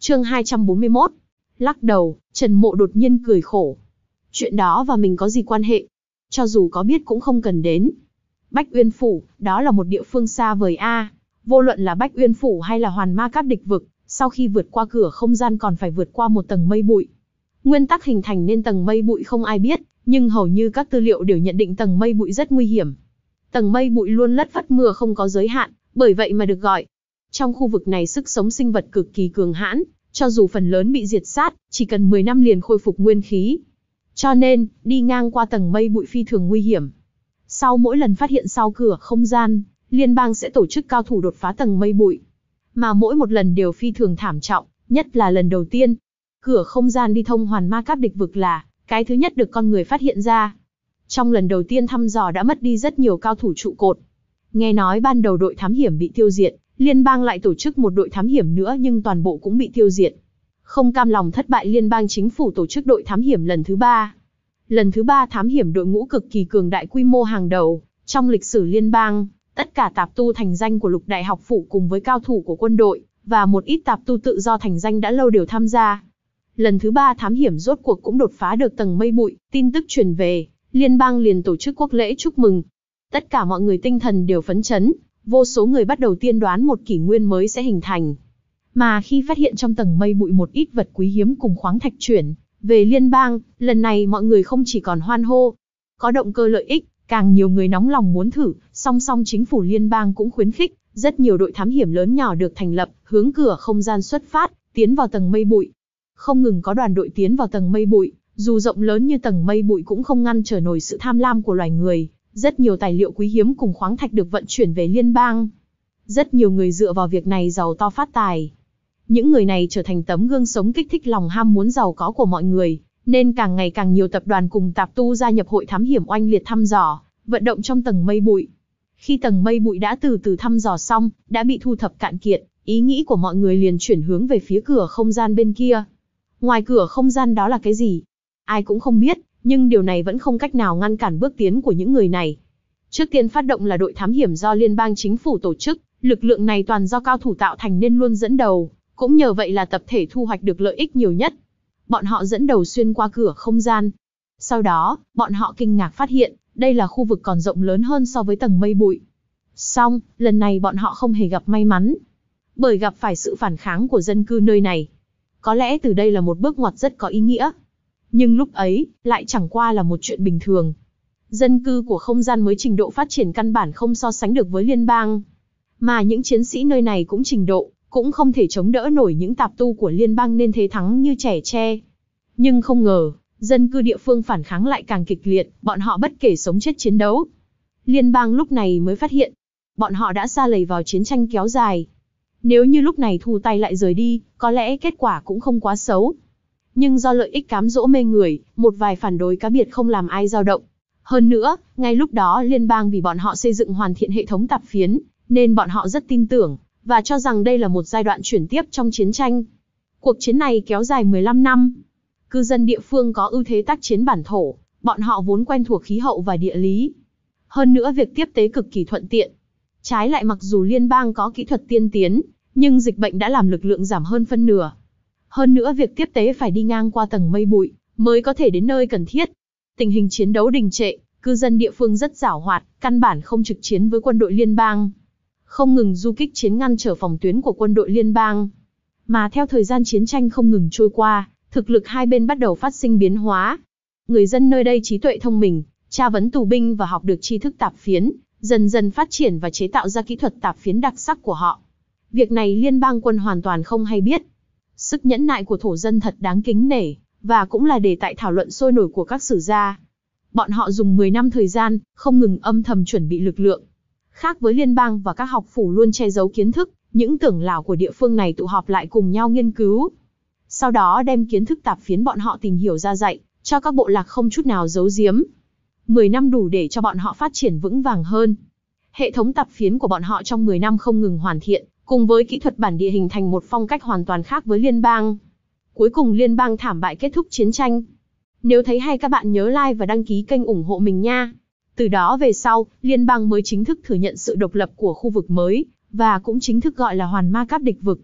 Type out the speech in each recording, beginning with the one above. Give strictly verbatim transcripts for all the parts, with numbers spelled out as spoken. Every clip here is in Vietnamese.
Chương hai trăm bốn mươi mốt. Lắc đầu, Trần Mộ đột nhiên cười khổ. Chuyện đó và mình có gì quan hệ? Cho dù có biết cũng không cần đến. Bách Uyên Phủ, đó là một địa phương xa vời a. Vô luận là Bách Uyên Phủ hay là Hoàn Ma Cáp địch vực, sau khi vượt qua cửa không gian còn phải vượt qua một tầng mây bụi. Nguyên tắc hình thành nên tầng mây bụi không ai biết, nhưng hầu như các tư liệu đều nhận định tầng mây bụi rất nguy hiểm. Tầng mây bụi luôn lất phất mưa không có giới hạn, bởi vậy mà được gọi. Trong khu vực này sức sống sinh vật cực kỳ cường hãn, cho dù phần lớn bị diệt sát, chỉ cần mười năm liền khôi phục nguyên khí. Cho nên, đi ngang qua tầng mây bụi phi thường nguy hiểm. Sau mỗi lần phát hiện sau cửa không gian, liên bang sẽ tổ chức cao thủ đột phá tầng mây bụi. Mà mỗi một lần đều phi thường thảm trọng, nhất là lần đầu tiên. Cửa không gian đi thông Hoàn Ma Cáp địch vực là cái thứ nhất được con người phát hiện ra. Trong lần đầu tiên thăm dò đã mất đi rất nhiều cao thủ trụ cột. Nghe nói ban đầu đội thám hiểm bị tiêu diệt, liên bang lại tổ chức một đội thám hiểm nữa nhưng toàn bộ cũng bị tiêu diệt. Không cam lòng thất bại, liên bang chính phủ tổ chức đội thám hiểm lần thứ ba. Lần thứ ba thám hiểm đội ngũ cực kỳ cường đại, quy mô hàng đầu trong lịch sử liên bang, tất cả tạp tu thành danh của Lục Đại học phủ cùng với cao thủ của quân đội và một ít tạp tu tự do thành danh đã lâu đều tham gia. Lần thứ ba thám hiểm rốt cuộc cũng đột phá được tầng mây bụi, tin tức truyền về, liên bang liền tổ chức quốc lễ chúc mừng. Tất cả mọi người tinh thần đều phấn chấn, vô số người bắt đầu tiên đoán một kỷ nguyên mới sẽ hình thành. Mà khi phát hiện trong tầng mây bụi một ít vật quý hiếm cùng khoáng thạch chuyển về liên bang, lần này mọi người không chỉ còn hoan hô, có động cơ lợi ích, càng nhiều người nóng lòng muốn thử, song song chính phủ liên bang cũng khuyến khích, rất nhiều đội thám hiểm lớn nhỏ được thành lập, hướng cửa không gian xuất phát, tiến vào tầng mây bụi. Không ngừng có đoàn đội tiến vào tầng mây bụi, dù rộng lớn như tầng mây bụi cũng không ngăn trở nổi sự tham lam của loài người, rất nhiều tài liệu quý hiếm cùng khoáng thạch được vận chuyển về liên bang. Rất nhiều người dựa vào việc này giàu to phát tài. Những người này trở thành tấm gương sống kích thích lòng ham muốn giàu có của mọi người, nên càng ngày càng nhiều tập đoàn cùng tạp tu gia nhập hội thám hiểm oanh liệt thăm dò, vận động trong tầng mây bụi. Khi tầng mây bụi đã từ từ thăm dò xong, đã bị thu thập cạn kiệt, ý nghĩ của mọi người liền chuyển hướng về phía cửa không gian bên kia. Ngoài cửa không gian đó là cái gì? Ai cũng không biết, nhưng điều này vẫn không cách nào ngăn cản bước tiến của những người này. Trước tiên phát động là đội thám hiểm do liên bang chính phủ tổ chức, lực lượng này toàn do cao thủ tạo thành nên luôn dẫn đầu, cũng nhờ vậy là tập thể thu hoạch được lợi ích nhiều nhất. Bọn họ dẫn đầu xuyên qua cửa không gian. Sau đó, bọn họ kinh ngạc phát hiện, đây là khu vực còn rộng lớn hơn so với tầng mây bụi. Song, lần này bọn họ không hề gặp may mắn, bởi gặp phải sự phản kháng của dân cư nơi này. Có lẽ từ đây là một bước ngoặt rất có ý nghĩa. Nhưng lúc ấy, lại chẳng qua là một chuyện bình thường. Dân cư của không gian mới trình độ phát triển căn bản không so sánh được với liên bang. Mà những chiến sĩ nơi này cũng trình độ, cũng không thể chống đỡ nổi những tạp tu của liên bang nên thế thắng như trẻ tre. Nhưng không ngờ, dân cư địa phương phản kháng lại càng kịch liệt, bọn họ bất kể sống chết chiến đấu. Liên bang lúc này mới phát hiện, bọn họ đã sa lầy vào chiến tranh kéo dài. Nếu như lúc này thu tay lại rời đi, có lẽ kết quả cũng không quá xấu. Nhưng do lợi ích cám dỗ mê người, một vài phản đối cá biệt không làm ai dao động. Hơn nữa, ngay lúc đó liên bang vì bọn họ xây dựng hoàn thiện hệ thống tạp phiến, nên bọn họ rất tin tưởng, và cho rằng đây là một giai đoạn chuyển tiếp trong chiến tranh. Cuộc chiến này kéo dài mười lăm năm. Cư dân địa phương có ưu thế tác chiến bản thổ, bọn họ vốn quen thuộc khí hậu và địa lý. Hơn nữa việc tiếp tế cực kỳ thuận tiện. Trái lại mặc dù liên bang có kỹ thuật tiên tiến, nhưng dịch bệnh đã làm lực lượng giảm hơn phân nửa. Hơn nữa việc tiếp tế phải đi ngang qua tầng mây bụi, mới có thể đến nơi cần thiết. Tình hình chiến đấu đình trệ, cư dân địa phương rất giảo hoạt, căn bản không trực chiến với quân đội liên bang. Không ngừng du kích chiến ngăn trở phòng tuyến của quân đội liên bang. Mà theo thời gian chiến tranh không ngừng trôi qua, thực lực hai bên bắt đầu phát sinh biến hóa. Người dân nơi đây trí tuệ thông minh, tra vấn tù binh và học được tri thức tạp phiến, dần dần phát triển và chế tạo ra kỹ thuật tạp phiến đặc sắc của họ. Việc này liên bang quân hoàn toàn không hay biết. Sức nhẫn nại của thổ dân thật đáng kính nể, và cũng là đề tài thảo luận sôi nổi của các sử gia. Bọn họ dùng mười năm thời gian, không ngừng âm thầm chuẩn bị lực lượng. Khác với liên bang và các học phủ luôn che giấu kiến thức, những tưởng lão của địa phương này tụ họp lại cùng nhau nghiên cứu. Sau đó đem kiến thức tạp phiến bọn họ tìm hiểu ra dạy, cho các bộ lạc không chút nào giấu giếm. mười năm đủ để cho bọn họ phát triển vững vàng hơn. Hệ thống tạp phiến của bọn họ trong mười năm không ngừng hoàn thiện, cùng với kỹ thuật bản địa hình thành một phong cách hoàn toàn khác với liên bang. Cuối cùng liên bang thảm bại kết thúc chiến tranh. Nếu thấy hay các bạn nhớ like và đăng ký kênh ủng hộ mình nha. Từ đó về sau, liên bang mới chính thức thừa nhận sự độc lập của khu vực mới, và cũng chính thức gọi là Hoàn Ma Cáp địch vực.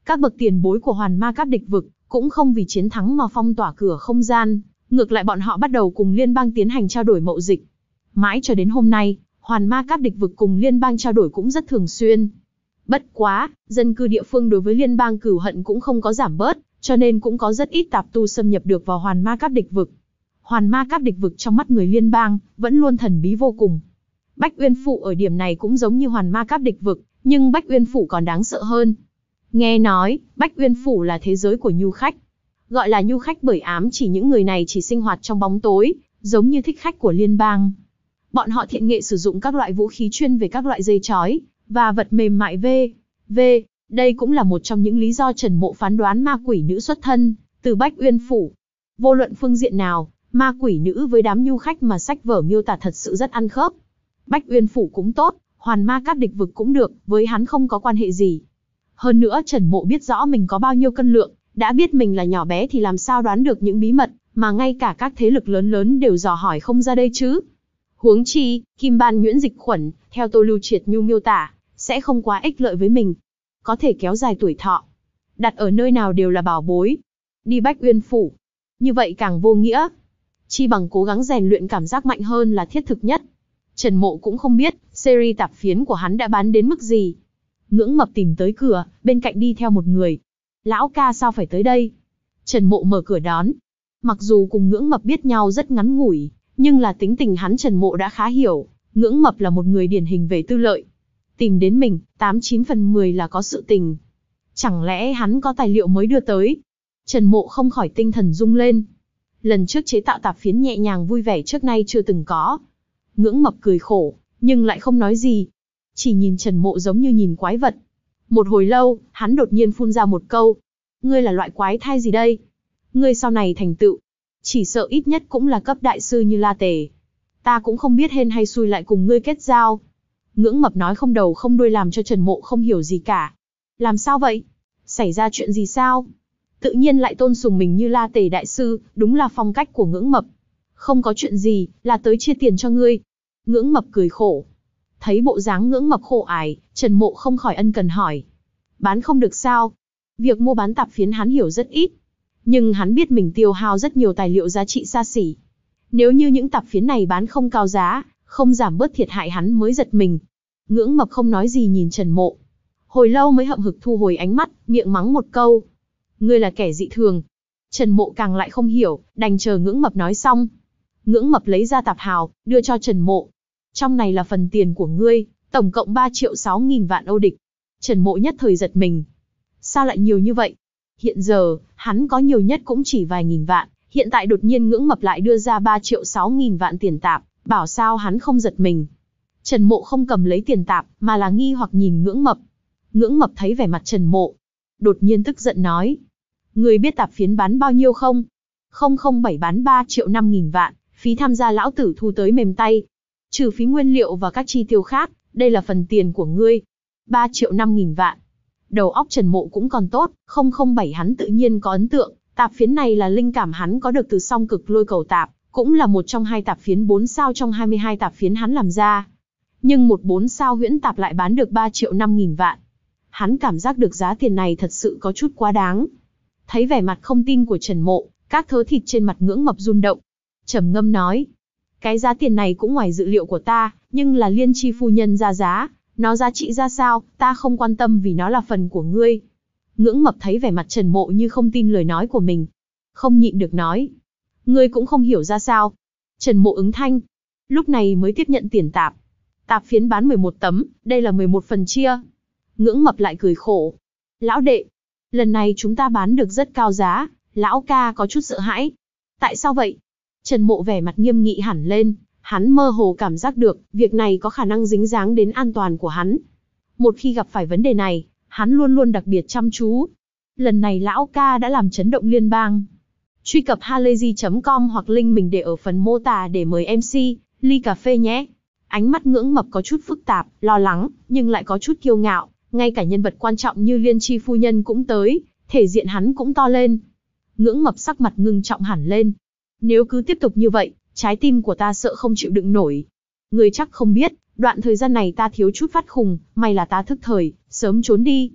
Các bậc tiền bối của Hoàn Ma Các địch vực, cũng không vì chiến thắng mà phong tỏa cửa không gian, ngược lại bọn họ bắt đầu cùng liên bang tiến hành trao đổi mậu dịch. Mãi cho đến hôm nay, Hoàn Ma Các địch vực cùng liên bang trao đổi cũng rất thường xuyên. Bất quá, dân cư địa phương đối với liên bang cửu hận cũng không có giảm bớt, cho nên cũng có rất ít tạp tu xâm nhập được vào Hoàn Ma Các địch vực. Hoàn Ma Các địch vực trong mắt người liên bang, vẫn luôn thần bí vô cùng. Bách Uyên Phủ ở điểm này cũng giống như Hoàn Ma Các địch vực, nhưng Bách Uyên Phủ còn đáng sợ hơn. Nghe nói, Bách Uyên Phủ là thế giới của nhu khách. Gọi là nhu khách bởi ám chỉ những người này chỉ sinh hoạt trong bóng tối, giống như thích khách của liên bang. Bọn họ thiện nghệ sử dụng các loại vũ khí chuyên về các loại dây chói, và vật mềm mại v. v. Đây cũng là một trong những lý do Trần Mộ phán đoán ma quỷ nữ xuất thân từ Bách Uyên Phủ. Vô luận phương diện nào, ma quỷ nữ với đám nhu khách mà sách vở miêu tả thật sự rất ăn khớp. Bách Uyên Phủ cũng tốt, Hoàn Ma Các địch vực cũng được, với hắn không có quan hệ gì. Hơn nữa Trần Mộ biết rõ mình có bao nhiêu cân lượng, đã biết mình là nhỏ bé thì làm sao đoán được những bí mật, mà ngay cả các thế lực lớn lớn đều dò hỏi không ra đây chứ. Huống chi, kim ban nhuyễn dịch khuẩn, theo Tô Lưu Triệt Nhu miêu tả, sẽ không quá ích lợi với mình. Có thể kéo dài tuổi thọ. Đặt ở nơi nào đều là bảo bối. Đi Bách Uyên Phủ. Như vậy càng vô nghĩa. Chi bằng cố gắng rèn luyện cảm giác mạnh hơn là thiết thực nhất. Trần Mộ cũng không biết, series tạp phiến của hắn đã bán đến mức gì. Ngưỡng Mập tìm tới cửa, bên cạnh đi theo một người. Lão ca sao phải tới đây? Trần Mộ mở cửa đón. Mặc dù cùng Ngưỡng Mập biết nhau rất ngắn ngủi, nhưng là tính tình hắn Trần Mộ đã khá hiểu. Ngưỡng Mập là một người điển hình về tư lợi. Tìm đến mình, tám chín phần mười là có sự tình. Chẳng lẽ hắn có tài liệu mới đưa tới? Trần Mộ không khỏi tinh thần rung lên. Lần trước chế tạo tạp phiến nhẹ nhàng vui vẻ trước nay chưa từng có. Ngưỡng Mập cười khổ, nhưng lại không nói gì. Chỉ nhìn Trần Mộ giống như nhìn quái vật. Một hồi lâu, hắn đột nhiên phun ra một câu. Ngươi là loại quái thai gì đây? Ngươi sau này thành tựu, chỉ sợ ít nhất cũng là cấp đại sư như La Tề. Ta cũng không biết hên hay xui lại cùng ngươi kết giao. Ngưỡng Mập nói không đầu không đuôi làm cho Trần Mộ không hiểu gì cả. Làm sao vậy? Xảy ra chuyện gì sao? Tự nhiên lại tôn sùng mình như La Tề đại sư, đúng là phong cách của Ngưỡng Mập. Không có chuyện gì, là tới chia tiền cho ngươi. Ngưỡng Mập cười khổ. Thấy bộ dáng Ngưỡng Mập khổ ải, Trần Mộ không khỏi ân cần hỏi. Bán không được sao? Việc mua bán tạp phiến hắn hiểu rất ít. Nhưng hắn biết mình tiêu hao rất nhiều tài liệu giá trị xa xỉ. Nếu như những tạp phiến này bán không cao giá, không giảm bớt thiệt hại hắn mới giật mình. Ngưỡng Mập không nói gì nhìn Trần Mộ. Hồi lâu mới hậm hực thu hồi ánh mắt, miệng mắng một câu. Ngươi là kẻ dị thường. Trần Mộ càng lại không hiểu, đành chờ Ngưỡng Mập nói xong. Ngưỡng Mập lấy ra tạp hào, đưa cho Trần Mộ. Trong này là phần tiền của ngươi, tổng cộng ba triệu sáu nghìn vạn Âu địch. Trần Mộ nhất thời giật mình. Sao lại nhiều như vậy? Hiện giờ, hắn có nhiều nhất cũng chỉ vài nghìn vạn, hiện tại đột nhiên Ngưỡng Mập lại đưa ra ba triệu sáu nghìn vạn tiền tạp, bảo sao hắn không giật mình. Trần Mộ không cầm lấy tiền tạp, mà là nghi hoặc nhìn Ngưỡng Mập. Ngưỡng Mập thấy vẻ mặt Trần Mộ, đột nhiên tức giận nói. Ngươi biết tạp phiến bán bao nhiêu không? không không bảy bán ba triệu năm nghìn vạn, phí tham gia lão tử thu tới mềm tay. Trừ phí nguyên liệu và các chi tiêu khác, đây là phần tiền của ngươi. ba triệu năm nghìn vạn. Đầu óc Trần Mộ cũng còn tốt, không không bảy hắn tự nhiên có ấn tượng, tạp phiến này là linh cảm hắn có được từ song cực lôi cầu tạp, cũng là một trong hai tạp phiến bốn sao trong hai mươi hai tạp phiến hắn làm ra. Nhưng một bốn sao huyễn tạp lại bán được ba triệu năm nghìn vạn. Hắn cảm giác được giá tiền này thật sự có chút quá đáng. Thấy vẻ mặt không tin của Trần Mộ, các thớ thịt trên mặt Ngưỡng Mập run động. Trầm ngâm nói. Cái giá tiền này cũng ngoài dự liệu của ta, nhưng là Liên Chi phu nhân ra giá. Nó giá trị ra sao, ta không quan tâm vì nó là phần của ngươi. Ngưỡng Mập thấy vẻ mặt Trần Mộ như không tin lời nói của mình. Không nhịn được nói. Ngươi cũng không hiểu ra sao. Trần Mộ ứng thanh. Lúc này mới tiếp nhận tiền tạp. Tạp phiến bán mười một tấm, đây là mười một phần chia. Ngưỡng Mập lại cười khổ. Lão đệ, lần này chúng ta bán được rất cao giá, lão ca có chút sợ hãi. Tại sao vậy? Trần Mộ vẻ mặt nghiêm nghị hẳn lên. Hắn mơ hồ cảm giác được, việc này có khả năng dính dáng đến an toàn của hắn. Một khi gặp phải vấn đề này, hắn luôn luôn đặc biệt chăm chú. Lần này lão ca đã làm chấn động liên bang. Truy cập halayzi chấm com hoặc link mình để ở phần mô tả để mời em xê, ly cà phê nhé. Ánh mắt Ngưỡng Mập có chút phức tạp, lo lắng, nhưng lại có chút kiêu ngạo. Ngay cả nhân vật quan trọng như Liên Chi phu nhân cũng tới, thể diện hắn cũng to lên. Ngưỡng Mập sắc mặt ngưng trọng hẳn lên. Nếu cứ tiếp tục như vậy, trái tim của ta sợ không chịu đựng nổi. Ngươi chắc không biết, đoạn thời gian này ta thiếu chút phát khùng, may là ta thức thời, sớm trốn đi.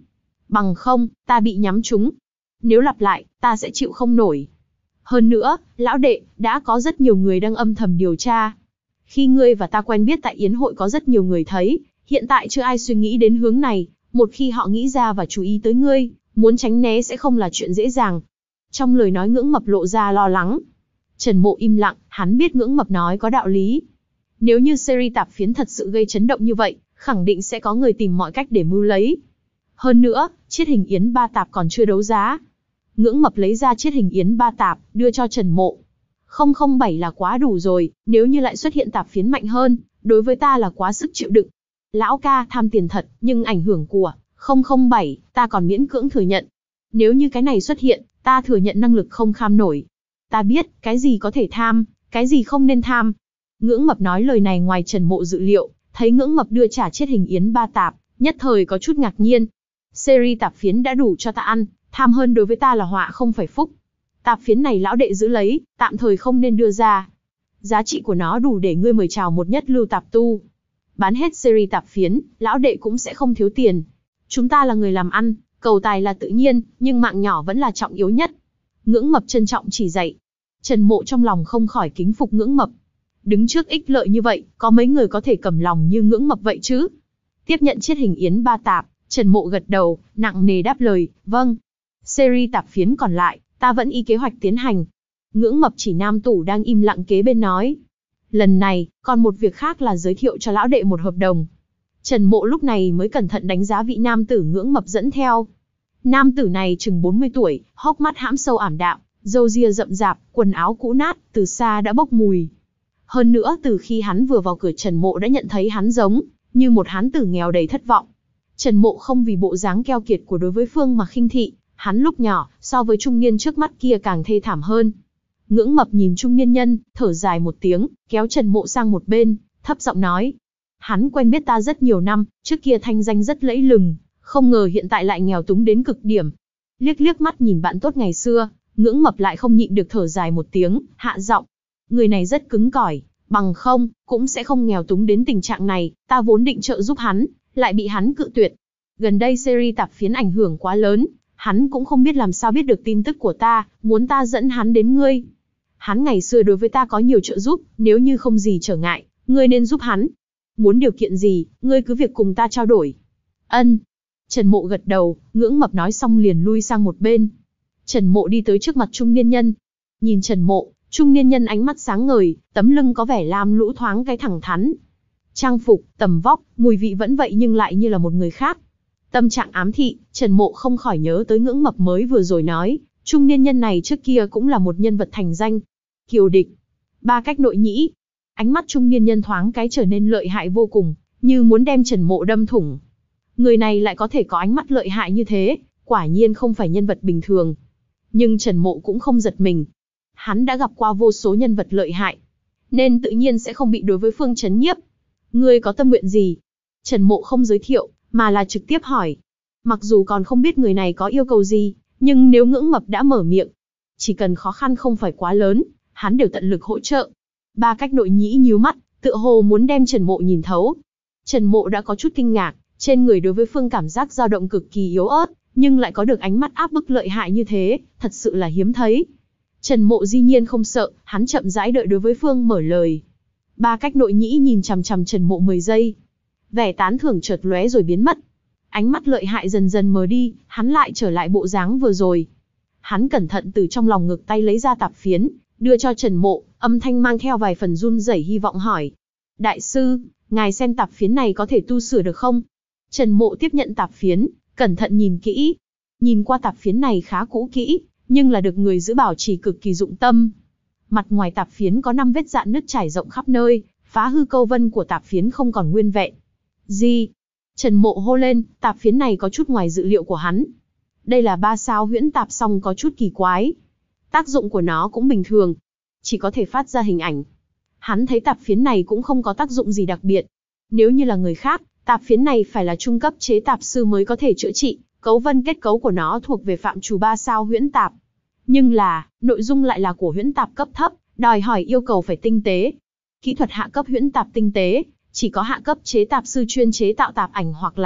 Bằng không, ta bị nhắm trúng. Nếu lặp lại, ta sẽ chịu không nổi. Hơn nữa, lão đệ, đã có rất nhiều người đang âm thầm điều tra. Khi ngươi và ta quen biết tại yến hội có rất nhiều người thấy, hiện tại chưa ai suy nghĩ đến hướng này, một khi họ nghĩ ra và chú ý tới ngươi, muốn tránh né sẽ không là chuyện dễ dàng. Trong lời nói Ngưỡng Mập lộ ra lo lắng. Trần Mộ im lặng, hắn biết Ngưỡng Mập nói có đạo lý. Nếu như series tạp phiến thật sự gây chấn động như vậy, khẳng định sẽ có người tìm mọi cách để mưu lấy. Hơn nữa, chiết hình yến ba tạp còn chưa đấu giá. Ngưỡng Mập lấy ra chiết hình yến ba tạp, đưa cho Trần Mộ. không không bảy là quá đủ rồi, nếu như lại xuất hiện tạp phiến mạnh hơn, đối với ta là quá sức chịu đựng. Lão ca tham tiền thật, nhưng ảnh hưởng của không không bảy, ta còn miễn cưỡng thừa nhận. Nếu như cái này xuất hiện, ta thừa nhận năng lực không kham nổi. Ta biết, cái gì có thể tham, cái gì không nên tham. Ngưỡng Mập nói lời này ngoài Trần Mộ dự liệu, thấy Ngưỡng Mập đưa trả chiết hình yến ba tạp, nhất thời có chút ngạc nhiên. Series tạp phiến đã đủ cho ta ăn, tham hơn đối với ta là họa không phải phúc. Tạp phiến này lão đệ giữ lấy, tạm thời không nên đưa ra. Giá trị của nó đủ để ngươi mời chào một nhất lưu tạp tu. Bán hết series tạp phiến, lão đệ cũng sẽ không thiếu tiền. Chúng ta là người làm ăn, cầu tài là tự nhiên, nhưng mạng nhỏ vẫn là trọng yếu nhất. Ngưỡng Mập trân trọng chỉ dạy. Trần Mộ trong lòng không khỏi kính phục Ngưỡng Mập. Đứng trước ích lợi như vậy, có mấy người có thể cầm lòng như Ngưỡng Mập vậy chứ? Tiếp nhận chiết hình yến ba tạp, Trần Mộ gật đầu, nặng nề đáp lời, vâng. Series tạp phiến còn lại, ta vẫn y kế hoạch tiến hành. Ngưỡng Mập chỉ nam tủ đang im lặng kế bên nói. Lần này, còn một việc khác là giới thiệu cho lão đệ một hợp đồng. Trần Mộ lúc này mới cẩn thận đánh giá vị nam tử Ngưỡng Mập dẫn theo. Nam tử này chừng bốn mươi tuổi, hốc mắt hãm sâu ảm đạm, râu ria rậm rạp, quần áo cũ nát, từ xa đã bốc mùi. Hơn nữa từ khi hắn vừa vào cửa Trần Mộ đã nhận thấy hắn giống như một hán tử nghèo đầy thất vọng. Trần Mộ không vì bộ dáng keo kiệt của đối với phương mà khinh thị, hắn lúc nhỏ, so với trung niên trước mắt kia càng thê thảm hơn. Ngưỡng Mập nhìn trung niên nhân, thở dài một tiếng, kéo Trần Mộ sang một bên, thấp giọng nói. Hắn quen biết ta rất nhiều năm, trước kia thanh danh rất lẫy lừng, không ngờ hiện tại lại nghèo túng đến cực điểm. Liếc liếc mắt nhìn bạn tốt ngày xưa, Ngưỡng Mập lại không nhịn được thở dài một tiếng, hạ giọng. Người này rất cứng cỏi, bằng không, cũng sẽ không nghèo túng đến tình trạng này, ta vốn định trợ giúp hắn, lại bị hắn cự tuyệt. Gần đây series tạp phiến ảnh hưởng quá lớn, hắn cũng không biết làm sao biết được tin tức của ta, muốn ta dẫn hắn đến ngươi. Hắn ngày xưa đối với ta có nhiều trợ giúp, nếu như không gì trở ngại, ngươi nên giúp hắn. Muốn điều kiện gì, ngươi cứ việc cùng ta trao đổi. Ân. Trần Mộ gật đầu, Ngưỡng Mập nói xong liền lui sang một bên. Trần Mộ đi tới trước mặt trung niên nhân. Nhìn Trần Mộ, trung niên nhân ánh mắt sáng ngời, tấm lưng có vẻ lam lũ thoáng cái thẳng thắn. Trang phục, tầm vóc, mùi vị vẫn vậy nhưng lại như là một người khác. Tâm trạng ám thị, Trần Mộ không khỏi nhớ tới Ngưỡng Mập mới vừa rồi nói, trung niên nhân này trước kia cũng là một nhân vật thành danh. Kiều địch, ba cách nội nhĩ. Ánh mắt trung niên nhân thoáng cái trở nên lợi hại vô cùng, như muốn đem Trần Mộ đâm thủng. Người này lại có thể có ánh mắt lợi hại như thế, quả nhiên không phải nhân vật bình thường. Nhưng Trần Mộ cũng không giật mình. Hắn đã gặp qua vô số nhân vật lợi hại, nên tự nhiên sẽ không bị đối với phương chấn nhiếp. Ngươi có tâm nguyện gì? Trần Mộ không giới thiệu, mà là trực tiếp hỏi. Mặc dù còn không biết người này có yêu cầu gì, nhưng nếu Ngưỡng Mập đã mở miệng, chỉ cần khó khăn không phải quá lớn, hắn đều tận lực hỗ trợ. Ba cách nội nhĩ nhíu mắt, tựa hồ muốn đem Trần Mộ nhìn thấu. Trần Mộ đã có chút kinh ngạc, trên người đối với phương cảm giác dao động cực kỳ yếu ớt, nhưng lại có được ánh mắt áp bức lợi hại như thế, thật sự là hiếm thấy. Trần Mộ dĩ nhiên không sợ, hắn chậm rãi đợi đối với phương mở lời. Ba cách nội nhĩ nhìn chằm chằm Trần Mộ mười giây. Vẻ tán thưởng chợt lóe rồi biến mất. Ánh mắt lợi hại dần dần mờ đi, hắn lại trở lại bộ dáng vừa rồi. Hắn cẩn thận từ trong lòng ngực tay lấy ra tạp phiến, đưa cho Trần Mộ, âm thanh mang theo vài phần run rẩy hy vọng hỏi. Đại sư, ngài xem tạp phiến này có thể tu sửa được không? Trần Mộ tiếp nhận tạp phiến, cẩn thận nhìn kỹ. Nhìn qua tạp phiến này khá cũ kỹ, nhưng là được người giữ bảo trì cực kỳ dụng tâm. Mặt ngoài tạp phiến có năm vết rạn nứt trải rộng khắp nơi, phá hư câu vân của tạp phiến không còn nguyên vẹn. Gì? Trần Mộ hô lên, tạp phiến này có chút ngoài dự liệu của hắn. Đây là ba sao huyễn tạp song có chút kỳ quái. Tác dụng của nó cũng bình thường, chỉ có thể phát ra hình ảnh. Hắn thấy tạp phiến này cũng không có tác dụng gì đặc biệt. Nếu như là người khác, tạp phiến này phải là trung cấp chế tạp sư mới có thể chữa trị, cấu vân kết cấu của nó thuộc về phạm trù ba sao huyễn tạp. Nhưng là, nội dung lại là của huyễn tạp cấp thấp, đòi hỏi yêu cầu phải tinh tế. Kỹ thuật hạ cấp huyễn tạp tinh tế, chỉ có hạ cấp chế tạp sư chuyên chế tạo tạp ảnh hoặc là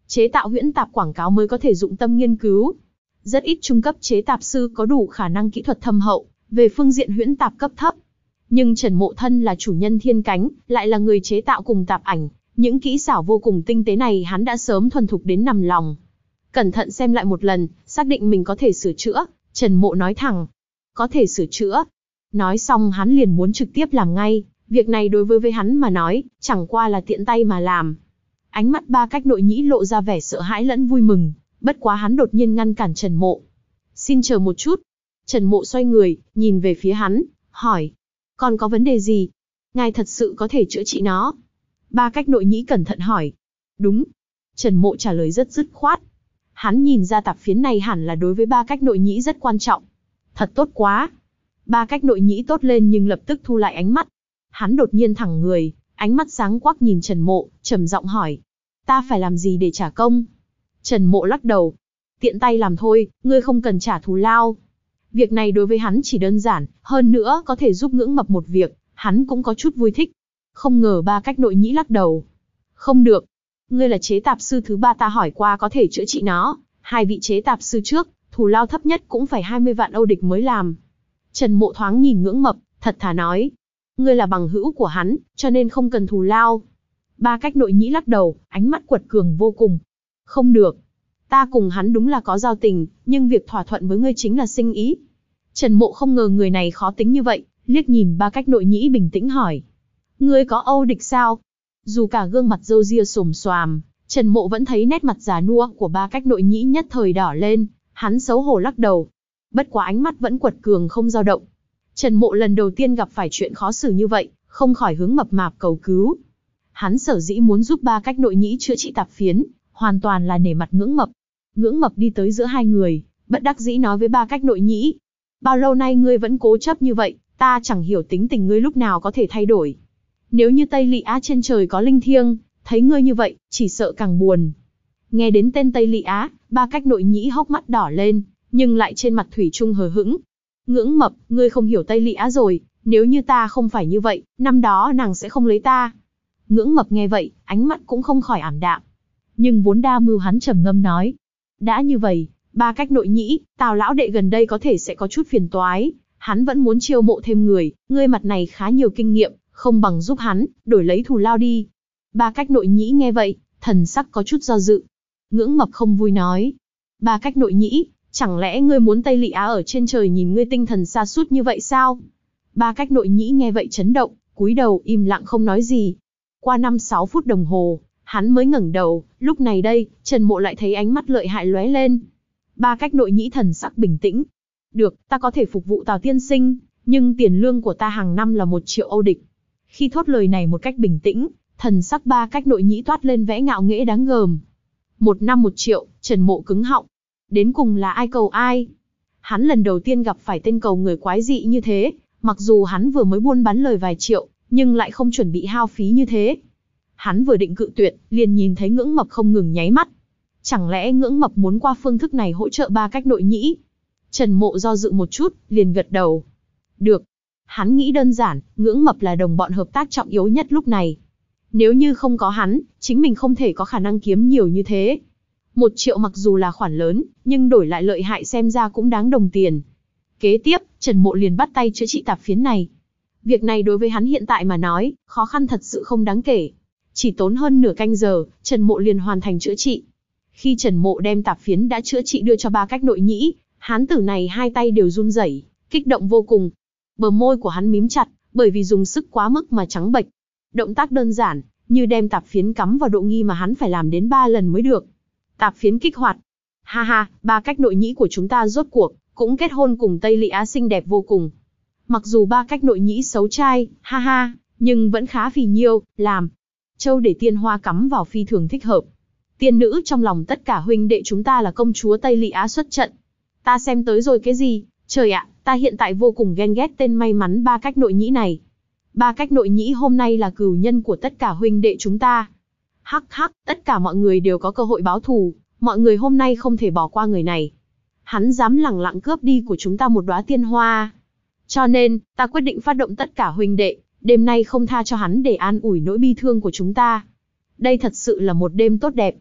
Chế tạo huyễn tạp quảng cáo mới có thể dụng tâm nghiên cứu. Rất ít trung cấp chế tạp sư có đủ khả năng kỹ thuật thâm hậu về phương diện huyễn tạp cấp thấp. Nhưng Trần Mộ thân là chủ nhân Thiên Cánh, lại là người chế tạo cùng tạp ảnh, những kỹ xảo vô cùng tinh tế này hắn đã sớm thuần thục đến nằm lòng. Cẩn thận xem lại một lần, xác định mình có thể sửa chữa, Trần Mộ nói thẳng, có thể sửa chữa. Nói xong hắn liền muốn trực tiếp làm ngay, việc này đối với với hắn mà nói, chẳng qua là tiện tay mà làm. Ánh mắt Ba Cách Nội Nhĩ lộ ra vẻ sợ hãi lẫn vui mừng, bất quá hắn đột nhiên ngăn cản Trần Mộ. Xin chờ một chút. Trần Mộ xoay người, nhìn về phía hắn, hỏi, còn có vấn đề gì? Ngài thật sự có thể chữa trị nó? Ba Cách Nội Nhĩ cẩn thận hỏi. Đúng. Trần Mộ trả lời rất dứt khoát. Hắn nhìn ra tạp phiến này hẳn là đối với Ba Cách Nội Nhĩ rất quan trọng. Thật tốt quá. Ba Cách Nội Nhĩ tốt lên nhưng lập tức thu lại ánh mắt. Hắn đột nhiên thẳng người, ánh mắt sáng quắc nhìn Trần Mộ, trầm giọng hỏi. Ta phải làm gì để trả công? Trần Mộ lắc đầu. Tiện tay làm thôi, ngươi không cần trả thù lao. Việc này đối với hắn chỉ đơn giản, hơn nữa có thể giúp Ngưỡng Mập một việc, hắn cũng có chút vui thích. Không ngờ Ba Cách Nội Nhĩ lắc đầu. Không được. Ngươi là chế tạp sư thứ ba ta hỏi qua có thể chữa trị nó. Hai vị chế tạp sư trước, thù lao thấp nhất cũng phải hai mươi vạn Âu địch mới làm. Trần Mộ thoáng nhìn Ngưỡng Mập, thật thà nói. Ngươi là bằng hữu của hắn, cho nên không cần thù lao. Ba Cách Nội Nhĩ lắc đầu, ánh mắt quật cường vô cùng. Không được. Ta cùng hắn đúng là có giao tình, nhưng việc thỏa thuận với ngươi chính là sinh ý. Trần Mộ không ngờ người này khó tính như vậy, liếc nhìn Ba Cách Nội Nhĩ bình tĩnh hỏi. Ngươi có Âu địch sao? Dù cả gương mặt râu ria xồm xoàm, Trần Mộ vẫn thấy nét mặt già nua của Ba Cách Nội Nhĩ nhất thời đỏ lên, hắn xấu hổ lắc đầu. Bất quá ánh mắt vẫn quật cường không dao động. Trần Mộ lần đầu tiên gặp phải chuyện khó xử như vậy, không khỏi hướng mập mạp cầu cứu. Hắn sở dĩ muốn giúp Ba Cách Nội Nhĩ chữa trị tạp phiến, hoàn toàn là nể mặt Ngưỡng Mập. Ngưỡng Mập đi tới giữa hai người, bất đắc dĩ nói với Ba Cách Nội Nhĩ. Bao lâu nay ngươi vẫn cố chấp như vậy, ta chẳng hiểu tính tình ngươi lúc nào có thể thay đổi. Nếu như Tây Lị Á trên trời có linh thiêng, thấy ngươi như vậy, chỉ sợ càng buồn. Nghe đến tên Tây Lị Á, Ba Cách Nội Nhĩ hốc mắt đỏ lên, nhưng lại trên mặt thủy chung hờ hững. Ngưỡng Mập, ngươi không hiểu Tây Lị Á rồi, nếu như ta không phải như vậy, năm đó nàng sẽ không lấy ta. Ngưỡng Mập nghe vậy, ánh mắt cũng không khỏi ảm đạm. Nhưng vốn đa mưu hắn trầm ngâm nói. Đã như vậy, Ba Cách Nội Nhĩ, Tào lão đệ gần đây có thể sẽ có chút phiền toái, hắn vẫn muốn chiêu mộ thêm người, ngươi mặt này khá nhiều kinh nghiệm, không bằng giúp hắn, đổi lấy thù lao đi. Ba Cách Nội Nhĩ nghe vậy, thần sắc có chút do dự. Ngưỡng Mập không vui nói. Ba Cách Nội Nhĩ, chẳng lẽ ngươi muốn Tây Lị Á ở trên trời nhìn ngươi tinh thần sa sút như vậy sao? Ba Cách Nội Nhĩ nghe vậy chấn động, cúi đầu im lặng không nói gì. Qua năm sáu phút đồng hồ, hắn mới ngẩng đầu, lúc này đây, Trần Mộ lại thấy ánh mắt lợi hại lóe lên. Ba Cách Nội Nhĩ thần sắc bình tĩnh. Được, ta có thể phục vụ Tào tiên sinh, nhưng tiền lương của ta hàng năm là một triệu Âu địch. Khi thốt lời này một cách bình tĩnh, thần sắc Ba Cách Nội Nhĩ toát lên vẻ ngạo nghễ đáng gờm. Một năm một triệu, Trần Mộ cứng họng. Đến cùng là ai cầu ai? Hắn lần đầu tiên gặp phải tên cầu người quái dị như thế, mặc dù hắn vừa mới buôn bán lời vài triệu, nhưng lại không chuẩn bị hao phí như thế. Hắn vừa định cự tuyệt, liền nhìn thấy Ngưỡng Mập không ngừng nháy mắt. Chẳng lẽ Ngưỡng Mập muốn qua phương thức này hỗ trợ Ba Cách Nội Nhĩ? Trần Mộ do dự một chút, liền gật đầu. Được. Hắn nghĩ đơn giản, Ngưỡng Mập là đồng bọn hợp tác trọng yếu nhất lúc này. Nếu như không có hắn, chính mình không thể có khả năng kiếm nhiều như thế. Một triệu mặc dù là khoản lớn, nhưng đổi lại lợi hại xem ra cũng đáng đồng tiền. Kế tiếp, Trần Mộ liền bắt tay chữa trị tạp phiến này. Việc này đối với hắn hiện tại mà nói, khó khăn thật sự không đáng kể. Chỉ tốn hơn nửa canh giờ, Trần Mộ liền hoàn thành chữa trị. Khi Trần Mộ đem tạp phiến đã chữa trị đưa cho Ba Cách Nội Nhĩ, hán tử này hai tay đều run rẩy, kích động vô cùng. Bờ môi của hắn mím chặt, bởi vì dùng sức quá mức mà trắng bệch. Động tác đơn giản, như đem tạp phiến cắm vào độ nghi mà hắn phải làm đến ba lần mới được. Tạp phiến kích hoạt. Ha ha, Ba Cách Nội Nhĩ của chúng ta rốt cuộc cũng kết hôn cùng Tây Lị Á xinh đẹp vô cùng. Mặc dù Ba Cách Nội Nhĩ xấu trai, ha ha, nhưng vẫn khá phì nhiêu, làm. Châu để tiên hoa cắm vào phi thường thích hợp. Tiên nữ trong lòng tất cả huynh đệ chúng ta là công chúa Tây Lị Á xuất trận. Ta xem tới rồi cái gì, trời ạ, ta hiện tại vô cùng ghen ghét tên may mắn Ba Cách Nội Nhĩ này. Ba Cách Nội Nhĩ hôm nay là cừu nhân của tất cả huynh đệ chúng ta. Hắc hắc, tất cả mọi người đều có cơ hội báo thù, mọi người hôm nay không thể bỏ qua người này. Hắn dám lẳng lặng cướp đi của chúng ta một đóa tiên hoa. Cho nên, ta quyết định phát động tất cả huynh đệ, đêm nay không tha cho hắn để an ủi nỗi bi thương của chúng ta. Đây thật sự là một đêm tốt đẹp.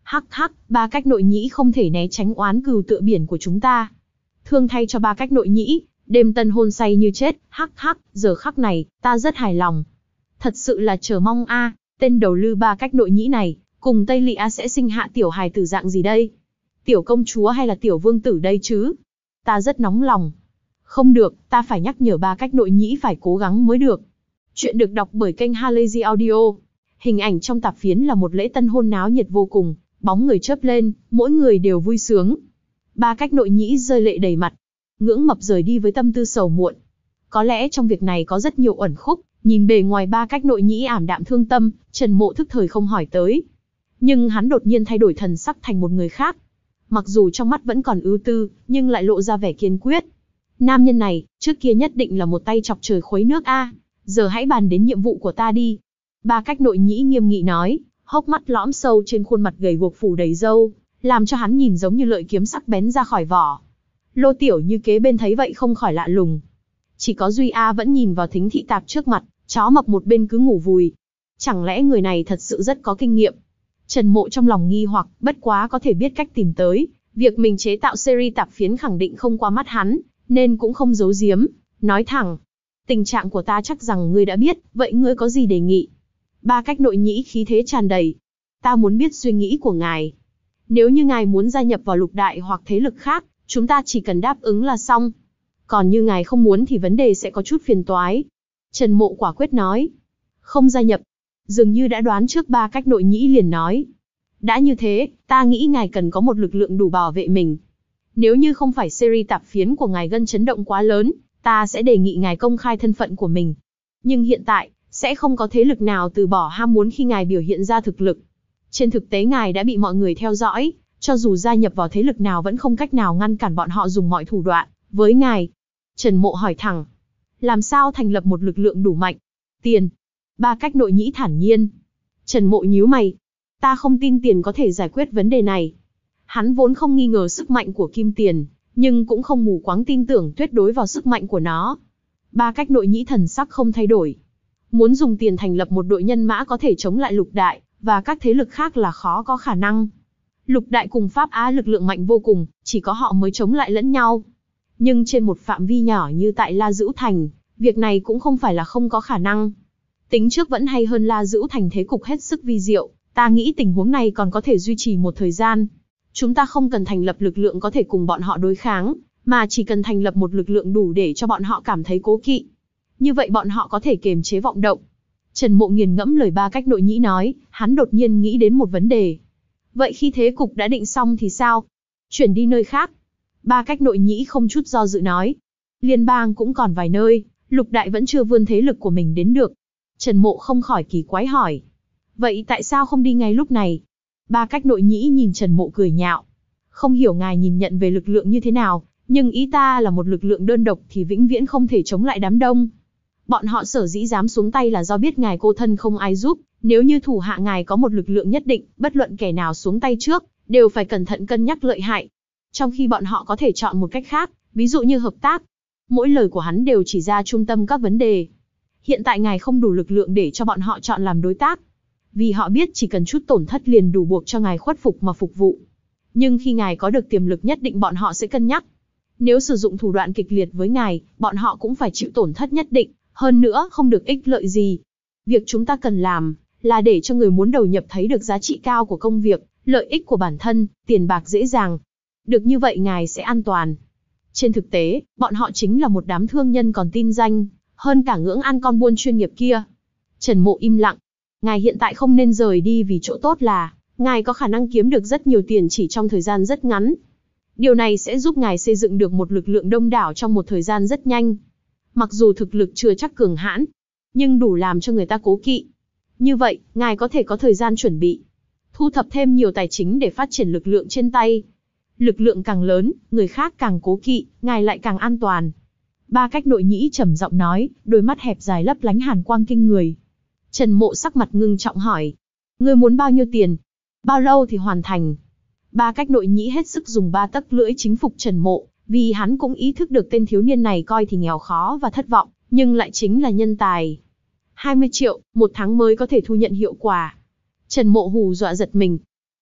Hắc hắc, ba cách nội nhĩ không thể né tránh oán cừu tựa biển của chúng ta. Thương thay cho ba cách nội nhĩ, đêm tân hôn say như chết, hắc hắc, giờ khắc này, ta rất hài lòng. Thật sự là chờ mong a, tên đầu lư ba cách nội nhĩ này, cùng Tây Lị A sẽ sinh hạ tiểu hài tử dạng gì đây? Tiểu công chúa hay là tiểu vương tử đây chứ? Ta rất nóng lòng. Không được, ta phải nhắc nhở ba cách nội nhĩ phải cố gắng mới được. Chuyện được đọc bởi kênh Halazy Audio. Hình ảnh trong tạp phiến là một lễ tân hôn náo nhiệt vô cùng, bóng người chớp lên, mỗi người đều vui sướng. Ba cách nội nhĩ rơi lệ đầy mặt. Ngưỡng Mập rời đi với tâm tư sầu muộn. Có lẽ trong việc này có rất nhiều uẩn khúc, nhìn bề ngoài ba cách nội nhĩ ảm đạm thương tâm, Trần Mộ thức thời không hỏi tới. Nhưng hắn đột nhiên thay đổi thần sắc thành một người khác. Mặc dù trong mắt vẫn còn ưu tư, nhưng lại lộ ra vẻ kiên quyết. Nam nhân này, trước kia nhất định là một tay chọc trời khuấy nước a. Giờ hãy bàn đến nhiệm vụ của ta đi. Ba cách nội nhĩ nghiêm nghị nói, hốc mắt lõm sâu trên khuôn mặt gầy guộc phủ đầy râu, làm cho hắn nhìn giống như lợi kiếm sắc bén ra khỏi vỏ. Lô Tiểu Như kế bên thấy vậy không khỏi lạ lùng. Chỉ có Duy A vẫn nhìn vào thính thị tạp trước mặt, chó mập một bên cứ ngủ vùi. Chẳng lẽ người này thật sự rất có kinh nghiệm? Trần Mộ trong lòng nghi hoặc, bất quá có thể biết cách tìm tới. Việc mình chế tạo series tạp phiến khẳng định không qua mắt hắn, nên cũng không giấu giếm, nói thẳng. Tình trạng của ta chắc rằng ngươi đã biết, vậy ngươi có gì đề nghị? Ba cách nội nhĩ khí thế tràn đầy. Ta muốn biết suy nghĩ của ngài. Nếu như ngài muốn gia nhập vào lục đại hoặc thế lực khác, chúng ta chỉ cần đáp ứng là xong. Còn như ngài không muốn thì vấn đề sẽ có chút phiền toái. Trần Mộ quả quyết nói. Không gia nhập. Dường như đã đoán trước ba cách nội nhĩ liền nói. Đã như thế, ta nghĩ ngài cần có một lực lượng đủ bảo vệ mình. Nếu như không phải series tạp phiến của ngài gây chấn động quá lớn, ta sẽ đề nghị ngài công khai thân phận của mình. Nhưng hiện tại, sẽ không có thế lực nào từ bỏ ham muốn khi ngài biểu hiện ra thực lực. Trên thực tế ngài đã bị mọi người theo dõi, cho dù gia nhập vào thế lực nào vẫn không cách nào ngăn cản bọn họ dùng mọi thủ đoạn với ngài. Trần Mộ hỏi thẳng, làm sao thành lập một lực lượng đủ mạnh? Tiền. Ba cách nội nhĩ thản nhiên. Trần Mộ nhíu mày. Ta không tin tiền có thể giải quyết vấn đề này. Hắn vốn không nghi ngờ sức mạnh của kim tiền, nhưng cũng không mù quáng tin tưởng tuyệt đối vào sức mạnh của nó. Ba cách nội nhĩ thần sắc không thay đổi. Muốn dùng tiền thành lập một đội nhân mã có thể chống lại lục đại, và các thế lực khác là khó có khả năng. Lục đại cùng Pháp Á lực lượng mạnh vô cùng, chỉ có họ mới chống lại lẫn nhau. Nhưng trên một phạm vi nhỏ như tại La Dữu Thành, việc này cũng không phải là không có khả năng. Tính trước vẫn hay hơn La Dữu Thành thế cục hết sức vi diệu, ta nghĩ tình huống này còn có thể duy trì một thời gian. Chúng ta không cần thành lập lực lượng có thể cùng bọn họ đối kháng, mà chỉ cần thành lập một lực lượng đủ để cho bọn họ cảm thấy cố kỵ. Như vậy bọn họ có thể kiềm chế vọng động. Trần Mộ nghiền ngẫm lời ba cách nội nhĩ nói, hắn đột nhiên nghĩ đến một vấn đề. Vậy khi thế cục đã định xong thì sao? Chuyển đi nơi khác. Ba cách nội nhĩ không chút do dự nói. Liên bang cũng còn vài nơi, lục đại vẫn chưa vươn thế lực của mình đến được. Trần Mộ không khỏi kỳ quái hỏi. Vậy tại sao không đi ngay lúc này? Ba cách nội nhĩ nhìn Trần Mộ cười nhạo. Không hiểu ngài nhìn nhận về lực lượng như thế nào, nhưng ý ta là một lực lượng đơn độc thì vĩnh viễn không thể chống lại đám đông. Bọn họ sở dĩ dám xuống tay là do biết ngài cô thân không ai giúp, nếu như thủ hạ ngài có một lực lượng nhất định, bất luận kẻ nào xuống tay trước, đều phải cẩn thận cân nhắc lợi hại. Trong khi bọn họ có thể chọn một cách khác, ví dụ như hợp tác. Mỗi lời của hắn đều chỉ ra trung tâm các vấn đề. Hiện tại ngài không đủ lực lượng để cho bọn họ chọn làm đối tác. Vì họ biết chỉ cần chút tổn thất liền đủ buộc cho ngài khuất phục mà phục vụ. Nhưng khi ngài có được tiềm lực nhất định bọn họ sẽ cân nhắc. Nếu sử dụng thủ đoạn kịch liệt với ngài, bọn họ cũng phải chịu tổn thất nhất định, hơn nữa không được ích lợi gì. Việc chúng ta cần làm, là để cho người muốn đầu nhập thấy được giá trị cao của công việc, lợi ích của bản thân, tiền bạc dễ dàng. Được như vậy ngài sẽ an toàn. Trên thực tế, bọn họ chính là một đám thương nhân còn tin danh, hơn cả ngưỡng ăn con buôn chuyên nghiệp kia. Trần Mộ im lặng. Ngài hiện tại không nên rời đi vì chỗ tốt là, ngài có khả năng kiếm được rất nhiều tiền chỉ trong thời gian rất ngắn. Điều này sẽ giúp ngài xây dựng được một lực lượng đông đảo trong một thời gian rất nhanh. Mặc dù thực lực chưa chắc cường hãn, nhưng đủ làm cho người ta cố kỵ. Như vậy, ngài có thể có thời gian chuẩn bị, thu thập thêm nhiều tài chính để phát triển lực lượng trên tay. Lực lượng càng lớn, người khác càng cố kỵ, ngài lại càng an toàn. Ba cách nội nhĩ trầm giọng nói, đôi mắt hẹp dài lấp lánh hàn quang kinh người. Trần Mộ sắc mặt ngưng trọng hỏi, ngươi muốn bao nhiêu tiền? Bao lâu thì hoàn thành? Ba cách nội nhĩ hết sức dùng ba tấc lưỡi chính phục Trần Mộ, vì hắn cũng ý thức được tên thiếu niên này coi thì nghèo khó và thất vọng, nhưng lại chính là nhân tài. hai mươi triệu, một tháng mới có thể thu nhận hiệu quả. Trần Mộ hù dọa giật mình.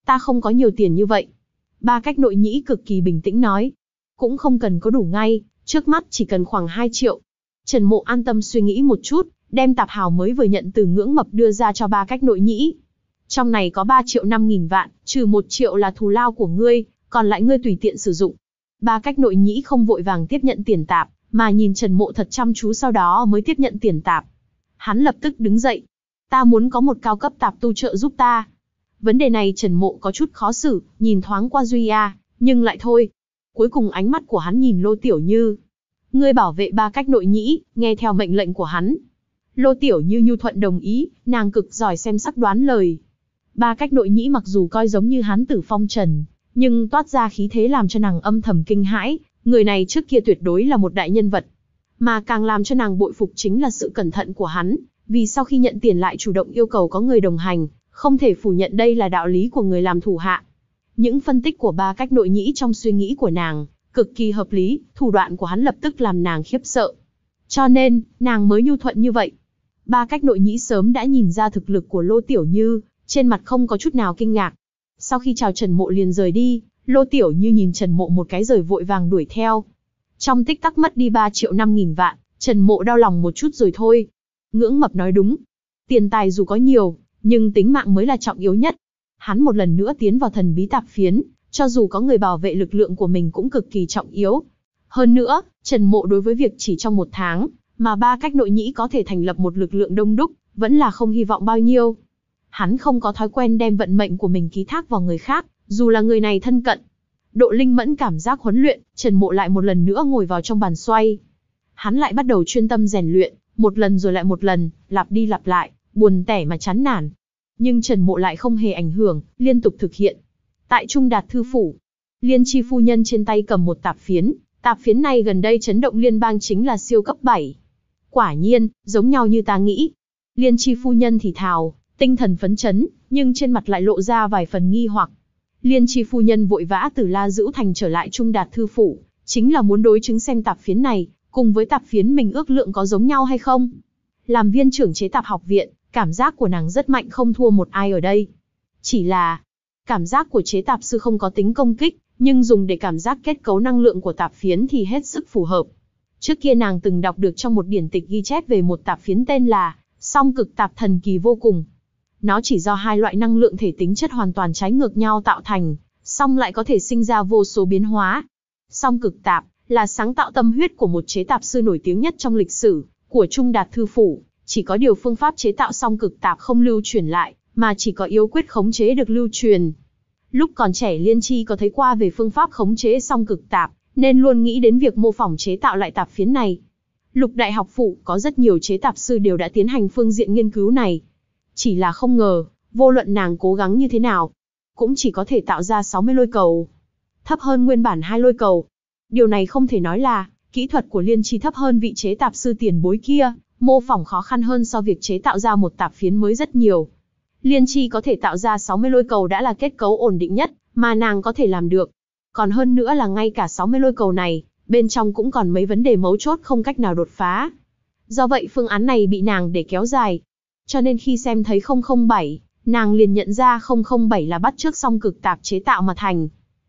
Ta không có nhiều tiền như vậy. Ba Cách Nội Nhĩ cực kỳ bình tĩnh nói. Cũng không cần có đủ ngay, trước mắt chỉ cần khoảng hai triệu. Trần Mộ an tâm suy nghĩ một chút, đem tạp hào mới vừa nhận từ Ngưỡng Mập đưa ra cho Ba Cách Nội Nhĩ. Trong này có ba triệu năm nghìn vạn, trừ một triệu là thù lao của ngươi, còn lại ngươi tùy tiện sử dụng. Ba Cách Nội Nhĩ không vội vàng tiếp nhận tiền tạp, mà nhìn Trần Mộ thật chăm chú, sau đó mới tiếp nhận tiền tạp. Hắn lập tức đứng dậy. Ta muốn có một cao cấp tạp tu trợ giúp ta. Vấn đề này Trần Mộ có chút khó xử, nhìn thoáng qua Duy A, nhưng lại thôi. Cuối cùng ánh mắt của hắn nhìn Lô Tiểu Như. Ngươi bảo vệ Ba Cách Nội Nhĩ, nghe theo mệnh lệnh của hắn. Lô Tiểu Như nhu thuận đồng ý, nàng cực giỏi xem sắc đoán lời. Ba Cách Nội Nhĩ mặc dù coi giống như hán tử phong trần, nhưng toát ra khí thế làm cho nàng âm thầm kinh hãi, người này trước kia tuyệt đối là một đại nhân vật. Mà càng làm cho nàng bội phục chính là sự cẩn thận của hắn, vì sau khi nhận tiền lại chủ động yêu cầu có người đồng hành, không thể phủ nhận đây là đạo lý của người làm thủ hạ. Những phân tích của Ba Cách Nội Nhĩ trong suy nghĩ của nàng, cực kỳ hợp lý, thủ đoạn của hắn lập tức làm nàng khiếp sợ. Cho nên, nàng mới nhu thuận như vậy. Ba Cách Nội Nhĩ sớm đã nhìn ra thực lực của Lô Tiểu Như, trên mặt không có chút nào kinh ngạc. Sau khi chào Trần Mộ liền rời đi, Lô Tiểu Như nhìn Trần Mộ một cái rồi vội vàng đuổi theo. Trong tích tắc mất đi ba triệu năm nghìn vạn, Trần Mộ đau lòng một chút rồi thôi. Ngưỡng Mập nói đúng. Tiền tài dù có nhiều, nhưng tính mạng mới là trọng yếu nhất. Hắn một lần nữa tiến vào thần bí tạp phiến, cho dù có người bảo vệ lực lượng của mình cũng cực kỳ trọng yếu. Hơn nữa, Trần Mộ đối với việc chỉ trong một tháng, mà Ba Cách Nội Nhĩ có thể thành lập một lực lượng đông đúc, vẫn là không hy vọng bao nhiêu. Hắn không có thói quen đem vận mệnh của mình ký thác vào người khác, dù là người này thân cận. Độ linh mẫn cảm giác huấn luyện, Trần Mộ lại một lần nữa ngồi vào trong bàn xoay. Hắn lại bắt đầu chuyên tâm rèn luyện, một lần rồi lại một lần, lặp đi lặp lại, buồn tẻ mà chán nản. Nhưng Trần Mộ lại không hề ảnh hưởng, liên tục thực hiện. Tại Trung Đạt Thư Phủ, Liên Chi phu nhân trên tay cầm một tạp phiến, tạp phiến này gần đây chấn động liên bang chính là siêu cấp bảy. Quả nhiên, giống nhau như ta nghĩ. Liên Chi phu nhân thì thào, tinh thần phấn chấn, nhưng trên mặt lại lộ ra vài phần nghi hoặc. Liên Chi phu nhân vội vã từ La Dữu Thành trở lại Trung Đạt Thư Phủ, chính là muốn đối chứng xem tạp phiến này, cùng với tạp phiến mình ước lượng có giống nhau hay không. Làm viên trưởng chế tạp học viện, cảm giác của nàng rất mạnh, không thua một ai ở đây. Chỉ là, cảm giác của chế tạp sư không có tính công kích, nhưng dùng để cảm giác kết cấu năng lượng của tạp phiến thì hết sức phù hợp. Trước kia nàng từng đọc được trong một điển tịch ghi chép về một tạp phiến tên là Song Cực Tạp, thần kỳ vô cùng. Nó chỉ do hai loại năng lượng thể tính chất hoàn toàn trái ngược nhau tạo thành, song lại có thể sinh ra vô số biến hóa. Song Cực Tạp là sáng tạo tâm huyết của một chế tạp sư nổi tiếng nhất trong lịch sử của Trung Đạt Thư Phủ, chỉ có điều phương pháp chế tạo Song Cực Tạp không lưu truyền lại, mà chỉ có yếu quyết khống chế được lưu truyền. Lúc còn trẻ Liên Chi có thấy qua về phương pháp khống chế Song Cực Tạp, nên luôn nghĩ đến việc mô phỏng chế tạo lại tạp phiến này. Lục Đại học phủ có rất nhiều chế tạp sư đều đã tiến hành phương diện nghiên cứu này. Chỉ là không ngờ, vô luận nàng cố gắng như thế nào, cũng chỉ có thể tạo ra sáu mươi lôi cầu. Thấp hơn nguyên bản hai lôi cầu. Điều này không thể nói là, kỹ thuật của Liên Chi thấp hơn vị chế tạp sư tiền bối kia, mô phỏng khó khăn hơn so việc chế tạo ra một tạp phiến mới rất nhiều. Liên Chi có thể tạo ra sáu mươi lôi cầu đã là kết cấu ổn định nhất, mà nàng có thể làm được. Còn hơn nữa là ngay cả sáu mươi lôi cầu này, bên trong cũng còn mấy vấn đề mấu chốt không cách nào đột phá. Do vậy phương án này bị nàng để kéo dài. Cho nên khi xem thấy không không bảy, nàng liền nhận ra không không bảy là bắt chước Song Cực Tạp chế tạo mà thành.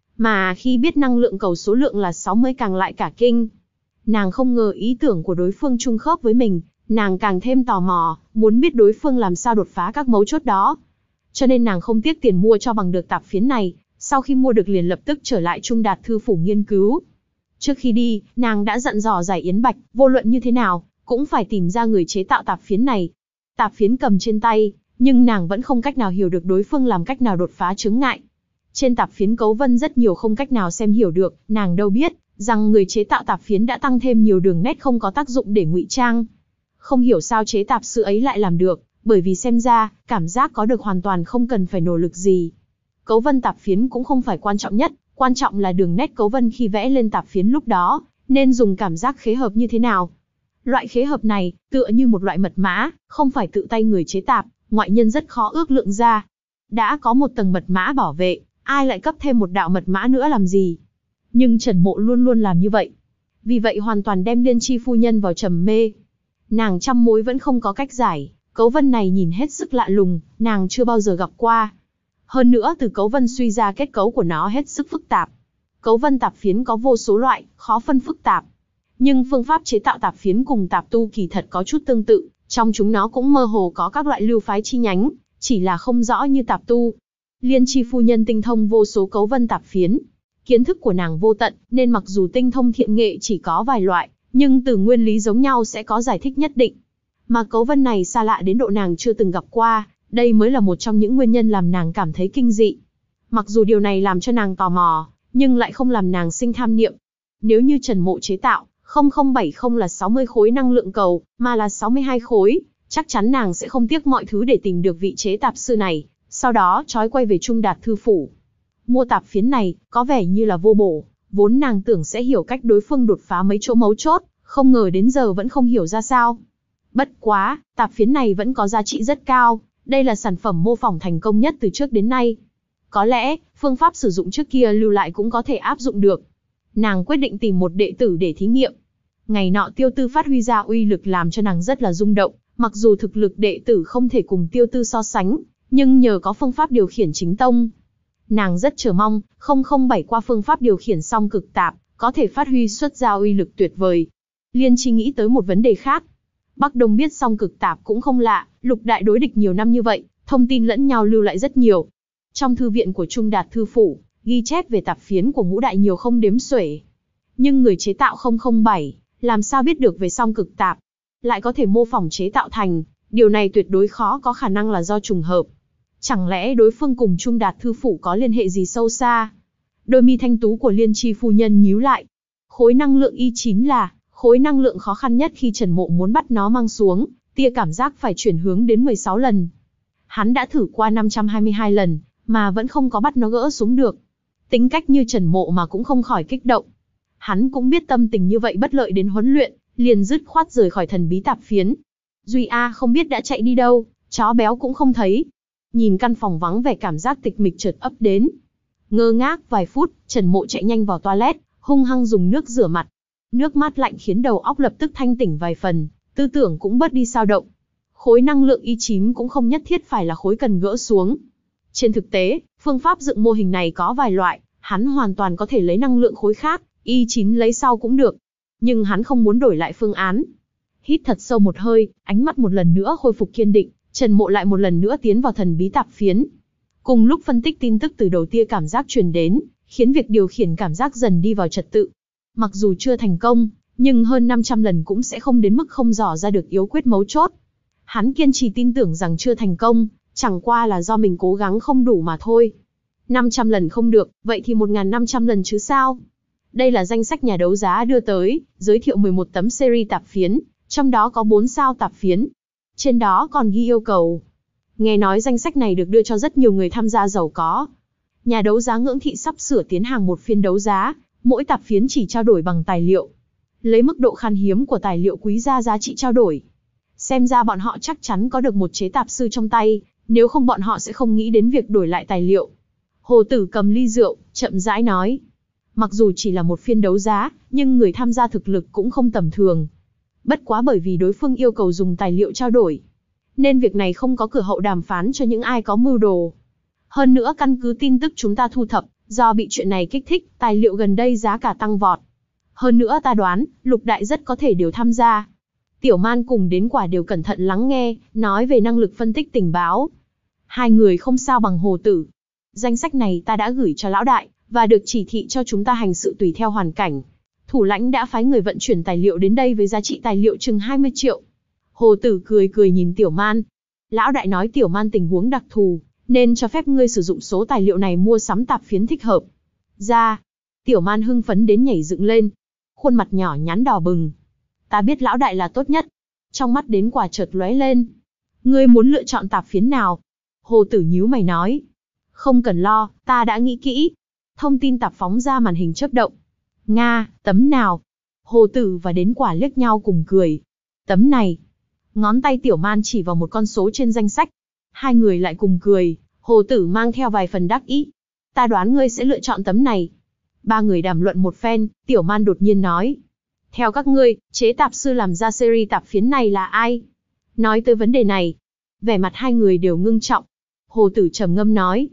Mà khi biết năng lượng cầu số lượng là sáu mươi càng lại cả kinh. Nàng không ngờ ý tưởng của đối phương chung khớp với mình, nàng càng thêm tò mò, muốn biết đối phương làm sao đột phá các mấu chốt đó. Cho nên nàng không tiếc tiền mua cho bằng được tạp phiến này, sau khi mua được liền lập tức trở lại Trung Đạt Thư Phủ nghiên cứu. Trước khi đi, nàng đã dặn dò Giải Yến Bạch, vô luận như thế nào, cũng phải tìm ra người chế tạo tạp phiến này. Tạp phiến cầm trên tay, nhưng nàng vẫn không cách nào hiểu được đối phương làm cách nào đột phá chướng ngại. Trên tạp phiến cấu vân rất nhiều không cách nào xem hiểu được, nàng đâu biết rằng người chế tạo tạp phiến đã tăng thêm nhiều đường nét không có tác dụng để ngụy trang. Không hiểu sao chế tạp sư ấy lại làm được, bởi vì xem ra, cảm giác có được hoàn toàn không cần phải nỗ lực gì. Cấu vân tạp phiến cũng không phải quan trọng nhất, quan trọng là đường nét cấu vân khi vẽ lên tạp phiến lúc đó, nên dùng cảm giác khế hợp như thế nào. Loại khế hợp này, tựa như một loại mật mã, không phải tự tay người chế tạp, ngoại nhân rất khó ước lượng ra. Đã có một tầng mật mã bảo vệ, ai lại cấp thêm một đạo mật mã nữa làm gì? Nhưng Trần Mộ luôn luôn làm như vậy. Vì vậy hoàn toàn đem Liên Chi phu nhân vào trầm mê. Nàng trăm mối vẫn không có cách giải, cấu vân này nhìn hết sức lạ lùng, nàng chưa bao giờ gặp qua. Hơn nữa từ cấu vân suy ra kết cấu của nó hết sức phức tạp. Cấu vân tạp phiến có vô số loại, khó phân phức tạp. Nhưng phương pháp chế tạo tạp phiến cùng tạp tu kỳ thật có chút tương tự, trong chúng nó cũng mơ hồ có các loại lưu phái chi nhánh, chỉ là không rõ như tạp tu. Liên Chi phu nhân tinh thông vô số cấu vân tạp phiến. Kiến thức của nàng vô tận, nên mặc dù tinh thông thiện nghệ chỉ có vài loại, nhưng từ nguyên lý giống nhau sẽ có giải thích nhất định. Mà cấu vân này xa lạ đến độ nàng chưa từng gặp qua, đây mới là một trong những nguyên nhân làm nàng cảm thấy kinh dị. Mặc dù điều này làm cho nàng tò mò, nhưng lại không làm nàng sinh tham niệm. Nếu như Trần Mộ chế tạo, không không bảy không là sáu mươi khối năng lượng cầu, mà là sáu mươi hai khối, chắc chắn nàng sẽ không tiếc mọi thứ để tìm được vị chế tạp sư này, sau đó trói quay về Trung Đạt Thư Phủ. Mua tạp phiến này, có vẻ như là vô bổ, vốn nàng tưởng sẽ hiểu cách đối phương đột phá mấy chỗ mấu chốt, không ngờ đến giờ vẫn không hiểu ra sao. Bất quá, tạp phiến này vẫn có giá trị rất cao, đây là sản phẩm mô phỏng thành công nhất từ trước đến nay. Có lẽ, phương pháp sử dụng trước kia lưu lại cũng có thể áp dụng được. Nàng quyết định tìm một đệ tử để thí nghiệm. Ngày nọ Tiêu Tư phát huy ra uy lực làm cho nàng rất là rung động, mặc dù thực lực đệ tử không thể cùng Tiêu Tư so sánh, nhưng nhờ có phương pháp điều khiển chính tông. Nàng rất chờ mong, không không bảy qua phương pháp điều khiển song cực tạp, có thể phát huy xuất ra uy lực tuyệt vời. Liên Chi nghĩ tới một vấn đề khác. Bắc Đông biết song cực tạp cũng không lạ, lục đại đối địch nhiều năm như vậy, thông tin lẫn nhau lưu lại rất nhiều. Trong thư viện của Trung Đạt Thư Phủ, ghi chép về tạp phiến của ngũ đại nhiều không đếm xuể. Nhưng người chế tạo không không bảy, làm sao biết được về song cực tạp, lại có thể mô phỏng chế tạo thành, điều này tuyệt đối khó có khả năng là do trùng hợp. Chẳng lẽ đối phương cùng Trung Đạt Thư Phủ có liên hệ gì sâu xa? Đôi mi thanh tú của Liên Chi phu nhân nhíu lại. Khối năng lượng Y chín là khối năng lượng khó khăn nhất khi Trần Mộ muốn bắt nó mang xuống, tia cảm giác phải chuyển hướng đến mười sáu lần. Hắn đã thử qua năm trăm hai mươi hai lần, mà vẫn không có bắt nó gỡ xuống được. Tính cách như Trần Mộ mà cũng không khỏi kích động. Hắn cũng biết tâm tình như vậy bất lợi đến huấn luyện, liền dứt khoát rời khỏi thần bí tạp phiến. Duy A không biết đã chạy đi đâu, chó béo cũng không thấy. Nhìn căn phòng vắng vẻ cảm giác tịch mịch chợt ấp đến. Ngơ ngác vài phút, Trần Mộ chạy nhanh vào toilet, hung hăng dùng nước rửa mặt. Nước mát lạnh khiến đầu óc lập tức thanh tỉnh vài phần, tư tưởng cũng bớt đi dao động. Khối năng lượng Y chín cũng không nhất thiết phải là khối cần gỡ xuống. Trên thực tế, phương pháp dựng mô hình này có vài loại, hắn hoàn toàn có thể lấy năng lượng khối khác, Y chín lấy sau cũng được. Nhưng hắn không muốn đổi lại phương án. Hít thật sâu một hơi, ánh mắt một lần nữa khôi phục kiên định, Trần Mộ lại một lần nữa tiến vào thần bí tạp phiến. Cùng lúc phân tích tin tức từ đầu tia cảm giác truyền đến, khiến việc điều khiển cảm giác dần đi vào trật tự. Mặc dù chưa thành công, nhưng hơn năm trăm lần cũng sẽ không đến mức không dò ra được yếu quyết mấu chốt. Hắn kiên trì tin tưởng rằng chưa thành công, chẳng qua là do mình cố gắng không đủ mà thôi. năm trăm lần không được, vậy thì một nghìn năm trăm lần chứ sao? Đây là danh sách nhà đấu giá đưa tới, giới thiệu mười một tấm series tạp phiến, trong đó có bốn sao tạp phiến. Trên đó còn ghi yêu cầu. Nghe nói danh sách này được đưa cho rất nhiều người tham gia giàu có. Nhà đấu giá Ngưỡng Thị sắp sửa tiến hàng một phiên đấu giá, mỗi tạp phiến chỉ trao đổi bằng tài liệu. Lấy mức độ khan hiếm của tài liệu quý ra giá trị trao đổi. Xem ra bọn họ chắc chắn có được một chế tạp sư trong tay, nếu không bọn họ sẽ không nghĩ đến việc đổi lại tài liệu. Hồ Tử cầm ly rượu, chậm rãi nói. Mặc dù chỉ là một phiên đấu giá, nhưng người tham gia thực lực cũng không tầm thường. Bất quá bởi vì đối phương yêu cầu dùng tài liệu trao đổi, nên việc này không có cửa hậu đàm phán cho những ai có mưu đồ. Hơn nữa căn cứ tin tức chúng ta thu thập, do bị chuyện này kích thích, tài liệu gần đây giá cả tăng vọt. Hơn nữa ta đoán, lục đại rất có thể đều tham gia. Tiểu Man cùng Đến Quả đều cẩn thận lắng nghe, nói về năng lực phân tích tình báo. Hai người không sao bằng Hồ Tử. Danh sách này ta đã gửi cho lão đại, và được chỉ thị cho chúng ta hành sự tùy theo hoàn cảnh. Thủ lãnh đã phái người vận chuyển tài liệu đến đây với giá trị tài liệu chừng hai mươi triệu. Hồ Tử cười cười nhìn Tiểu Man. Lão đại nói Tiểu Man tình huống đặc thù, nên cho phép ngươi sử dụng số tài liệu này mua sắm tạp phiến thích hợp. Ra. Tiểu Man hưng phấn đến nhảy dựng lên. Khuôn mặt nhỏ nhắn đỏ bừng. Ta biết lão đại là tốt nhất. Trong mắt Đến Quả chợt lóe lên. Ngươi muốn lựa chọn tạp phiến nào? Hồ Tử nhíu mày nói. Không cần lo, ta đã nghĩ kỹ. Thông tin tạp phóng ra màn hình chớp động. Nga, tấm nào? Hồ Tử và Đến Quả liếc nhau cùng cười. Tấm này. Ngón tay Tiểu Man chỉ vào một con số trên danh sách. Hai người lại cùng cười, Hồ Tử mang theo vài phần đắc ý. Ta đoán ngươi sẽ lựa chọn tấm này. Ba người đàm luận một phen, Tiểu Man đột nhiên nói. Theo các ngươi, chế tạp sư làm ra series tạp phiến này là ai? Nói tới vấn đề này, vẻ mặt hai người đều ngưng trọng. Hồ Tử trầm ngâm nói.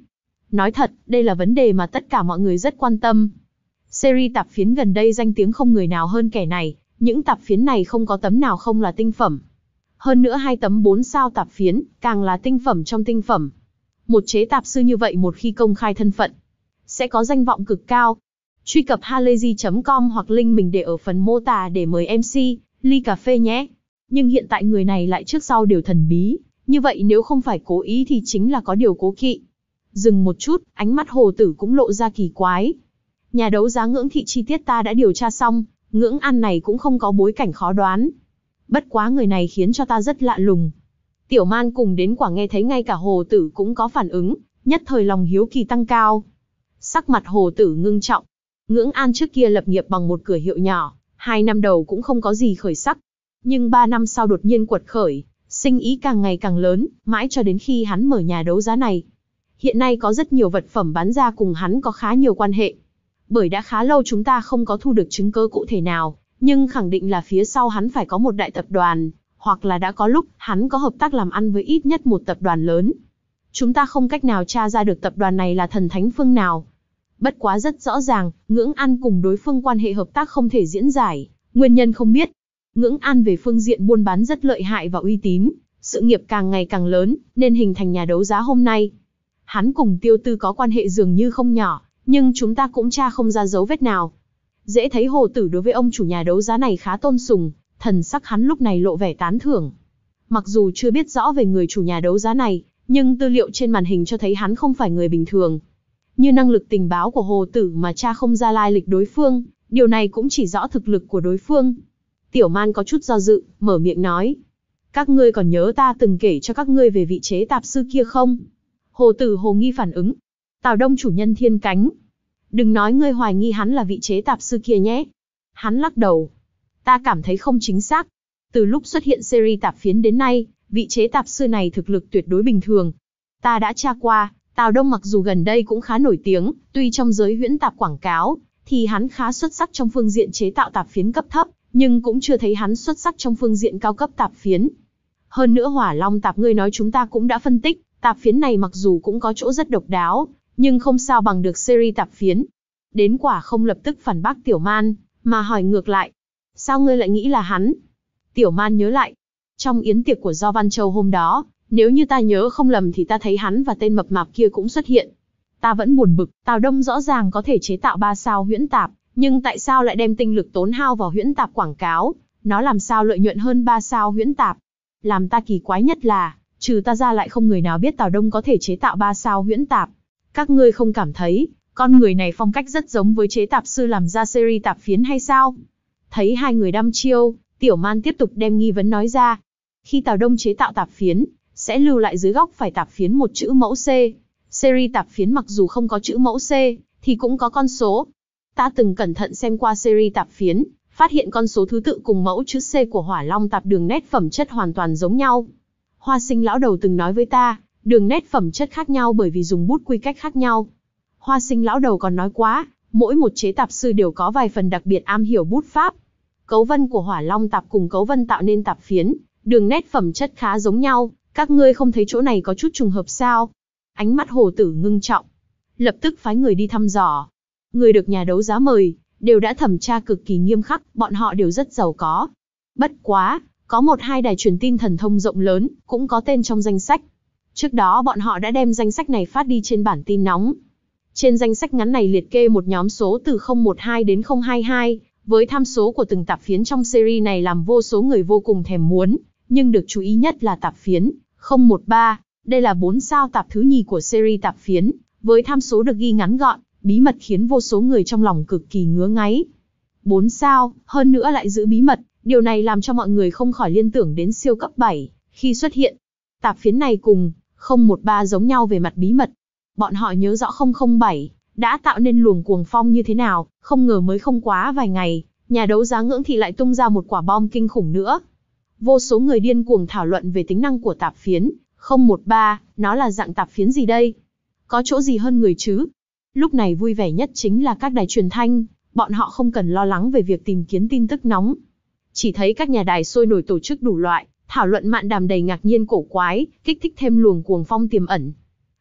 Nói thật, đây là vấn đề mà tất cả mọi người rất quan tâm. Series tạp phiến gần đây danh tiếng không người nào hơn kẻ này, những tạp phiến này không có tấm nào không là tinh phẩm. Hơn nữa hai tấm bốn sao tạp phiến, càng là tinh phẩm trong tinh phẩm. Một chế tạp sư như vậy một khi công khai thân phận, sẽ có danh vọng cực cao. Truy cập halayzi chấm com hoặc link mình để ở phần mô tả để mời em xê, ly cà phê nhé. Nhưng hiện tại người này lại trước sau đều thần bí, như vậy nếu không phải cố ý thì chính là có điều cố kỵ. Dừng một chút, ánh mắt Hồ Tử cũng lộ ra kỳ quái. Nhà đấu giá Ngưỡng Thị chi tiết ta đã điều tra xong, Ngưỡng An này cũng không có bối cảnh khó đoán. Bất quá người này khiến cho ta rất lạ lùng. Tiểu Man cùng đến quả nghe thấy ngay cả Hồ Tử cũng có phản ứng, nhất thời lòng hiếu kỳ tăng cao. Sắc mặt Hồ Tử ngưng trọng. Ngưỡng An trước kia lập nghiệp bằng một cửa hiệu nhỏ, hai năm đầu cũng không có gì khởi sắc. Nhưng ba năm sau đột nhiên quật khởi, sinh ý càng ngày càng lớn, mãi cho đến khi hắn mở nhà đấu giá này. Hiện nay có rất nhiều vật phẩm bán ra cùng hắn có khá nhiều quan hệ. Bởi đã khá lâu chúng ta không có thu được chứng cứ cụ thể nào, nhưng khẳng định là phía sau hắn phải có một đại tập đoàn, hoặc là đã có lúc hắn có hợp tác làm ăn với ít nhất một tập đoàn lớn. Chúng ta không cách nào tra ra được tập đoàn này là thần thánh phương nào. Bất quá rất rõ ràng, Ngưỡng An cùng đối phương quan hệ hợp tác không thể diễn giải, nguyên nhân không biết. Ngưỡng An về phương diện buôn bán rất lợi hại và uy tín, sự nghiệp càng ngày càng lớn, nên hình thành nhà đấu giá hôm nay. Hắn cùng Tiêu Tư có quan hệ dường như không nhỏ, nhưng chúng ta cũng tra không ra dấu vết nào. Dễ thấy Hồ Tử đối với ông chủ nhà đấu giá này khá tôn sùng, thần sắc hắn lúc này lộ vẻ tán thưởng. Mặc dù chưa biết rõ về người chủ nhà đấu giá này, nhưng tư liệu trên màn hình cho thấy hắn không phải người bình thường. Như năng lực tình báo của Hồ Tử mà tra không ra lai lịch đối phương, điều này cũng chỉ rõ thực lực của đối phương. Tiểu Man có chút do dự, mở miệng nói. Các ngươi còn nhớ ta từng kể cho các ngươi về vị chế tạp sư kia không? Hồ Tử hồ nghi phản ứng. Tào Đông chủ nhân Thiên Cánh. Đừng nói ngươi hoài nghi hắn là vị chế tạp sư kia nhé. Hắn lắc đầu. Ta cảm thấy không chính xác. Từ lúc xuất hiện series tạp phiến đến nay, vị chế tạp sư này thực lực tuyệt đối bình thường. Ta đã tra qua, Tào Đông mặc dù gần đây cũng khá nổi tiếng, tuy trong giới huyễn tạp quảng cáo, thì hắn khá xuất sắc trong phương diện chế tạo tạp phiến cấp thấp, nhưng cũng chưa thấy hắn xuất sắc trong phương diện cao cấp tạp phiến. Hơn nữa Hỏa Long tạp ngươi nói chúng ta cũng đã phân tích, tạp phiến này mặc dù cũng có chỗ rất độc đáo, nhưng không sao bằng được series tạp phiến. Đến quả không lập tức phản bác Tiểu Man, mà hỏi ngược lại. Sao ngươi lại nghĩ là hắn? Tiểu Man nhớ lại. Trong yến tiệc của Do Văn Châu hôm đó, nếu như ta nhớ không lầm thì ta thấy hắn và tên mập mạp kia cũng xuất hiện. Ta vẫn buồn bực, Tào Đông rõ ràng có thể chế tạo ba sao huyễn tạp, nhưng tại sao lại đem tinh lực tốn hao vào huyễn tạp quảng cáo? Nó làm sao lợi nhuận hơn ba sao huyễn tạp? Làm ta kỳ quái nhất là, trừ ta ra lại không người nào biết Tào Đông có thể chế tạo ba sao huyễn tạp. Các ngươi không cảm thấy, con người này phong cách rất giống với chế tạp sư làm ra series tạp phiến hay sao? Thấy hai người đăm chiêu, Tiểu Man tiếp tục đem nghi vấn nói ra. Khi Tào Đông chế tạo tạp phiến, sẽ lưu lại dưới góc phải tạp phiến một chữ mẫu C. Series tạp phiến mặc dù không có chữ mẫu C, thì cũng có con số. Ta từng cẩn thận xem qua series tạp phiến, phát hiện con số thứ tự cùng mẫu chữ C của Hỏa Long tạp đường nét phẩm chất hoàn toàn giống nhau. Hoa Sinh lão đầu từng nói với ta, đường nét phẩm chất khác nhau bởi vì dùng bút quy cách khác nhau. Hoa Sinh lão đầu còn nói quá, mỗi một chế tạp sư đều có vài phần đặc biệt am hiểu bút pháp. Cấu vân của Hỏa Long tạp cùng cấu vân tạo nên tạp phiến, đường nét phẩm chất khá giống nhau, các ngươi không thấy chỗ này có chút trùng hợp sao? Ánh mắt Hồ Tử ngưng trọng, lập tức phái người đi thăm dò. Người được nhà đấu giá mời, đều đã thẩm tra cực kỳ nghiêm khắc, bọn họ đều rất giàu có. Bất quá, có một hai đài truyền tin thần thông rộng lớn, cũng có tên trong danh sách. Trước đó bọn họ đã đem danh sách này phát đi trên bản tin nóng. Trên danh sách ngắn này liệt kê một nhóm số từ không một hai đến không hai hai, với tham số của từng tạp phiến trong series này làm vô số người vô cùng thèm muốn, nhưng được chú ý nhất là tạp phiến không một ba, đây là bốn sao tạp thứ nhì của series tạp phiến, với tham số được ghi ngắn gọn, bí mật khiến vô số người trong lòng cực kỳ ngứa ngáy. bốn sao, hơn nữa lại giữ bí mật, điều này làm cho mọi người không khỏi liên tưởng đến siêu cấp bảy, khi xuất hiện. Tạp phiến này cùng không một ba giống nhau về mặt bí mật. Bọn họ nhớ rõ không không bảy đã tạo nên luồng cuồng phong như thế nào, không ngờ mới không quá vài ngày, nhà đấu giá Ngưỡng Thị lại tung ra một quả bom kinh khủng nữa. Vô số người điên cuồng thảo luận về tính năng của tạp phiến không một ba, nó là dạng tạp phiến gì đây? Có chỗ gì hơn người chứ? Lúc này vui vẻ nhất chính là các đài truyền thanh, bọn họ không cần lo lắng về việc tìm kiếm tin tức nóng. Chỉ thấy các nhà đài sôi nổi tổ chức đủ loại, thảo luận mạn đàm đầy ngạc nhiên cổ quái, kích thích thêm luồng cuồng phong tiềm ẩn.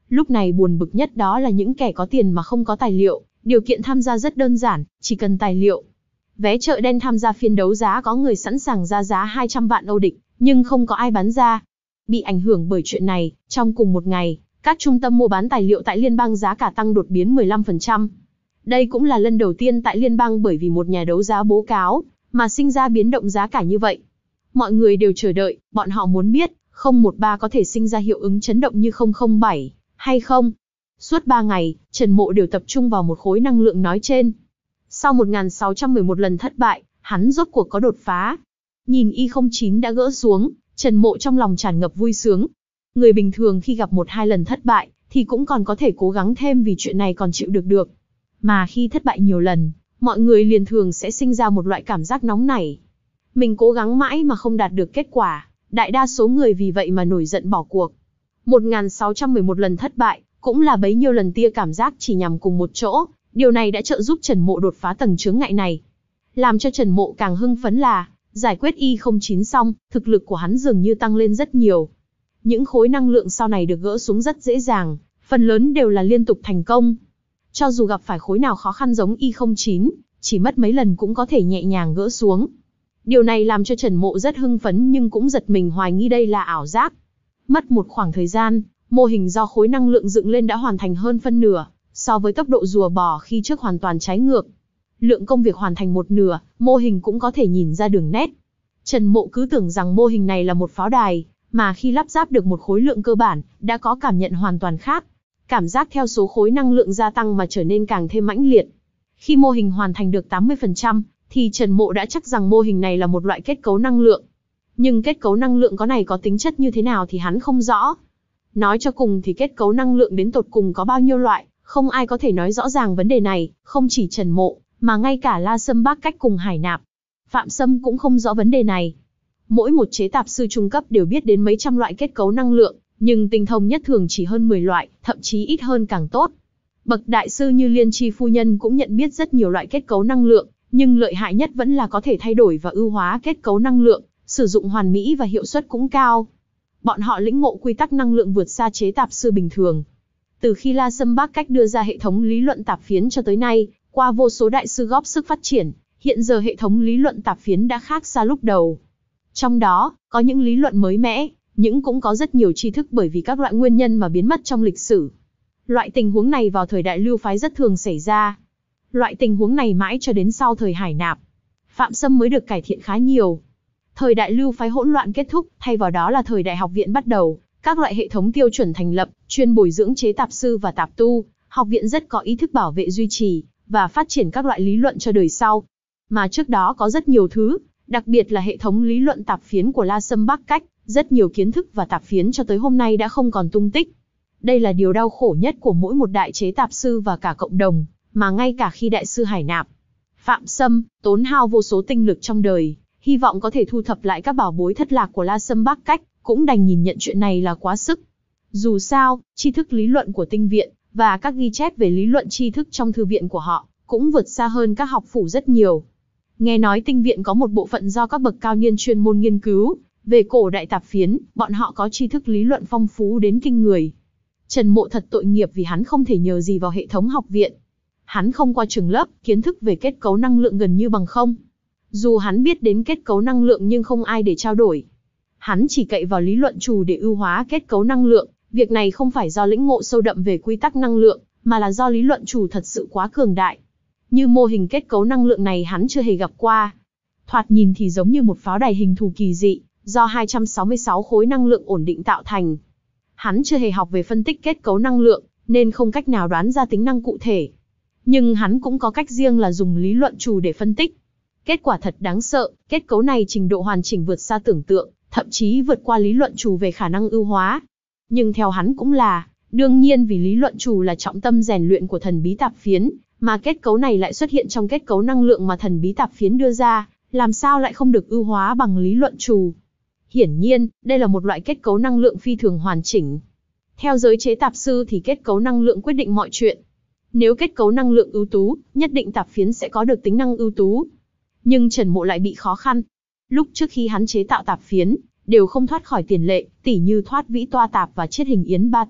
Lúc này buồn bực nhất đó là những kẻ có tiền mà không có tài liệu, điều kiện tham gia rất đơn giản, chỉ cần tài liệu. Vé chợ đen tham gia phiên đấu giá có người sẵn sàng ra giá hai trăm vạn Âu địch, nhưng không có ai bán ra. Bị ảnh hưởng bởi chuyện này, trong cùng một ngày, các trung tâm mua bán tài liệu tại liên bang giá cả tăng đột biến mười lăm phần trăm. Đây cũng là lần đầu tiên tại liên bang bởi vì một nhà đấu giá bố cáo, mà sinh ra biến động giá cả như vậy. Mọi người đều chờ đợi, bọn họ muốn biết, không một ba có thể sinh ra hiệu ứng chấn động như không không bảy, hay không? Suốt ba ngày, Trần Mộ đều tập trung vào một khối năng lượng nói trên. Sau một nghìn sáu trăm mười một lần thất bại, hắn rốt cuộc có đột phá. Nhìn Y không chín đã gỡ xuống, Trần Mộ trong lòng tràn ngập vui sướng. Người bình thường khi gặp một hai lần thất bại, thì cũng còn có thể cố gắng thêm vì chuyện này còn chịu được được. Mà khi thất bại nhiều lần, mọi người liền thường sẽ sinh ra một loại cảm giác nóng nảy. Mình cố gắng mãi mà không đạt được kết quả, đại đa số người vì vậy mà nổi giận bỏ cuộc. một nghìn sáu trăm mười một lần thất bại, cũng là bấy nhiêu lần tia cảm giác chỉ nhằm cùng một chỗ, điều này đã trợ giúp Trần Mộ đột phá tầng chướng ngại này. Làm cho Trần Mộ càng hưng phấn là, giải quyết Y không chín xong, thực lực của hắn dường như tăng lên rất nhiều. Những khối năng lượng sau này được gỡ xuống rất dễ dàng, phần lớn đều là liên tục thành công. Cho dù gặp phải khối nào khó khăn giống Y không chín, chỉ mất mấy lần cũng có thể nhẹ nhàng gỡ xuống. Điều này làm cho Trần Mộ rất hưng phấn nhưng cũng giật mình hoài nghi đây là ảo giác. Mất một khoảng thời gian, mô hình do khối năng lượng dựng lên đã hoàn thành hơn phân nửa, so với tốc độ rùa bò khi trước hoàn toàn trái ngược. Lượng công việc hoàn thành một nửa, mô hình cũng có thể nhìn ra đường nét. Trần Mộ cứ tưởng rằng mô hình này là một pháo đài, mà khi lắp ráp được một khối lượng cơ bản, đã có cảm nhận hoàn toàn khác. Cảm giác theo số khối năng lượng gia tăng mà trở nên càng thêm mãnh liệt. Khi mô hình hoàn thành được tám mươi phần trăm, thì Trần Mộ đã chắc rằng mô hình này là một loại kết cấu năng lượng. Nhưng kết cấu năng lượng có này có tính chất như thế nào thì hắn không rõ. Nói cho cùng thì kết cấu năng lượng đến tột cùng có bao nhiêu loại, không ai có thể nói rõ ràng vấn đề này, không chỉ Trần Mộ, mà ngay cả La Sâm Bác Cách cùng Hải Nạp. Phạm Sâm cũng không rõ vấn đề này. Mỗi một chế tạp sư trung cấp đều biết đến mấy trăm loại kết cấu năng lượng, nhưng tinh thông nhất thường chỉ hơn mười loại, thậm chí ít hơn càng tốt. Bậc đại sư như Liên Chi phu nhân cũng nhận biết rất nhiều loại kết cấu năng lượng, nhưng lợi hại nhất vẫn là có thể thay đổi và ưu hóa kết cấu năng lượng, sử dụng hoàn mỹ và hiệu suất cũng cao. Bọn họ lĩnh ngộ quy tắc năng lượng vượt xa chế tạp sư bình thường. Từ khi La Sâm Bác Cách đưa ra hệ thống lý luận tạp phiến cho tới nay, qua vô số đại sư góp sức phát triển, hiện giờ hệ thống lý luận tạp phiến đã khác xa lúc đầu. Trong đó, có những lý luận mới mẻ, nhưng cũng có rất nhiều tri thức bởi vì các loại nguyên nhân mà biến mất trong lịch sử. Loại tình huống này vào thời đại Lưu phái rất thường xảy ra. Loại tình huống này mãi cho đến sau thời Hải Nạp, Phạm Sâm mới được cải thiện khá nhiều. Thời đại Lưu phái hỗn loạn kết thúc, thay vào đó là thời đại học viện bắt đầu, các loại hệ thống tiêu chuẩn thành lập, chuyên bồi dưỡng chế tạp sư và tạp tu, học viện rất có ý thức bảo vệ duy trì và phát triển các loại lý luận cho đời sau. Mà trước đó có rất nhiều thứ, đặc biệt là hệ thống lý luận tạp phiến của La Sâm Bác Cách, rất nhiều kiến thức và tạp phiến cho tới hôm nay đã không còn tung tích. Đây là điều đau khổ nhất của mỗi một đại chế tạp sư và cả cộng đồng, mà ngay cả khi đại sư Hải Nạp, Phạm Sâm tốn hao vô số tinh lực trong đời, hy vọng có thể thu thập lại các bảo bối thất lạc của La Sâm Bác Cách, cũng đành nhìn nhận chuyện này là quá sức. Dù sao, tri thức lý luận của tinh viện và các ghi chép về lý luận tri thức trong thư viện của họ cũng vượt xa hơn các học phủ rất nhiều. Nghe nói tinh viện có một bộ phận do các bậc cao niên chuyên môn nghiên cứu về cổ đại tạp phiến, bọn họ có tri thức lý luận phong phú đến kinh người. Trần Mộ thật tội nghiệp vì hắn không thể nhờ gì vào hệ thống học viện. Hắn không qua trường lớp, kiến thức về kết cấu năng lượng gần như bằng không. Dù hắn biết đến kết cấu năng lượng nhưng không ai để trao đổi. Hắn chỉ cậy vào lý luận trù để ưu hóa kết cấu năng lượng, việc này không phải do lĩnh ngộ sâu đậm về quy tắc năng lượng, mà là do lý luận trù thật sự quá cường đại. Như mô hình kết cấu năng lượng này hắn chưa hề gặp qua. Thoạt nhìn thì giống như một pháo đài hình thù kỳ dị, do hai trăm sáu mươi sáu khối năng lượng ổn định tạo thành. Hắn chưa hề học về phân tích kết cấu năng lượng, nên không cách nào đoán ra tính năng cụ thể. Nhưng hắn cũng có cách riêng là dùng lý luận trù để phân tích. Kết quả thật đáng sợ, kết cấu này trình độ hoàn chỉnh vượt xa tưởng tượng, thậm chí vượt qua lý luận trù về khả năng ưu hóa. Nhưng theo hắn cũng là, đương nhiên vì lý luận trù là trọng tâm rèn luyện của thần bí tạp phiến, mà kết cấu này lại xuất hiện trong kết cấu năng lượng mà thần bí tạp phiến đưa ra, làm sao lại không được ưu hóa bằng lý luận trù. Hiển nhiên, đây là một loại kết cấu năng lượng phi thường hoàn chỉnh. Theo giới chế tạp sư thì kết cấu năng lượng quyết định mọi chuyện. Nếu kết cấu năng lượng ưu tú, nhất định tạp phiến sẽ có được tính năng ưu tú. Nhưng Trần Mộ lại bị khó khăn. Lúc trước khi hắn chế tạo tạp phiến, đều không thoát khỏi tiền lệ, tỉ như thoát vĩ toa tạp và chiết hình yến ba tạp,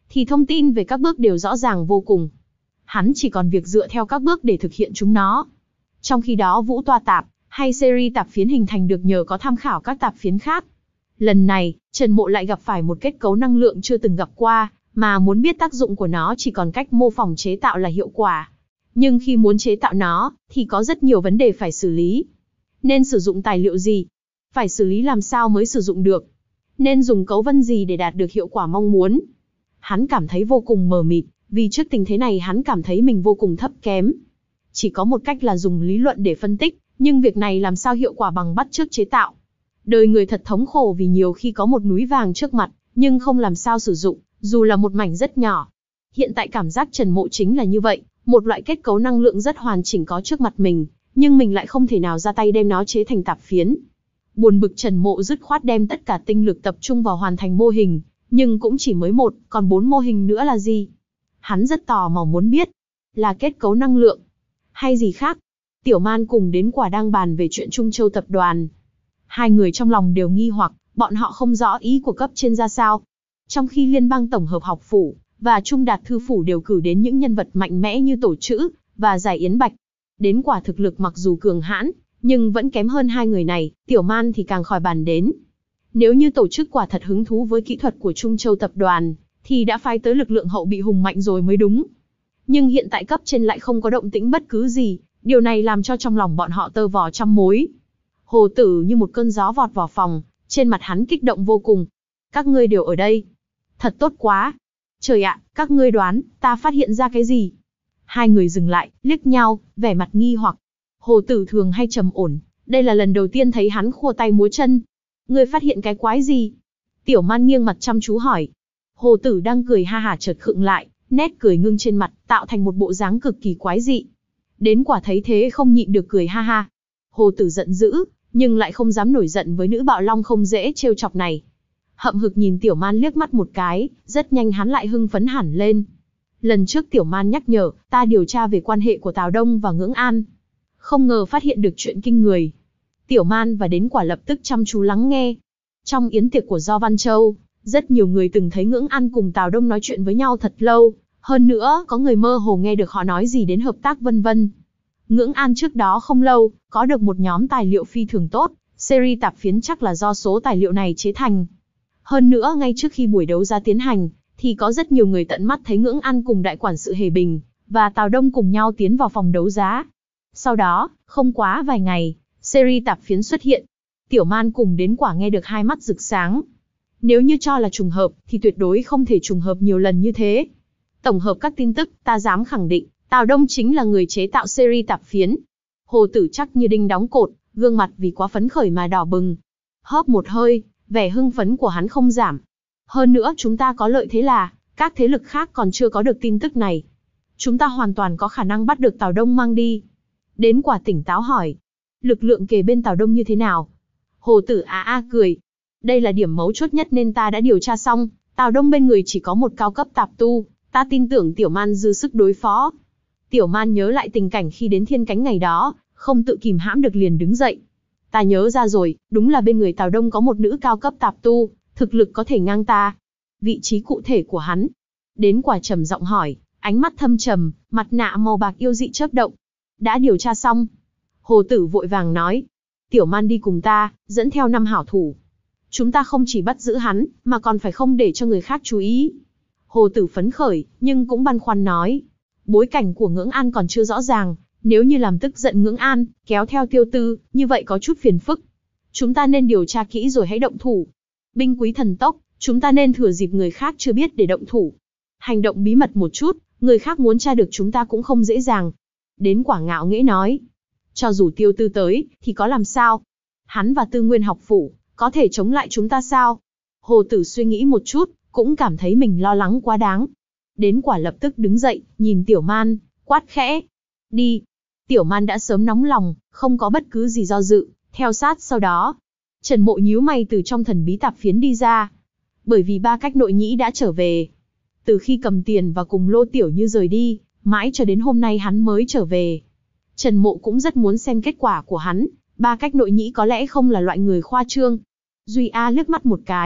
thì thông tin về các bước đều rõ ràng vô cùng. Hắn chỉ còn việc dựa theo các bước để thực hiện chúng nó. Trong khi đó vũ toa tạp, hay series tạp phiến hình thành được nhờ có tham khảo các tạp phiến khác. Lần này, Trần Mộ lại gặp phải một kết cấu năng lượng chưa từng gặp qua, mà muốn biết tác dụng của nó chỉ còn cách mô phỏng chế tạo là hiệu quả. Nhưng khi muốn chế tạo nó, thì có rất nhiều vấn đề phải xử lý. Nên sử dụng tài liệu gì? Phải xử lý làm sao mới sử dụng được? Nên dùng cấu vân gì để đạt được hiệu quả mong muốn? Hắn cảm thấy vô cùng mờ mịt, vì trước tình thế này hắn cảm thấy mình vô cùng thấp kém. Chỉ có một cách là dùng lý luận để phân tích, nhưng việc này làm sao hiệu quả bằng bắt chước chế tạo. Đời người thật thống khổ vì nhiều khi có một núi vàng trước mặt, nhưng không làm sao sử dụng, dù là một mảnh rất nhỏ. Hiện tại cảm giác Trần Mộ chính là như vậy, một loại kết cấu năng lượng rất hoàn chỉnh có trước mặt mình, nhưng mình lại không thể nào ra tay đem nó chế thành tạp phiến. Buồn bực Trần Mộ dứt khoát đem tất cả tinh lực tập trung vào hoàn thành mô hình, nhưng cũng chỉ mới một, còn bốn mô hình nữa là gì? Hắn rất tò mò muốn biết, là kết cấu năng lượng, hay gì khác? Tiểu Man cùng Đến Quả đang bàn về chuyện Trung Châu tập đoàn. Hai người trong lòng đều nghi hoặc, bọn họ không rõ ý của cấp trên ra sao. Trong khi Liên bang Tổng hợp học phủ và Trung Đạt thư phủ đều cử đến những nhân vật mạnh mẽ như Tổ Chữ và Giải Yến Bạch. Đến Quả thực lực mặc dù cường hãn, nhưng vẫn kém hơn hai người này, Tiểu Man thì càng khỏi bàn đến. Nếu như Tổ Chức quả thật hứng thú với kỹ thuật của Trung Châu tập đoàn, thì đã phái tới lực lượng hậu bị hùng mạnh rồi mới đúng. Nhưng hiện tại cấp trên lại không có động tĩnh bất cứ gì, điều này làm cho trong lòng bọn họ tơ vò trăm mối. Hồ Tử như một cơn gió vọt vào phòng, trên mặt hắn kích động vô cùng. Các ngươi đều ở đây. Thật tốt quá. Trời ạ, các ngươi đoán, ta phát hiện ra cái gì? Hai người dừng lại, liếc nhau, vẻ mặt nghi hoặc. Hồ Tử thường hay trầm ổn, đây là lần đầu tiên thấy hắn khua tay múa chân. Ngươi phát hiện cái quái gì? Tiểu Man nghiêng mặt chăm chú hỏi. Hồ Tử đang cười ha hả chợt khựng lại, nét cười ngưng trên mặt, tạo thành một bộ dáng cực kỳ quái dị. Đến Quả thấy thế không nhịn được cười ha ha. Hồ Tử giận dữ, nhưng lại không dám nổi giận với nữ bạo long không dễ trêu chọc này. Hậm hực nhìn Tiểu Man liếc mắt một cái, rất nhanh hắn lại hưng phấn hẳn lên. Lần trước Tiểu Man nhắc nhở, ta điều tra về quan hệ của Tào Đông và Ngưỡng An. Không ngờ phát hiện được chuyện kinh người. Tiểu Man và Đến Quả lập tức chăm chú lắng nghe. Trong yến tiệc của Do Văn Châu, rất nhiều người từng thấy Ngưỡng An cùng Tào Đông nói chuyện với nhau thật lâu. Hơn nữa, có người mơ hồ nghe được họ nói gì đến hợp tác vân vân. Ngưỡng An trước đó không lâu, có được một nhóm tài liệu phi thường tốt, series tạp phiến chắc là do số tài liệu này chế thành. Hơn nữa, ngay trước khi buổi đấu giá tiến hành, thì có rất nhiều người tận mắt thấy Ngưỡng An cùng đại quản sự Hề Bình và Tào Đông cùng nhau tiến vào phòng đấu giá. Sau đó, không quá vài ngày, series tạp phiến xuất hiện. Tiểu Man cùng Đến Quả nghe được hai mắt rực sáng. Nếu như cho là trùng hợp, thì tuyệt đối không thể trùng hợp nhiều lần như thế. Tổng hợp các tin tức, ta dám khẳng định, Tào Đông chính là người chế tạo series tạp phiến. Hồ Tử chắc như đinh đóng cột, gương mặt vì quá phấn khởi mà đỏ bừng. Hớp một hơi, vẻ hưng phấn của hắn không giảm. Hơn nữa chúng ta có lợi thế là, các thế lực khác còn chưa có được tin tức này. Chúng ta hoàn toàn có khả năng bắt được Tào Đông mang đi. Đến Quả tỉnh táo hỏi. Lực lượng kề bên Tào Đông như thế nào? Hồ Tử á a cười. Đây là điểm mấu chốt nhất nên ta đã điều tra xong. Tào Đông bên người chỉ có một cao cấp tạp tu. Ta tin tưởng Tiểu Man dư sức đối phó. Tiểu Man nhớ lại tình cảnh khi đến Thiên Cánh ngày đó, không tự kìm hãm được liền đứng dậy. Ta nhớ ra rồi, đúng là bên người Tào Đông có một nữ cao cấp tạp tu, thực lực có thể ngang ta. Vị trí cụ thể của hắn. Đến Quả trầm giọng hỏi, ánh mắt thâm trầm, mặt nạ màu bạc yêu dị chớp động. Đã điều tra xong. Hồ Tử vội vàng nói. Tiểu Man đi cùng ta, dẫn theo năm hảo thủ. Chúng ta không chỉ bắt giữ hắn, mà còn phải không để cho người khác chú ý. Hồ Tử phấn khởi, nhưng cũng băn khoăn nói. Bối cảnh của Ngưỡng An còn chưa rõ ràng, nếu như làm tức giận Ngưỡng An, kéo theo Tiêu Tư, như vậy có chút phiền phức. Chúng ta nên điều tra kỹ rồi hãy động thủ. Binh quý thần tốc, chúng ta nên thừa dịp người khác chưa biết để động thủ. Hành động bí mật một chút, người khác muốn tra được chúng ta cũng không dễ dàng. Đến Quả ngạo nghễ nói. Cho dù Tiêu Tư tới, thì có làm sao? Hắn và Tư Nguyên học phủ, có thể chống lại chúng ta sao? Hồ Tử suy nghĩ một chút, cũng cảm thấy mình lo lắng quá đáng. Đến Quả lập tức đứng dậy, nhìn Tiểu Man, quát khẽ. Đi. Tiểu Man đã sớm nóng lòng, không có bất cứ gì do dự, theo sát sau đó. Trần Mộ nhíu mày từ trong thần bí tạp phiến đi ra. Bởi vì ba cách nội nhĩ đã trở về. Từ khi cầm tiền và cùng Lô Tiểu Như rời đi, mãi cho đến hôm nay hắn mới trở về. Trần Mộ cũng rất muốn xem kết quả của hắn, ba cách nội nhĩ có lẽ không là loại người khoa trương. Duy A liếc mắt một cái,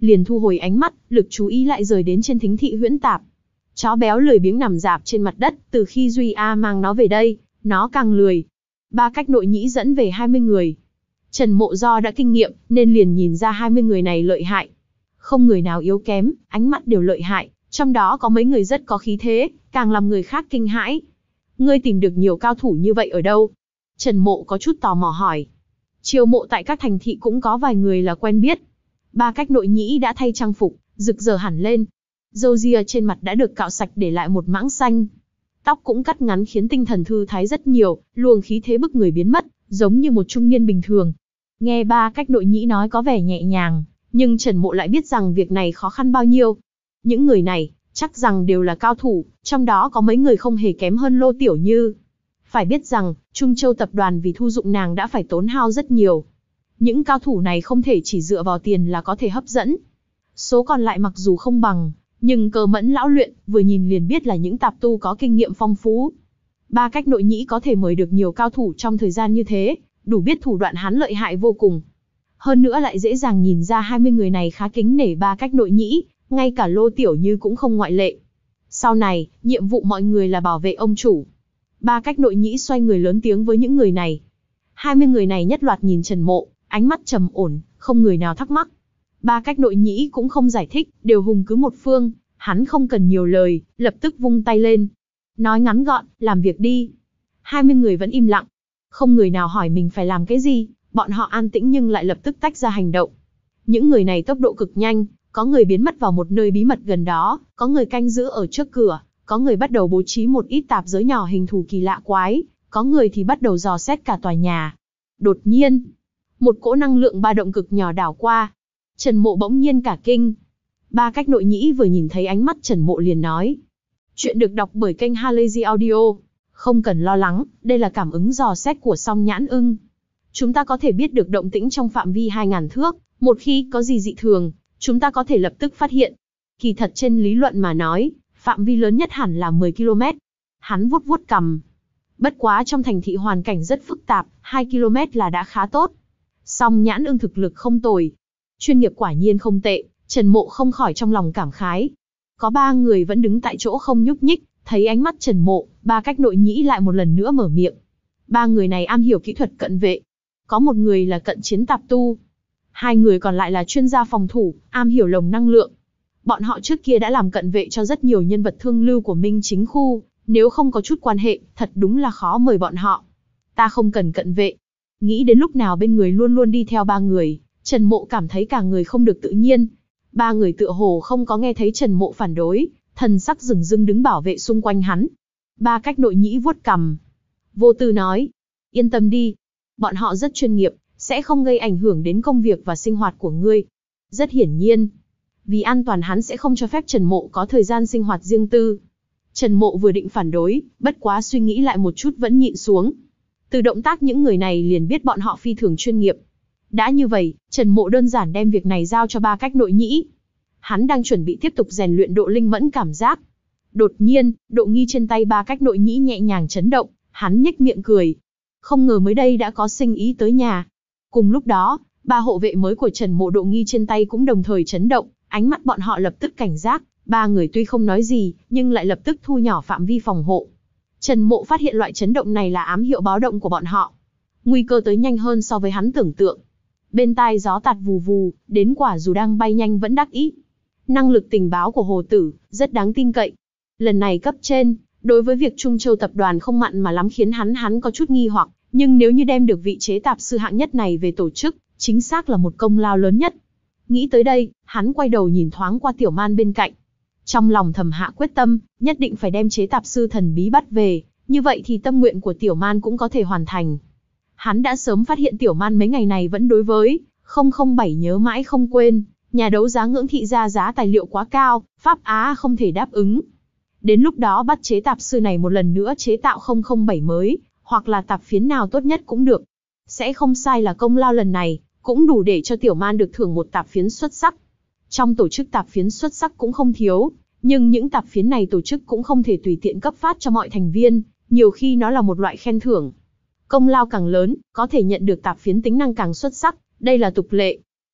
liền thu hồi ánh mắt, lực chú ý lại rời đến trên thính thị huyễn tạp. Chó béo lười biếng nằm rạp trên mặt đất, từ khi Duy A mang nó về đây, nó càng lười. Ba cách nội nhĩ dẫn về hai mươi người. Trần Mộ do đã kinh nghiệm, nên liền nhìn ra hai mươi người này lợi hại. Không người nào yếu kém, ánh mắt đều lợi hại, trong đó có mấy người rất có khí thế, càng làm người khác kinh hãi. Ngươi tìm được nhiều cao thủ như vậy ở đâu? Trần Mộ có chút tò mò hỏi. Chiêu mộ tại các thành thị cũng có vài người là quen biết. Ba cách nội nhĩ đã thay trang phục, rực rỡ hẳn lên. Râu ria trên mặt đã được cạo sạch để lại một mảng xanh. Tóc cũng cắt ngắn khiến tinh thần thư thái rất nhiều, luồng khí thế bức người biến mất, giống như một trung niên bình thường. Nghe ba cách nội nhĩ nói có vẻ nhẹ nhàng, nhưng Trần Mộ lại biết rằng việc này khó khăn bao nhiêu. Những người này, chắc rằng đều là cao thủ, trong đó có mấy người không hề kém hơn Lô Tiểu Như. Phải biết rằng, Trung Châu tập đoàn vì thu dụng nàng đã phải tốn hao rất nhiều. Những cao thủ này không thể chỉ dựa vào tiền là có thể hấp dẫn. Số còn lại mặc dù không bằng, nhưng cơ mẫn lão luyện, vừa nhìn liền biết là những tạp tu có kinh nghiệm phong phú. Ba cách nội nhĩ có thể mời được nhiều cao thủ trong thời gian như thế, đủ biết thủ đoạn hắn lợi hại vô cùng. Hơn nữa lại dễ dàng nhìn ra hai mươi người này khá kính nể ba cách nội nhĩ, ngay cả Lô Tiểu Như cũng không ngoại lệ. Sau này, nhiệm vụ mọi người là bảo vệ ông chủ. Ba cách nội nhĩ xoay người lớn tiếng với những người này. hai mươi người này nhất loạt nhìn Trần Mộ, ánh mắt trầm ổn, không người nào thắc mắc. Ba cách nội nhĩ cũng không giải thích, đều hùng cứ một phương, hắn không cần nhiều lời, lập tức vung tay lên. Nói ngắn gọn, làm việc đi. hai mươi người vẫn im lặng. Không người nào hỏi mình phải làm cái gì, bọn họ an tĩnh nhưng lại lập tức tách ra hành động. Những người này tốc độ cực nhanh, có người biến mất vào một nơi bí mật gần đó, có người canh giữ ở trước cửa, có người bắt đầu bố trí một ít tạp giới nhỏ hình thù kỳ lạ quái, có người thì bắt đầu dò xét cả tòa nhà. Đột nhiên, một cỗ năng lượng ba động cực nhỏ đảo qua. Trần Mộ bỗng nhiên cả kinh. Ba cách nội nhĩ vừa nhìn thấy ánh mắt Trần Mộ liền nói. Chuyện được đọc bởi kênh Halazy Audio. Không cần lo lắng, đây là cảm ứng dò xét của song nhãn ưng. Chúng ta có thể biết được động tĩnh trong phạm vi hai nghìn thước, một khi có gì dị thường, chúng ta có thể lập tức phát hiện. Kỳ thật trên lý luận mà nói, phạm vi lớn nhất hẳn là mười ki lô mét. Hắn vuốt vuốt cằm. Bất quá trong thành thị hoàn cảnh rất phức tạp, hai ki lô mét là đã khá tốt. Song nhãn ưng thực lực không tồi. Chuyên nghiệp quả nhiên không tệ, Trần Mộ không khỏi trong lòng cảm khái. Có ba người vẫn đứng tại chỗ không nhúc nhích, thấy ánh mắt Trần Mộ, ba cách nội nhĩ lại một lần nữa mở miệng. Ba người này am hiểu kỹ thuật cận vệ. Có một người là cận chiến tạp tu. Hai người còn lại là chuyên gia phòng thủ, am hiểu lồng năng lượng. Bọn họ trước kia đã làm cận vệ cho rất nhiều nhân vật thương lưu của Minh Chính khu, nếu không có chút quan hệ, thật đúng là khó mời bọn họ. Ta không cần cận vệ. Nghĩ đến lúc nào bên người luôn luôn đi theo ba người, Trần Mộ cảm thấy cả người không được tự nhiên. Ba người tựa hồ không có nghe thấy Trần Mộ phản đối, thần sắc rừng rưng đứng bảo vệ xung quanh hắn. Ba cách nội nhĩ vuốt cằm. Vô tư nói, yên tâm đi. Bọn họ rất chuyên nghiệp, sẽ không gây ảnh hưởng đến công việc và sinh hoạt của ngươi. Rất hiển nhiên, vì an toàn hắn sẽ không cho phép Trần Mộ có thời gian sinh hoạt riêng tư. Trần Mộ vừa định phản đối, bất quá suy nghĩ lại một chút vẫn nhịn xuống. Từ động tác những người này liền biết bọn họ phi thường chuyên nghiệp. Đã như vậy, Trần Mộ đơn giản đem việc này giao cho ba cách nội nhĩ. Hắn đang chuẩn bị tiếp tục rèn luyện độ linh mẫn cảm giác. Đột nhiên, độ nghi trên tay ba cách nội nhĩ nhẹ nhàng chấn động, hắn nhếch miệng cười. Không ngờ mới đây đã có sinh ý tới nhà. Cùng lúc đó, ba hộ vệ mới của Trần Mộ độ nghi trên tay cũng đồng thời chấn động, ánh mắt bọn họ lập tức cảnh giác. Ba người tuy không nói gì, nhưng lại lập tức thu nhỏ phạm vi phòng hộ. Trần Mộ phát hiện loại chấn động này là ám hiệu báo động của bọn họ. Nguy cơ tới nhanh hơn so với hắn tưởng tượng. Bên tai gió tạt vù vù, đến quả dù đang bay nhanh vẫn đắc ý. Năng lực tình báo của Hồ Tử, rất đáng tin cậy. Lần này cấp trên, đối với việc Trung Châu tập đoàn không mặn mà lắm khiến hắn hắn có chút nghi hoặc, nhưng nếu như đem được vị chế tạp sư hạng nhất này về tổ chức, chính xác là một công lao lớn nhất. Nghĩ tới đây, hắn quay đầu nhìn thoáng qua Tiểu Man bên cạnh. Trong lòng thầm hạ quyết tâm, nhất định phải đem chế tạp sư thần bí bắt về, như vậy thì tâm nguyện của Tiểu Man cũng có thể hoàn thành. Hắn đã sớm phát hiện Tiểu Man mấy ngày này vẫn đối với không không bảy nhớ mãi không quên, nhà đấu giá ngưỡng thị ra giá tài liệu quá cao, Pháp Á không thể đáp ứng. Đến lúc đó bắt chế tạp sư này một lần nữa chế tạo không không bảy mới, hoặc là tạp phiến nào tốt nhất cũng được. Sẽ không sai là công lao lần này, cũng đủ để cho Tiểu Man được thưởng một tạp phiến xuất sắc. Trong tổ chức tạp phiến xuất sắc cũng không thiếu, nhưng những tạp phiến này tổ chức cũng không thể tùy tiện cấp phát cho mọi thành viên, nhiều khi nó là một loại khen thưởng. Công lao càng lớn, có thể nhận được tạp phiến tính năng càng xuất sắc, đây là tục lệ.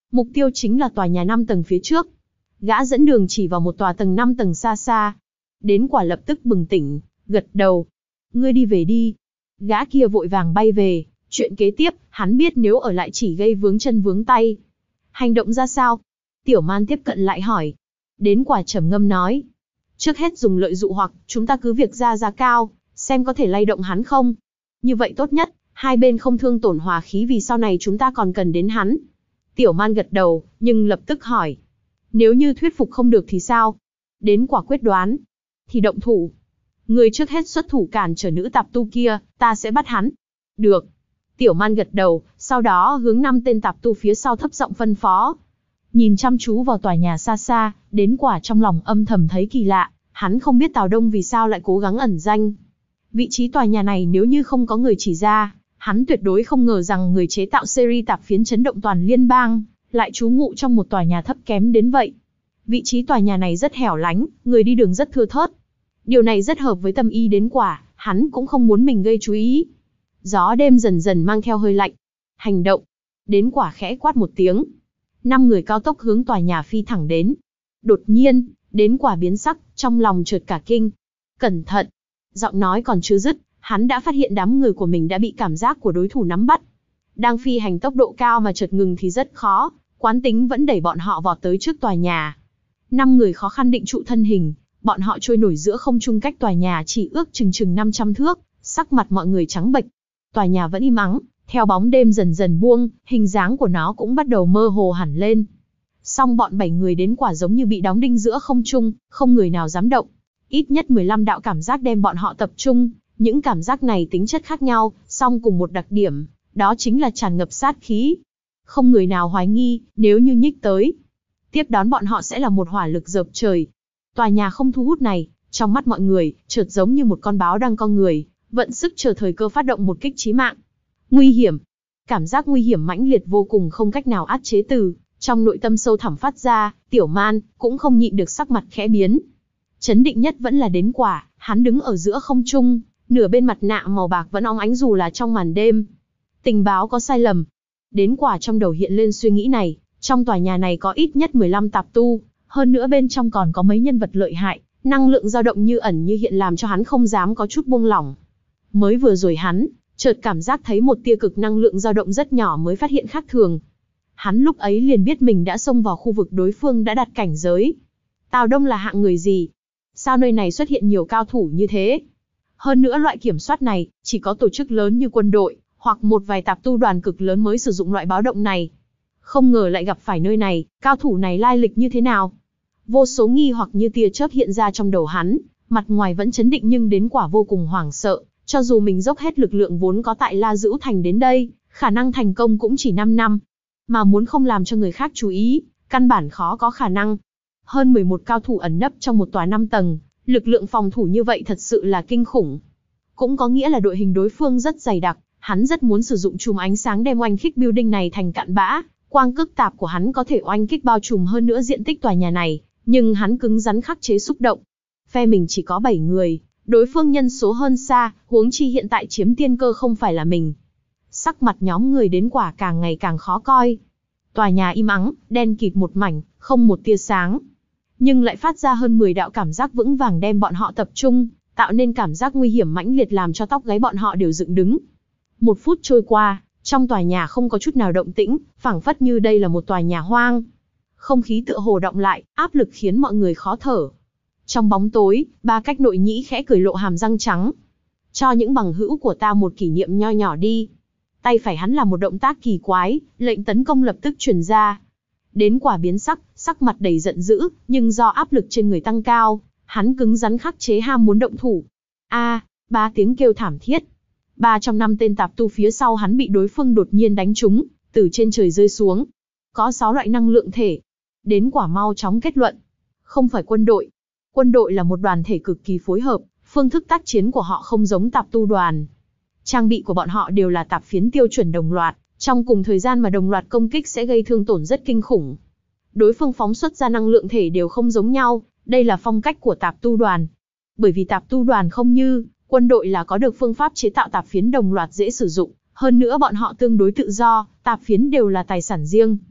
Mục tiêu chính là tòa nhà năm tầng phía trước. Gã dẫn đường chỉ vào một tòa tầng năm tầng xa xa. Đến quả lập tức bừng tỉnh, gật đầu. Ngươi đi về đi. Gã kia vội vàng bay về. Chuyện kế tiếp, hắn biết nếu ở lại chỉ gây vướng chân vướng tay. Hành động ra sao? Tiểu Man tiếp cận lại hỏi. Đến quả trầm ngâm nói. Trước hết dùng lợi dụ hoặc, chúng ta cứ việc ra giá cao, xem có thể lay động hắn không. Như vậy tốt nhất, hai bên không thương tổn hòa khí vì sau này chúng ta còn cần đến hắn. Tiểu Man gật đầu, nhưng lập tức hỏi. Nếu như thuyết phục không được thì sao? Đến quả quyết đoán. Thì động thủ. Người trước hết xuất thủ cản trở nữ tạp tu kia, ta sẽ bắt hắn. Được. Tiểu Man gật đầu, sau đó hướng năm tên tạp tu phía sau thấp giọng phân phó. Nhìn chăm chú vào tòa nhà xa xa, đến quả trong lòng âm thầm thấy kỳ lạ, hắn không biết Tào Đông vì sao lại cố gắng ẩn danh. Vị trí tòa nhà này nếu như không có người chỉ ra, hắn tuyệt đối không ngờ rằng người chế tạo series tạp phiến chấn động toàn liên bang, lại trú ngụ trong một tòa nhà thấp kém đến vậy. Vị trí tòa nhà này rất hẻo lánh, người đi đường rất thưa thớt. Điều này rất hợp với tâm ý đến quả, hắn cũng không muốn mình gây chú ý. Gió đêm dần dần mang theo hơi lạnh. Hành động. Đến quả khẽ quát một tiếng. Năm người cao tốc hướng tòa nhà phi thẳng đến. Đột nhiên, đến quả biến sắc, trong lòng chợt cả kinh. Cẩn thận. Giọng nói còn chưa dứt, hắn đã phát hiện đám người của mình đã bị cảm giác của đối thủ nắm bắt. Đang phi hành tốc độ cao mà chợt ngừng thì rất khó, quán tính vẫn đẩy bọn họ vọt tới trước tòa nhà. Năm người khó khăn định trụ thân hình, bọn họ trôi nổi giữa không trung cách tòa nhà chỉ ước chừng chừng năm trăm thước, sắc mặt mọi người trắng bệch. Tòa nhà vẫn im ắng, theo bóng đêm dần dần buông, hình dáng của nó cũng bắt đầu mơ hồ hẳn lên. Song bọn bảy người đến quả giống như bị đóng đinh giữa không trung, không người nào dám động. Ít nhất mười lăm đạo cảm giác đem bọn họ tập trung, những cảm giác này tính chất khác nhau, song cùng một đặc điểm, đó chính là tràn ngập sát khí. Không người nào hoài nghi, nếu như nhích tới, tiếp đón bọn họ sẽ là một hỏa lực dợp trời. Tòa nhà không thu hút này, trong mắt mọi người, chợt giống như một con báo đang co người, vận sức chờ thời cơ phát động một kích chí mạng. Nguy hiểm. Cảm giác nguy hiểm mãnh liệt vô cùng không cách nào át chế từ trong nội tâm sâu thẳm phát ra, Tiểu Man cũng không nhịn được sắc mặt khẽ biến. Chấn định nhất vẫn là đến quả, hắn đứng ở giữa không trung, nửa bên mặt nạ màu bạc vẫn óng ánh dù là trong màn đêm. Tình báo có sai lầm. Đến quả trong đầu hiện lên suy nghĩ này, trong tòa nhà này có ít nhất mười lăm tạp tu, hơn nữa bên trong còn có mấy nhân vật lợi hại, năng lượng dao động như ẩn như hiện làm cho hắn không dám có chút buông lỏng. Mới vừa rồi hắn, chợt cảm giác thấy một tia cực năng lượng dao động rất nhỏ mới phát hiện khác thường. Hắn lúc ấy liền biết mình đã xông vào khu vực đối phương đã đặt cảnh giới. Tào Đông là hạng người gì? Sao nơi này xuất hiện nhiều cao thủ như thế? Hơn nữa loại kiểm soát này, chỉ có tổ chức lớn như quân đội, hoặc một vài tạp tu đoàn cực lớn mới sử dụng loại báo động này. Không ngờ lại gặp phải nơi này, cao thủ này lai lịch như thế nào? Vô số nghi hoặc như tia chớp hiện ra trong đầu hắn, mặt ngoài vẫn chấn định nhưng đến quả vô cùng hoảng sợ, cho dù mình dốc hết lực lượng vốn có tại La Dữ Thành đến đây, khả năng thành công cũng chỉ năm năm. Mà muốn không làm cho người khác chú ý, căn bản khó có khả năng. Hơn mười một cao thủ ẩn nấp trong một tòa năm tầng, lực lượng phòng thủ như vậy thật sự là kinh khủng. Cũng có nghĩa là đội hình đối phương rất dày đặc, hắn rất muốn sử dụng chùm ánh sáng đem oanh kích building này thành cặn bã, quang cước tạp của hắn có thể oanh kích bao trùm hơn nữa diện tích tòa nhà này, nhưng hắn cứng rắn khắc chế xúc động. Phe mình chỉ có bảy người, đối phương nhân số hơn xa, huống chi hiện tại chiếm tiên cơ không phải là mình. Sắc mặt nhóm người đến quả càng ngày càng khó coi. Tòa nhà im ắng, đen kịt một mảnh, không một tia sáng. Nhưng lại phát ra hơn mười đạo cảm giác vững vàng đem bọn họ tập trung, tạo nên cảm giác nguy hiểm mãnh liệt làm cho tóc gáy bọn họ đều dựng đứng. Một phút trôi qua, trong tòa nhà không có chút nào động tĩnh, phảng phất như đây là một tòa nhà hoang. Không khí tựa hồ động lại, áp lực khiến mọi người khó thở. Trong bóng tối, ba cách nội nhĩ khẽ cười lộ hàm răng trắng. Cho những bằng hữu của ta một kỷ niệm nho nhỏ đi. Tay phải hắn làm một động tác kỳ quái, lệnh tấn công lập tức truyền ra. Đến quả biến sắc, sắc mặt đầy giận dữ, nhưng do áp lực trên người tăng cao, hắn cứng rắn khắc chế ham muốn động thủ. A, ba tiếng kêu thảm thiết. Ba trong năm tên tạp tu phía sau hắn bị đối phương đột nhiên đánh trúng, từ trên trời rơi xuống. Có sáu loại năng lượng thể. Đến quả mau chóng kết luận. Không phải quân đội. Quân đội là một đoàn thể cực kỳ phối hợp, phương thức tác chiến của họ không giống tạp tu đoàn. Trang bị của bọn họ đều là tạp phiến tiêu chuẩn đồng loạt, trong cùng thời gian mà đồng loạt công kích sẽ gây thương tổn rất kinh khủng. Đối phương phóng xuất ra năng lượng thể đều không giống nhau, đây là phong cách của tạp tu đoàn. Bởi vì tạp tu đoàn không như quân đội là có được phương pháp chế tạo tạp phiến đồng loạt dễ sử dụng, hơn nữa bọn họ tương đối tự do, tạp phiến đều là tài sản riêng.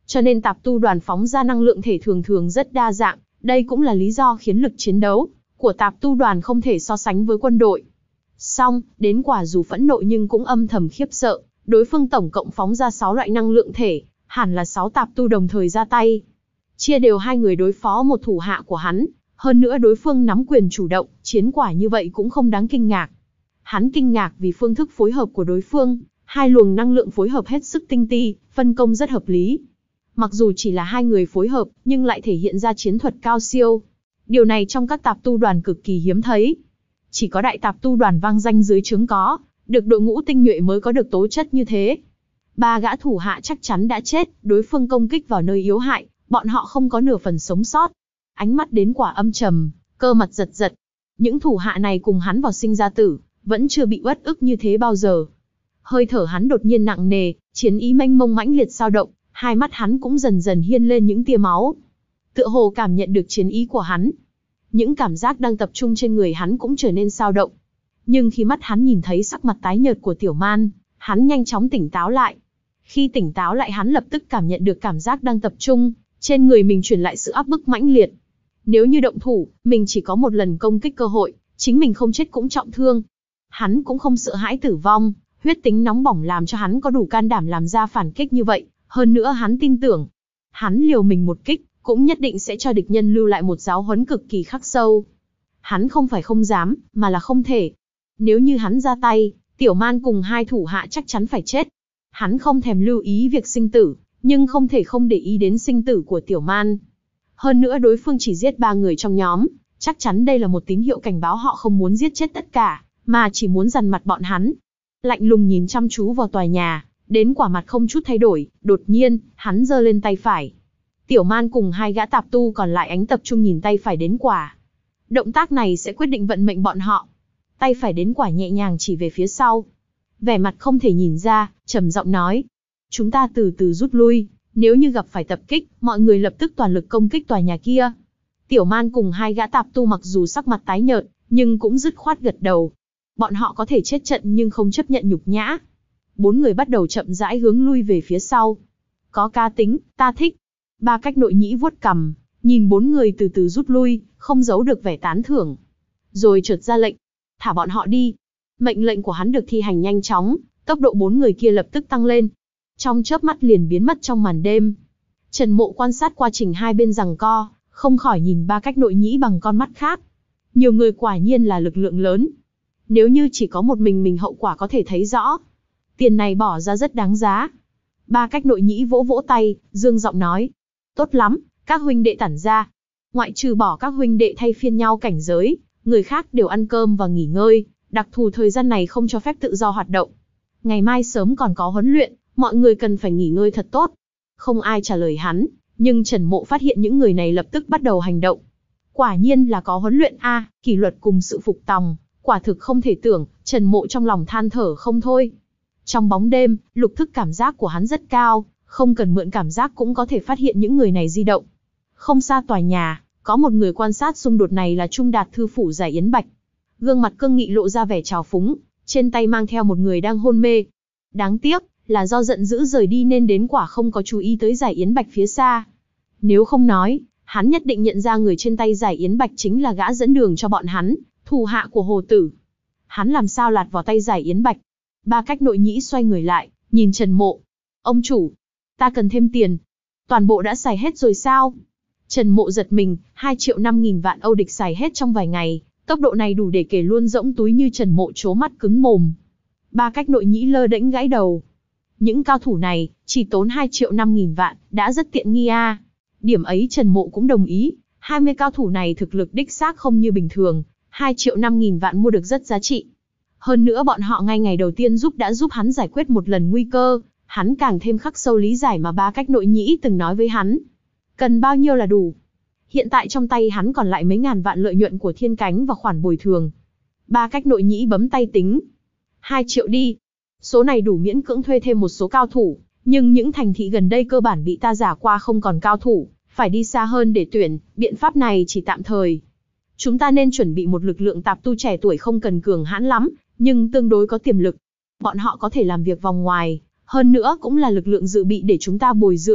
cho nên tạp tu đoàn phóng ra năng lượng thể thường thường rất đa dạng, đây cũng là lý do khiến lực chiến đấu của tạp tu đoàn không thể so sánh với quân đội. Song, đến quả dù phẫn nộ nhưng cũng âm thầm khiếp sợ, đối phương tổng cộng phóng ra sáu loại năng lượng thể, hẳn là sáu tạp tu đồng thời ra tay. Chia đều hai người đối phó một thủ hạ của hắn, hơn nữa đối phương nắm quyền chủ động, chiến quả như vậy cũng không đáng kinh ngạc. Hắn kinh ngạc vì phương thức phối hợp của đối phương, hai luồng năng lượng phối hợp hết sức tinh ti, phân công rất hợp lý. Mặc dù chỉ là hai người phối hợp, nhưng lại thể hiện ra chiến thuật cao siêu. Điều này trong các tạp tu đoàn cực kỳ hiếm thấy. Chỉ có đại tạp tu đoàn vang danh dưới trướng có, được đội ngũ tinh nhuệ mới có được tố chất như thế. Ba gã thủ hạ chắc chắn đã chết, đối phương công kích vào nơi yếu hại, bọn họ không có nửa phần sống sót. Ánh mắt đến quả âm trầm, cơ mặt giật giật. Những thủ hạ này cùng hắn vào sinh ra tử, vẫn chưa bị uất ức như thế bao giờ. Hơi thở hắn đột nhiên nặng nề, chiến ý mênh mông mãnh liệt dao động, hai mắt hắn cũng dần dần hiên lên những tia máu. Tựa hồ cảm nhận được chiến ý của hắn. Những cảm giác đang tập trung trên người hắn cũng trở nên dao động. Nhưng khi mắt hắn nhìn thấy sắc mặt tái nhợt của Tiểu Man, hắn nhanh chóng tỉnh táo lại. Khi tỉnh táo lại hắn lập tức cảm nhận được cảm giác đang tập trung, trên người mình truyền lại sự áp bức mãnh liệt. Nếu như động thủ, mình chỉ có một lần công kích cơ hội, chính mình không chết cũng trọng thương. Hắn cũng không sợ hãi tử vong, huyết tính nóng bỏng làm cho hắn có đủ can đảm làm ra phản kích như vậy. Hơn nữa hắn tin tưởng, hắn liều mình một kích, cũng nhất định sẽ cho địch nhân lưu lại một giáo huấn cực kỳ khắc sâu. Hắn không phải không dám, mà là không thể. Nếu như hắn ra tay, Tiểu Man cùng hai thủ hạ chắc chắn phải chết. Hắn không thèm lưu ý việc sinh tử, nhưng không thể không để ý đến sinh tử của Tiểu Man. Hơn nữa đối phương chỉ giết ba người trong nhóm, chắc chắn đây là một tín hiệu cảnh báo họ không muốn giết chết tất cả, mà chỉ muốn dằn mặt bọn hắn. Lạnh lùng nhìn chăm chú vào tòa nhà, đến quả mặt không chút thay đổi, đột nhiên, hắn giơ lên tay phải. Tiểu Man cùng hai gã tạp tu còn lại ánh tập trung nhìn tay phải đến quả. Động tác này sẽ quyết định vận mệnh bọn họ. Tay phải đến quả nhẹ nhàng chỉ về phía sau. Vẻ mặt không thể nhìn ra, trầm giọng nói. Chúng ta từ từ rút lui, nếu như gặp phải tập kích, mọi người lập tức toàn lực công kích tòa nhà kia. Tiểu Man cùng hai gã tạp tu mặc dù sắc mặt tái nhợt, nhưng cũng dứt khoát gật đầu. Bọn họ có thể chết trận nhưng không chấp nhận nhục nhã. Bốn người bắt đầu chậm rãi hướng lui về phía sau. Có cá tính, ta thích. Ba Cách Nội Nhĩ vuốt cằm, nhìn bốn người từ từ rút lui, không giấu được vẻ tán thưởng. Rồi chợt ra lệnh, thả bọn họ đi. Mệnh lệnh của hắn được thi hành nhanh chóng, tốc độ bốn người kia lập tức tăng lên. Trong chớp mắt liền biến mất trong màn đêm. Trần Mộ quan sát quá trình hai bên giằng co, không khỏi nhìn Ba Cách Nội Nhĩ bằng con mắt khác. Nhiều người quả nhiên là lực lượng lớn. Nếu như chỉ có một mình mình hậu quả có thể thấy rõ. Tiền này bỏ ra rất đáng giá. Ba Cách Nội Nhĩ vỗ vỗ tay, dương giọng nói. Tốt lắm, các huynh đệ tản ra. Ngoại trừ bỏ các huynh đệ thay phiên nhau cảnh giới, người khác đều ăn cơm và nghỉ ngơi, đặc thù thời gian này không cho phép tự do hoạt động. Ngày mai sớm còn có huấn luyện, mọi người cần phải nghỉ ngơi thật tốt. Không ai trả lời hắn, nhưng Trần Mộ phát hiện những người này lập tức bắt đầu hành động. Quả nhiên là có huấn luyện a, kỷ luật cùng sự phục tòng, quả thực không thể tưởng, Trần Mộ trong lòng than thở không thôi. Trong bóng đêm, lục thức cảm giác của hắn rất cao, không cần mượn cảm giác cũng có thể phát hiện những người này di động. Không xa tòa nhà, có một người quan sát xung đột này là Trung Đạt thư phủ Giải Yến Bạch. Gương mặt cương nghị lộ ra vẻ trào phúng, trên tay mang theo một người đang hôn mê. Đáng tiếc, là do giận dữ rời đi nên đến quả không có chú ý tới Giải Yến Bạch phía xa. Nếu không nói, hắn nhất định nhận ra người trên tay Giải Yến Bạch chính là gã dẫn đường cho bọn hắn, thủ hạ của Hồ Tử. Hắn làm sao lạt vào tay Giải Yến Bạch? Ba Cách Nội Nhĩ xoay người lại, nhìn Trần Mộ. Ông chủ, ta cần thêm tiền. Toàn bộ đã xài hết rồi sao? Trần Mộ giật mình, hai triệu năm nghìn vạn Âu địch xài hết trong vài ngày, tốc độ này đủ để kể luôn rỗng túi như Trần Mộ trố mắt cứng mồm. Ba Cách Nội Nhĩ lơ đễnh gãi đầu. Những cao thủ này, chỉ tốn hai triệu năm nghìn vạn, đã rất tiện nghi a. Điểm ấy Trần Mộ cũng đồng ý, hai mươi cao thủ này thực lực đích xác không như bình thường, hai triệu năm nghìn vạn mua được rất giá trị. Hơn nữa bọn họ ngay ngày đầu tiên giúp đã giúp hắn giải quyết một lần nguy cơ, hắn càng thêm khắc sâu lý giải mà Ba Cách Nội Nhĩ từng nói với hắn. Cần bao nhiêu là đủ. Hiện tại trong tay hắn còn lại mấy ngàn vạn lợi nhuận của Thiên Cánh và khoản bồi thường. Ba Cách Nội Nhĩ bấm tay tính. Hai triệu đi. Số này đủ miễn cưỡng thuê thêm một số cao thủ, nhưng những thành thị gần đây cơ bản bị ta giả qua không còn cao thủ, phải đi xa hơn để tuyển, biện pháp này chỉ tạm thời. Chúng ta nên chuẩn bị một lực lượng tạp tu trẻ tuổi không cần cường hãn lắm, nhưng tương đối có tiềm lực. Bọn họ có thể làm việc vòng ngoài, hơn nữa cũng là lực lượng dự bị để chúng ta bồi dưỡng,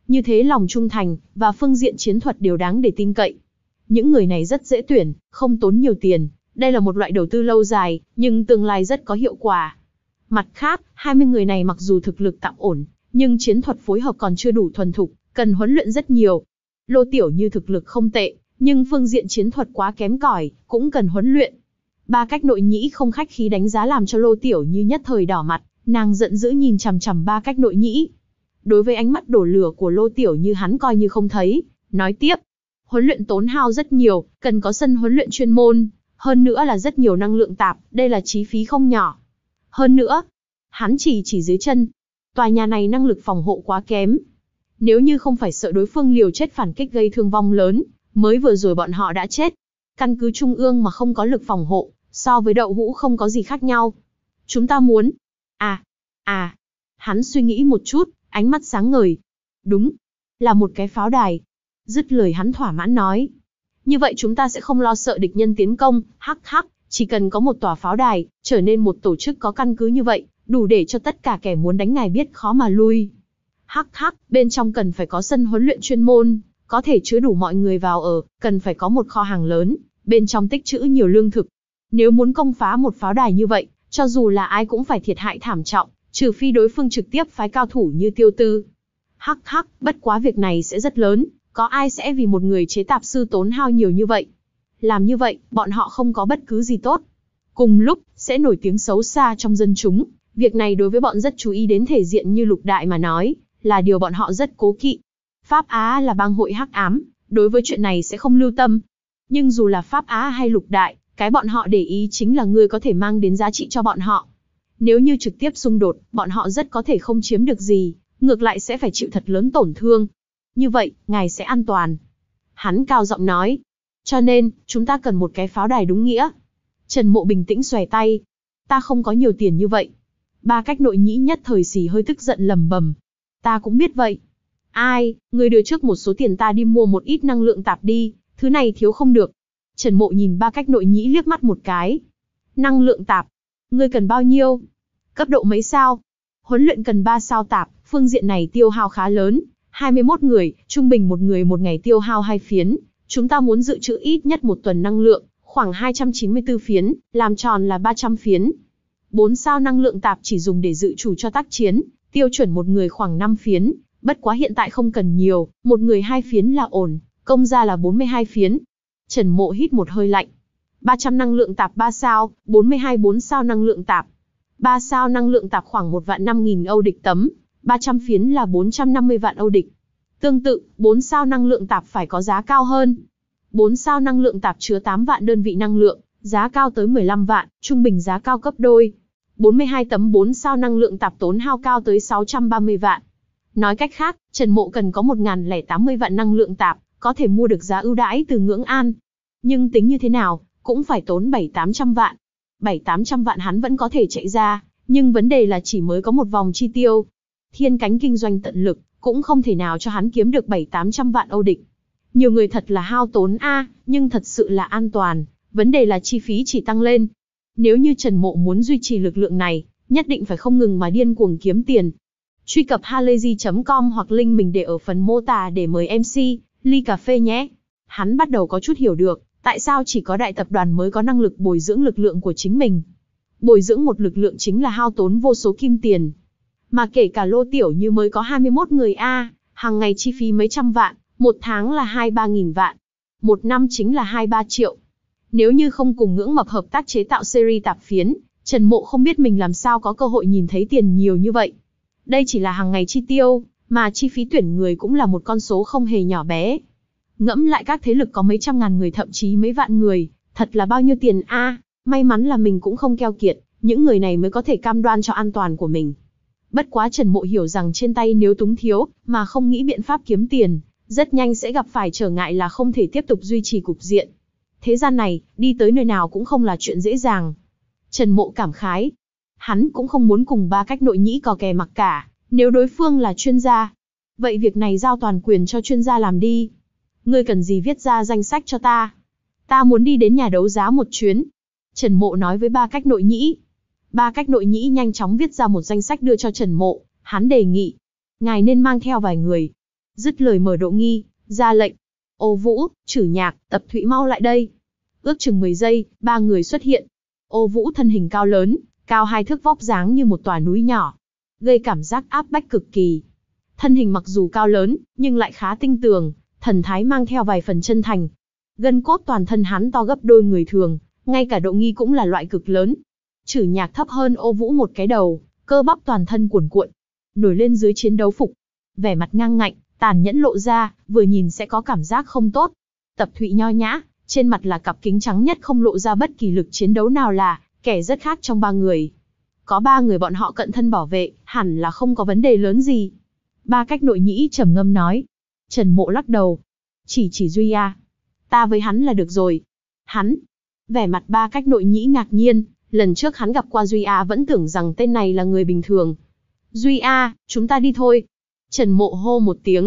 Như thế lòng trung thành, và phương diện chiến thuật đều đáng để tin cậy. Những người này rất dễ tuyển, không tốn nhiều tiền. Đây là một loại đầu tư lâu dài, nhưng tương lai rất có hiệu quả. Mặt khác, hai mươi người này mặc dù thực lực tạm ổn, nhưng chiến thuật phối hợp còn chưa đủ thuần thục, cần huấn luyện rất nhiều. Lô Tiểu Như thực lực không tệ, nhưng phương diện chiến thuật quá kém cỏi, cũng cần huấn luyện. Ba Cách Nội Nhĩ không khách khí đánh giá làm cho Lô Tiểu Như nhất thời đỏ mặt, nàng giận dữ nhìn chằm chằm Ba Cách Nội Nhĩ. Đối với ánh mắt đổ lửa của Lô Tiểu Như hắn coi như không thấy, nói tiếp. Huấn luyện tốn hao rất nhiều, cần có sân huấn luyện chuyên môn, hơn nữa là rất nhiều năng lượng tạp, đây là chi phí không nhỏ. Hơn nữa, hắn chỉ chỉ dưới chân, tòa nhà này năng lực phòng hộ quá kém. Nếu như không phải sợ đối phương liều chết phản kích gây thương vong lớn, mới vừa rồi bọn họ đã chết. Căn cứ trung ương mà không có lực phòng hộ, so với đậu hũ không có gì khác nhau. Chúng ta muốn... À, à, hắn suy nghĩ một chút, ánh mắt sáng ngời. Đúng, là một cái pháo đài. Dứt lời hắn thỏa mãn nói. Như vậy chúng ta sẽ không lo sợ địch nhân tiến công, hắc hắc, chỉ cần có một tòa pháo đài, trở nên một tổ chức có căn cứ như vậy, đủ để cho tất cả kẻ muốn đánh ngài biết khó mà lui. Hắc hắc, bên trong cần phải có sân huấn luyện chuyên môn, có thể chứa đủ mọi người vào ở, cần phải có một kho hàng lớn, bên trong tích trữ nhiều lương thực. Nếu muốn công phá một pháo đài như vậy, cho dù là ai cũng phải thiệt hại thảm trọng, trừ phi đối phương trực tiếp phái cao thủ như Tiêu Tư. Hắc hắc, bất quá việc này sẽ rất lớn, có ai sẽ vì một người chế tạp sư tốn hao nhiều như vậy? Làm như vậy, bọn họ không có bất cứ gì tốt. Cùng lúc, sẽ nổi tiếng xấu xa trong dân chúng, việc này đối với bọn rất chú ý đến thể diện như Lục Đại mà nói, là điều bọn họ rất cố kỵ. Pháp Á là bang hội hắc ám, đối với chuyện này sẽ không lưu tâm. Nhưng dù là Pháp Á hay Lục Đại, cái bọn họ để ý chính là người có thể mang đến giá trị cho bọn họ. Nếu như trực tiếp xung đột, bọn họ rất có thể không chiếm được gì, ngược lại sẽ phải chịu thật lớn tổn thương. Như vậy, ngài sẽ an toàn. Hắn cao giọng nói. Cho nên, chúng ta cần một cái pháo đài đúng nghĩa. Trần Mộ bình tĩnh xòe tay. Ta không có nhiều tiền như vậy. Ba Cách Nội Nhĩ nhất thời xì hơi tức giận lầm bầm. Ta cũng biết vậy. Ai, người đưa trước một số tiền ta đi mua một ít năng lượng tạp đi, thứ này thiếu không được. Trần Mộ nhìn Ba Cách Nội Nhĩ liếc mắt một cái. Năng lượng tạp. Ngươi cần bao nhiêu? Cấp độ mấy sao? Huấn luyện cần ba sao tạp, phương diện này tiêu hao khá lớn. hai mươi mốt người, trung bình một người một ngày tiêu hao hai phiến. Chúng ta muốn dự trữ ít nhất một tuần năng lượng, khoảng hai trăm chín mươi tư phiến, làm tròn là ba trăm phiến. bốn sao năng lượng tạp chỉ dùng để dự trù cho tác chiến, tiêu chuẩn một người khoảng năm phiến, bất quá hiện tại không cần nhiều, một người hai phiến là ổn, công ra là bốn mươi hai phiến. Trần Mộ hít một hơi lạnh. ba trăm năng lượng tạp ba sao, bốn mươi hai bốn sao năng lượng tạp. ba sao năng lượng tạp khoảng một vạn năm nghìn Âu địch tấm, ba trăm phiến là bốn trăm năm mươi vạn Âu địch. Tương tự, bốn sao năng lượng tạp phải có giá cao hơn. bốn sao năng lượng tạp chứa tám vạn đơn vị năng lượng, giá cao tới mười lăm vạn, trung bình giá cao gấp đôi. bốn mươi hai tấm bốn sao năng lượng tạp tốn hao cao tới sáu trăm ba mươi vạn. Nói cách khác, Trần Mộ cần có một nghìn lẻ tám mươi vạn năng lượng tạp, có thể mua được giá ưu đãi từ Ngưỡng An. Nhưng tính như thế nào, cũng phải tốn bảy tám trăm vạn. bảy tám trăm vạn hắn vẫn có thể chạy ra, nhưng vấn đề là chỉ mới có một vòng chi tiêu. Thiên Cánh kinh doanh tận lực, cũng không thể nào cho hắn kiếm được bảy tám trăm vạn Âu địch. Nhiều người thật là hao tốn a, nhưng thật sự là an toàn, vấn đề là chi phí chỉ tăng lên. Nếu như Trần Mộ muốn duy trì lực lượng này, nhất định phải không ngừng mà điên cuồng kiếm tiền. Truy cập halayzi chấm com hoặc link mình để ở phần mô tả để mời em xê, ly cà phê nhé. Hắn bắt đầu có chút hiểu được, tại sao chỉ có đại tập đoàn mới có năng lực bồi dưỡng lực lượng của chính mình. Bồi dưỡng một lực lượng chính là hao tốn vô số kim tiền. Mà kể cả Lô Tiểu Như mới có hai mươi mốt người a, hàng ngày chi phí mấy trăm vạn, một tháng là hai ba nghìn vạn. Một năm chính là hai ba triệu. Nếu như không cùng Ngưỡng Mập hợp tác chế tạo series tạp phiến, Trần Mộ không biết mình làm sao có cơ hội nhìn thấy tiền nhiều như vậy. Đây chỉ là hàng ngày chi tiêu, mà chi phí tuyển người cũng là một con số không hề nhỏ bé. Ngẫm lại các thế lực có mấy trăm ngàn người thậm chí mấy vạn người, thật là bao nhiêu tiền a, may mắn là mình cũng không keo kiệt, những người này mới có thể cam đoan cho an toàn của mình. Bất quá Trần Mộ hiểu rằng trên tay nếu túng thiếu, mà không nghĩ biện pháp kiếm tiền, rất nhanh sẽ gặp phải trở ngại là không thể tiếp tục duy trì cục diện. Thế gian này, đi tới nơi nào cũng không là chuyện dễ dàng. Trần Mộ cảm khái. Hắn cũng không muốn cùng Ba Cách Nội Nhĩ cò kè mặc cả, nếu đối phương là chuyên gia. Vậy việc này giao toàn quyền cho chuyên gia làm đi. Ngươi cần gì viết ra danh sách cho ta? Ta muốn đi đến nhà đấu giá một chuyến. Trần Mộ nói với Ba Cách Nội Nhĩ. Ba Cách Nội Nhĩ nhanh chóng viết ra một danh sách đưa cho Trần Mộ, hắn đề nghị. Ngài nên mang theo vài người. Dứt lời Mở Độ Nghi, ra lệnh. Ô Vũ, Trử Nhạc, Tập Thụy mau lại đây. Ước chừng mười giây, ba người xuất hiện. Ô Vũ thân hình cao lớn, cao hai thước, vóc dáng như một tòa núi nhỏ, gây cảm giác áp bách cực kỳ. Thân hình mặc dù cao lớn, nhưng lại khá tinh tường, thần thái mang theo vài phần chân thành. Gân cốt toàn thân hắn to gấp đôi người thường, ngay cả Độ Nghi cũng là loại cực lớn. Trử Nhạc thấp hơn Ô Vũ một cái đầu, cơ bắp toàn thân cuồn cuộn, nổi lên dưới chiến đấu phục. Vẻ mặt ngang ngạnh, tàn nhẫn lộ ra, vừa nhìn sẽ có cảm giác không tốt. Tập Thụy nho nhã, trên mặt là cặp kính trắng nhất, không lộ ra bất kỳ lực chiến đấu nào, là kẻ rất khác trong ba người. Có ba người bọn họ cận thân bảo vệ, hẳn là không có vấn đề lớn gì. Ba Cách Nội Nhĩ trầm ngâm nói. Trần Mộ lắc đầu. Chỉ chỉ Duy A. Ta với hắn là được rồi. Hắn. Vẻ mặt Ba Cách Nội Nhĩ ngạc nhiên, lần trước hắn gặp qua Duy A vẫn tưởng rằng tên này là người bình thường. Duy A, chúng ta đi thôi. Trần Mộ hô một tiếng.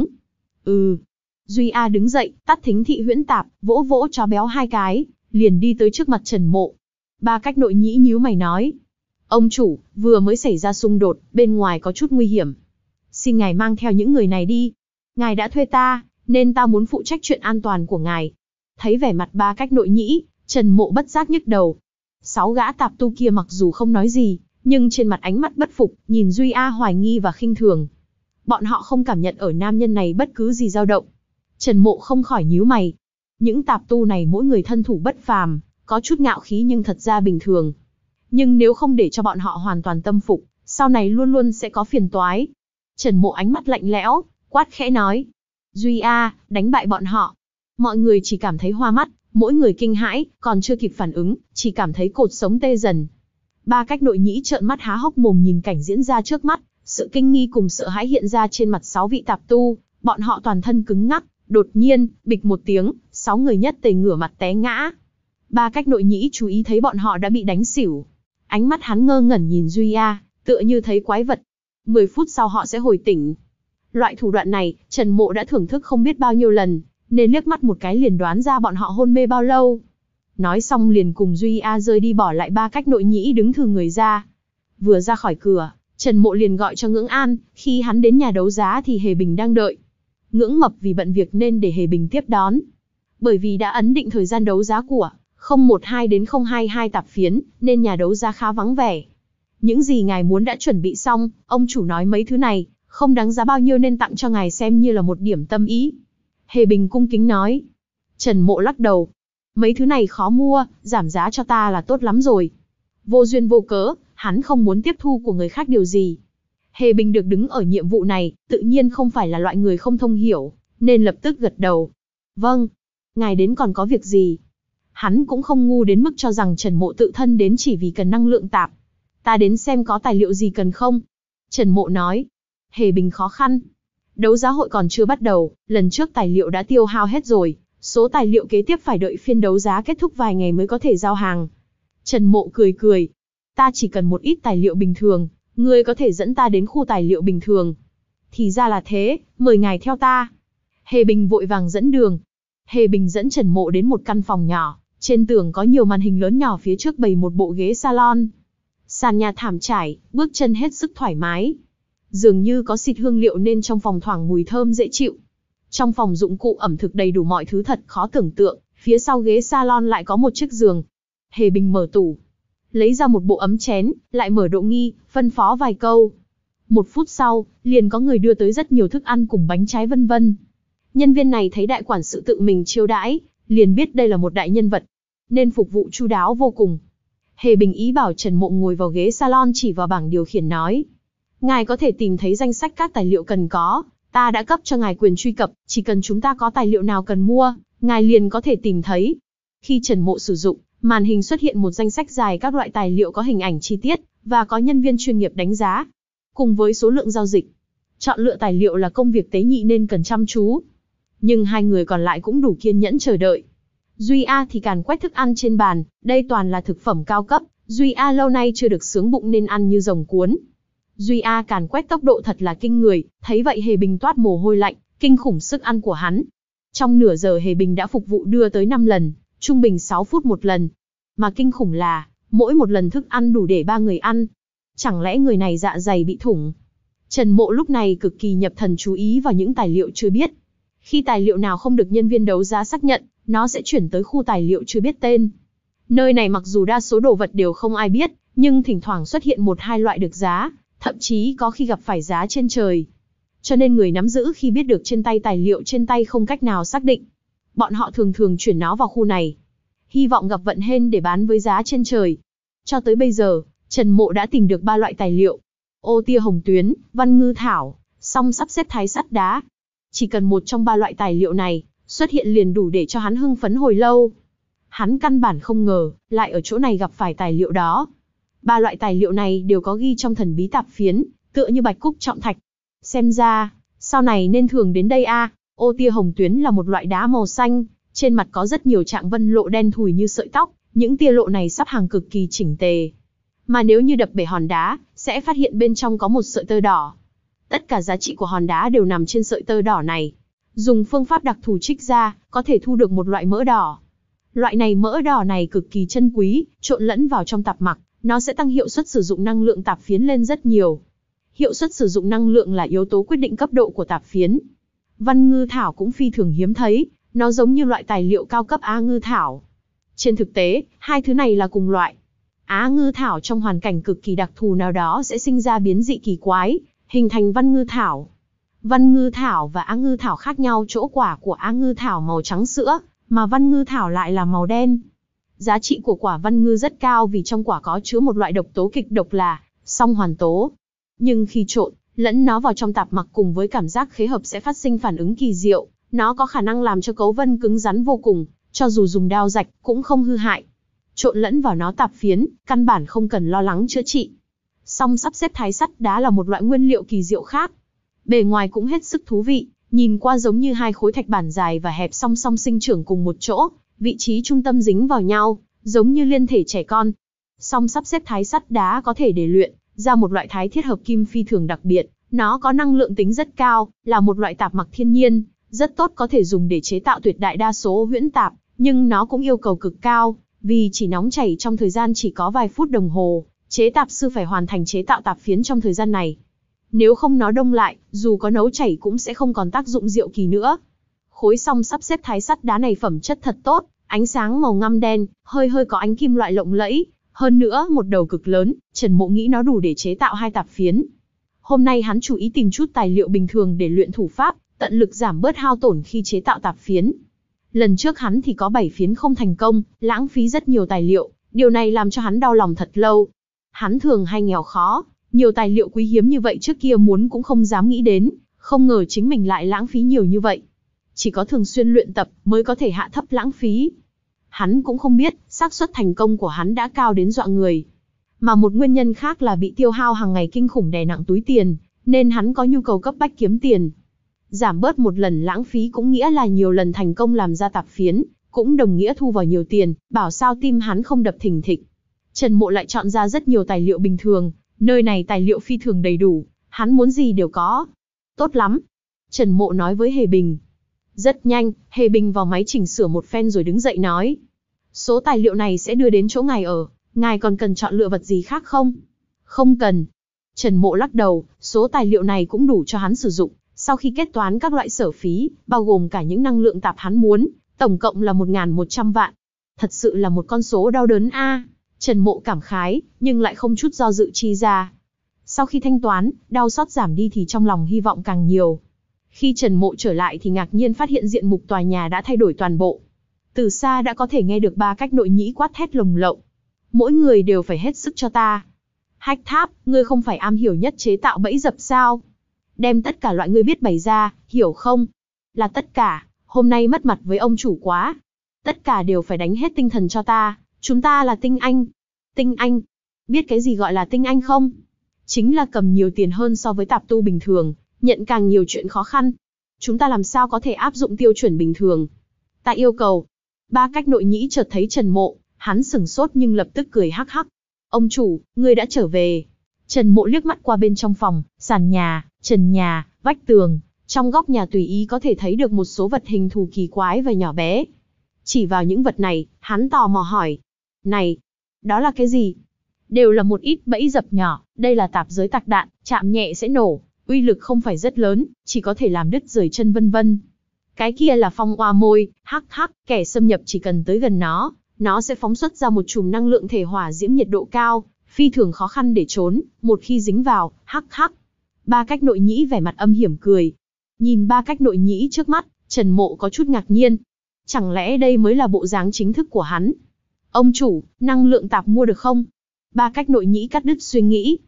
Ừ. Duy A đứng dậy, tắt thính thị huyễn tạp, vỗ vỗ chó béo hai cái, liền đi tới trước mặt Trần Mộ. Ba Cách Nội Nhĩ nhíu mày nói. Ông chủ, vừa mới xảy ra xung đột, bên ngoài có chút nguy hiểm. Xin ngài mang theo những người này đi. Ngài đã thuê ta, nên ta muốn phụ trách chuyện an toàn của ngài. Thấy vẻ mặt Ba Cách Nội Nhĩ, Trần Mộ bất giác nhức đầu. Sáu gã tạp tu kia mặc dù không nói gì, nhưng trên mặt ánh mắt bất phục, nhìn Duy A hoài nghi và khinh thường. Bọn họ không cảm nhận ở nam nhân này bất cứ gì dao động. Trần Mộ không khỏi nhíu mày. Những tạp tu này mỗi người thân thủ bất phàm, có chút ngạo khí nhưng thật ra bình thường. Nhưng nếu không để cho bọn họ hoàn toàn tâm phục, sau này luôn luôn sẽ có phiền toái. Trần Mộ ánh mắt lạnh lẽo, quát khẽ nói. Duy A, đánh bại bọn họ. Mọi người chỉ cảm thấy hoa mắt, mỗi người kinh hãi, còn chưa kịp phản ứng, chỉ cảm thấy cột sống tê dần. Ba Cách Nội Nhĩ trợn mắt há hốc mồm nhìn cảnh diễn ra trước mắt, sự kinh nghi cùng sợ hãi hiện ra trên mặt sáu vị tạp tu, bọn họ toàn thân cứng ngắc, đột nhiên, bịch một tiếng, sáu người nhất tề ngửa mặt té ngã. Ba Cách Nội Nhĩ chú ý thấy bọn họ đã bị đánh xỉu. Ánh mắt hắn ngơ ngẩn nhìn Duy A, tựa như thấy quái vật. Mười phút sau họ sẽ hồi tỉnh. Loại thủ đoạn này, Trần Mộ đã thưởng thức không biết bao nhiêu lần, nên liếc mắt một cái liền đoán ra bọn họ hôn mê bao lâu. Nói xong liền cùng Duy A rơi đi, bỏ lại Ba Cách Nội Nhĩ đứng thừ người ra. Vừa ra khỏi cửa, Trần Mộ liền gọi cho Ngưỡng An, khi hắn đến nhà đấu giá thì Hề Bình đang đợi. Ngưỡng Mập vì bận việc nên để Hề Bình tiếp đón. Bởi vì đã ấn định thời gian đấu giá của không một hai đến không hai hai tạp phiến, nên nhà đấu giá khá vắng vẻ. Những gì ngài muốn đã chuẩn bị xong, ông chủ nói mấy thứ này không đáng giá bao nhiêu nên tặng cho ngài xem như là một điểm tâm ý. Hề Bình cung kính nói. Trần Mộ lắc đầu. Mấy thứ này khó mua, giảm giá cho ta là tốt lắm rồi. Vô duyên vô cớ, hắn không muốn tiếp thu của người khác điều gì. Hề Bình được đứng ở nhiệm vụ này, tự nhiên không phải là loại người không thông hiểu, nên lập tức gật đầu. Vâng, ngài đến còn có việc gì? Hắn cũng không ngu đến mức cho rằng Trần Mộ tự thân đến chỉ vì cần năng lượng tạp. Ta đến xem có tài liệu gì cần không? Trần Mộ nói. Hề Bình khó khăn. Đấu giá hội còn chưa bắt đầu, lần trước tài liệu đã tiêu hao hết rồi, số tài liệu kế tiếp phải đợi phiên đấu giá kết thúc vài ngày mới có thể giao hàng. Trần Mộ cười cười. Ta chỉ cần một ít tài liệu bình thường, ngươi có thể dẫn ta đến khu tài liệu bình thường. Thì ra là thế, mời ngài theo ta. Hề Bình vội vàng dẫn đường. Hề Bình dẫn Trần Mộ đến một căn phòng nhỏ, trên tường có nhiều màn hình lớn nhỏ, phía trước bày một bộ ghế salon. Sàn nhà thảm trải, bước chân hết sức thoải mái. Dường như có xịt hương liệu nên trong phòng thoảng mùi thơm dễ chịu. Trong phòng dụng cụ ẩm thực đầy đủ mọi thứ thật khó tưởng tượng, phía sau ghế salon lại có một chiếc giường. Hề Bình mở tủ, lấy ra một bộ ấm chén, lại mở Độ Nghi, phân phó vài câu. Một phút sau, liền có người đưa tới rất nhiều thức ăn cùng bánh trái vân vân. Nhân viên này thấy đại quản sự tự mình chiêu đãi, liền biết đây là một đại nhân vật, nên phục vụ chu đáo vô cùng. Hề Bình ý bảo Trần Mộ ngồi vào ghế salon, chỉ vào bảng điều khiển nói. Ngài có thể tìm thấy danh sách các tài liệu cần có, ta đã cấp cho ngài quyền truy cập, chỉ cần chúng ta có tài liệu nào cần mua, ngài liền có thể tìm thấy. Khi Trần Mộ sử dụng, màn hình xuất hiện một danh sách dài các loại tài liệu có hình ảnh chi tiết, và có nhân viên chuyên nghiệp đánh giá, cùng với số lượng giao dịch. Chọn lựa tài liệu là công việc tế nhị nên cần chăm chú. Nhưng hai người còn lại cũng đủ kiên nhẫn chờ đợi. Duy A thì càn quét thức ăn trên bàn, đây toàn là thực phẩm cao cấp, Duy A lâu nay chưa được sướng bụng nên ăn như rồng cuốn. Duy A càn quét tốc độ thật là kinh người, thấy vậy Hề Bình toát mồ hôi lạnh, kinh khủng sức ăn của hắn. Trong nửa giờ Hề Bình đã phục vụ đưa tới năm lần, trung bình sáu phút một lần. Mà kinh khủng là, mỗi một lần thức ăn đủ để ba người ăn. Chẳng lẽ người này dạ dày bị thủng? Trần Mộ lúc này cực kỳ nhập thần chú ý vào những tài liệu chưa biết. Khi tài liệu nào không được nhân viên đấu giá xác nhận, nó sẽ chuyển tới khu tài liệu chưa biết tên. Nơi này mặc dù đa số đồ vật đều không ai biết, nhưng thỉnh thoảng xuất hiện một hai loại được giá, thậm chí có khi gặp phải giá trên trời. Cho nên người nắm giữ khi biết được trên tay tài liệu trên tay không cách nào xác định. Bọn họ thường thường chuyển nó vào khu này, hy vọng gặp vận hên để bán với giá trên trời. Cho tới bây giờ, Trần Mộ đã tìm được ba loại tài liệu. Ô tia hồng tuyến, văn ngư thảo, song sắp xếp thái sắt đá. Chỉ cần một trong ba loại tài liệu này xuất hiện liền đủ để cho hắn hưng phấn hồi lâu. Hắn căn bản không ngờ, lại ở chỗ này gặp phải tài liệu đó. Ba loại tài liệu này đều có ghi trong thần bí tạp phiến, tựa như bạch cúc trọng thạch. Xem ra, sau này nên thường đến đây a. Ô tia hồng tuyến là một loại đá màu xanh, trên mặt có rất nhiều trạng vân lộ đen thùi như sợi tóc, những tia lộ này sắp hàng cực kỳ chỉnh tề. Mà nếu như đập bể hòn đá, sẽ phát hiện bên trong có một sợi tơ đỏ. Tất cả giá trị của hòn đá đều nằm trên sợi tơ đỏ này. Dùng phương pháp đặc thù trích ra, có thể thu được một loại mỡ đỏ. Loại này mỡ đỏ này cực kỳ chân quý, trộn lẫn vào trong tạp mặc, nó sẽ tăng hiệu suất sử dụng năng lượng tạp phiến lên rất nhiều. Hiệu suất sử dụng năng lượng là yếu tố quyết định cấp độ của tạp phiến. Văn ngư thảo cũng phi thường hiếm thấy, nó giống như loại tài liệu cao cấp Á ngư thảo. Trên thực tế, hai thứ này là cùng loại. Á ngư thảo trong hoàn cảnh cực kỳ đặc thù nào đó sẽ sinh ra biến dị kỳ quái, hình thành văn ngư thảo. Văn ngư thảo và á ngư thảo khác nhau chỗ quả của á ngư thảo màu trắng sữa, mà văn ngư thảo lại là màu đen. Giá trị của quả văn ngư rất cao vì trong quả có chứa một loại độc tố kịch độc là song hoàn tố. Nhưng khi trộn lẫn nó vào trong tạp mặc cùng với cảm giác khế hợp sẽ phát sinh phản ứng kỳ diệu, nó có khả năng làm cho cấu vân cứng rắn vô cùng, cho dù dùng dao rạch cũng không hư hại. Trộn lẫn vào nó tạp phiến, căn bản không cần lo lắng chữa trị. Song sắp xếp thái sắt đá là một loại nguyên liệu kỳ diệu khác. Bề ngoài cũng hết sức thú vị, nhìn qua giống như hai khối thạch bản dài và hẹp song song sinh trưởng cùng một chỗ, vị trí trung tâm dính vào nhau, giống như liên thể trẻ con. Song sắp xếp thái sắt đá có thể để luyện ra một loại thái thiết hợp kim phi thường đặc biệt, nó có năng lượng tính rất cao, là một loại tạp mặc thiên nhiên, rất tốt có thể dùng để chế tạo tuyệt đại đa số huyễn tạp, nhưng nó cũng yêu cầu cực cao, vì chỉ nóng chảy trong thời gian chỉ có vài phút đồng hồ, chế tạp sư phải hoàn thành chế tạo tạp phiến trong thời gian này. Nếu không nó đông lại, dù có nấu chảy cũng sẽ không còn tác dụng diệu kỳ nữa. Khối song sắp xếp thái sắt đá này phẩm chất thật tốt, ánh sáng màu ngăm đen, hơi hơi có ánh kim loại lộng lẫy, hơn nữa một đầu cực lớn, Trần Mộ nghĩ nó đủ để chế tạo hai tạp phiến. Hôm nay hắn chú ý tìm chút tài liệu bình thường để luyện thủ pháp, tận lực giảm bớt hao tổn khi chế tạo tạp phiến. Lần trước hắn thì có bảy phiến không thành công, lãng phí rất nhiều tài liệu, điều này làm cho hắn đau lòng thật lâu. Hắn thường hay nghèo khó, nhiều tài liệu quý hiếm như vậy trước kia muốn cũng không dám nghĩ đến, không ngờ chính mình lại lãng phí nhiều như vậy. Chỉ có thường xuyên luyện tập mới có thể hạ thấp lãng phí. Hắn cũng không biết, xác suất thành công của hắn đã cao đến dọa người. Mà một nguyên nhân khác là bị tiêu hao hàng ngày kinh khủng đè nặng túi tiền, nên hắn có nhu cầu cấp bách kiếm tiền. Giảm bớt một lần lãng phí cũng nghĩa là nhiều lần thành công làm ra tạp phiến, cũng đồng nghĩa thu vào nhiều tiền, bảo sao tim hắn không đập thình thịch. Trần Mộ lại chọn ra rất nhiều tài liệu bình thường, nơi này tài liệu phi thường đầy đủ, hắn muốn gì đều có. Tốt lắm. Trần Mộ nói với Hề Bình. Rất nhanh, Hề Bình vào máy chỉnh sửa một phen rồi đứng dậy nói. Số tài liệu này sẽ đưa đến chỗ ngài ở, ngài còn cần chọn lựa vật gì khác không? Không cần. Trần Mộ lắc đầu, số tài liệu này cũng đủ cho hắn sử dụng, sau khi kết toán các loại sở phí, bao gồm cả những năng lượng tạp hắn muốn, tổng cộng là một nghìn một trăm vạn. Thật sự là một con số đau đớn a. Trần Mộ cảm khái, nhưng lại không chút do dự chi ra. Sau khi thanh toán, đau xót giảm đi thì trong lòng hy vọng càng nhiều. Khi Trần Mộ trở lại thì ngạc nhiên phát hiện diện mục tòa nhà đã thay đổi toàn bộ. Từ xa đã có thể nghe được ba cách nội nhĩ quát thét lồng lộng. Mỗi người đều phải hết sức cho ta. Hách Tháp, ngươi không phải am hiểu nhất chế tạo bẫy dập sao? Đem tất cả loại ngươi biết bày ra, hiểu không? Là tất cả, hôm nay mất mặt với ông chủ quá. Tất cả đều phải đánh hết tinh thần cho ta, chúng ta là tinh anh. Tinh anh? Biết cái gì gọi là tinh anh không? Chính là cầm nhiều tiền hơn so với tạp tu bình thường, nhận càng nhiều chuyện khó khăn. Chúng ta làm sao có thể áp dụng tiêu chuẩn bình thường? Ta yêu cầu. Ba cách nội nhĩ chợt thấy Trần Mộ, hắn sửng sốt nhưng lập tức cười hắc hắc. Ông chủ, ngươi đã trở về. Trần Mộ liếc mắt qua bên trong phòng, sàn nhà, trần nhà, vách tường, trong góc nhà tùy ý có thể thấy được một số vật hình thù kỳ quái và nhỏ bé. Chỉ vào những vật này, hắn tò mò hỏi. Này, đó là cái gì? Đều là một ít bẫy dập nhỏ, đây là tạp giới tạc đạn, chạm nhẹ sẽ nổ, uy lực không phải rất lớn, chỉ có thể làm đứt rời chân vân vân. Cái kia là phong oa môi, hắc hắc, kẻ xâm nhập chỉ cần tới gần nó, nó sẽ phóng xuất ra một chùm năng lượng thể hỏa diễm nhiệt độ cao, phi thường khó khăn để trốn, một khi dính vào, hắc hắc. Ba Cách Nội Nhĩ vẻ mặt âm hiểm cười. Nhìn Ba Cách Nội Nhĩ trước mắt, Trần Mộ có chút ngạc nhiên. Chẳng lẽ đây mới là bộ dáng chính thức của hắn? Ông chủ, năng lượng tạp mua được không? Ba Cách Nội Nhĩ cắt đứt suy nghĩ.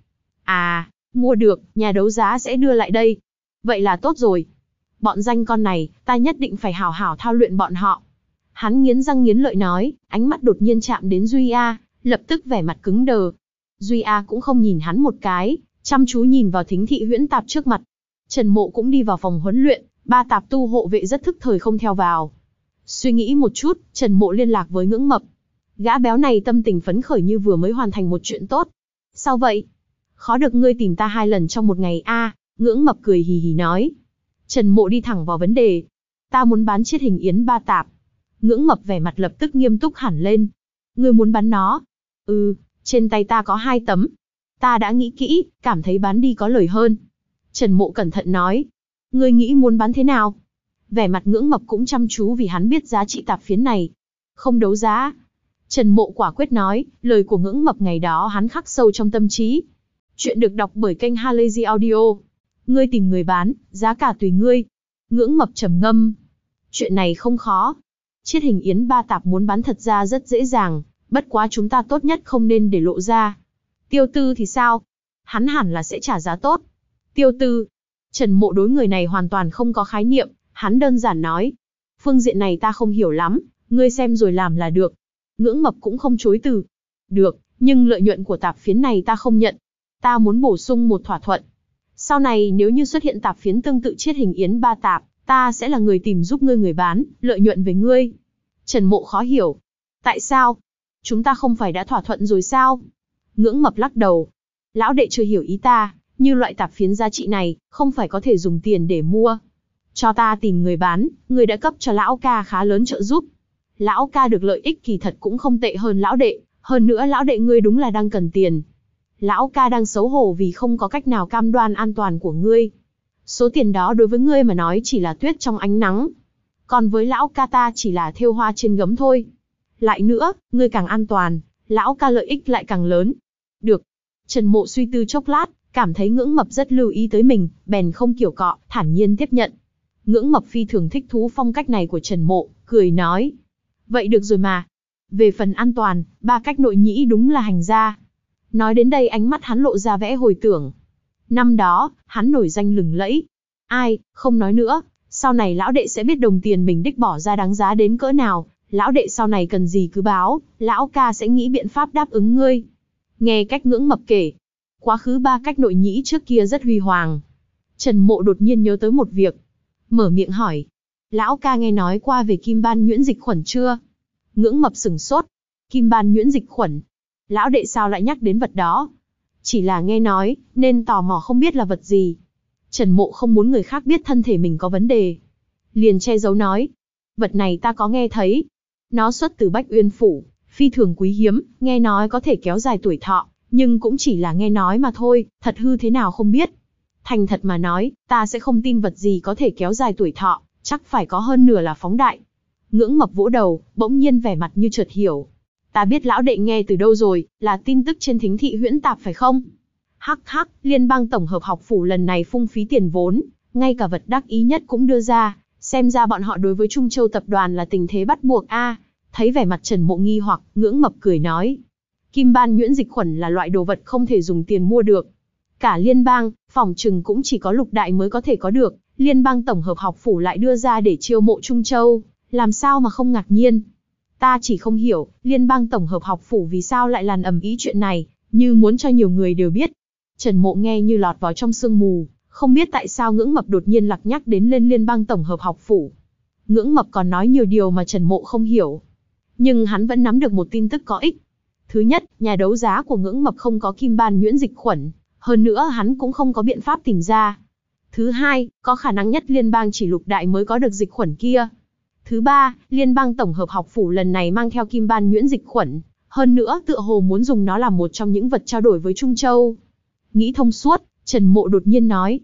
À, mua được, nhà đấu giá sẽ đưa lại đây. Vậy là tốt rồi. Bọn danh con này, ta nhất định phải hảo hảo thao luyện bọn họ. Hắn nghiến răng nghiến lợi nói, ánh mắt đột nhiên chạm đến Duy A, lập tức vẻ mặt cứng đờ. Duy A cũng không nhìn hắn một cái, chăm chú nhìn vào thính thị huyễn tạp trước mặt. Trần Mộ cũng đi vào phòng huấn luyện, ba tạp tu hộ vệ rất thức thời không theo vào. Suy nghĩ một chút, Trần Mộ liên lạc với Ngưỡng Mập. Gã béo này tâm tình phấn khởi như vừa mới hoàn thành một chuyện tốt. Sao vậy? Khó được ngươi tìm ta hai lần trong một ngày a, à, Ngưỡng Mập cười hì hì nói. Trần Mộ đi thẳng vào vấn đề. Ta muốn bán chiết hình yến ba tạp. Ngưỡng Mập vẻ mặt lập tức nghiêm túc hẳn lên. Ngươi muốn bán nó? Ừ, trên tay ta có hai tấm. Ta đã nghĩ kỹ, cảm thấy bán đi có lời hơn. Trần Mộ cẩn thận nói. Ngươi nghĩ muốn bán thế nào? Vẻ mặt Ngưỡng Mập cũng chăm chú vì hắn biết giá trị tạp phiến này. Không đấu giá. Trần Mộ quả quyết nói, lời của Ngưỡng Mập ngày đó hắn khắc sâu trong tâm trí. Chuyện được đọc bởi kênh Halazy Audio. Ngươi tìm người bán, giá cả tùy ngươi. Ngưỡng Mập trầm ngâm. Chuyện này không khó. Chiết hình yến ba tạp muốn bán thật ra rất dễ dàng, bất quá chúng ta tốt nhất không nên để lộ ra. Tiêu tư thì sao? Hắn hẳn là sẽ trả giá tốt. Tiêu tư. Trần Mộ đối người này hoàn toàn không có khái niệm, hắn đơn giản nói. Phương diện này ta không hiểu lắm, ngươi xem rồi làm là được. Ngưỡng Mập cũng không chối từ. Được, nhưng lợi nhuận của tạp phiến này ta không nhận. Ta muốn bổ sung một thỏa thuận. Sau này nếu như xuất hiện tạp phiến tương tự chiết hình yến ba tạp, ta sẽ là người tìm giúp ngươi người bán, lợi nhuận về ngươi. Trần Mộ khó hiểu. Tại sao? Chúng ta không phải đã thỏa thuận rồi sao? Ngưỡng Mập lắc đầu. Lão đệ chưa hiểu ý ta, như loại tạp phiến giá trị này, không phải có thể dùng tiền để mua. Cho ta tìm người bán, người đã cấp cho lão ca khá lớn trợ giúp. Lão ca được lợi ích kỳ thật cũng không tệ hơn lão đệ, hơn nữa lão đệ ngươi đúng là đang cần tiền. Lão ca đang xấu hổ vì không có cách nào cam đoan an toàn của ngươi. Số tiền đó đối với ngươi mà nói chỉ là tuyết trong ánh nắng. Còn với lão ca ta chỉ là thêu hoa trên gấm thôi. Lại nữa, ngươi càng an toàn, lão ca lợi ích lại càng lớn. Được. Trần Mộ suy tư chốc lát, cảm thấy Ngưỡng Mập rất lưu ý tới mình, bèn không kiểu cọ, thản nhiên tiếp nhận. Ngưỡng Mập phi thường thích thú phong cách này của Trần Mộ, cười nói. Vậy được rồi mà. Về phần an toàn, Ba Cách Nội Nhĩ đúng là hành gia. Nói đến đây ánh mắt hắn lộ ra vẻ hồi tưởng. Năm đó, hắn nổi danh lừng lẫy. Ai, không nói nữa, sau này lão đệ sẽ biết đồng tiền mình đích bỏ ra đáng giá đến cỡ nào, lão đệ sau này cần gì cứ báo, lão ca sẽ nghĩ biện pháp đáp ứng ngươi. Nghe cách Ngưỡng Mập kể, quá khứ Ba Cách Nội Nhĩ trước kia rất huy hoàng. Trần Mộ đột nhiên nhớ tới một việc, mở miệng hỏi. Lão ca nghe nói qua về kim ban nhuyễn dịch khuẩn chưa? Ngưỡng Mập sửng sốt. Kim ban nhuyễn dịch khuẩn? Lão đệ sao lại nhắc đến vật đó? Chỉ là nghe nói, nên tò mò không biết là vật gì. Trần Mộ không muốn người khác biết thân thể mình có vấn đề. Liền che giấu nói. Vật này ta có nghe thấy. Nó xuất từ Bách Uyên Phủ, phi thường quý hiếm, nghe nói có thể kéo dài tuổi thọ, nhưng cũng chỉ là nghe nói mà thôi, thật hư thế nào không biết. Thành thật mà nói, ta sẽ không tin vật gì có thể kéo dài tuổi thọ, chắc phải có hơn nửa là phóng đại. Ngưỡng Mập vỗ đầu, bỗng nhiên vẻ mặt như chợt hiểu. Ta biết lão đệ nghe từ đâu rồi, là tin tức trên thính thị huyễn tạp phải không? Hắc hắc, Liên bang tổng hợp học phủ lần này phung phí tiền vốn, ngay cả vật đắc ý nhất cũng đưa ra, xem ra bọn họ đối với Trung Châu tập đoàn là tình thế bắt buộc a. À, thấy vẻ mặt Trần Mộ nghi hoặc, Ngưỡng Mập cười nói. Kim ban nhuyễn dịch khuẩn là loại đồ vật không thể dùng tiền mua được. Cả liên bang, phỏng chừng cũng chỉ có lục đại mới có thể có được, liên bang tổng hợp học phủ lại đưa ra để chiêu mộ Trung Châu, làm sao mà không ngạc nhiên. Ta chỉ không hiểu, liên bang tổng hợp học phủ vì sao lại làn ầm ĩ chuyện này, như muốn cho nhiều người đều biết. Trần Mộ nghe như lọt vào trong sương mù, không biết tại sao Ngưỡng Mập đột nhiên lặc nhắc đến lên liên bang tổng hợp học phủ. Ngưỡng Mập còn nói nhiều điều mà Trần Mộ không hiểu. Nhưng hắn vẫn nắm được một tin tức có ích. Thứ nhất, nhà đấu giá của Ngưỡng Mập không có kim ban nhuyễn dịch khuẩn, hơn nữa hắn cũng không có biện pháp tìm ra. Thứ hai, có khả năng nhất liên bang chỉ lục đại mới có được dịch khuẩn kia. Thứ ba, liên bang tổng hợp học phủ lần này mang theo kim ban nhuyễn dịch khuẩn, hơn nữa tựa hồ muốn dùng nó làm một trong những vật trao đổi với Trung Châu. Nghĩ thông suốt, Trần Mộ đột nhiên nói.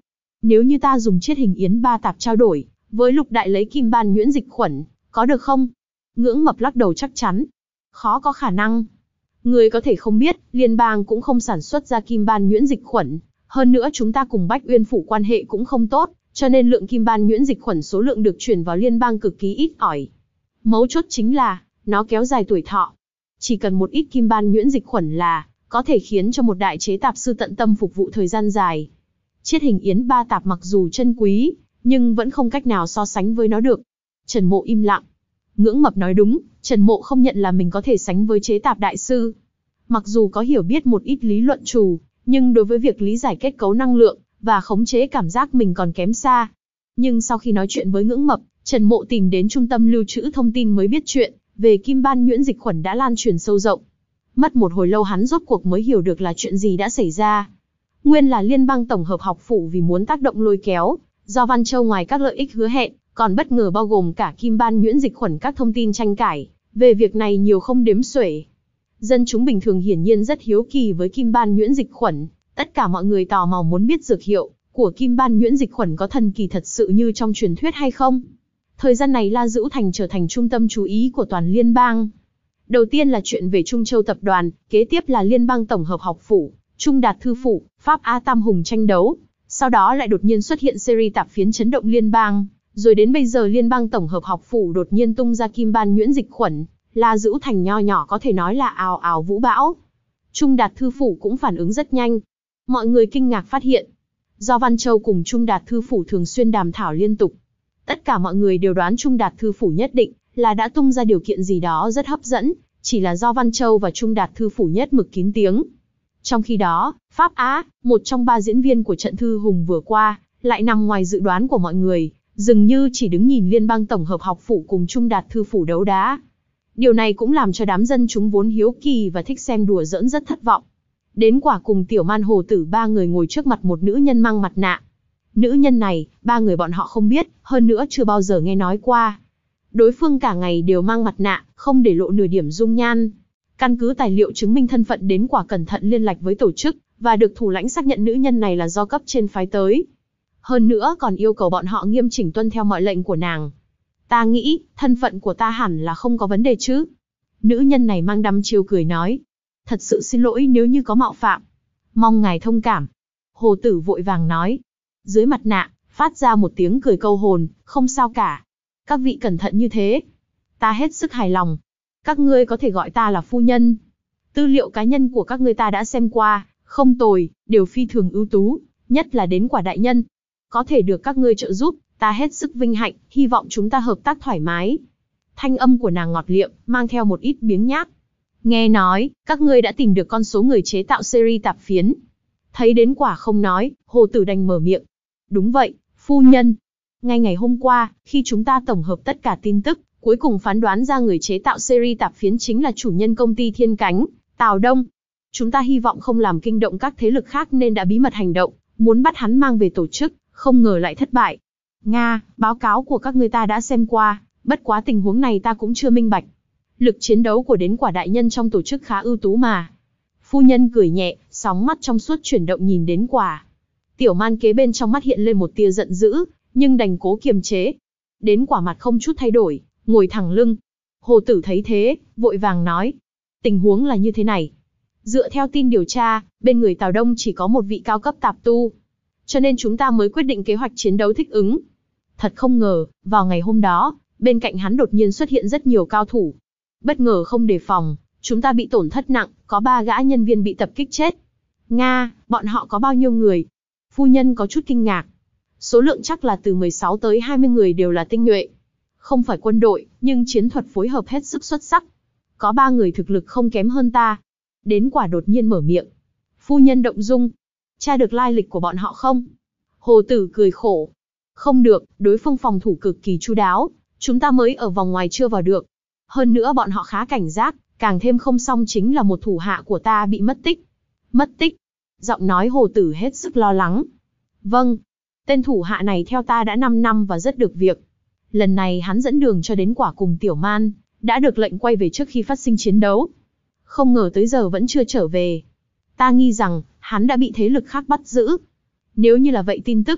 Nếu như ta dùng chiết hình yến ba tạp trao đổi, với lục đại lấy kim ban nhuyễn dịch khuẩn, có được không? Ngưỡng Mập lắc đầu chắc chắn. Khó có khả năng. Người có thể không biết, liên bang cũng không sản xuất ra kim ban nhuyễn dịch khuẩn. Hơn nữa chúng ta cùng Bách Uyên Phủ quan hệ cũng không tốt, cho nên lượng kim ban nhuyễn dịch khuẩn số lượng được chuyển vào liên bang cực kỳ ít ỏi. Mấu chốt chính là, nó kéo dài tuổi thọ. Chỉ cần một ít kim ban nhuyễn dịch khuẩn là, có thể khiến cho một đại chế tạp sư tận tâm phục vụ thời gian dài. Chiết hình yến ba tạp mặc dù chân quý, nhưng vẫn không cách nào so sánh với nó được. Trần Mộ im lặng. Ngưỡng Mập nói đúng, Trần Mộ không nhận là mình có thể sánh với chế tạp đại sư. Mặc dù có hiểu biết một ít lý luận trù, nhưng đối với việc lý giải kết cấu năng lượng, và khống chế cảm giác mình còn kém xa. Nhưng sau khi nói chuyện với Ngưỡng Mập, Trần Mộ tìm đến trung tâm lưu trữ thông tin mới biết chuyện, về kim ban nhuyễn dịch khuẩn đã lan truyền sâu rộng. Mất một hồi lâu hắn rốt cuộc mới hiểu được là chuyện gì đã xảy ra. Nguyên là liên bang tổng hợp học phủ vì muốn tác động lôi kéo, do Văn Châu ngoài các lợi ích hứa hẹn, còn bất ngờ bao gồm cả kim ban nhuyễn dịch khuẩn các thông tin tranh cãi, về việc này nhiều không đếm xuể. Dân chúng bình thường hiển nhiên rất hiếu kỳ với kim ban nhuyễn dịch khuẩn, tất cả mọi người tò mò muốn biết dược hiệu của kim ban nhuyễn dịch khuẩn có thần kỳ thật sự như trong truyền thuyết hay không. Thời gian này La Dữu Thành trở thành trung tâm chú ý của toàn liên bang. Đầu tiên là chuyện về Trung Châu tập đoàn, kế tiếp là liên bang tổng hợp học phủ, Trung Đạt thư phủ, Pháp A Tam Hùng tranh đấu. Sau đó lại đột nhiên xuất hiện series tạp phiến chấn động liên bang, rồi đến bây giờ liên bang tổng hợp học phủ đột nhiên tung ra kim ban nhuyễn dịch khuẩn, La Dữu Thành nho nhỏ có thể nói là ào ào vũ bão. Trung Đạt thư phủ cũng phản ứng rất nhanh. Mọi người kinh ngạc phát hiện, do Văn Châu cùng Trung Đạt thư phủ thường xuyên đàm thảo liên tục, tất cả mọi người đều đoán Trung Đạt thư phủ nhất định là đã tung ra điều kiện gì đó rất hấp dẫn, chỉ là do Văn Châu và Trung Đạt thư phủ nhất mực kín tiếng. Trong khi đó, Pháp Á, một trong ba diễn viên của trận thư hùng vừa qua, lại nằm ngoài dự đoán của mọi người, dường như chỉ đứng nhìn liên bang tổng hợp học phủ cùng Trung Đạt thư phủ đấu đá. Điều này cũng làm cho đám dân chúng vốn hiếu kỳ và thích xem đùa giỡn rất thất vọng. Đến quả cùng Tiểu Man Hồ Tử ba người ngồi trước mặt một nữ nhân mang mặt nạ. Nữ nhân này, ba người bọn họ không biết, hơn nữa chưa bao giờ nghe nói qua. Đối phương cả ngày đều mang mặt nạ, không để lộ nửa điểm dung nhan. Căn cứ tài liệu chứng minh thân phận Đến Quả cẩn thận liên lạc với tổ chức, và được thủ lãnh xác nhận nữ nhân này là do cấp trên phái tới. Hơn nữa còn yêu cầu bọn họ nghiêm chỉnh tuân theo mọi lệnh của nàng. Ta nghĩ, thân phận của ta hẳn là không có vấn đề chứ. Nữ nhân này mang đăm chiêu cười nói. Thật sự xin lỗi nếu như có mạo phạm. Mong ngài thông cảm. Hồ Tử vội vàng nói. Dưới mặt nạ, phát ra một tiếng cười câu hồn, không sao cả. Các vị cẩn thận như thế. Ta hết sức hài lòng. Các ngươi có thể gọi ta là phu nhân. Tư liệu cá nhân của các ngươi ta đã xem qua, không tồi, đều phi thường ưu tú, nhất là Đến Quả đại nhân. Có thể được các ngươi trợ giúp, ta hết sức vinh hạnh, hy vọng chúng ta hợp tác thoải mái. Thanh âm của nàng ngọt liệm, mang theo một ít biếng nhác. Nghe nói, các ngươi đã tìm được con số người chế tạo series tạp phiến. Thấy Đến Quả không nói, Hồ Tử đành mở miệng. Đúng vậy, phu nhân. Ngay ngày hôm qua, khi chúng ta tổng hợp tất cả tin tức, cuối cùng phán đoán ra người chế tạo series tạp phiến chính là chủ nhân công ty Thiên Cánh, Tào Đông. Chúng ta hy vọng không làm kinh động các thế lực khác nên đã bí mật hành động, muốn bắt hắn mang về tổ chức, không ngờ lại thất bại. Nga, báo cáo của các ngươi ta đã xem qua, bất quá tình huống này ta cũng chưa minh bạch. Lực chiến đấu của Đến Quả đại nhân trong tổ chức khá ưu tú mà. Phu nhân cười nhẹ, sóng mắt trong suốt chuyển động nhìn Đến Quả. Tiểu Man kế bên trong mắt hiện lên một tia giận dữ, nhưng đành cố kiềm chế. Đến Quả mặt không chút thay đổi, ngồi thẳng lưng. Hồ Tử thấy thế, vội vàng nói. Tình huống là như thế này. Dựa theo tin điều tra, bên người Tào Đông chỉ có một vị cao cấp tạp tu. Cho nên chúng ta mới quyết định kế hoạch chiến đấu thích ứng. Thật không ngờ, vào ngày hôm đó, bên cạnh hắn đột nhiên xuất hiện rất nhiều cao thủ. Bất ngờ không đề phòng, chúng ta bị tổn thất nặng, có ba gã nhân viên bị tập kích chết. Nga, bọn họ có bao nhiêu người? Phu nhân có chút kinh ngạc. Số lượng chắc là từ mười sáu tới hai mươi người đều là tinh nhuệ. Không phải quân đội, nhưng chiến thuật phối hợp hết sức xuất sắc. Có ba người thực lực không kém hơn ta. Đến Quả đột nhiên mở miệng. Phu nhân động dung. Tra được lai lịch của bọn họ không? Hồ Tử cười khổ. Không được, đối phương phòng thủ cực kỳ chu đáo. Chúng ta mới ở vòng ngoài chưa vào được. Hơn nữa bọn họ khá cảnh giác, càng thêm không xong chính là một thủ hạ của ta bị mất tích. Mất tích? Giọng nói Hồ Tử hết sức lo lắng. Vâng, tên thủ hạ này theo ta đã năm năm và rất được việc. Lần này hắn dẫn đường cho Đến Quả cùng Tiểu Man, đã được lệnh quay về trước khi phát sinh chiến đấu. Không ngờ tới giờ vẫn chưa trở về. Ta nghi rằng, hắn đã bị thế lực khác bắt giữ. Nếu như là vậy tin tức,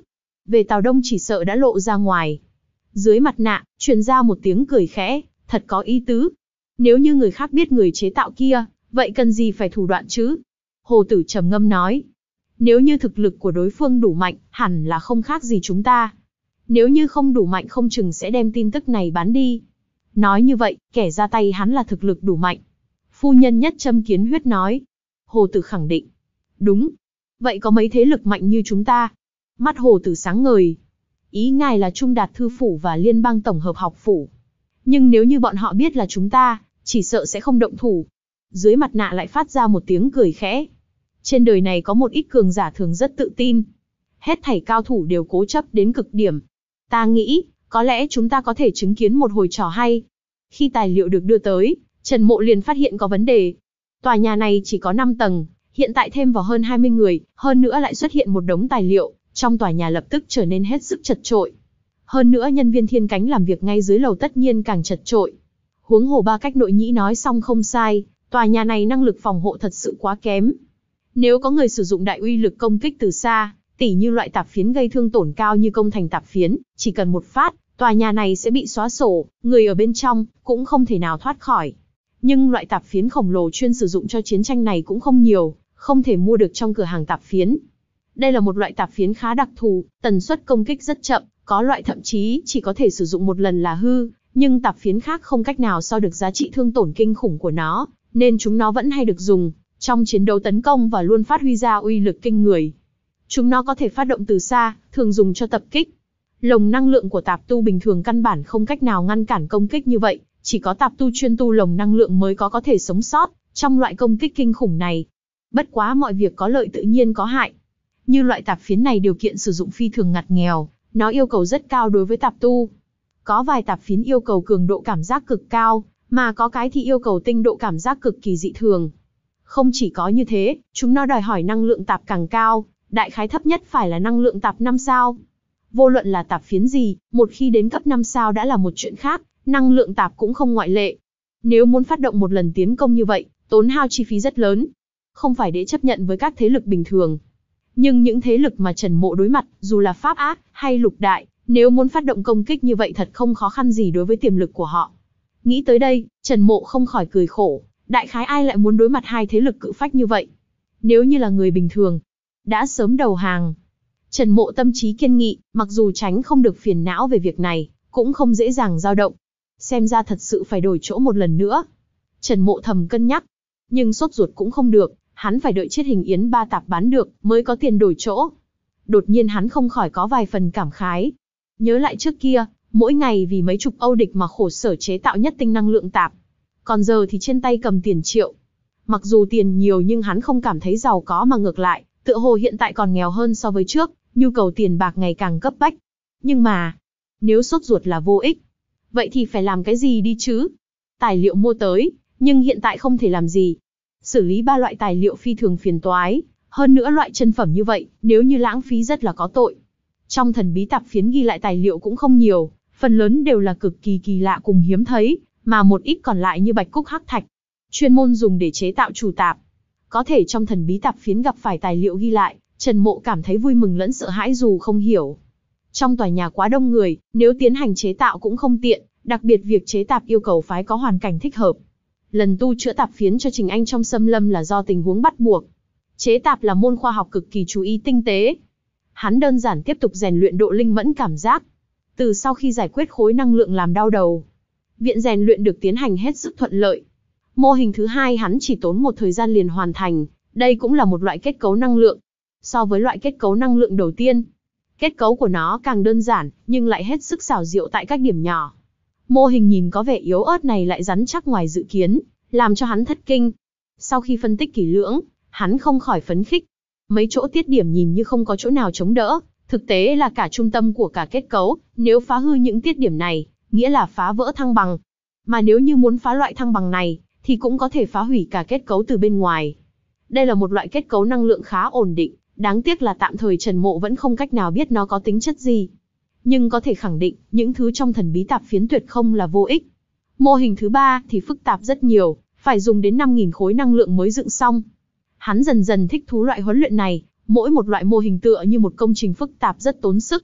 về Tào Đông chỉ sợ đã lộ ra ngoài. Dưới mặt nạ, truyền ra một tiếng cười khẽ, thật có ý tứ. Nếu như người khác biết người chế tạo kia, vậy cần gì phải thủ đoạn chứ? Hồ Tử trầm ngâm nói. Nếu như thực lực của đối phương đủ mạnh, hẳn là không khác gì chúng ta. Nếu như không đủ mạnh không chừng sẽ đem tin tức này bán đi. Nói như vậy, kẻ ra tay hắn là thực lực đủ mạnh. Phu nhân Nhất Châm Kiến Huyết nói. Hồ Tử khẳng định. Đúng. Vậy có mấy thế lực mạnh như chúng ta? Mắt Hồ Tử sáng ngời. Ý ngài là Trung Đạt Thư Phủ và Liên bang Tổng hợp Học Phủ. Nhưng nếu như bọn họ biết là chúng ta, chỉ sợ sẽ không động thủ. Dưới mặt nạ lại phát ra một tiếng cười khẽ. Trên đời này có một ít cường giả thường rất tự tin. Hết thảy cao thủ đều cố chấp đến cực điểm. Ta nghĩ, có lẽ chúng ta có thể chứng kiến một hồi trò hay. Khi tài liệu được đưa tới, Trần Mộ liền phát hiện có vấn đề. Tòa nhà này chỉ có năm tầng, hiện tại thêm vào hơn hai mươi người, hơn nữa lại xuất hiện một đống tài liệu, trong tòa nhà lập tức trở nên hết sức chật chội. Hơn nữa nhân viên thiên cánh làm việc ngay dưới lầu tất nhiên càng chật chội. Huống hồ Ba Cách Nội Nhĩ nói xong không sai, tòa nhà này năng lực phòng hộ thật sự quá kém. Nếu có người sử dụng đại uy lực công kích từ xa, tỉ như loại tạp phiến gây thương tổn cao như công thành tạp phiến, chỉ cần một phát, tòa nhà này sẽ bị xóa sổ, người ở bên trong cũng không thể nào thoát khỏi. Nhưng loại tạp phiến khổng lồ chuyên sử dụng cho chiến tranh này cũng không nhiều, không thể mua được trong cửa hàng tạp phiến. Đây là một loại tạp phiến khá đặc thù, tần suất công kích rất chậm, có loại thậm chí chỉ có thể sử dụng một lần là hư, nhưng tạp phiến khác không cách nào so được giá trị thương tổn kinh khủng của nó, nên chúng nó vẫn hay được dùng trong chiến đấu tấn công và luôn phát huy ra uy lực kinh người. Chúng nó có thể phát động từ xa, thường dùng cho tập kích. Lồng năng lượng của tạp tu bình thường căn bản không cách nào ngăn cản công kích như vậy, chỉ có tạp tu chuyên tu lồng năng lượng mới có có thể sống sót trong loại công kích kinh khủng này. Bất quá mọi việc có lợi tự nhiên có hại. Như loại tạp phiến này điều kiện sử dụng phi thường ngặt nghèo, nó yêu cầu rất cao đối với tạp tu. Có vài tạp phiến yêu cầu cường độ cảm giác cực cao, mà có cái thì yêu cầu tinh độ cảm giác cực kỳ dị thường. Không chỉ có như thế, chúng nó đòi hỏi năng lượng tạp càng cao, đại khái thấp nhất phải là năng lượng tạp năm sao. Vô luận là tạp phiến gì, một khi đến cấp năm sao đã là một chuyện khác, năng lượng tạp cũng không ngoại lệ. Nếu muốn phát động một lần tiến công như vậy, tốn hao chi phí rất lớn. Không phải để chấp nhận với các thế lực bình thường. Nhưng những thế lực mà Trần Mộ đối mặt, dù là Pháp Ác hay Lục Đại, nếu muốn phát động công kích như vậy thật không khó khăn gì đối với tiềm lực của họ. Nghĩ tới đây, Trần Mộ không khỏi cười khổ, đại khái ai lại muốn đối mặt hai thế lực cự phách như vậy. Nếu như là người bình thường, đã sớm đầu hàng. Trần Mộ tâm trí kiên nghị, mặc dù tránh không được phiền não về việc này, cũng không dễ dàng dao động. Xem ra thật sự phải đổi chỗ một lần nữa. Trần Mộ thầm cân nhắc, nhưng sốt ruột cũng không được, hắn phải đợi Chiết Hình Yến ba tạp bán được, mới có tiền đổi chỗ. Đột nhiên hắn không khỏi có vài phần cảm khái. Nhớ lại trước kia, mỗi ngày vì mấy chục Âu địch mà khổ sở chế tạo nhất tinh năng lượng tạp. Còn giờ thì trên tay cầm tiền triệu. Mặc dù tiền nhiều nhưng hắn không cảm thấy giàu có mà ngược lại, tựa hồ hiện tại còn nghèo hơn so với trước, nhu cầu tiền bạc ngày càng cấp bách. Nhưng mà, nếu sốt ruột là vô ích, vậy thì phải làm cái gì đi chứ? Tài liệu mua tới, nhưng hiện tại không thể làm gì. Xử lý ba loại tài liệu phi thường phiền toái, hơn nữa loại chân phẩm như vậy, nếu như lãng phí rất là có tội. Trong thần bí tạp phiến ghi lại tài liệu cũng không nhiều, phần lớn đều là cực kỳ kỳ lạ cùng hiếm thấy, mà một ít còn lại như bạch cúc hắc thạch, chuyên môn dùng để chế tạo chủ tạp. Có thể trong thần bí tạp phiến gặp phải tài liệu ghi lại, Trần Mộ cảm thấy vui mừng lẫn sợ hãi dù không hiểu. Trong tòa nhà quá đông người, nếu tiến hành chế tạo cũng không tiện, đặc biệt việc chế tạp yêu cầu phái có hoàn cảnh thích hợp. Lần tu chữa tạp phiến cho Trình Anh trong xâm lâm là do tình huống bắt buộc. Chế tạp là môn khoa học cực kỳ chú ý tinh tế. Hắn đơn giản tiếp tục rèn luyện độ linh mẫn cảm giác. Từ sau khi giải quyết khối năng lượng làm đau đầu, viện rèn luyện được tiến hành hết sức thuận lợi. Mô hình thứ hai hắn chỉ tốn một thời gian liền hoàn thành, đây cũng là một loại kết cấu năng lượng. So với loại kết cấu năng lượng đầu tiên, kết cấu của nó càng đơn giản, nhưng lại hết sức xảo diệu tại các điểm nhỏ. Mô hình nhìn có vẻ yếu ớt này lại rắn chắc ngoài dự kiến, làm cho hắn thất kinh. Sau khi phân tích kỹ lưỡng, hắn không khỏi phấn khích. Mấy chỗ tiết điểm nhìn như không có chỗ nào chống đỡ, thực tế là cả trung tâm của cả kết cấu, nếu phá hư những tiết điểm này, nghĩa là phá vỡ thăng bằng. Mà nếu như muốn phá loại thăng bằng này, thì cũng có thể phá hủy cả kết cấu từ bên ngoài. Đây là một loại kết cấu năng lượng khá ổn định, đáng tiếc là tạm thời Trần Mộ vẫn không cách nào biết nó có tính chất gì. Nhưng có thể khẳng định, những thứ trong thần bí tạp phiến tuyệt không là vô ích. Mô hình thứ ba thì phức tạp rất nhiều, phải dùng đến năm nghìn khối năng lượng mới dựng xong. Hắn dần dần thích thú loại huấn luyện này, mỗi một loại mô hình tựa như một công trình phức tạp rất tốn sức.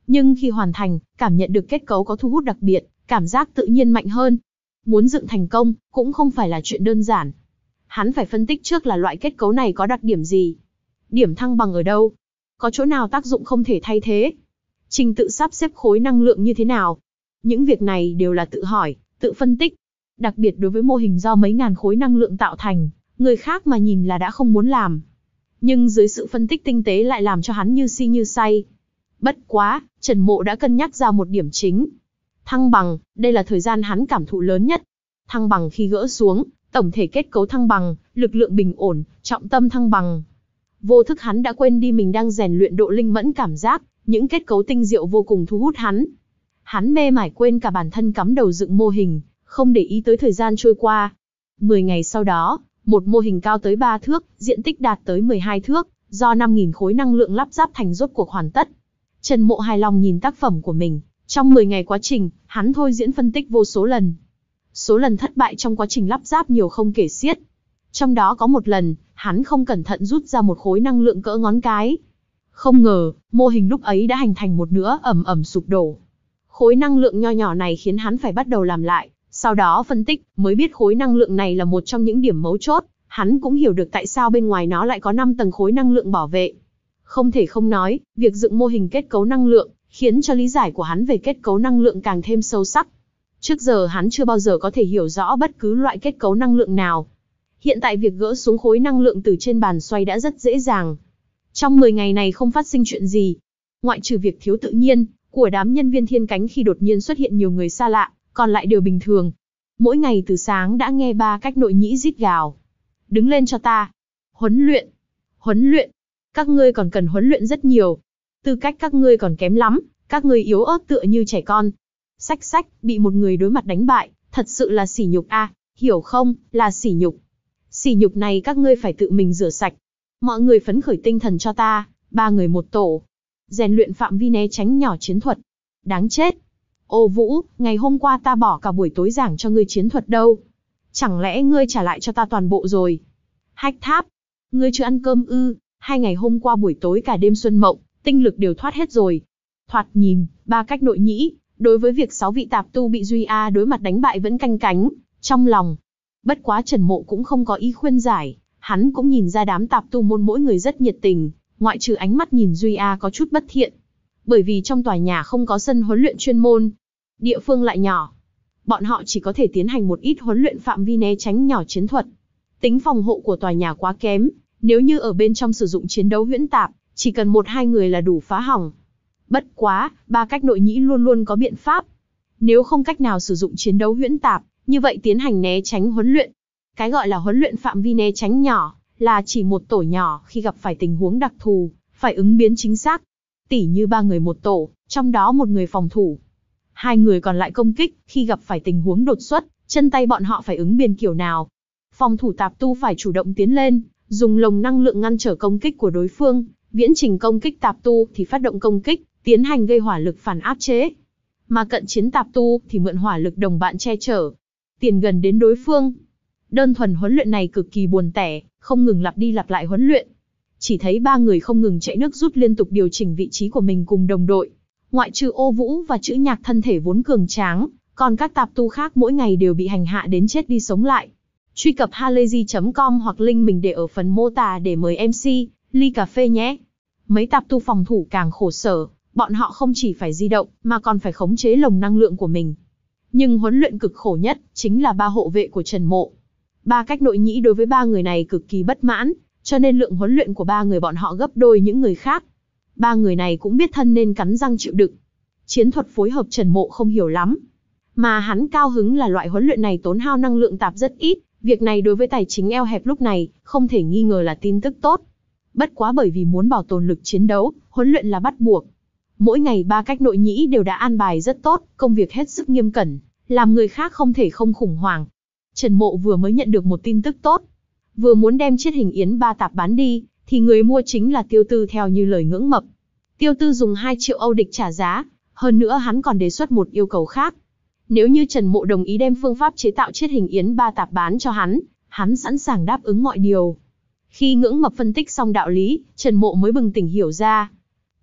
Nhưng khi hoàn thành, cảm nhận được kết cấu có thu hút đặc biệt, cảm giác tự nhiên mạnh hơn. Muốn dựng thành công, cũng không phải là chuyện đơn giản. Hắn phải phân tích trước là loại kết cấu này có đặc điểm gì. Điểm thăng bằng ở đâu? Có chỗ nào tác dụng không thể thay thế? Trình tự sắp xếp khối năng lượng như thế nào? Những việc này đều là tự hỏi, tự phân tích. Đặc biệt đối với mô hình do mấy ngàn khối năng lượng tạo thành, người khác mà nhìn là đã không muốn làm. Nhưng dưới sự phân tích tinh tế lại làm cho hắn như si như say. Bất quá, Trần Mộ đã cân nhắc ra một điểm chính. Thăng bằng, đây là thời gian hắn cảm thụ lớn nhất. Thăng bằng khi gỡ xuống, tổng thể kết cấu thăng bằng, lực lượng bình ổn, trọng tâm thăng bằng. Vô thức hắn đã quên đi mình đang rèn luyện độ linh mẫn cảm giác, những kết cấu tinh diệu vô cùng thu hút hắn. Hắn mê mải quên cả bản thân cắm đầu dựng mô hình, không để ý tới thời gian trôi qua. Mười ngày sau đó, một mô hình cao tới ba thước, diện tích đạt tới mười hai thước, do năm nghìn khối năng lượng lắp ráp thành rốt cuộc hoàn tất. Trần Mộ hài lòng nhìn tác phẩm của mình. Trong mười ngày quá trình, hắn thôi diễn phân tích vô số lần. Số lần thất bại trong quá trình lắp ráp nhiều không kể xiết. Trong đó có một lần, hắn không cẩn thận rút ra một khối năng lượng cỡ ngón cái. Không ngờ, mô hình lúc ấy đã hành thành một nửa ẩm ẩm sụp đổ. Khối năng lượng nho nhỏ này khiến hắn phải bắt đầu làm lại. Sau đó phân tích, mới biết khối năng lượng này là một trong những điểm mấu chốt. Hắn cũng hiểu được tại sao bên ngoài nó lại có năm tầng khối năng lượng bảo vệ. Không thể không nói, việc dựng mô hình kết cấu năng lượng, khiến cho lý giải của hắn về kết cấu năng lượng càng thêm sâu sắc. Trước giờ hắn chưa bao giờ có thể hiểu rõ bất cứ loại kết cấu năng lượng nào. Hiện tại việc gỡ xuống khối năng lượng từ trên bàn xoay đã rất dễ dàng. Trong mười ngày này không phát sinh chuyện gì. Ngoại trừ việc thiếu tự nhiên, của đám nhân viên thiên cánh khi đột nhiên xuất hiện nhiều người xa lạ, còn lại đều bình thường. Mỗi ngày từ sáng đã nghe ba cách nội nhĩ rít gào. Đứng lên cho ta. Huấn luyện. Huấn luyện. Các ngươi còn cần huấn luyện rất nhiều. Tư cách các ngươi còn kém lắm, các ngươi yếu ớt tựa như trẻ con. Sách sách, bị một người đối mặt đánh bại, thật sự là sỉ nhục a, à, hiểu không, là sỉ nhục. Sỉ nhục này các ngươi phải tự mình rửa sạch. Mọi người phấn khởi tinh thần cho ta, ba người một tổ. Rèn luyện phạm vi né tránh nhỏ chiến thuật. Đáng chết. Ô Vũ, ngày hôm qua ta bỏ cả buổi tối giảng cho ngươi chiến thuật đâu. Chẳng lẽ ngươi trả lại cho ta toàn bộ rồi? Hách Tháp, ngươi chưa ăn cơm ư? Hai ngày hôm qua buổi tối cả đêm xuân mộng, tinh lực đều thoát hết rồi. Thoạt nhìn, ba cách nội nhĩ, đối với việc sáu vị tạp tu bị Duy A đối mặt đánh bại vẫn canh cánh, trong lòng. Bất quá Trần Mộ cũng không có ý khuyên giải, hắn cũng nhìn ra đám tạp tu môn mỗi người rất nhiệt tình, ngoại trừ ánh mắt nhìn Duy A có chút bất thiện. Bởi vì trong tòa nhà không có sân huấn luyện chuyên môn, địa phương lại nhỏ. Bọn họ chỉ có thể tiến hành một ít huấn luyện phạm vi né tránh nhỏ chiến thuật. Tính phòng hộ của tòa nhà quá kém, nếu như ở bên trong sử dụng chiến đấu huyễn tạp, chỉ cần một hai người là đủ phá hỏng. Bất quá, ba cách nội nhĩ luôn luôn có biện pháp. Nếu không cách nào sử dụng chiến đấu huyễn tạp, như vậy tiến hành né tránh huấn luyện. Cái gọi là huấn luyện phạm vi né tránh nhỏ, là chỉ một tổ nhỏ khi gặp phải tình huống đặc thù, phải ứng biến chính xác. Tỉ như ba người một tổ, trong đó một người phòng thủ. Hai người còn lại công kích, khi gặp phải tình huống đột xuất, chân tay bọn họ phải ứng biến kiểu nào. Phòng thủ tạp tu phải chủ động tiến lên, dùng lồng năng lượng ngăn trở công kích của đối phương. Viễn trình công kích tạp tu thì phát động công kích, tiến hành gây hỏa lực phản áp chế. Mà cận chiến tạp tu thì mượn hỏa lực đồng bạn che chở, tiền gần đến đối phương. Đơn thuần huấn luyện này cực kỳ buồn tẻ, không ngừng lặp đi lặp lại huấn luyện. Chỉ thấy ba người không ngừng chạy nước rút liên tục điều chỉnh vị trí của mình cùng đồng đội. Ngoại trừ Ô Vũ và Chữ Nhạc thân thể vốn cường tráng, còn các tạp tu khác mỗi ngày đều bị hành hạ đến chết đi sống lại. Truy cập halayzi chấm com hoặc link mình để ở phần mô tả để mời em xê, ly cà phê nhé. Mấy tạp tu phòng thủ càng khổ sở, bọn họ không chỉ phải di động, mà còn phải khống chế lồng năng lượng của mình. Nhưng huấn luyện cực khổ nhất, chính là ba hộ vệ của Trần Mộ. Ba cách nội nhĩ đối với ba người này cực kỳ bất mãn, cho nên lượng huấn luyện của ba người bọn họ gấp đôi những người khác. Ba người này cũng biết thân nên cắn răng chịu đựng. Chiến thuật phối hợp Trần Mộ không hiểu lắm. Mà hắn cao hứng là loại huấn luyện này tốn hao năng lượng tạp rất ít, việc này đối với tài chính eo hẹp lúc này, không thể nghi ngờ là tin tức tốt. Bất quá bởi vì muốn bảo tồn lực chiến đấu, huấn luyện là bắt buộc. Mỗi ngày ba cách nội nhĩ đều đã an bài rất tốt, công việc hết sức nghiêm cẩn, làm người khác không thể không khủng hoảng. Trần Mộ vừa mới nhận được một tin tức tốt. Vừa muốn đem chiết hình yến ba tạp bán đi, thì người mua chính là Tiêu Tư theo như lời ngưỡng mập. Tiêu Tư dùng hai triệu Âu địch trả giá, hơn nữa hắn còn đề xuất một yêu cầu khác. Nếu như Trần Mộ đồng ý đem phương pháp chế tạo chiết hình yến ba tạp bán cho hắn, hắn sẵn sàng đáp ứng mọi điều. Khi ngưỡng mập phân tích xong đạo lý, Trần Mộ mới bừng tỉnh hiểu ra.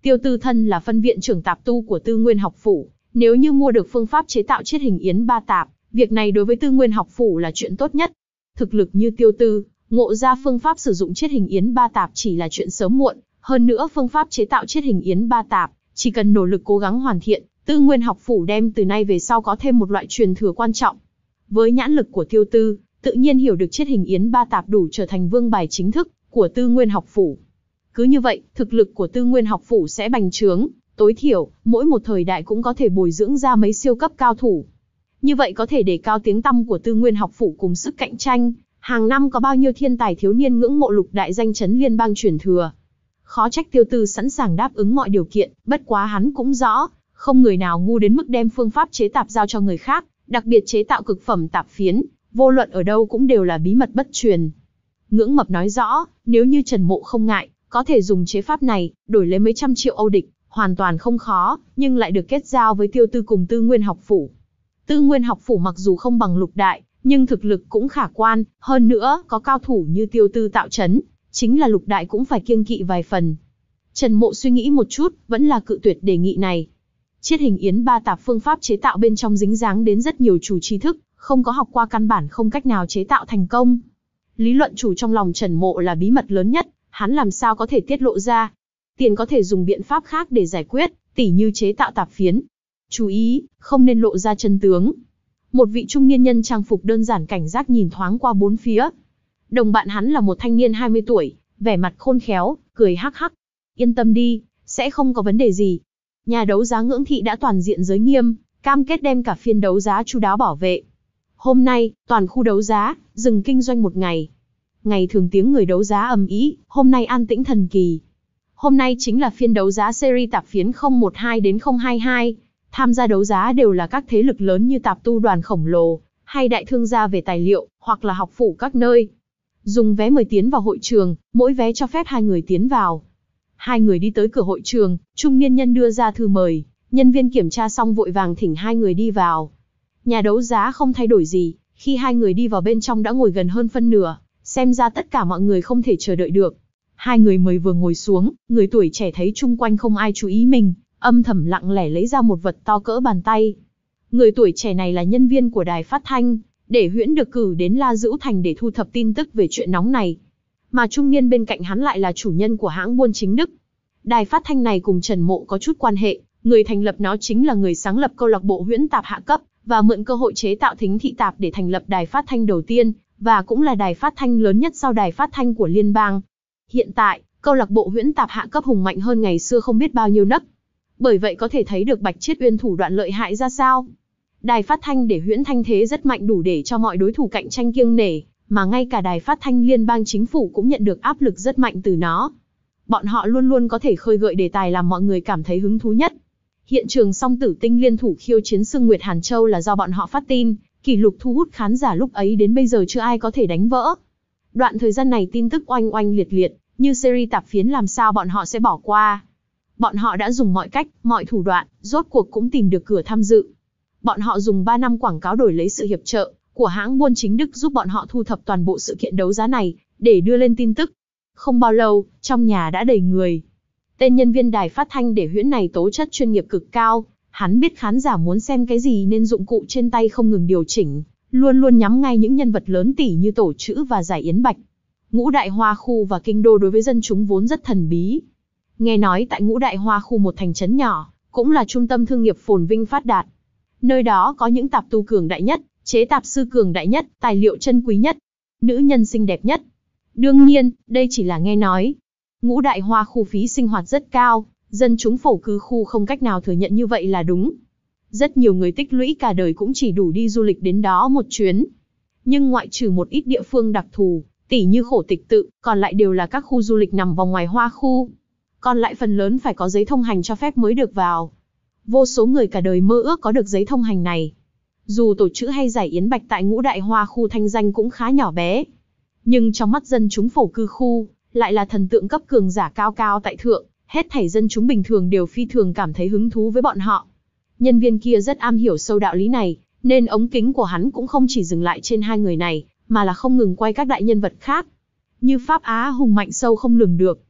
Tiêu Tư thân là phân viện trưởng tạp tu của Tư Nguyên học phủ, nếu như mua được phương pháp chế tạo chiết hình yến ba tạp, việc này đối với Tư Nguyên học phủ là chuyện tốt nhất. Thực lực như Tiêu Tư, ngộ ra phương pháp sử dụng chiết hình yến ba tạp chỉ là chuyện sớm muộn, hơn nữa phương pháp chế tạo chiết hình yến ba tạp, chỉ cần nỗ lực cố gắng hoàn thiện, Tư Nguyên học phủ đem từ nay về sau có thêm một loại truyền thừa quan trọng. Với nhãn lực của Tiêu Tư, tự nhiên hiểu được chiết hình yến ba tạp đủ trở thành vương bài chính thức của Tư Nguyên học phủ. Cứ như vậy, thực lực của Tư Nguyên học phủ sẽ bành trướng, tối thiểu, mỗi một thời đại cũng có thể bồi dưỡng ra mấy siêu cấp cao thủ. Như vậy có thể đề cao tiếng tăm của Tư Nguyên học phủ cùng sức cạnh tranh, hàng năm có bao nhiêu thiên tài thiếu niên ngưỡng mộ lục đại danh chấn liên bang truyền thừa. Khó trách Tiêu Tư sẵn sàng đáp ứng mọi điều kiện, bất quá hắn cũng rõ, không người nào ngu đến mức đem phương pháp chế tạp giao cho người khác, đặc biệt chế tạo cực phẩm tạp phiến, vô luận ở đâu cũng đều là bí mật bất truyền. Ngưỡng Mập nói rõ, nếu như Trần Mộ không ngại, có thể dùng chế pháp này, đổi lấy mấy trăm triệu Âu địch, hoàn toàn không khó, nhưng lại được kết giao với Tiêu Tư cùng Tư Nguyên học phủ. Tư Nguyên học phủ mặc dù không bằng lục đại, nhưng thực lực cũng khả quan, hơn nữa, có cao thủ như Tiêu Tư tạo chấn, chính là lục đại cũng phải kiêng kỵ vài phần. Trần Mộ suy nghĩ một chút, vẫn là cự tuyệt đề nghị này. Chiết hình yến ba tạp phương pháp chế tạo bên trong dính dáng đến rất nhiều chủ tri thức, không có học qua căn bản không cách nào chế tạo thành công. Lý luận chủ trong lòng Trần Mộ là bí mật lớn nhất, hắn làm sao có thể tiết lộ ra. Tiền có thể dùng biện pháp khác để giải quyết, tỉ như chế tạo tạp phiến. Chú ý, không nên lộ ra chân tướng. Một vị trung niên nhân trang phục đơn giản cảnh giác nhìn thoáng qua bốn phía. Đồng bạn hắn là một thanh niên hai mươi tuổi, vẻ mặt khôn khéo, cười hắc hắc. Yên tâm đi, sẽ không có vấn đề gì. Nhà đấu giá Ngưỡng Thị đã toàn diện giới nghiêm, cam kết đem cả phiên đấu giá chu đáo bảo vệ. Hôm nay, toàn khu đấu giá, dừng kinh doanh một ngày. Ngày thường tiếng người đấu giá ầm ĩ, hôm nay an tĩnh thần kỳ. Hôm nay chính là phiên đấu giá series tạp phiến không một hai đến không hai hai. Tham gia đấu giá đều là các thế lực lớn như tạp tu đoàn khổng lồ, hay đại thương gia về tài liệu, hoặc là học phủ các nơi. Dùng vé mời tiến vào hội trường, mỗi vé cho phép hai người tiến vào. Hai người đi tới cửa hội trường, trung niên nhân đưa ra thư mời, nhân viên kiểm tra xong vội vàng thỉnh hai người đi vào. Nhà đấu giá không thay đổi gì, khi hai người đi vào bên trong đã ngồi gần hơn phân nửa, xem ra tất cả mọi người không thể chờ đợi được. Hai người mới vừa ngồi xuống, người tuổi trẻ thấy chung quanh không ai chú ý mình, âm thầm lặng lẽ lấy ra một vật to cỡ bàn tay. Người tuổi trẻ này là nhân viên của đài phát thanh, để Huyễn được cử đến La Dữu Thành để thu thập tin tức về chuyện nóng này. Mà trung niên bên cạnh hắn lại là chủ nhân của hãng buôn chính Đức. Đài phát thanh này cùng Trần Mộ có chút quan hệ, người thành lập nó chính là người sáng lập câu lạc bộ Huyễn tạp hạ cấp, và mượn cơ hội chế tạo thính thị tạp để thành lập đài phát thanh đầu tiên, và cũng là đài phát thanh lớn nhất sau đài phát thanh của liên bang. Hiện tại, câu lạc bộ Huyễn tạp hạ cấp hùng mạnh hơn ngày xưa không biết bao nhiêu nấc. Bởi vậy có thể thấy được Bạch Chiết Uyên thủ đoạn lợi hại ra sao. Đài phát thanh để Huyễn thanh thế rất mạnh đủ để cho mọi đối thủ cạnh tranh kiêng nể, mà ngay cả đài phát thanh liên bang chính phủ cũng nhận được áp lực rất mạnh từ nó. Bọn họ luôn luôn có thể khơi gợi đề tài làm mọi người cảm thấy hứng thú nhất. Hiện trường Song Tử Tinh liên thủ khiêu chiến Sương Nguyệt Hàn Châu là do bọn họ phát tin, kỷ lục thu hút khán giả lúc ấy đến bây giờ chưa ai có thể đánh vỡ. Đoạn thời gian này tin tức oanh oanh liệt liệt, như series tạp phiến làm sao bọn họ sẽ bỏ qua. Bọn họ đã dùng mọi cách, mọi thủ đoạn, rốt cuộc cũng tìm được cửa tham dự. Bọn họ dùng ba năm quảng cáo đổi lấy sự hiệp trợ của hãng buôn chính Đức giúp bọn họ thu thập toàn bộ sự kiện đấu giá này, để đưa lên tin tức. Không bao lâu, trong nhà đã đầy người. Tên nhân viên đài phát thanh để Huyễn này tố chất chuyên nghiệp cực cao, hắn biết khán giả muốn xem cái gì nên dụng cụ trên tay không ngừng điều chỉnh, luôn luôn nhắm ngay những nhân vật lớn tỷ như Tổ Chữ và Giải Yến Bạch. Ngũ Đại Hoa Khu và Kinh Đô đối với dân chúng vốn rất thần bí. Nghe nói tại Ngũ Đại Hoa Khu một thành trấn nhỏ, cũng là trung tâm thương nghiệp phồn vinh phát đạt. Nơi đó có những tạp tu cường đại nhất, chế tạp sư cường đại nhất, tài liệu chân quý nhất, nữ nhân xinh đẹp nhất. Đương nhiên, đây chỉ là nghe nói. Ngũ Đại Hoa Khu phí sinh hoạt rất cao, dân chúng phổ cư khu không cách nào thừa nhận như vậy là đúng. Rất nhiều người tích lũy cả đời cũng chỉ đủ đi du lịch đến đó một chuyến. Nhưng ngoại trừ một ít địa phương đặc thù, tỉ như Khổ Tịch Tự, còn lại đều là các khu du lịch nằm vòng ngoài Hoa Khu. Còn lại phần lớn phải có giấy thông hành cho phép mới được vào. Vô số người cả đời mơ ước có được giấy thông hành này. Dù Tổ Chữ hay Giải Yến Bạch tại Ngũ Đại Hoa Khu thanh danh cũng khá nhỏ bé, nhưng trong mắt dân chúng phổ cư khu, lại là thần tượng cấp cường giả cao cao tại thượng, hết thảy dân chúng bình thường đều phi thường cảm thấy hứng thú với bọn họ. Nhân viên kia rất am hiểu sâu đạo lý này, nên ống kính của hắn cũng không chỉ dừng lại trên hai người này, mà là không ngừng quay các đại nhân vật khác. Như Pháp Á hùng mạnh sâu không lường được.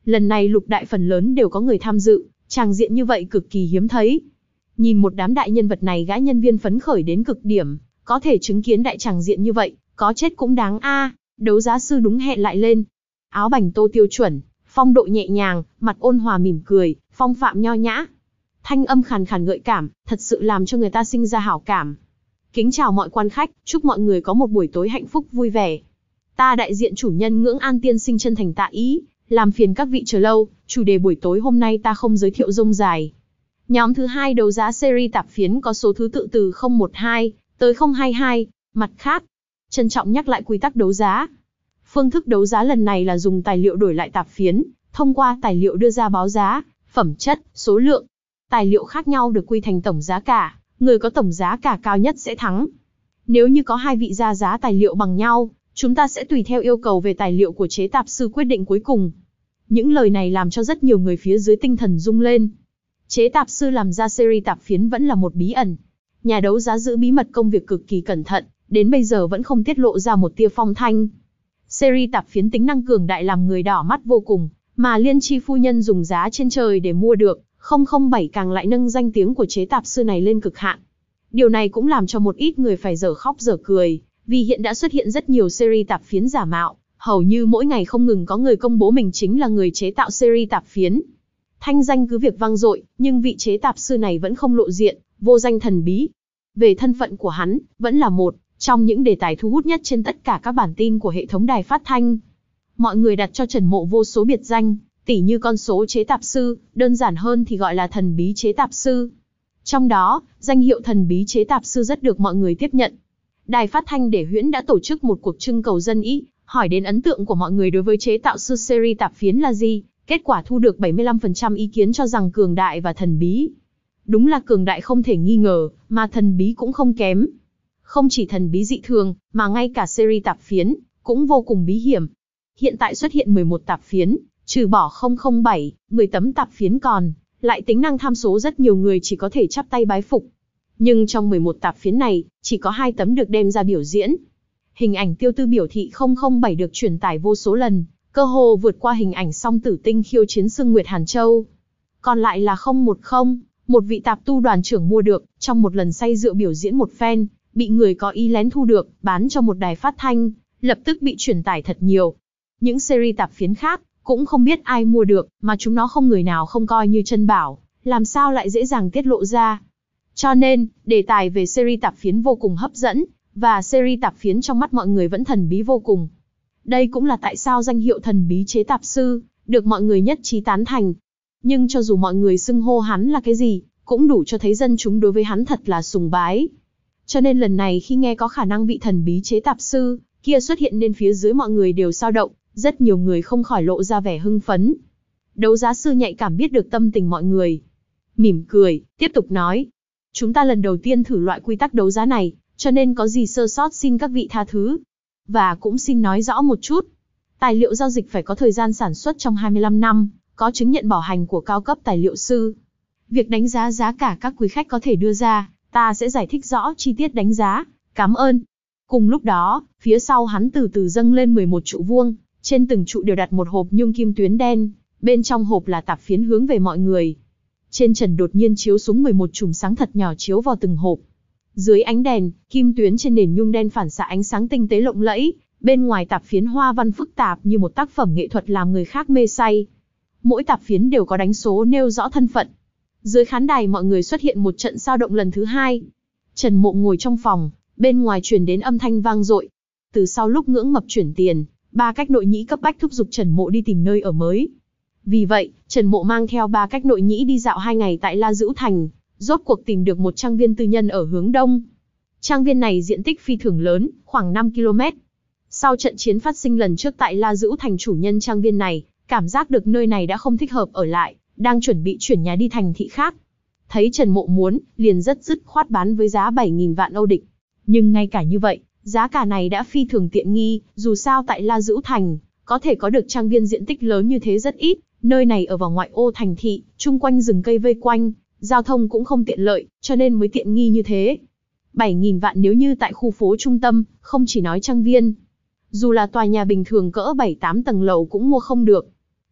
Lần này lục đại phần lớn đều có người tham dự, tràng diện như vậy cực kỳ hiếm thấy. Nhìn một đám đại nhân vật này, gã nhân viên phấn khởi đến cực điểm, có thể chứng kiến đại tràng diện như vậy, có chết cũng đáng a. À. Đấu giá sư đúng hẹn lại lên. Áo bành tô tiêu chuẩn, phong độ nhẹ nhàng, mặt ôn hòa mỉm cười, phong phạm nho nhã. Thanh âm khàn khàn gợi cảm, thật sự làm cho người ta sinh ra hảo cảm. Kính chào mọi quan khách, chúc mọi người có một buổi tối hạnh phúc vui vẻ. Ta đại diện chủ nhân Ngưỡng An tiên sinh chân thành tạ ý, làm phiền các vị chờ lâu, chủ đề buổi tối hôm nay ta không giới thiệu rông dài. Nhóm thứ hai đấu giá series tạp phiến có số thứ tự từ không một hai tới không hai hai, mặt khác. Trân trọng nhắc lại quy tắc đấu giá. Phương thức đấu giá lần này là dùng tài liệu đổi lại tạp phiến, thông qua tài liệu đưa ra báo giá, phẩm chất, số lượng. Tài liệu khác nhau được quy thành tổng giá cả, người có tổng giá cả cao nhất sẽ thắng. Nếu như có hai vị ra giá tài liệu bằng nhau, chúng ta sẽ tùy theo yêu cầu về tài liệu của chế tạp sư quyết định cuối cùng. Những lời này làm cho rất nhiều người phía dưới tinh thần rung lên. Chế tạp sư làm ra series tạp phiến vẫn là một bí ẩn. Nhà đấu giá giữ bí mật công việc cực kỳ cẩn thận, đến bây giờ vẫn không tiết lộ ra một tia phong thanh. Series tạp phiến tính năng cường đại làm người đỏ mắt vô cùng, mà Liên Chi phu nhân dùng giá trên trời để mua được, không không bảy càng lại nâng danh tiếng của chế tạp sư này lên cực hạn. Điều này cũng làm cho một ít người phải dở khóc dở cười, vì hiện đã xuất hiện rất nhiều series tạp phiến giả mạo, hầu như mỗi ngày không ngừng có người công bố mình chính là người chế tạo series tạp phiến. Thanh danh cứ việc vang dội, nhưng vị chế tạp sư này vẫn không lộ diện, vô danh thần bí. Về thân phận của hắn, vẫn là một trong những đề tài thu hút nhất trên tất cả các bản tin của hệ thống đài phát thanh. Mọi người đặt cho Trần Mộ vô số biệt danh, tỉ như con số chế tạp sư, đơn giản hơn thì gọi là thần bí chế tạp sư. Trong đó, danh hiệu thần bí chế tạp sư rất được mọi người tiếp nhận. Đài phát thanh Để Huyễn đã tổ chức một cuộc trưng cầu dân ý, hỏi đến ấn tượng của mọi người đối với chế tạo sư series tạp phiến là gì. Kết quả thu được bảy mươi lăm phần trăm ý kiến cho rằng cường đại và thần bí. Đúng là cường đại không thể nghi ngờ, mà thần bí cũng không kém. Không chỉ thần bí dị thường, mà ngay cả series tạp phiến cũng vô cùng bí hiểm. Hiện tại xuất hiện mười một tạp phiến, trừ bỏ không không bảy, mười tấm tạp phiến còn lại tính năng tham số rất nhiều người chỉ có thể chắp tay bái phục. Nhưng trong mười một tạp phiến này, chỉ có hai tấm được đem ra biểu diễn. Hình ảnh tiêu tư biểu thị không không bảy được truyền tải vô số lần, cơ hồ vượt qua hình ảnh song tử tinh khiêu chiến Sương Nguyệt Hàn Châu. Còn lại là không một không, một vị tạp tu đoàn trưởng mua được, trong một lần say rượu biểu diễn một phen, bị người có ý lén thu được, bán cho một đài phát thanh, lập tức bị truyền tải thật nhiều. Những series tạp phiến khác, cũng không biết ai mua được, mà chúng nó không người nào không coi như chân bảo, làm sao lại dễ dàng tiết lộ ra. Cho nên, đề tài về series tạp phiến vô cùng hấp dẫn, và series tạp phiến trong mắt mọi người vẫn thần bí vô cùng. Đây cũng là tại sao danh hiệu thần bí chế tạp sư được mọi người nhất trí tán thành. Nhưng cho dù mọi người xưng hô hắn là cái gì, cũng đủ cho thấy dân chúng đối với hắn thật là sùng bái. Cho nên lần này khi nghe có khả năng vị thần bí chế tạp sư kia xuất hiện nên phía dưới mọi người đều dao động, rất nhiều người không khỏi lộ ra vẻ hưng phấn. Đấu giá sư nhạy cảm biết được tâm tình mọi người. Mỉm cười, tiếp tục nói. Chúng ta lần đầu tiên thử loại quy tắc đấu giá này, cho nên có gì sơ sót xin các vị tha thứ. Và cũng xin nói rõ một chút. Tài liệu giao dịch phải có thời gian sản xuất trong hai mươi lăm năm, có chứng nhận bảo hành của cao cấp tài liệu sư. Việc đánh giá giá cả các quý khách có thể đưa ra, ta sẽ giải thích rõ chi tiết đánh giá. Cảm ơn. Cùng lúc đó, phía sau hắn từ từ dâng lên mười một trụ vuông, trên từng trụ đều đặt một hộp nhung kim tuyến đen, bên trong hộp là tạp phiến hướng về mọi người. Trên trần đột nhiên chiếu xuống mười một chùm sáng thật nhỏ chiếu vào từng hộp. Dưới ánh đèn, kim tuyến trên nền nhung đen phản xạ ánh sáng tinh tế lộng lẫy, bên ngoài tạp phiến hoa văn phức tạp như một tác phẩm nghệ thuật làm người khác mê say. Mỗi tạp phiến đều có đánh số nêu rõ thân phận. Dưới khán đài mọi người xuất hiện một trận sao động lần thứ hai. Trần Mộ ngồi trong phòng, bên ngoài truyền đến âm thanh vang dội. Từ sau lúc Ngưỡng Mập chuyển tiền, ba cách nội nhĩ cấp bách thúc giục Trần Mộ đi tìm nơi ở mới. Vì vậy, Trần Mộ mang theo ba cách nội nhĩ đi dạo hai ngày tại La Dữu Thành, rốt cuộc tìm được một trang viên tư nhân ở hướng đông. Trang viên này diện tích phi thường lớn, khoảng năm ki lô mét. Sau trận chiến phát sinh lần trước tại La Dữu Thành, chủ nhân trang viên này cảm giác được nơi này đã không thích hợp ở lại, đang chuẩn bị chuyển nhà đi thành thị khác. Thấy Trần Mộ muốn, liền rất dứt khoát bán với giá bảy nghìn vạn Âu địch. Nhưng ngay cả như vậy, giá cả này đã phi thường tiện nghi, dù sao tại La Dữu Thành, có thể có được trang viên diện tích lớn như thế rất ít, nơi này ở vào ngoại ô thành thị, chung quanh rừng cây vây quanh, giao thông cũng không tiện lợi, cho nên mới tiện nghi như thế. bảy nghìn vạn nếu như tại khu phố trung tâm, không chỉ nói trang viên, dù là tòa nhà bình thường cỡ bảy tám tầng lầu cũng mua không được.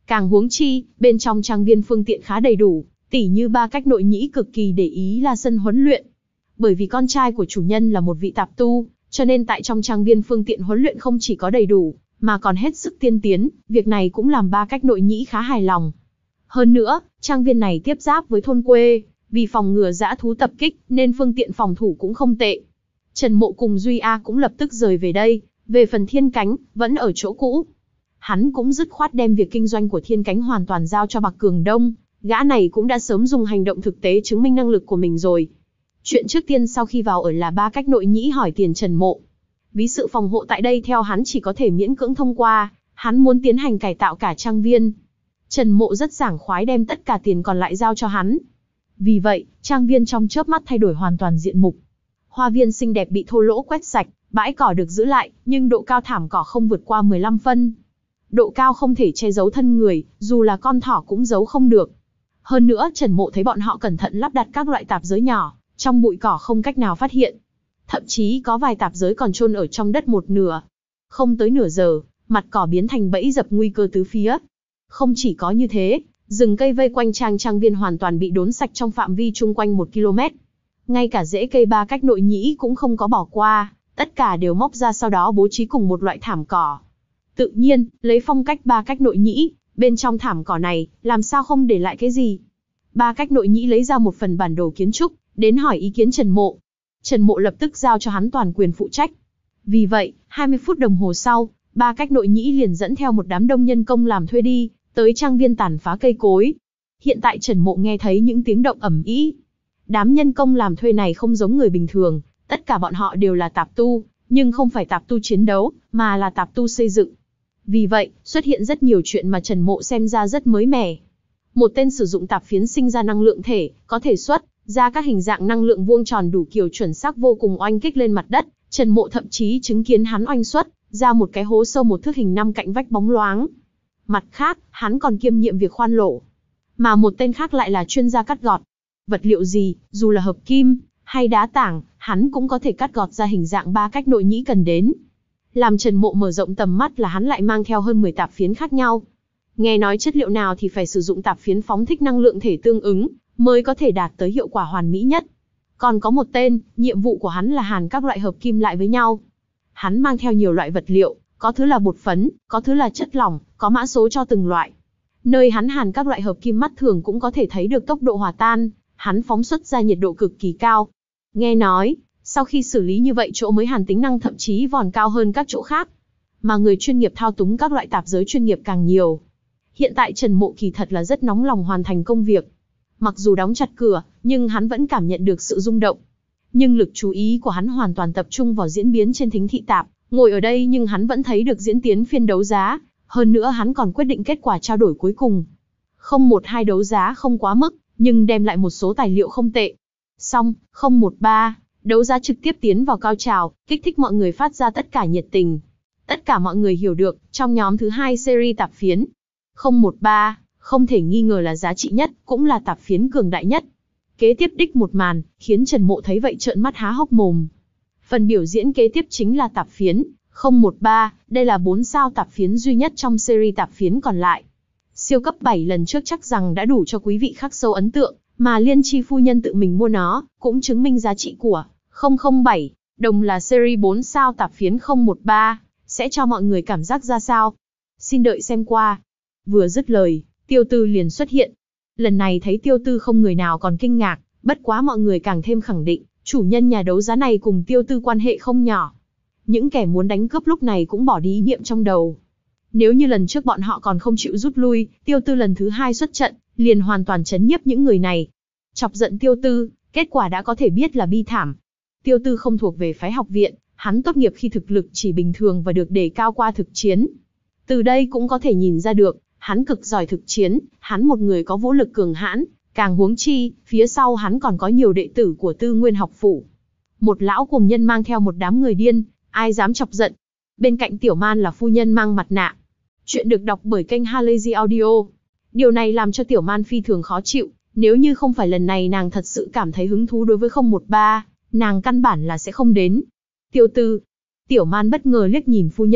Càng huống chi, bên trong trang viên phương tiện khá đầy đủ, tỉ như ba cách nội nhĩ cực kỳ để ý là sân huấn luyện. Bởi vì con trai của chủ nhân là một vị tạp tu, cho nên tại trong trang viên phương tiện huấn luyện không chỉ có đầy đủ, mà còn hết sức tiên tiến, việc này cũng làm ba cách nội nhĩ khá hài lòng. Hơn nữa, trang viên này tiếp giáp với thôn quê, vì phòng ngừa dã thú tập kích, nên phương tiện phòng thủ cũng không tệ. Trần Mộ cùng Duy A cũng lập tức rời về đây, về phần Thiên Cánh, vẫn ở chỗ cũ. Hắn cũng dứt khoát đem việc kinh doanh của Thiên Cánh hoàn toàn giao cho Bạc Cường Đông, gã này cũng đã sớm dùng hành động thực tế chứng minh năng lực của mình rồi. Chuyện trước tiên sau khi vào ở là ba cách nội nhĩ hỏi tiền Trần Mộ. Vì sự phòng hộ tại đây theo hắn chỉ có thể miễn cưỡng thông qua, hắn muốn tiến hành cải tạo cả trang viên. Trần Mộ rất sảng khoái đem tất cả tiền còn lại giao cho hắn. Vì vậy, trang viên trong chớp mắt thay đổi hoàn toàn diện mục. Hoa viên xinh đẹp bị thô lỗ quét sạch, bãi cỏ được giữ lại, nhưng độ cao thảm cỏ không vượt qua mười lăm phân. Độ cao không thể che giấu thân người, dù là con thỏ cũng giấu không được. Hơn nữa, Trần Mộ thấy bọn họ cẩn thận lắp đặt các loại tạp giới nhỏ, trong bụi cỏ không cách nào phát hiện. Thậm chí có vài tạp giới còn chôn ở trong đất một nửa. Không tới nửa giờ, mặt cỏ biến thành bẫy dập nguy cơ tứ phía. Không chỉ có như thế, rừng cây vây quanh trang trang viên hoàn toàn bị đốn sạch trong phạm vi chung quanh một ki lô mét. Ngay cả rễ cây ba cách nội nhĩ cũng không có bỏ qua, tất cả đều móc ra sau đó bố trí cùng một loại thảm cỏ. Tự nhiên, lấy phong cách ba cách nội nhĩ, bên trong thảm cỏ này, làm sao không để lại cái gì. Ba cách nội nhĩ lấy ra một phần bản đồ kiến trúc, đến hỏi ý kiến Trần Mộ. Trần Mộ lập tức giao cho hắn toàn quyền phụ trách. Vì vậy, hai mươi phút đồng hồ sau, ba cách nội nhĩ liền dẫn theo một đám đông nhân công làm thuê đi, tới trang viên tàn phá cây cối. Hiện tại Trần Mộ nghe thấy những tiếng động ầm ĩ. Đám nhân công làm thuê này không giống người bình thường, tất cả bọn họ đều là tạp tu, nhưng không phải tạp tu chiến đấu, mà là tạp tu xây dựng. Vì vậy, xuất hiện rất nhiều chuyện mà Trần Mộ xem ra rất mới mẻ. Một tên sử dụng tạp phiến sinh ra năng lượng thể, có thể xuất ra các hình dạng năng lượng vuông tròn đủ kiểu chuẩn xác vô cùng oanh kích lên mặt đất. Trần Mộ thậm chí chứng kiến hắn oanh xuất ra một cái hố sâu một thước hình năm cạnh vách bóng loáng. Mặt khác, hắn còn kiêm nhiệm việc khoan lỗ. Mà một tên khác lại là chuyên gia cắt gọt. Vật liệu gì, dù là hợp kim, hay đá tảng, hắn cũng có thể cắt gọt ra hình dạng ba cách nội nhĩ cần đến. Làm Trần Mộ mở rộng tầm mắt là hắn lại mang theo hơn mười tạp phiến khác nhau. Nghe nói chất liệu nào thì phải sử dụng tạp phiến phóng thích năng lượng thể tương ứng, mới có thể đạt tới hiệu quả hoàn mỹ nhất. Còn có một tên, nhiệm vụ của hắn là hàn các loại hợp kim lại với nhau. Hắn mang theo nhiều loại vật liệu, có thứ là bột phấn, có thứ là chất lỏng, có mã số cho từng loại. Nơi hắn hàn các loại hợp kim mắt thường cũng có thể thấy được tốc độ hòa tan, hắn phóng xuất ra nhiệt độ cực kỳ cao. Nghe nói, sau khi xử lý như vậy chỗ mới hàn tính năng thậm chí vòn cao hơn các chỗ khác. Mà người chuyên nghiệp thao túng các loại tạp giới chuyên nghiệp càng nhiều. Hiện tại Trần Mộ kỳ thật là rất nóng lòng hoàn thành công việc. Mặc dù đóng chặt cửa, nhưng hắn vẫn cảm nhận được sự rung động. Nhưng lực chú ý của hắn hoàn toàn tập trung vào diễn biến trên thính thị tạp. Ngồi ở đây nhưng hắn vẫn thấy được diễn tiến phiên đấu giá. Hơn nữa hắn còn quyết định kết quả trao đổi cuối cùng. Không một hai đấu giá không quá mức, nhưng đem lại một số tài liệu không tệ. Xong, không một ba, đấu giá trực tiếp tiến vào cao trào, kích thích mọi người phát ra tất cả nhiệt tình. Tất cả mọi người hiểu được, trong nhóm thứ hai series tạp phiến, không một ba, không thể nghi ngờ là giá trị nhất, cũng là tạp phiến cường đại nhất. Kế tiếp đích một màn, khiến Trần Mộ thấy vậy trợn mắt há hốc mồm. Phần biểu diễn kế tiếp chính là tạp phiến, không một ba, đây là bốn sao tạp phiến duy nhất trong series tạp phiến còn lại. Siêu cấp bảy lần trước chắc rằng đã đủ cho quý vị khắc sâu ấn tượng, mà Liên Chi phu nhân tự mình mua nó, cũng chứng minh giá trị của không không bảy, đồng là series bốn sao tạp phiến không một ba, sẽ cho mọi người cảm giác ra sao. Xin đợi xem qua. Vừa dứt lời, Tiêu Tư liền xuất hiện. Lần này thấy Tiêu Tư không người nào còn kinh ngạc, bất quá mọi người càng thêm khẳng định, chủ nhân nhà đấu giá này cùng Tiêu Tư quan hệ không nhỏ. Những kẻ muốn đánh cướp lúc này cũng bỏ đi ý niệm trong đầu. Nếu như lần trước bọn họ còn không chịu rút lui, Tiêu Tư lần thứ hai xuất trận, liền hoàn toàn chấn nhiếp những người này. Chọc giận Tiêu Tư, kết quả đã có thể biết là bi thảm. Tiêu Tư không thuộc về phái học viện, hắn tốt nghiệp khi thực lực chỉ bình thường và được đề cao qua thực chiến. Từ đây cũng có thể nhìn ra được, hắn cực giỏi thực chiến, hắn một người có vũ lực cường hãn, càng huống chi, phía sau hắn còn có nhiều đệ tử của Tư Nguyên học phủ. Một lão cùng nhân mang theo một đám người điên, ai dám chọc giận. Bên cạnh Tiểu Man là phu nhân mang mặt nạ. Chuyện được đọc bởi kênh Halazy Audio. Điều này làm cho Tiểu Man phi thường khó chịu, nếu như không phải lần này nàng thật sự cảm thấy hứng thú đối với không một ba, nàng căn bản là sẽ không đến. Tiêu Tư. Tiểu Man bất ngờ liếc nhìn phu nhân,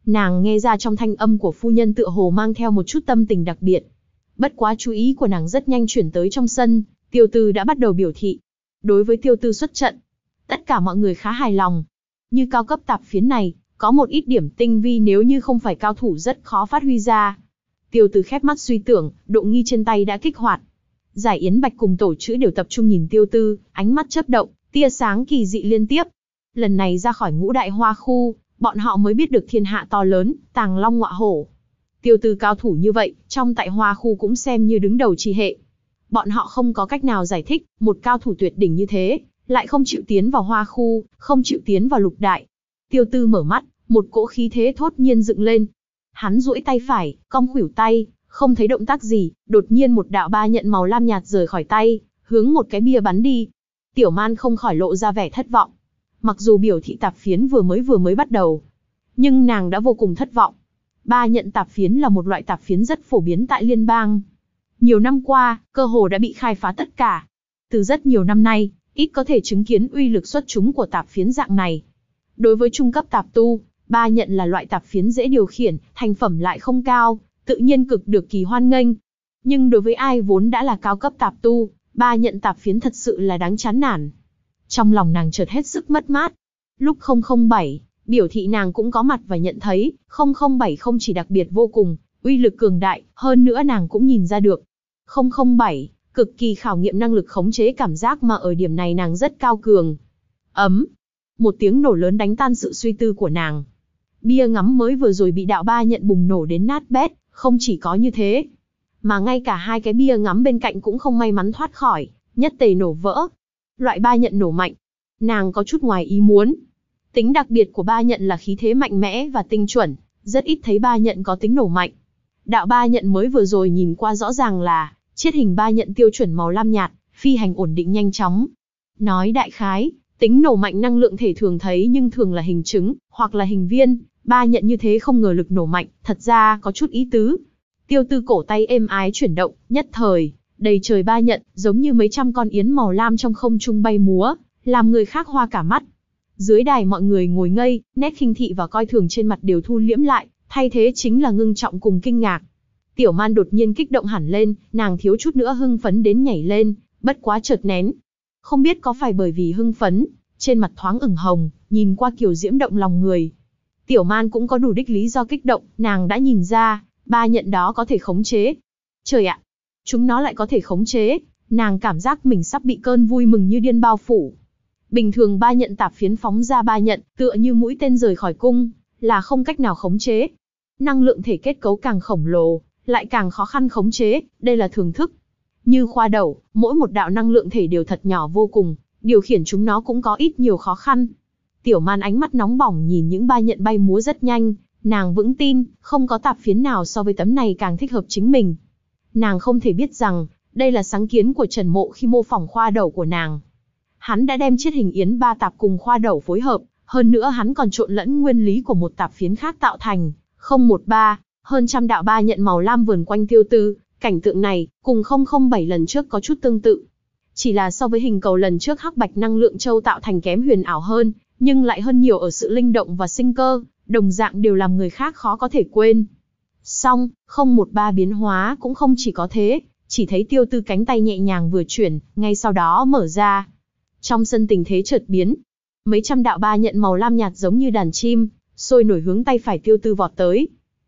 Nàng nghe ra trong thanh âm của phu nhân tựa hồ mang theo một chút tâm tình đặc biệt. Bất quá chú ý của nàng rất nhanh chuyển tới trong sân, Tiêu Tư đã bắt đầu biểu thị. Đối với Tiêu Tư xuất trận, tất cả mọi người khá hài lòng. Như cao cấp tạp phiến này, có một ít điểm tinh vi nếu như không phải cao thủ rất khó phát huy ra. Tiêu Tư khép mắt suy tưởng, độ nghi trên tay đã kích hoạt. Giải Yến Bạch cùng Tổ Chữ đều tập trung nhìn Tiêu Tư, ánh mắt chớp động, tia sáng kỳ dị liên tiếp. Lần này ra khỏi ngũ đại hoa khu, bọn họ mới biết được thiên hạ to lớn, tàng long ngọa hổ. Tiêu Tư cao thủ như vậy, trong tại hoa khu cũng xem như đứng đầu chi hệ. Bọn họ không có cách nào giải thích, một cao thủ tuyệt đỉnh như thế, lại không chịu tiến vào hoa khu, không chịu tiến vào lục đại. Tiêu Tư mở mắt, một cỗ khí thế thốt nhiên dựng lên. Hắn duỗi tay phải, cong khuỷu tay, không thấy động tác gì, đột nhiên một đạo ba nhận màu lam nhạt rời khỏi tay, hướng một cái bia bắn đi. Tiểu Man không khỏi lộ ra vẻ thất vọng. Mặc dù biểu thị tạp phiến vừa mới vừa mới bắt đầu, nhưng nàng đã vô cùng thất vọng. Ba nhận tạp phiến là một loại tạp phiến rất phổ biến tại liên bang. Nhiều năm qua, cơ hồ đã bị khai phá tất cả. Từ rất nhiều năm nay, ít có thể chứng kiến uy lực xuất chúng của tạp phiến dạng này. Đối với trung cấp tạp tu, ba nhận là loại tạp phiến dễ điều khiển, thành phẩm lại không cao, tự nhiên cực được kỳ hoan nghênh. Nhưng đối với ai vốn đã là cao cấp tạp tu, ba nhận tạp phiến thật sự là đáng chán nản. Trong lòng nàng chợt hết sức mất mát. Lúc không không bảy, biểu thị nàng cũng có mặt và nhận thấy, không không bảy không chỉ đặc biệt vô cùng, uy lực cường đại, hơn nữa nàng cũng nhìn ra được. không không bảy, cực kỳ khảo nghiệm năng lực khống chế cảm giác mà ở điểm này nàng rất cao cường. Ấm. Một tiếng nổ lớn đánh tan sự suy tư của nàng. Bia ngắm mới vừa rồi bị đạo ba nhận bùng nổ đến nát bét, không chỉ có như thế, mà ngay cả hai cái bia ngắm bên cạnh cũng không may mắn thoát khỏi, nhất tề nổ vỡ. Loại ba nhận nổ mạnh, nàng có chút ngoài ý muốn. Tính đặc biệt của ba nhận là khí thế mạnh mẽ và tinh chuẩn, rất ít thấy ba nhận có tính nổ mạnh. Đạo ba nhận mới vừa rồi nhìn qua rõ ràng là chiết hình ba nhận tiêu chuẩn màu lam nhạt, phi hành ổn định nhanh chóng. Nói đại khái, tính nổ mạnh năng lượng thể thường thấy nhưng thường là hình trứng, hoặc là hình viên, ba nhận như thế không ngờ lực nổ mạnh, thật ra có chút ý tứ. Tiêu Tư cổ tay êm ái chuyển động, nhất thời, đầy trời ba nhận, giống như mấy trăm con yến màu lam trong không trung bay múa, làm người khác hoa cả mắt. Dưới đài mọi người ngồi ngây, nét khinh thị và coi thường trên mặt đều thu liễm lại, thay thế chính là ngưng trọng cùng kinh ngạc. Tiểu Man đột nhiên kích động hẳn lên, nàng thiếu chút nữa hưng phấn đến nhảy lên, bất quá chợt nén. Không biết có phải bởi vì hưng phấn, trên mặt thoáng ửng hồng, nhìn qua kiều diễm động lòng người. Tiểu Man cũng có đủ đích lý do kích động, nàng đã nhìn ra, ba nhận đó có thể khống chế. Trời ạ, chúng nó lại có thể khống chế, nàng cảm giác mình sắp bị cơn vui mừng như điên bao phủ. Bình thường ba nhận tạp phiến phóng ra ba nhận, tựa như mũi tên rời khỏi cung, là không cách nào khống chế. Năng lượng thể kết cấu càng khổng lồ, lại càng khó khăn khống chế, đây là thường thức. Như khoa đẩu, mỗi một đạo năng lượng thể đều thật nhỏ vô cùng, điều khiển chúng nó cũng có ít nhiều khó khăn. Tiểu Man ánh mắt nóng bỏng nhìn những ba nhận bay múa rất nhanh, nàng vững tin, không có tạp phiến nào so với tấm này càng thích hợp chính mình. Nàng không thể biết rằng, đây là sáng kiến của Trần Mộ khi mô phỏng khoa đẩu của nàng. Hắn đã đem chiết hình yến ba tạp cùng khoa đẩu phối hợp, hơn nữa hắn còn trộn lẫn nguyên lý của một tạp phiến khác tạo thành, không một ba, hơn trăm đạo ba nhận màu lam vườn quanh Tiêu Tư, cảnh tượng này, cùng không không bảy lần trước có chút tương tự. Chỉ là so với hình cầu lần trước hắc bạch năng lượng châu tạo thành kém huyền ảo hơn, nhưng lại hơn nhiều ở sự linh động và sinh cơ, đồng dạng đều làm người khác khó có thể quên. Song, không một ba biến hóa cũng không chỉ có thế, chỉ thấy Tiêu Tư cánh tay nhẹ nhàng vừa chuyển, ngay sau đó mở ra. Trong sân tình thế chợt biến, mấy trăm đạo ba nhận màu lam nhạt giống như đàn chim, sôi nổi hướng tay phải Tiêu Tư vọt tới.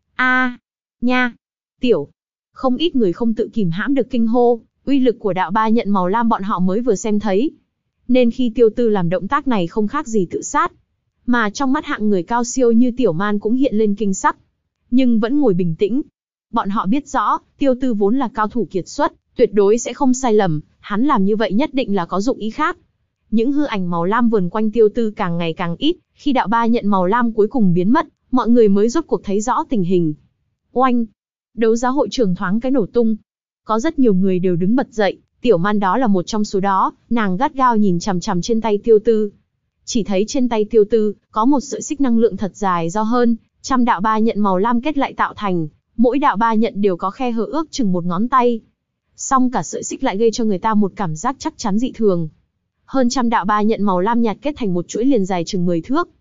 A, nha, tiểu, không ít người không tự kìm hãm được kinh hô, uy lực của đạo ba nhận màu lam bọn họ mới vừa xem thấy. Nên khi Tiêu Tư làm động tác này không khác gì tự sát. Mà trong mắt hạng người cao siêu như Tiểu Man cũng hiện lên kinh sắc. Nhưng vẫn ngồi bình tĩnh. Bọn họ biết rõ, Tiêu Tư vốn là cao thủ kiệt xuất, tuyệt đối sẽ không sai lầm, hắn làm như vậy nhất định là có dụng ý khác. Những hư ảnh màu lam vườn quanh Tiêu Tư càng ngày càng ít, khi đạo ba nhận màu lam cuối cùng biến mất, mọi người mới rốt cuộc thấy rõ tình hình. Oanh! Đấu giá hội trường thoáng cái nổ tung. Có rất nhiều người đều đứng bật dậy, Tiểu Man đó là một trong số đó, nàng gắt gao nhìn chằm chằm trên tay Tiêu Tư. Chỉ thấy trên tay Tiêu Tư, có một sợi xích năng lượng thật dài do hơn trăm đạo ba nhận màu lam kết lại tạo thành, mỗi đạo ba nhận đều có khe hở ước chừng một ngón tay. Song cả sợi xích lại gây cho người ta một cảm giác chắc chắn dị thường. Hơn trăm đạo ba nhận màu lam nhạt kết thành một chuỗi liền dài chừng mười thước.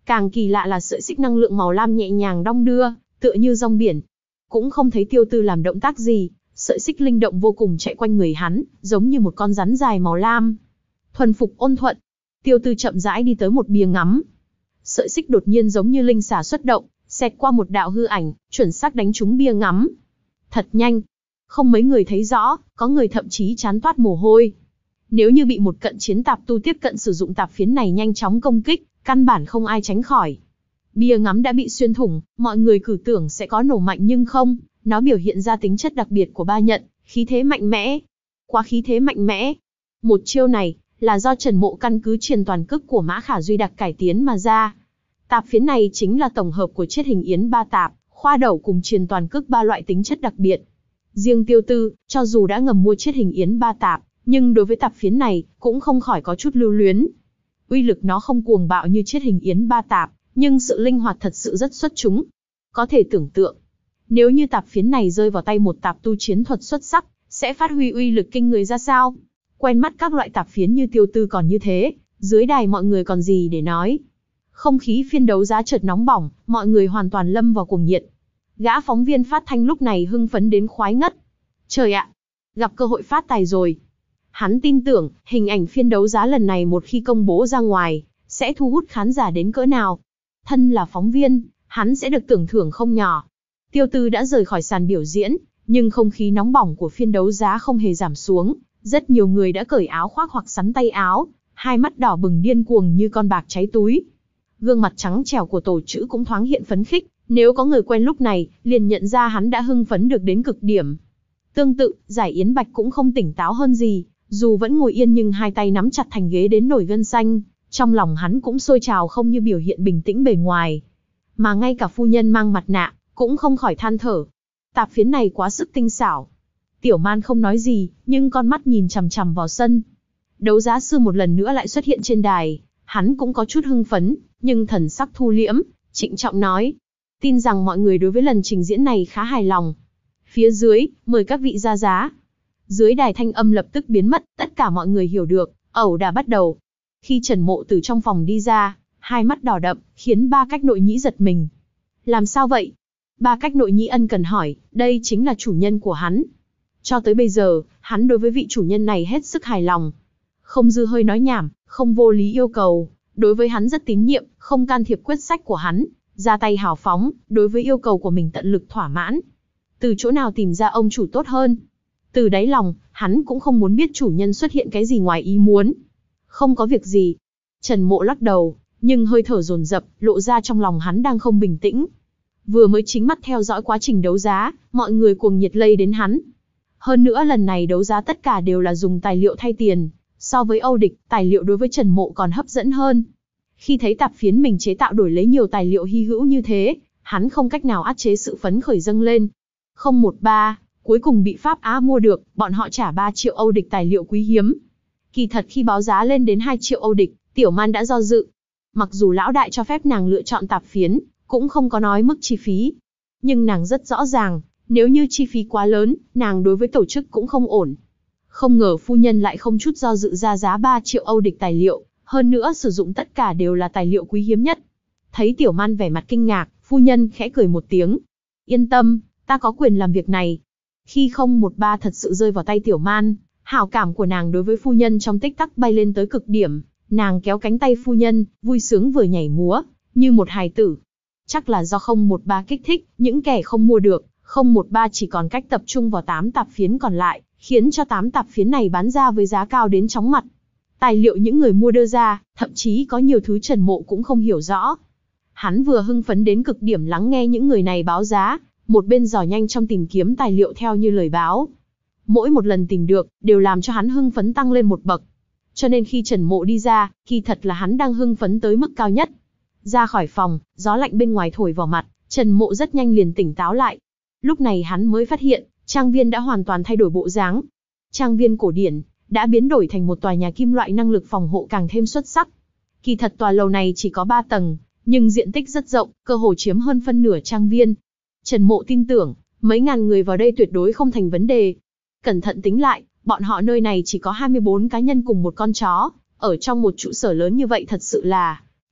Càng kỳ lạ là sợi xích năng lượng màu lam nhẹ nhàng đong đưa, tựa như rong biển. Cũng không thấy Tiêu Tư làm động tác gì, sợi xích linh động vô cùng chạy quanh người hắn, giống như một con rắn dài màu lam. Thuần phục ôn thuận. Tiêu Tư chậm rãi đi tới một bia ngắm. Sợi xích đột nhiên giống như linh xà xuất động, xẹt qua một đạo hư ảnh, chuẩn xác đánh trúng bia ngắm. Thật nhanh. Không mấy người thấy rõ, có người thậm chí chán toát mồ hôi. Nếu như bị một cận chiến tạp tu tiếp cận sử dụng tạp phiến này nhanh chóng công kích, căn bản không ai tránh khỏi. Bia ngắm đã bị xuyên thủng, mọi người cử tưởng sẽ có nổ mạnh nhưng không, nó biểu hiện ra tính chất đặc biệt của ba nhận, khí thế mạnh mẽ. Quá khí thế mạnh mẽ. Một chiêu này, là do Trần Mộ căn cứ triền toàn cức của Mã Khả Duy đặc cải tiến mà ra. Tạp phiến này chính là tổng hợp của chiết hình yến ba tạp, khoa đẩu cùng triền toàn cức ba loại tính chất đặc biệt. Riêng Tiêu Tư, cho dù đã ngầm mua chiết hình yến ba tạp, nhưng đối với tạp phiến này, cũng không khỏi có chút lưu luyến. Uy lực nó không cuồng bạo như chiết hình yến ba tạp, nhưng sự linh hoạt thật sự rất xuất chúng. Có thể tưởng tượng, nếu như tạp phiến này rơi vào tay một tạp tu chiến thuật xuất sắc, sẽ phát huy uy lực kinh người ra sao? Quen mắt các loại tạp phiến như Tiêu Tư còn như thế, dưới đài mọi người còn gì để nói. Không khí phiên đấu giá chợt nóng bỏng, mọi người hoàn toàn lâm vào cuồng nhiệt. Gã phóng viên phát thanh lúc này hưng phấn đến khoái ngất. Trời ạ, gặp cơ hội phát tài rồi. Hắn tin tưởng, hình ảnh phiên đấu giá lần này một khi công bố ra ngoài, sẽ thu hút khán giả đến cỡ nào. Thân là phóng viên, hắn sẽ được tưởng thưởng không nhỏ. Tiêu Tư đã rời khỏi sàn biểu diễn, nhưng không khí nóng bỏng của phiên đấu giá không hề giảm xuống. Rất nhiều người đã cởi áo khoác hoặc sắn tay áo, hai mắt đỏ bừng điên cuồng như con bạc cháy túi. Gương mặt trắng trẻo của Tổ Chữ cũng thoáng hiện phấn khích, nếu có người quen lúc này, liền nhận ra hắn đã hưng phấn được đến cực điểm. Tương tự, Giải Yến Bạch cũng không tỉnh táo hơn gì, dù vẫn ngồi yên nhưng hai tay nắm chặt thành ghế đến nổi gân xanh, trong lòng hắn cũng sôi trào không như biểu hiện bình tĩnh bề ngoài. Mà ngay cả phu nhân mang mặt nạ, cũng không khỏi than thở. Tạp phiến này quá sức tinh xảo. Tiểu Man không nói gì, nhưng con mắt nhìn chằm chằm vào sân. Đấu giá sư một lần nữa lại xuất hiện trên đài, hắn cũng có chút hưng phấn, nhưng thần sắc thu liễm, trịnh trọng nói. Tin rằng mọi người đối với lần trình diễn này khá hài lòng. Phía dưới, mời các vị ra giá. Dưới đài thanh âm lập tức biến mất, tất cả mọi người hiểu được, ẩu đả bắt đầu. Khi Trần Mộ từ trong phòng đi ra, hai mắt đỏ đậm, khiến ba cách nội nhĩ giật mình. Làm sao vậy? Ba cách nội nhĩ ân cần hỏi, đây chính là chủ nhân của hắn. Cho tới bây giờ, hắn đối với vị chủ nhân này hết sức hài lòng. Không dư hơi nói nhảm, không vô lý yêu cầu, đối với hắn rất tín nhiệm, không can thiệp quyết sách của hắn, ra tay hào phóng, đối với yêu cầu của mình tận lực thỏa mãn. Từ chỗ nào tìm ra ông chủ tốt hơn? Từ đáy lòng, hắn cũng không muốn biết chủ nhân xuất hiện cái gì ngoài ý muốn. Không có việc gì. Trần Mộ lắc đầu, nhưng hơi thở dồn dập, lộ ra trong lòng hắn đang không bình tĩnh. Vừa mới chính mắt theo dõi quá trình đấu giá, mọi người cuồng nhiệt lây đến hắn. Hơn nữa lần này đấu giá tất cả đều là dùng tài liệu thay tiền, so với Âu Địch, tài liệu đối với Trần Mộ còn hấp dẫn hơn. Khi thấy tạp phiến mình chế tạo đổi lấy nhiều tài liệu hy hữu như thế, hắn không cách nào át chế sự phấn khởi dâng lên. Không một ba, cuối cùng bị Pháp Á mua được, bọn họ trả ba triệu Âu Địch tài liệu quý hiếm. Kỳ thật khi báo giá lên đến hai triệu Âu Địch, Tiểu Man đã do dự. Mặc dù lão đại cho phép nàng lựa chọn tạp phiến, cũng không có nói mức chi phí. Nhưng nàng rất rõ ràng, nếu như chi phí quá lớn, nàng đối với tổ chức cũng không ổn. Không ngờ phu nhân lại không chút do dự ra giá ba triệu Âu Địch tài liệu, hơn nữa sử dụng tất cả đều là tài liệu quý hiếm nhất. Thấy Tiểu Man vẻ mặt kinh ngạc, phu nhân khẽ cười một tiếng. Yên tâm, ta có quyền làm việc này. Khi không một ba thật sự rơi vào tay Tiểu Man, hảo cảm của nàng đối với phu nhân trong tích tắc bay lên tới cực điểm. Nàng kéo cánh tay phu nhân, vui sướng vừa nhảy múa, như một hài tử. Chắc là do không một ba kích thích, những kẻ không mua được, không một ba chỉ còn cách tập trung vào tám tạp phiến còn lại, khiến cho tám tạp phiến này bán ra với giá cao đến chóng mặt. Tài liệu những người mua đưa ra, thậm chí có nhiều thứ Trần Mộ cũng không hiểu rõ. Hắn vừa hưng phấn đến cực điểm lắng nghe những người này báo giá, một bên dò nhanh trong tìm kiếm tài liệu theo như lời báo. Mỗi một lần tìm được, đều làm cho hắn hưng phấn tăng lên một bậc. Cho nên khi Trần Mộ đi ra, kỳ thật là hắn đang hưng phấn tới mức cao nhất. Ra khỏi phòng, gió lạnh bên ngoài thổi vào mặt, Trần Mộ rất nhanh liền tỉnh táo lại. Lúc này hắn mới phát hiện, trang viên đã hoàn toàn thay đổi bộ dáng. Trang viên cổ điển, đã biến đổi thành một tòa nhà kim loại năng lực phòng hộ càng thêm xuất sắc. Kỳ thật tòa lầu này chỉ có ba tầng, nhưng diện tích rất rộng, cơ hồ chiếm hơn phân nửa trang viên. Trần Mộ tin tưởng, mấy ngàn người vào đây tuyệt đối không thành vấn đề. Cẩn thận tính lại, bọn họ nơi này chỉ có hai mươi bốn cá nhân cùng một con chó, ở trong một trụ sở lớn như vậy thật sự là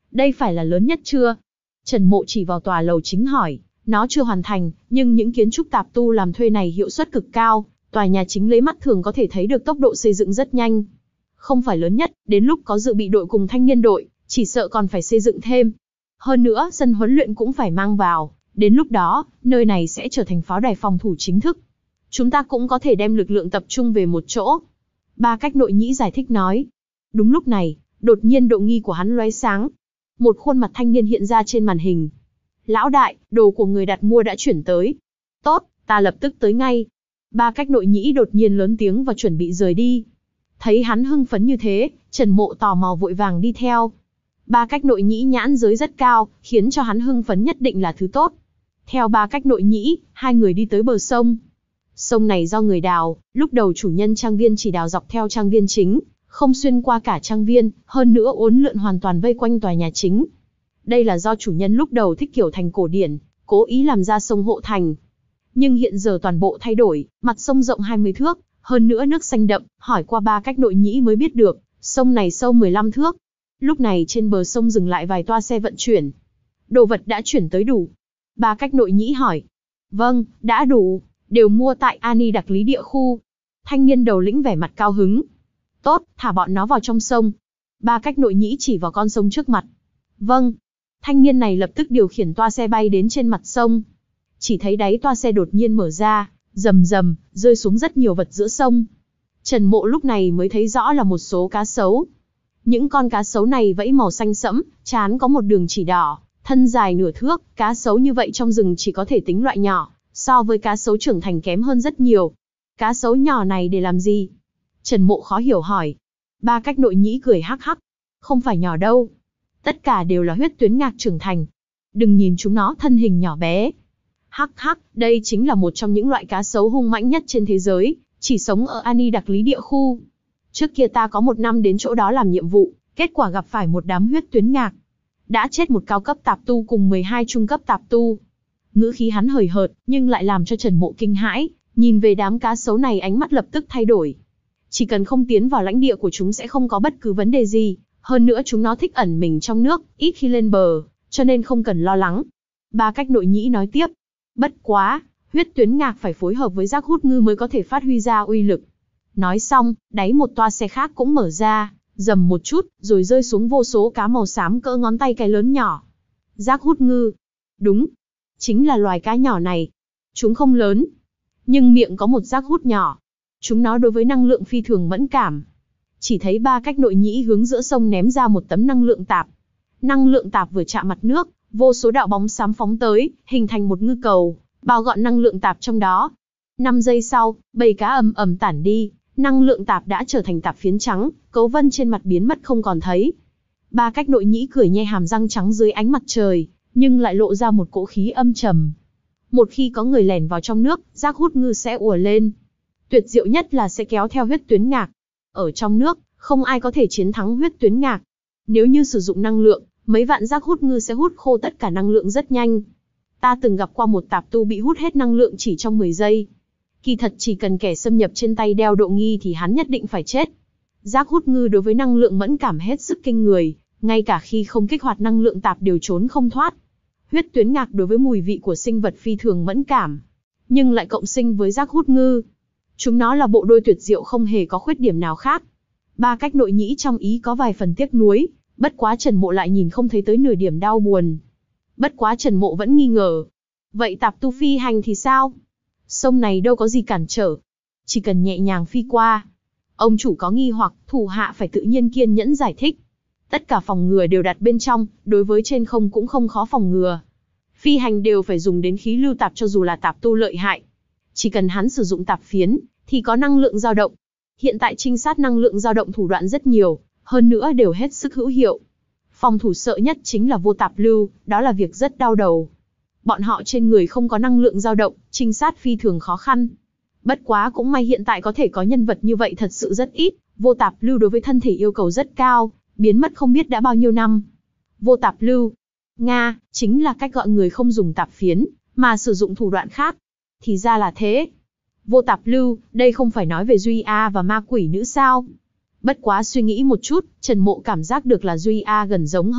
Đây phải là lớn nhất chưa? Trần Mộ chỉ vào tòa lầu chính hỏi, nó chưa hoàn thành, nhưng những kiến trúc tạp tu làm thuê này hiệu suất cực cao, tòa nhà chính lấy mắt thường có thể thấy được tốc độ xây dựng rất nhanh. Không phải lớn nhất, đến lúc có dự bị đội cùng thanh niên đội, chỉ sợ còn phải xây dựng thêm. Hơn nữa, sân huấn luyện cũng phải mang vào, đến lúc đó, nơi này sẽ trở thành pháo đài phòng thủ chính thức. Chúng ta cũng có thể đem lực lượng tập trung về một chỗ. Ba Cách Nội Nhĩ giải thích nói. Đúng lúc này, đột nhiên độ nghi của hắn lóe sáng. Một khuôn mặt thanh niên hiện ra trên màn hình. Lão đại, đồ của người đặt mua đã chuyển tới. Tốt, ta lập tức tới ngay. Ba Cách Nội Nhĩ đột nhiên lớn tiếng và chuẩn bị rời đi. Thấy hắn hưng phấn như thế, Trần Mộ tò mò vội vàng đi theo. Ba Cách Nội Nhĩ nhãn giới rất cao, khiến cho hắn hưng phấn nhất định là thứ tốt. Theo Ba Cách Nội Nhĩ, hai người đi tới bờ sông. Sông này do người đào, lúc đầu chủ nhân trang viên chỉ đào dọc theo trang viên chính, không xuyên qua cả trang viên, hơn nữa uốn lượn hoàn toàn vây quanh tòa nhà chính. Đây là do chủ nhân lúc đầu thích kiểu thành cổ điển, cố ý làm ra sông hộ thành. Nhưng hiện giờ toàn bộ thay đổi, mặt sông rộng hai mươi thước, hơn nữa nước xanh đậm, hỏi qua Ba Cách Nội Nhĩ mới biết được, sông này sâu mười lăm thước. Lúc này trên bờ sông dừng lại vài toa xe vận chuyển. Đồ vật đã chuyển tới đủ. Ba Cách Nội Nhĩ hỏi. Vâng, đã đủ, đều mua tại Ani Đặc Lý Địa Khu. Thanh niên đầu lĩnh vẻ mặt cao hứng. Tốt, thả bọn nó vào trong sông. Ba Cách Nội Nhĩ chỉ vào con sông trước mặt. Vâng. Thanh niên này lập tức điều khiển toa xe bay đến trên mặt sông. Chỉ thấy đáy toa xe đột nhiên mở ra, rầm rầm, rơi xuống rất nhiều vật giữa sông. Trần Mộ lúc này mới thấy rõ là một số cá sấu. Những con cá sấu này vẫy màu xanh sẫm, trán có một đường chỉ đỏ, thân dài nửa thước, cá sấu như vậy trong rừng chỉ có thể tính loại nhỏ, so với cá sấu trưởng thành kém hơn rất nhiều. Cá sấu nhỏ này để làm gì? Trần Mộ khó hiểu hỏi. Ba Cách Nội Nhĩ cười hắc hắc. Không phải nhỏ đâu. Tất cả đều là huyết tuyến ngạc trưởng thành. Đừng nhìn chúng nó thân hình nhỏ bé. Hắc hắc, đây chính là một trong những loại cá sấu hung mãnh nhất trên thế giới, chỉ sống ở Ani Đặc Lý Địa Khu. Trước kia ta có một năm đến chỗ đó làm nhiệm vụ, kết quả gặp phải một đám huyết tuyến ngạc. Đã chết một cao cấp tạp tu cùng mười hai trung cấp tạp tu. Ngữ khí hắn hời hợt, nhưng lại làm cho Trần Mộ kinh hãi, nhìn về đám cá sấu này ánh mắt lập tức thay đổi. Chỉ cần không tiến vào lãnh địa của chúng sẽ không có bất cứ vấn đề gì, hơn nữa chúng nó thích ẩn mình trong nước, ít khi lên bờ, cho nên không cần lo lắng. Ba Cách Nội Nhĩ nói tiếp. Bất quá, huyết tuyến ngạc phải phối hợp với giác hút ngư mới có thể phát huy ra uy lực. Nói xong, đáy một toa xe khác cũng mở ra, rầm một chút, rồi rơi xuống vô số cá màu xám cỡ ngón tay cái lớn nhỏ. Giác hút ngư. Đúng, chính là loài cá nhỏ này. Chúng không lớn, nhưng miệng có một giác hút nhỏ. Chúng nó đối với năng lượng phi thường mẫn cảm. Chỉ thấy Ba Cách Nội Nhĩ hướng giữa sông ném ra một tấm năng lượng tạp. Năng lượng tạp vừa chạm mặt nước, vô số đạo bóng xám phóng tới, hình thành một ngư cầu, bao gọn năng lượng tạp trong đó. năm giây sau, bầy cá ầm ầm tản đi, năng lượng tạp đã trở thành tạp phiến trắng, cấu vân trên mặt biến mất không còn thấy. Ba Cách Nội Nhĩ cười nhe hàm răng trắng dưới ánh mặt trời, nhưng lại lộ ra một cỗ khí âm trầm. Một khi có người lẻn vào trong nước, giác hút ngư sẽ ùa lên. Tuyệt diệu nhất là sẽ kéo theo huyết tuyến ngạc. Ở trong nước, không ai có thể chiến thắng huyết tuyến ngạc. Nếu như sử dụng năng lượng, mấy vạn giác hút ngư sẽ hút khô tất cả năng lượng rất nhanh. Ta từng gặp qua một tạp tu bị hút hết năng lượng chỉ trong mười giây. Kỳ thật chỉ cần kẻ xâm nhập trên tay đeo độ nghi thì hắn nhất định phải chết. Giác hút ngư đối với năng lượng mẫn cảm hết sức kinh người, ngay cả khi không kích hoạt năng lượng tạp đều trốn không thoát. Huyết tuyến ngạc đối với mùi vị của sinh vật phi thường mẫn cảm, nhưng lại cộng sinh với giác hút ngư. Chúng nó là bộ đôi tuyệt diệu không hề có khuyết điểm nào khác. Ba Cách Nội Nhĩ trong ý có vài phần tiếc nuối, bất quá Trần Mộ lại nhìn không thấy tới nửa điểm đau buồn. Bất quá Trần Mộ vẫn nghi ngờ. Vậy tạp tu phi hành thì sao? Sông này đâu có gì cản trở. Chỉ cần nhẹ nhàng phi qua. Ông chủ có nghi hoặc, thủ hạ phải tự nhiên kiên nhẫn giải thích. Tất cả phòng ngừa đều đặt bên trong, đối với trên không cũng không khó phòng ngừa. Phi hành đều phải dùng đến khí lưu tạp cho dù là tạp tu lợi hại. Chỉ cần hắn sử dụng tạp phiến, thì có năng lượng dao động. Hiện tại trinh sát năng lượng dao động thủ đoạn rất nhiều, hơn nữa đều hết sức hữu hiệu. Phòng thủ sợ nhất chính là vô tạp lưu, đó là việc rất đau đầu. Bọn họ trên người không có năng lượng dao động, trinh sát phi thường khó khăn. Bất quá cũng may hiện tại có thể có nhân vật như vậy thật sự rất ít, vô tạp lưu đối với thân thể yêu cầu rất cao, biến mất không biết đã bao nhiêu năm. Vô tạp lưu, Nga, chính là cách gọi người không dùng tạp phiến, mà sử dụng thủ đoạn khác. Thì ra là thế. Vô tạp lưu, đây không phải nói về Duy A và ma quỷ nữ sao? Bất quá suy nghĩ một chút, Trần Mộ cảm giác được là Duy A gần giống hơn,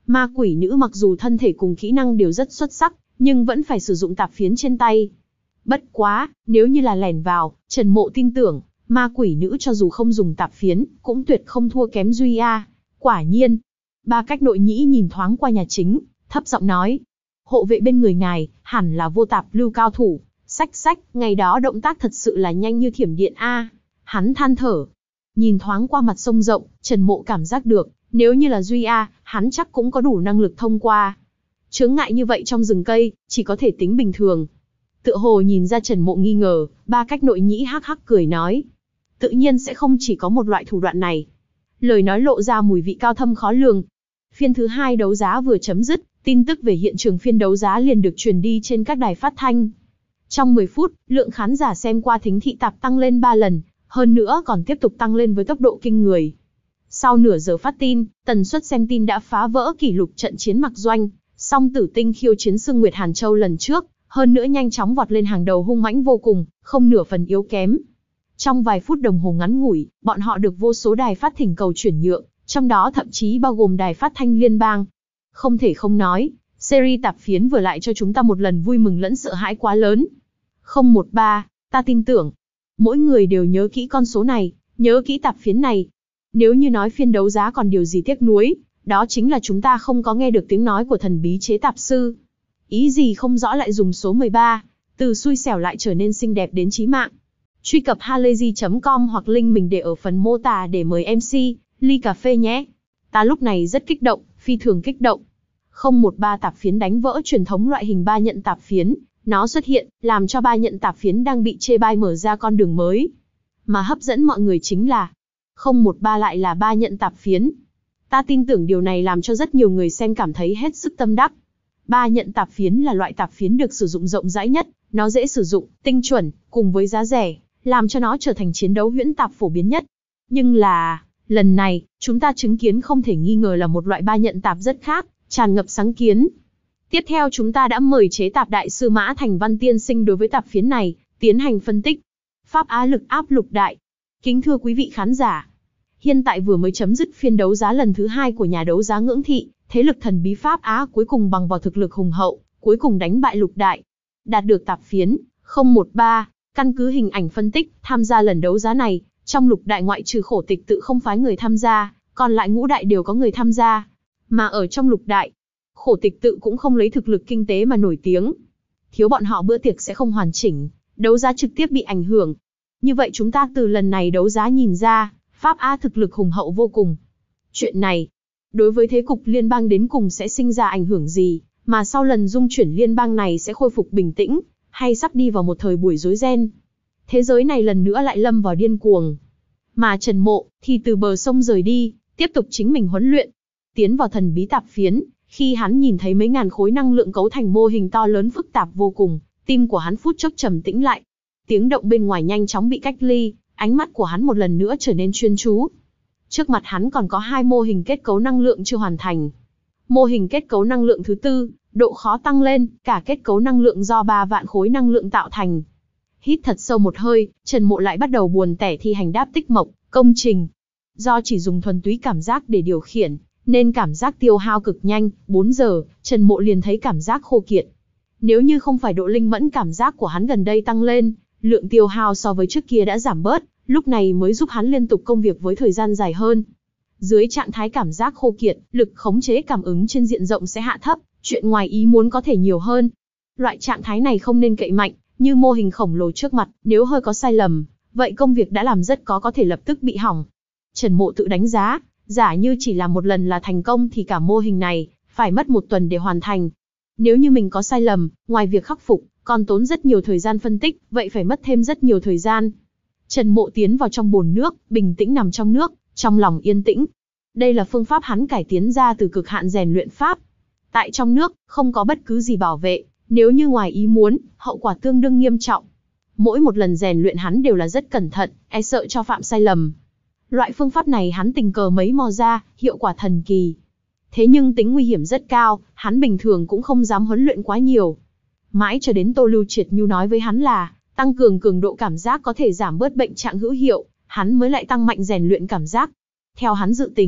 Ma quỷ nữ mặc dù thân thể cùng kỹ năng đều rất xuất sắc, nhưng vẫn phải sử dụng tạp phiến trên tay. Bất quá, nếu như là lẻn vào, Trần Mộ tin tưởng, ma quỷ nữ cho dù không dùng tạp phiến, cũng tuyệt không thua kém Duy A. Quả nhiên, Ba Cách Nội Nhĩ nhìn thoáng qua nhà chính, thấp giọng nói. Hộ vệ bên người ngài, hẳn là vô tạp lưu cao thủ. Xách xách, ngày đó động tác thật sự là nhanh như thiểm điện A. Hắn than thở. Nhìn thoáng qua mặt sông rộng, Trần Mộ cảm giác được, nếu như là Duy A, hắn chắc cũng có đủ năng lực thông qua. Chướng ngại như vậy trong rừng cây, chỉ có thể tính bình thường. Tựa hồ nhìn ra Trần Mộ nghi ngờ, Ba Cách Nội Nhĩ hắc hắc cười nói. Tự nhiên sẽ không chỉ có một loại thủ đoạn này. Lời nói lộ ra mùi vị cao thâm khó lường. Phiên thứ hai đấu giá vừa chấm dứt, tin tức về hiện trường phiên đấu giá liền được truyền đi trên các đài phát thanh. Trong mười phút, lượng khán giả xem qua thính thị tạp tăng lên ba lần, hơn nữa còn tiếp tục tăng lên với tốc độ kinh người. Sau nửa giờ phát tin, tần suất xem tin đã phá vỡ kỷ lục trận chiến Mạc Doanh, song Tử Tinh khiêu chiến Sương Nguyệt Hàn Châu lần trước, hơn nữa nhanh chóng vọt lên hàng đầu hung mãnh vô cùng, không nửa phần yếu kém. Trong vài phút đồng hồ ngắn ngủi, bọn họ được vô số đài phát thỉnh cầu chuyển nhượng, trong đó thậm chí bao gồm đài phát thanh liên bang. Không thể không nói, series tạp phiến vừa lại cho chúng ta một lần vui mừng lẫn sợ hãi quá lớn. không một ba, ta tin tưởng, mỗi người đều nhớ kỹ con số này, nhớ kỹ tạp phiến này. Nếu như nói phiên đấu giá còn điều gì tiếc nuối, đó chính là chúng ta không có nghe được tiếng nói của thần bí chế tạp sư. Ý gì không rõ lại dùng số mười ba, từ xui xẻo lại trở nên xinh đẹp đến chí mạng. Truy cập halayzi chấm com hoặc link mình để ở phần mô tả để mời em xê, ly cà phê nhé. Ta lúc này rất kích động, phi thường kích động. không một ba tạp phiến đánh vỡ truyền thống loại hình ba nhận tạp phiến, nó xuất hiện, làm cho ba nhận tạp phiến đang bị chê bai mở ra con đường mới. Mà hấp dẫn mọi người chính là, không một ba lại là ba nhận tạp phiến. Ta tin tưởng điều này làm cho rất nhiều người xem cảm thấy hết sức tâm đắc. Ba nhận tạp phiến là loại tạp phiến được sử dụng rộng rãi nhất, nó dễ sử dụng, tinh chuẩn, cùng với giá rẻ, làm cho nó trở thành chiến đấu huyễn tạp phổ biến nhất. Nhưng là, lần này, chúng ta chứng kiến không thể nghi ngờ là một loại ba nhận tạp rất khác, tràn ngập sáng kiến. Tiếp theo chúng ta đã mời chế tạp đại sư Mã Thành Văn tiên sinh đối với tạp phiến này, tiến hành phân tích. Pháp Á lực áp lục đại. Kính thưa quý vị khán giả, hiện tại vừa mới chấm dứt phiên đấu giá lần thứ hai của nhà đấu giá Ngưỡng Thị, thế lực thần bí Pháp Á cuối cùng bằng vào thực lực hùng hậu, cuối cùng đánh bại lục đại, đạt được tạp phiến không một ba. Căn cứ hình ảnh phân tích, tham gia lần đấu giá này, trong lục đại ngoại trừ Khổ Tịch Tự không phái người tham gia, còn lại ngũ đại đều có người tham gia. Mà ở trong lục đại, Khổ Tịch Tự cũng không lấy thực lực kinh tế mà nổi tiếng. Thiếu bọn họ bữa tiệc sẽ không hoàn chỉnh, đấu giá trực tiếp bị ảnh hưởng. Như vậy chúng ta từ lần này đấu giá nhìn ra, Pháp Á thực lực hùng hậu vô cùng. Chuyện này, đối với thế cục liên bang đến cùng sẽ sinh ra ảnh hưởng gì, mà sau lần dung chuyển liên bang này sẽ khôi phục bình tĩnh, hay sắp đi vào một thời buổi rối ren. Thế giới này lần nữa lại lâm vào điên cuồng. Mà Trần Mộ, thì từ bờ sông rời đi, tiếp tục chính mình huấn luyện. Tiến vào thần bí tạp phiến, khi hắn nhìn thấy mấy ngàn khối năng lượng cấu thành mô hình to lớn phức tạp vô cùng, tim của hắn phút chốc trầm tĩnh lại. Tiếng động bên ngoài nhanh chóng bị cách ly, ánh mắt của hắn một lần nữa trở nên chuyên chú. Trước mặt hắn còn có hai mô hình kết cấu năng lượng chưa hoàn thành. Mô hình kết cấu năng lượng thứ tư, độ khó tăng lên, cả kết cấu năng lượng do ba vạn khối năng lượng tạo thành. Hít thật sâu một hơi, Trần Mộ lại bắt đầu buồn tẻ thi hành đáp tích mộc, công trình. Do chỉ dùng thuần túy cảm giác để điều khiển, nên cảm giác tiêu hao cực nhanh, bốn giờ, Trần Mộ liền thấy cảm giác khô kiệt. Nếu như không phải độ linh mẫn cảm giác của hắn gần đây tăng lên, lượng tiêu hao so với trước kia đã giảm bớt, lúc này mới giúp hắn liên tục công việc với thời gian dài hơn. Dưới trạng thái cảm giác khô kiệt, lực khống chế cảm ứng trên diện rộng sẽ hạ thấp, chuyện ngoài ý muốn có thể nhiều hơn. Loại trạng thái này không nên cậy mạnh, như mô hình khổng lồ trước mặt, nếu hơi có sai lầm, vậy công việc đã làm rất có có thể lập tức bị hỏng. Trần Mộ tự đánh giá, giả như chỉ làm một lần là thành công thì cả mô hình này, phải mất một tuần để hoàn thành. Nếu như mình có sai lầm, ngoài việc khắc phục, còn tốn rất nhiều thời gian phân tích, vậy phải mất thêm rất nhiều thời gian. Trần Mộ tiến vào trong bồn nước, bình tĩnh nằm trong nước, trong lòng yên tĩnh. Đây là phương pháp hắn cải tiến ra từ cực hạn rèn luyện pháp. Tại trong nước, không có bất cứ gì bảo vệ, nếu như ngoài ý muốn, hậu quả tương đương nghiêm trọng. Mỗi một lần rèn luyện hắn đều là rất cẩn thận, e sợ cho phạm sai lầm. Loại phương pháp này hắn tình cờ mấy mò ra, hiệu quả thần kỳ. Thế nhưng tính nguy hiểm rất cao, hắn bình thường cũng không dám huấn luyện quá nhiều. Mãi cho đến Tô Lưu Triệt Nhu nói với hắn là, tăng cường cường độ cảm giác có thể giảm bớt bệnh trạng hữu hiệu, hắn mới lại tăng mạnh rèn luyện cảm giác. Theo hắn dự tính,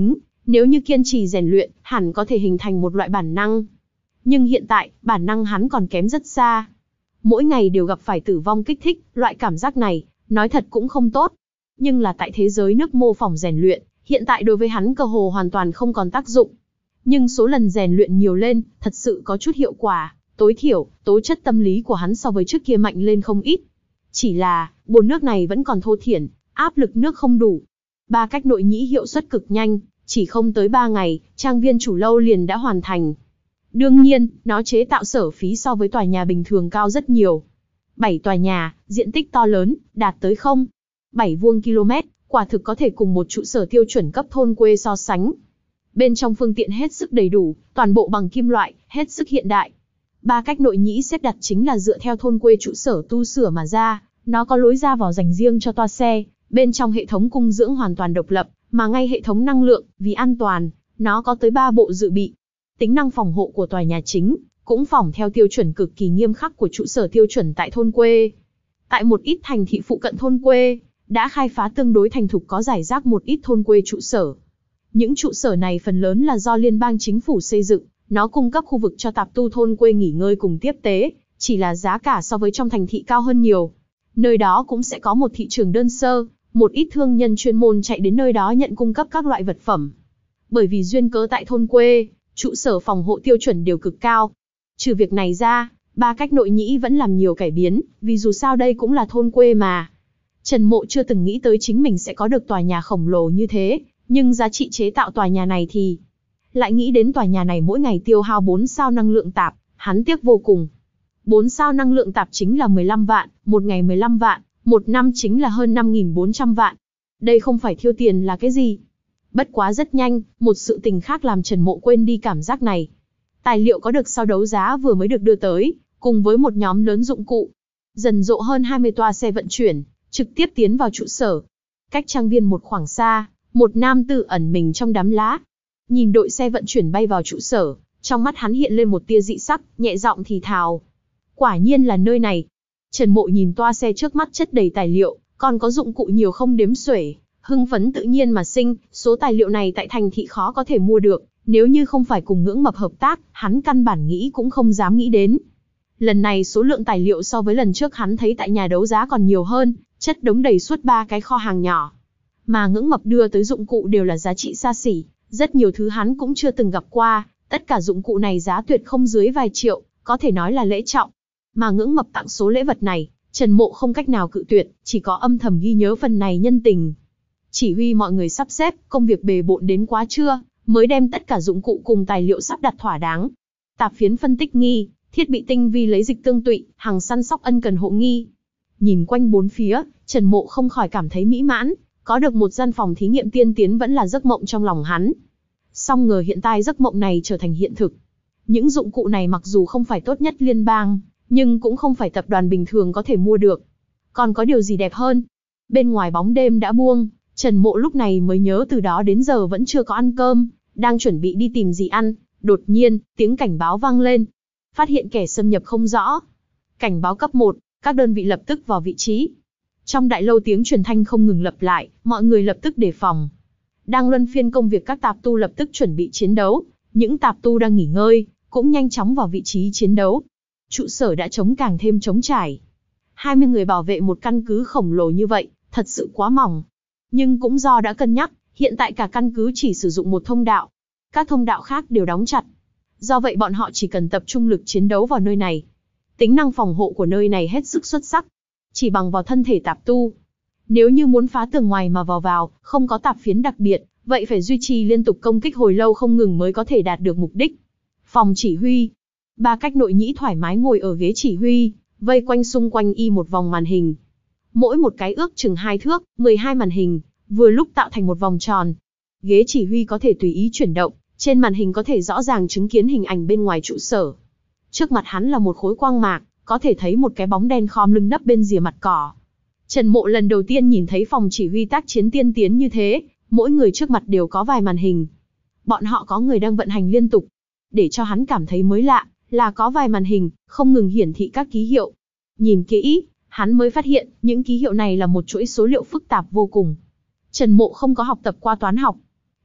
Nếu như kiên trì rèn luyện, hẳn có thể hình thành một loại bản năng. Nhưng hiện tại, bản năng hắn còn kém rất xa. Mỗi ngày đều gặp phải tử vong kích thích, loại cảm giác này, nói thật cũng không tốt. Nhưng là tại thế giới nước mô phỏng rèn luyện, hiện tại đối với hắn cơ hồ hoàn toàn không còn tác dụng. Nhưng số lần rèn luyện nhiều lên, thật sự có chút hiệu quả, tối thiểu, tố chất tâm lý của hắn so với trước kia mạnh lên không ít. Chỉ là, bồn nước này vẫn còn thô thiển, áp lực nước không đủ. Ba cách nội nhĩ hiệu suất cực nhanh, chỉ không tới ba ngày, trang viên chủ lâu liền đã hoàn thành. Đương nhiên, nó chế tạo sở phí so với tòa nhà bình thường cao rất nhiều. bảy tòa nhà, diện tích to lớn, đạt tới không phẩy bảy vuông km, quả thực có thể cùng một trụ sở tiêu chuẩn cấp thôn quê so sánh. Bên trong phương tiện hết sức đầy đủ, toàn bộ bằng kim loại, hết sức hiện đại. Ba cách nội nhĩ xếp đặt chính là dựa theo thôn quê trụ sở tu sửa mà ra, nó có lối ra vào dành riêng cho toa xe, bên trong hệ thống cung dưỡng hoàn toàn độc lập, mà ngay hệ thống năng lượng, vì an toàn, nó có tới ba bộ dự bị. Tính năng phòng hộ của tòa nhà chính, cũng phỏng theo tiêu chuẩn cực kỳ nghiêm khắc của trụ sở tiêu chuẩn tại thôn quê. Tại một ít thành thị phụ cận thôn quê, đã khai phá tương đối thành thục có rải rác một ít thôn quê trụ sở. Những trụ sở này phần lớn là do liên bang chính phủ xây dựng, nó cung cấp khu vực cho tạp tu thôn quê nghỉ ngơi cùng tiếp tế, chỉ là giá cả so với trong thành thị cao hơn nhiều. Nơi đó cũng sẽ có một thị trường đơn sơ, một ít thương nhân chuyên môn chạy đến nơi đó nhận cung cấp các loại vật phẩm. Bởi vì duyên cớ tại thôn quê, trụ sở phòng hộ tiêu chuẩn đều cực cao. Trừ việc này ra, ba cách nội nhĩ vẫn làm nhiều cải biến, vì dù sao đây cũng là thôn quê mà. Trần Mộ chưa từng nghĩ tới chính mình sẽ có được tòa nhà khổng lồ như thế, nhưng giá trị chế tạo tòa nhà này thì... Lại nghĩ đến tòa nhà này mỗi ngày tiêu hao bốn sao năng lượng tạp, hắn tiếc vô cùng. bốn sao năng lượng tạp chính là mười lăm vạn, một ngày mười lăm vạn, một năm chính là hơn năm nghìn bốn trăm vạn. Đây không phải thiêu tiền là cái gì. Bất quá rất nhanh, một sự tình khác làm Trần Mộ quên đi cảm giác này. Tài liệu có được sau đấu giá vừa mới được đưa tới, cùng với một nhóm lớn dụng cụ. Dần dộ hơn hai mươi toa xe vận chuyển, trực tiếp tiến vào trụ sở. Cách trang viên một khoảng xa, một nam tử ẩn mình trong đám lá. Nhìn đội xe vận chuyển bay vào trụ sở, trong mắt hắn hiện lên một tia dị sắc, nhẹ giọng thì thào. Quả nhiên là nơi này. Trần Mộ nhìn toa xe trước mắt chất đầy tài liệu, còn có dụng cụ nhiều không đếm xuể. Hưng phấn tự nhiên mà sinh, số tài liệu này tại thành thị khó có thể mua được, nếu như không phải cùng Ngưỡng Mập hợp tác, hắn căn bản nghĩ cũng không dám nghĩ đến. Lần này số lượng tài liệu so với lần trước hắn thấy tại nhà đấu giá còn nhiều hơn, chất đống đầy suốt ba cái kho hàng nhỏ. Mà Ngưỡng Mập đưa tới dụng cụ đều là giá trị xa xỉ, rất nhiều thứ hắn cũng chưa từng gặp qua, tất cả dụng cụ này giá tuyệt không dưới vài triệu, có thể nói là lễ trọng. Mà Ngưỡng Mập tặng số lễ vật này, Trần Mộ không cách nào cự tuyệt, chỉ có âm thầm ghi nhớ phần này nhân tình. Chỉ huy mọi người sắp xếp, công việc bề bộn đến quá trưa, mới đem tất cả dụng cụ cùng tài liệu sắp đặt thỏa đáng. Tạp phiến phân tích nghi, thiết bị tinh vi lấy dịch tương tụy, hàng săn sóc ân cần hộ nghi. Nhìn quanh bốn phía, Trần Mộ không khỏi cảm thấy mỹ mãn, có được một gian phòng thí nghiệm tiên tiến vẫn là giấc mộng trong lòng hắn. Song ngờ hiện tại giấc mộng này trở thành hiện thực. Những dụng cụ này mặc dù không phải tốt nhất liên bang, nhưng cũng không phải tập đoàn bình thường có thể mua được. Còn có điều gì đẹp hơn? Bên ngoài bóng đêm đã buông, Trần Mộ lúc này mới nhớ từ đó đến giờ vẫn chưa có ăn cơm, đang chuẩn bị đi tìm gì ăn, đột nhiên, tiếng cảnh báo vang lên. Phát hiện kẻ xâm nhập không rõ. Cảnh báo cấp một, các đơn vị lập tức vào vị trí. Trong đại lâu tiếng truyền thanh không ngừng lặp lại, mọi người lập tức đề phòng. Đang luân phiên công việc các tạp tu lập tức chuẩn bị chiến đấu, những tạp tu đang nghỉ ngơi, cũng nhanh chóng vào vị trí chiến đấu. Trụ sở đã trống càng thêm trống trải. hai mươi người bảo vệ một căn cứ khổng lồ như vậy, thật sự quá mỏng. Nhưng cũng do đã cân nhắc, hiện tại cả căn cứ chỉ sử dụng một thông đạo. Các thông đạo khác đều đóng chặt. Do vậy bọn họ chỉ cần tập trung lực chiến đấu vào nơi này. Tính năng phòng hộ của nơi này hết sức xuất sắc. Chỉ bằng vào thân thể tạp tu. Nếu như muốn phá tường ngoài mà vào vào, không có tạp phiến đặc biệt, vậy phải duy trì liên tục công kích hồi lâu không ngừng mới có thể đạt được mục đích. Phòng chỉ huy. Ba cách nội nhĩ thoải mái ngồi ở ghế chỉ huy, vây quanh xung quanh y một vòng màn hình. Mỗi một cái ước chừng hai thước, mười hai màn hình, vừa lúc tạo thành một vòng tròn. Ghế chỉ huy có thể tùy ý chuyển động, trên màn hình có thể rõ ràng chứng kiến hình ảnh bên ngoài trụ sở. Trước mặt hắn là một khối quang mạc, có thể thấy một cái bóng đen khom lưng nấp bên rìa mặt cỏ. Trần Mộ lần đầu tiên nhìn thấy phòng chỉ huy tác chiến tiên tiến như thế, mỗi người trước mặt đều có vài màn hình. Bọn họ có người đang vận hành liên tục. Để cho hắn cảm thấy mới lạ, là có vài màn hình, không ngừng hiển thị các ký hiệu. Nhìn kỹ, hắn mới phát hiện, những ký hiệu này là một chuỗi số liệu phức tạp vô cùng. Trần Mộ không có học tập qua toán học.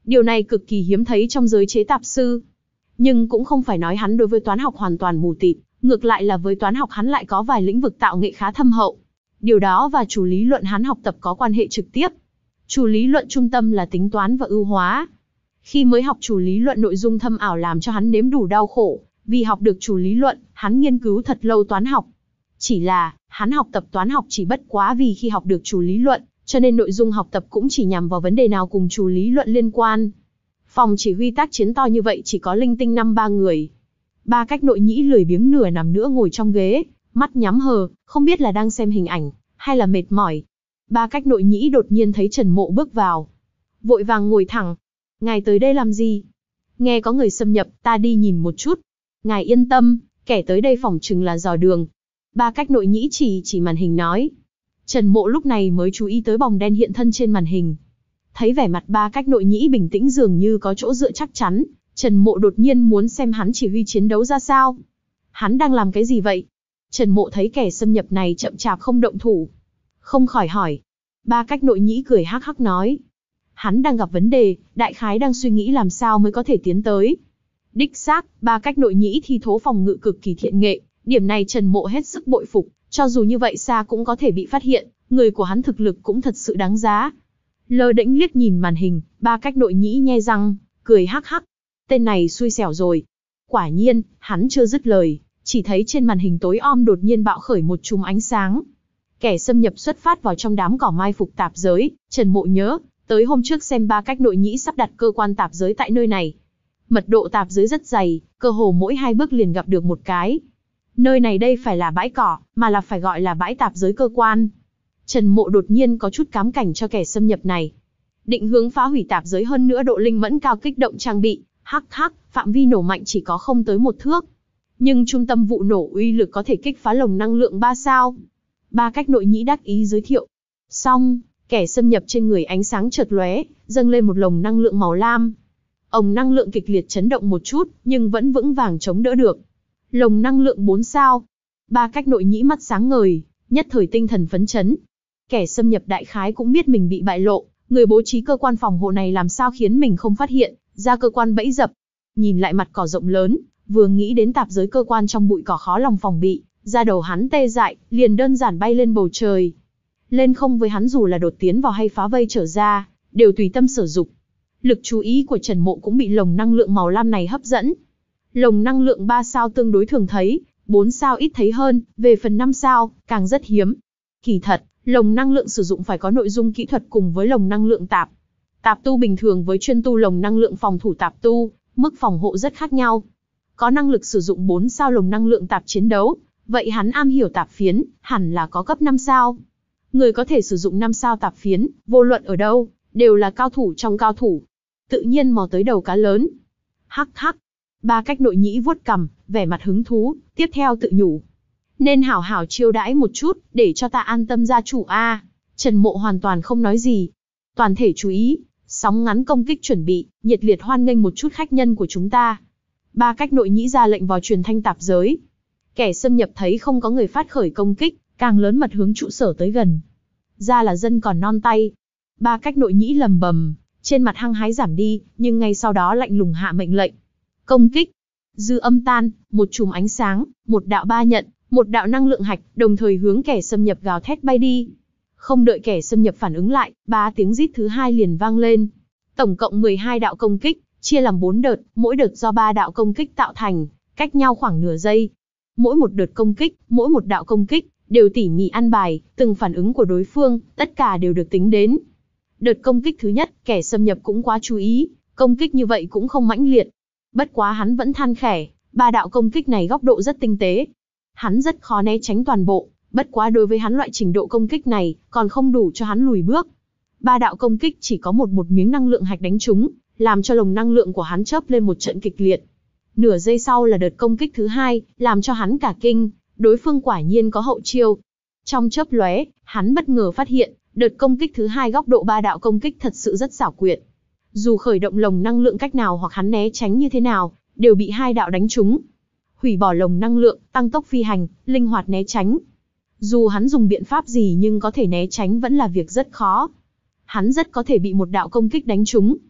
Điều này cực kỳ hiếm thấy trong giới chế tạp sư. Nhưng cũng không phải nói hắn đối với toán học hoàn toàn mù tịt, ngược lại là với toán học hắn lại có vài lĩnh vực tạo nghệ khá thâm hậu. Điều đó và chủ lý luận hắn học tập có quan hệ trực tiếp. Chủ lý luận trung tâm là tính toán và ưu hóa. Khi mới học chủ lý luận, nội dung thâm ảo làm cho hắn nếm đủ đau khổ, vì học được chủ lý luận, hắn nghiên cứu thật lâu toán học. Chỉ là, hắn học tập toán học chỉ bất quá vì khi học được chủ lý luận, cho nên nội dung học tập cũng chỉ nhằm vào vấn đề nào cùng chủ lý luận liên quan. Phòng chỉ huy tác chiến to như vậy chỉ có linh tinh năm ba người. Ba Cách Nội Nhĩ lười biếng nửa nằm nữa ngồi trong ghế, mắt nhắm hờ, không biết là đang xem hình ảnh, hay là mệt mỏi. Ba Cách Nội Nhĩ đột nhiên thấy Trần Mộ bước vào. Vội vàng ngồi thẳng. Ngài tới đây làm gì? Nghe có người xâm nhập, ta đi nhìn một chút. Ngài yên tâm, kẻ tới đây phỏng chừng là dò đường. Ba Cách Nội Nhĩ chỉ chỉ màn hình nói. Trần Mộ lúc này mới chú ý tới bóng đen hiện thân trên màn hình. Thấy vẻ mặt Ba Cách Nội Nhĩ bình tĩnh dường như có chỗ dựa chắc chắn, Trần Mộ đột nhiên muốn xem hắn chỉ huy chiến đấu ra sao. Hắn đang làm cái gì vậy? Trần Mộ thấy kẻ xâm nhập này chậm chạp không động thủ, không khỏi hỏi. Ba Cách Nội Nhĩ cười hắc hắc nói. Hắn đang gặp vấn đề, đại khái đang suy nghĩ làm sao mới có thể tiến tới. Đích xác, Ba Cách Nội Nhĩ thi thố phòng ngự cực kỳ thiện nghệ, điểm này Trần Mộ hết sức bội phục, cho dù như vậy xa cũng có thể bị phát hiện, người của hắn thực lực cũng thật sự đáng giá. Lơ đễnh liếc nhìn màn hình, Ba Cách Nội Nhĩ nhe răng, cười hắc hắc. Tên này xui xẻo rồi. Quả nhiên, hắn chưa dứt lời, chỉ thấy trên màn hình tối om đột nhiên bạo khởi một chùm ánh sáng. Kẻ xâm nhập xuất phát vào trong đám cỏ mai phục tạp giới, Trần Mộ nhớ, tới hôm trước xem Ba Cách Nội Nhĩ sắp đặt cơ quan tạp giới tại nơi này. Mật độ tạp giới rất dày, cơ hồ mỗi hai bước liền gặp được một cái. Nơi này đây phải là bãi cỏ, mà là phải gọi là bãi tạp giới cơ quan. Trần Mộ đột nhiên có chút cám cảnh cho kẻ xâm nhập này. Định hướng phá hủy tạp giới, hơn nữa độ linh mẫn cao, kích động trang bị, hắc hắc, phạm vi nổ mạnh chỉ có không tới một thước. Nhưng trung tâm vụ nổ uy lực có thể kích phá lồng năng lượng ba sao. Ba Cách Nội Nhĩ đắc ý giới thiệu. Xong, kẻ xâm nhập trên người ánh sáng chợt lóe, dâng lên một lồng năng lượng màu lam. Ồng năng lượng kịch liệt chấn động một chút, nhưng vẫn vững vàng chống đỡ được. Lồng năng lượng bốn sao. Ba Cách Nội Nhĩ mắt sáng ngời, nhất thời tinh thần phấn chấn. Kẻ xâm nhập đại khái cũng biết mình bị bại lộ, người bố trí cơ quan phòng hộ này làm sao khiến mình không phát hiện ra cơ quan bẫy dập. Nhìn lại mặt cỏ rộng lớn, vừa nghĩ đến tạp giới cơ quan trong bụi cỏ khó lòng phòng bị, da đầu hắn tê dại, liền đơn giản bay lên bầu trời. Lên không với hắn dù là đột tiến vào hay phá vây trở ra, đều tùy tâm sử dụng. Lực chú ý của Trần Mộ cũng bị lồng năng lượng màu lam này hấp dẫn. Lồng năng lượng ba sao tương đối thường thấy, bốn sao ít thấy hơn, về phần năm sao, càng rất hiếm. Kỳ thật, lồng năng lượng sử dụng phải có nội dung kỹ thuật cùng với lồng năng lượng tạp. Tạp tu bình thường với chuyên tu lồng năng lượng phòng thủ tạp tu, mức phòng hộ rất khác nhau. Có năng lực sử dụng bốn sao lồng năng lượng tạp chiến đấu, vậy hắn am hiểu tạp phiến, hẳn là có cấp năm sao. Người có thể sử dụng năm sao tạp phiến, vô luận ở đâu, đều là cao thủ trong cao thủ. Tự nhiên mò tới đầu cá lớn. Hắc hắc. Ba Cách Nội Nhĩ vuốt cằm, vẻ mặt hứng thú, tiếp theo tự nhủ. Nên hảo hảo chiêu đãi một chút, để cho ta an tâm gia chủ a. Trần Mộ hoàn toàn không nói gì. Toàn thể chú ý, sóng ngắn công kích chuẩn bị, nhiệt liệt hoan nghênh một chút khách nhân của chúng ta. Ba Cách Nội Nhĩ ra lệnh vào truyền thanh tạp giới. Kẻ xâm nhập thấy không có người phát khởi công kích, càng lớn mật hướng trụ sở tới gần. Ra là dân còn non tay. Ba Cách Nội Nhĩ lầm bầm, trên mặt hăng hái giảm đi, nhưng ngay sau đó lạnh lùng hạ mệnh lệnh. Công kích. Dư âm tan, một chùm ánh sáng, một đạo ba nhận, một đạo năng lượng hạch, đồng thời hướng kẻ xâm nhập gào thét bay đi. Không đợi kẻ xâm nhập phản ứng lại, ba tiếng rít thứ hai liền vang lên. Tổng cộng mười hai đạo công kích, chia làm bốn đợt, mỗi đợt do ba đạo công kích tạo thành, cách nhau khoảng nửa giây. Mỗi một đợt công kích, mỗi một đạo công kích, đều tỉ mỉ ăn bài, từng phản ứng của đối phương, tất cả đều được tính đến. Đợt công kích thứ nhất, kẻ xâm nhập cũng quá chú ý, công kích như vậy cũng không mãnh liệt. Bất quá hắn vẫn than khẻ, ba đạo công kích này góc độ rất tinh tế. Hắn rất khó né tránh toàn bộ, bất quá đối với hắn loại trình độ công kích này, còn không đủ cho hắn lùi bước. Ba đạo công kích chỉ có một một miếng năng lượng hạch đánh trúng, làm cho lồng năng lượng của hắn chớp lên một trận kịch liệt. Nửa giây sau là đợt công kích thứ hai, làm cho hắn cả kinh, đối phương quả nhiên có hậu chiêu. Trong chớp lóe, hắn bất ngờ phát hiện, đợt công kích thứ hai góc độ ba đạo công kích thật sự rất xảo quyệt. Dù khởi động lồng năng lượng cách nào hoặc hắn né tránh như thế nào, đều bị hai đạo đánh trúng. Hủy bỏ lồng năng lượng, tăng tốc phi hành, linh hoạt né tránh. Dù hắn dùng biện pháp gì nhưng có thể né tránh vẫn là việc rất khó. Hắn rất có thể bị một đạo công kích đánh trúng.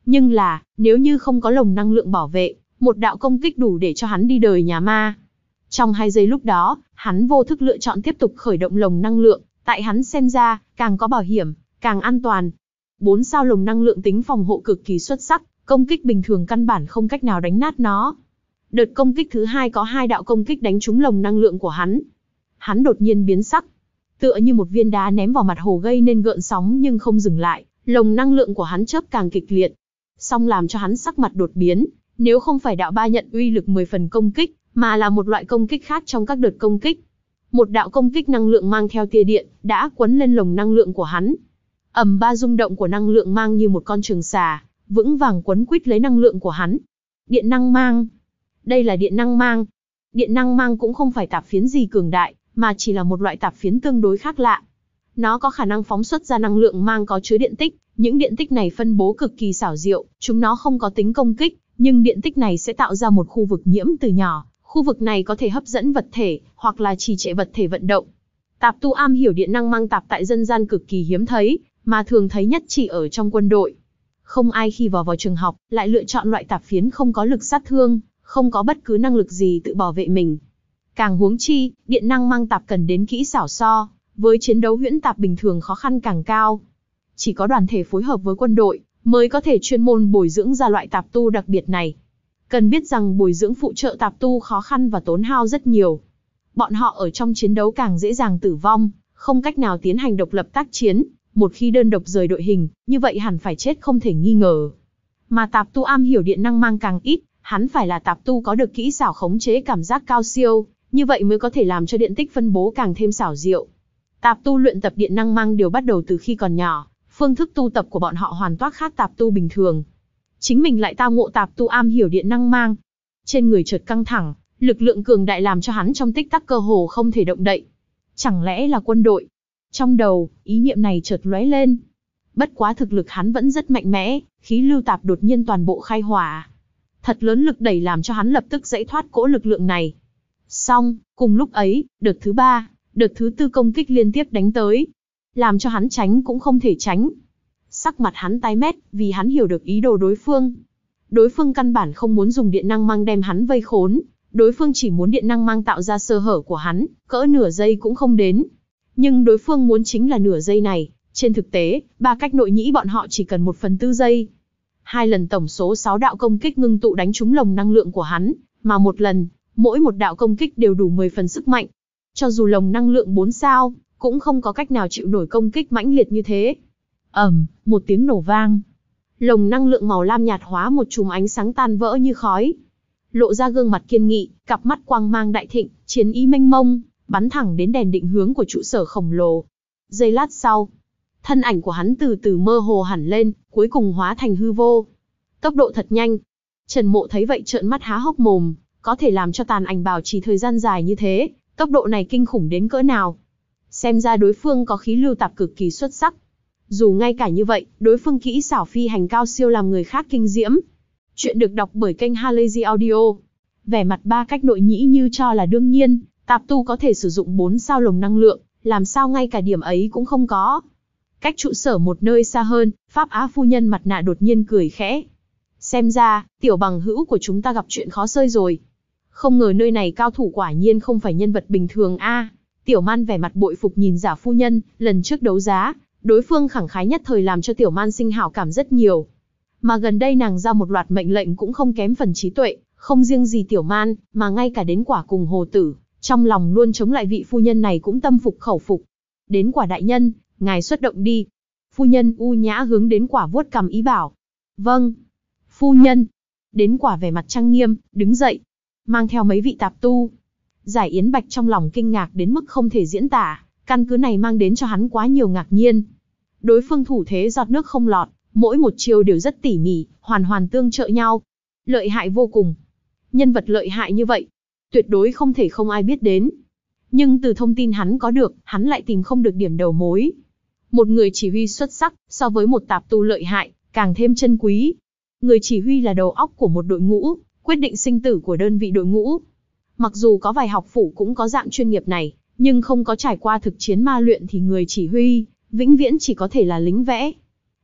Nhưng là, nếu như không có lồng năng lượng bảo vệ, một đạo công kích đủ để cho hắn đi đời nhà ma. Trong hai giây lúc đó, hắn vô thức lựa chọn tiếp tục khởi động lồng năng lượng, tại hắn xem ra, càng có bảo hiểm, càng an toàn. Bốn sao lồng năng lượng tính phòng hộ cực kỳ xuất sắc, công kích bình thường căn bản không cách nào đánh nát nó. Đợt công kích thứ hai có hai đạo công kích đánh trúng lồng năng lượng của hắn. Hắn đột nhiên biến sắc, tựa như một viên đá ném vào mặt hồ gây nên gợn sóng nhưng không dừng lại, lồng năng lượng của hắn chớp càng kịch liệt. Song làm cho hắn sắc mặt đột biến, nếu không phải đạo ba nhận uy lực mười phần công kích, mà là một loại công kích khác trong các đợt công kích. Một đạo công kích năng lượng mang theo tia điện, đã quấn lên lồng năng lượng của hắn. Ầm ba rung động của năng lượng mang như một con trường xà, vững vàng quấn quýt lấy năng lượng của hắn. Điện năng mang. Đây là điện năng mang. Điện năng mang cũng không phải tạp phiến gì cường đại, mà chỉ là một loại tạp phiến tương đối khác lạ. Nó có khả năng phóng xuất ra năng lượng mang có chứa điện tích, những điện tích này phân bố cực kỳ xảo diệu, chúng nó không có tính công kích, nhưng điện tích này sẽ tạo ra một khu vực nhiễm từ nhỏ, khu vực này có thể hấp dẫn vật thể, hoặc là trì trệ vật thể vận động. Tạp tu am hiểu điện năng mang tạp tại dân gian cực kỳ hiếm thấy, mà thường thấy nhất chỉ ở trong quân đội. Không ai khi vào vào trường học, lại lựa chọn loại tạp phiến không có lực sát thương, không có bất cứ năng lực gì tự bảo vệ mình. Càng huống chi, điện năng mang tạp cần đến kỹ xảo so, với chiến đấu huyễn tạp bình thường khó khăn càng cao. Chỉ có đoàn thể phối hợp với quân đội, mới có thể chuyên môn bồi dưỡng ra loại tạp tu đặc biệt này. Cần biết rằng bồi dưỡng phụ trợ tạp tu khó khăn và tốn hao rất nhiều. Bọn họ ở trong chiến đấu càng dễ dàng tử vong, không cách nào tiến hành độc lập tác chiến, một khi đơn độc rời đội hình, như vậy hẳn phải chết không thể nghi ngờ. Mà tạp tu am hiểu điện năng mang càng ít, hắn phải là tạp tu có được kỹ xảo khống chế cảm giác cao siêu, như vậy mới có thể làm cho điện tích phân bố càng thêm xảo diệu. Tạp tu luyện tập điện năng mang đều bắt đầu từ khi còn nhỏ, phương thức tu tập của bọn họ hoàn toàn khác tạp tu bình thường. Chính mình lại tao ngộ tạp tu am hiểu điện năng mang. Trên người chợt căng thẳng, lực lượng cường đại làm cho hắn trong tích tắc cơ hồ không thể động đậy. Chẳng lẽ là quân đội? Trong đầu, ý niệm này chợt lóe lên. Bất quá thực lực hắn vẫn rất mạnh mẽ, khí lưu tạp đột nhiên toàn bộ khai hỏa. Thật lớn lực đẩy làm cho hắn lập tức dãy thoát cỗ lực lượng này. Xong, cùng lúc ấy, đợt thứ ba, đợt thứ tư công kích liên tiếp đánh tới. Làm cho hắn tránh cũng không thể tránh. Sắc mặt hắn tái mét, vì hắn hiểu được ý đồ đối phương. Đối phương căn bản không muốn dùng điện năng mang đem hắn vây khốn. Đối phương chỉ muốn điện năng mang tạo ra sơ hở của hắn, cỡ nửa giây cũng không đến. Nhưng đối phương muốn chính là nửa giây này. Trên thực tế, ba cách nội nhĩ bọn họ chỉ cần một phần tư giây. Hai lần tổng số sáu đạo công kích ngưng tụ đánh trúng lồng năng lượng của hắn, mà một lần, mỗi một đạo công kích đều đủ mười phần sức mạnh. Cho dù lồng năng lượng bốn sao, cũng không có cách nào chịu nổi công kích mãnh liệt như thế. Ầm, một tiếng nổ vang. Lồng năng lượng màu lam nhạt hóa một chùm ánh sáng tan vỡ như khói. Lộ ra gương mặt kiên nghị, cặp mắt quang mang đại thịnh, chiến ý mênh mông, bắn thẳng đến đèn định hướng của trụ sở khổng lồ. Giây lát sau, thân ảnh của hắn từ từ mơ hồ hẳn lên, cuối cùng hóa thành hư vô. Tốc độ thật nhanh. Trần Mộ thấy vậy trợn mắt há hốc mồm, có thể làm cho tàn ảnh bảo trì thời gian dài như thế, tốc độ này kinh khủng đến cỡ nào. Xem ra đối phương có khí lưu tạp cực kỳ xuất sắc. Dù ngay cả như vậy, đối phương kỹ xảo phi hành cao siêu làm người khác kinh diễm. Chuyện được đọc bởi kênh Halazy Audio. Vẻ mặt ba cách nội nhĩ như cho là đương nhiên, tạp tu có thể sử dụng bốn sao lồng năng lượng, làm sao ngay cả điểm ấy cũng không có. Cách trụ sở một nơi xa hơn, Pháp Á phu nhân mặt nạ đột nhiên cười khẽ. Xem ra, tiểu bằng hữu của chúng ta gặp chuyện khó xơi rồi. Không ngờ nơi này cao thủ quả nhiên không phải nhân vật bình thường a. À, Tiểu Man vẻ mặt bội phục nhìn Giả phu nhân, lần trước đấu giá, đối phương khẳng khái nhất thời làm cho Tiểu Man sinh hảo cảm rất nhiều. Mà gần đây nàng ra một loạt mệnh lệnh cũng không kém phần trí tuệ, không riêng gì Tiểu Man, mà ngay cả đến Quả cùng Hồ Tử, trong lòng luôn chống lại vị phu nhân này cũng tâm phục khẩu phục. Đến Quả đại nhân, ngài xuất động đi. Phu nhân u nhã hướng đến Quả vuốt cằm ý bảo. Vâng. Phu nhân. Đến Quả vẻ mặt trang nghiêm, đứng dậy, mang theo mấy vị tạp tu. Giải Yến Bạch trong lòng kinh ngạc đến mức không thể diễn tả, căn cứ này mang đến cho hắn quá nhiều ngạc nhiên. Đối phương thủ thế giọt nước không lọt, mỗi một chiêu đều rất tỉ mỉ, hoàn hoàn tương trợ nhau. Lợi hại vô cùng. Nhân vật lợi hại như vậy, tuyệt đối không thể không ai biết đến. Nhưng từ thông tin hắn có được, hắn lại tìm không được điểm đầu mối. Một người chỉ huy xuất sắc, so với một tạp tu lợi hại, càng thêm chân quý. Người chỉ huy là đầu óc của một đội ngũ, quyết định sinh tử của đơn vị đội ngũ. Mặc dù có vài học phủ cũng có dạng chuyên nghiệp này, nhưng không có trải qua thực chiến ma luyện thì người chỉ huy, vĩnh viễn chỉ có thể là lính vẽ.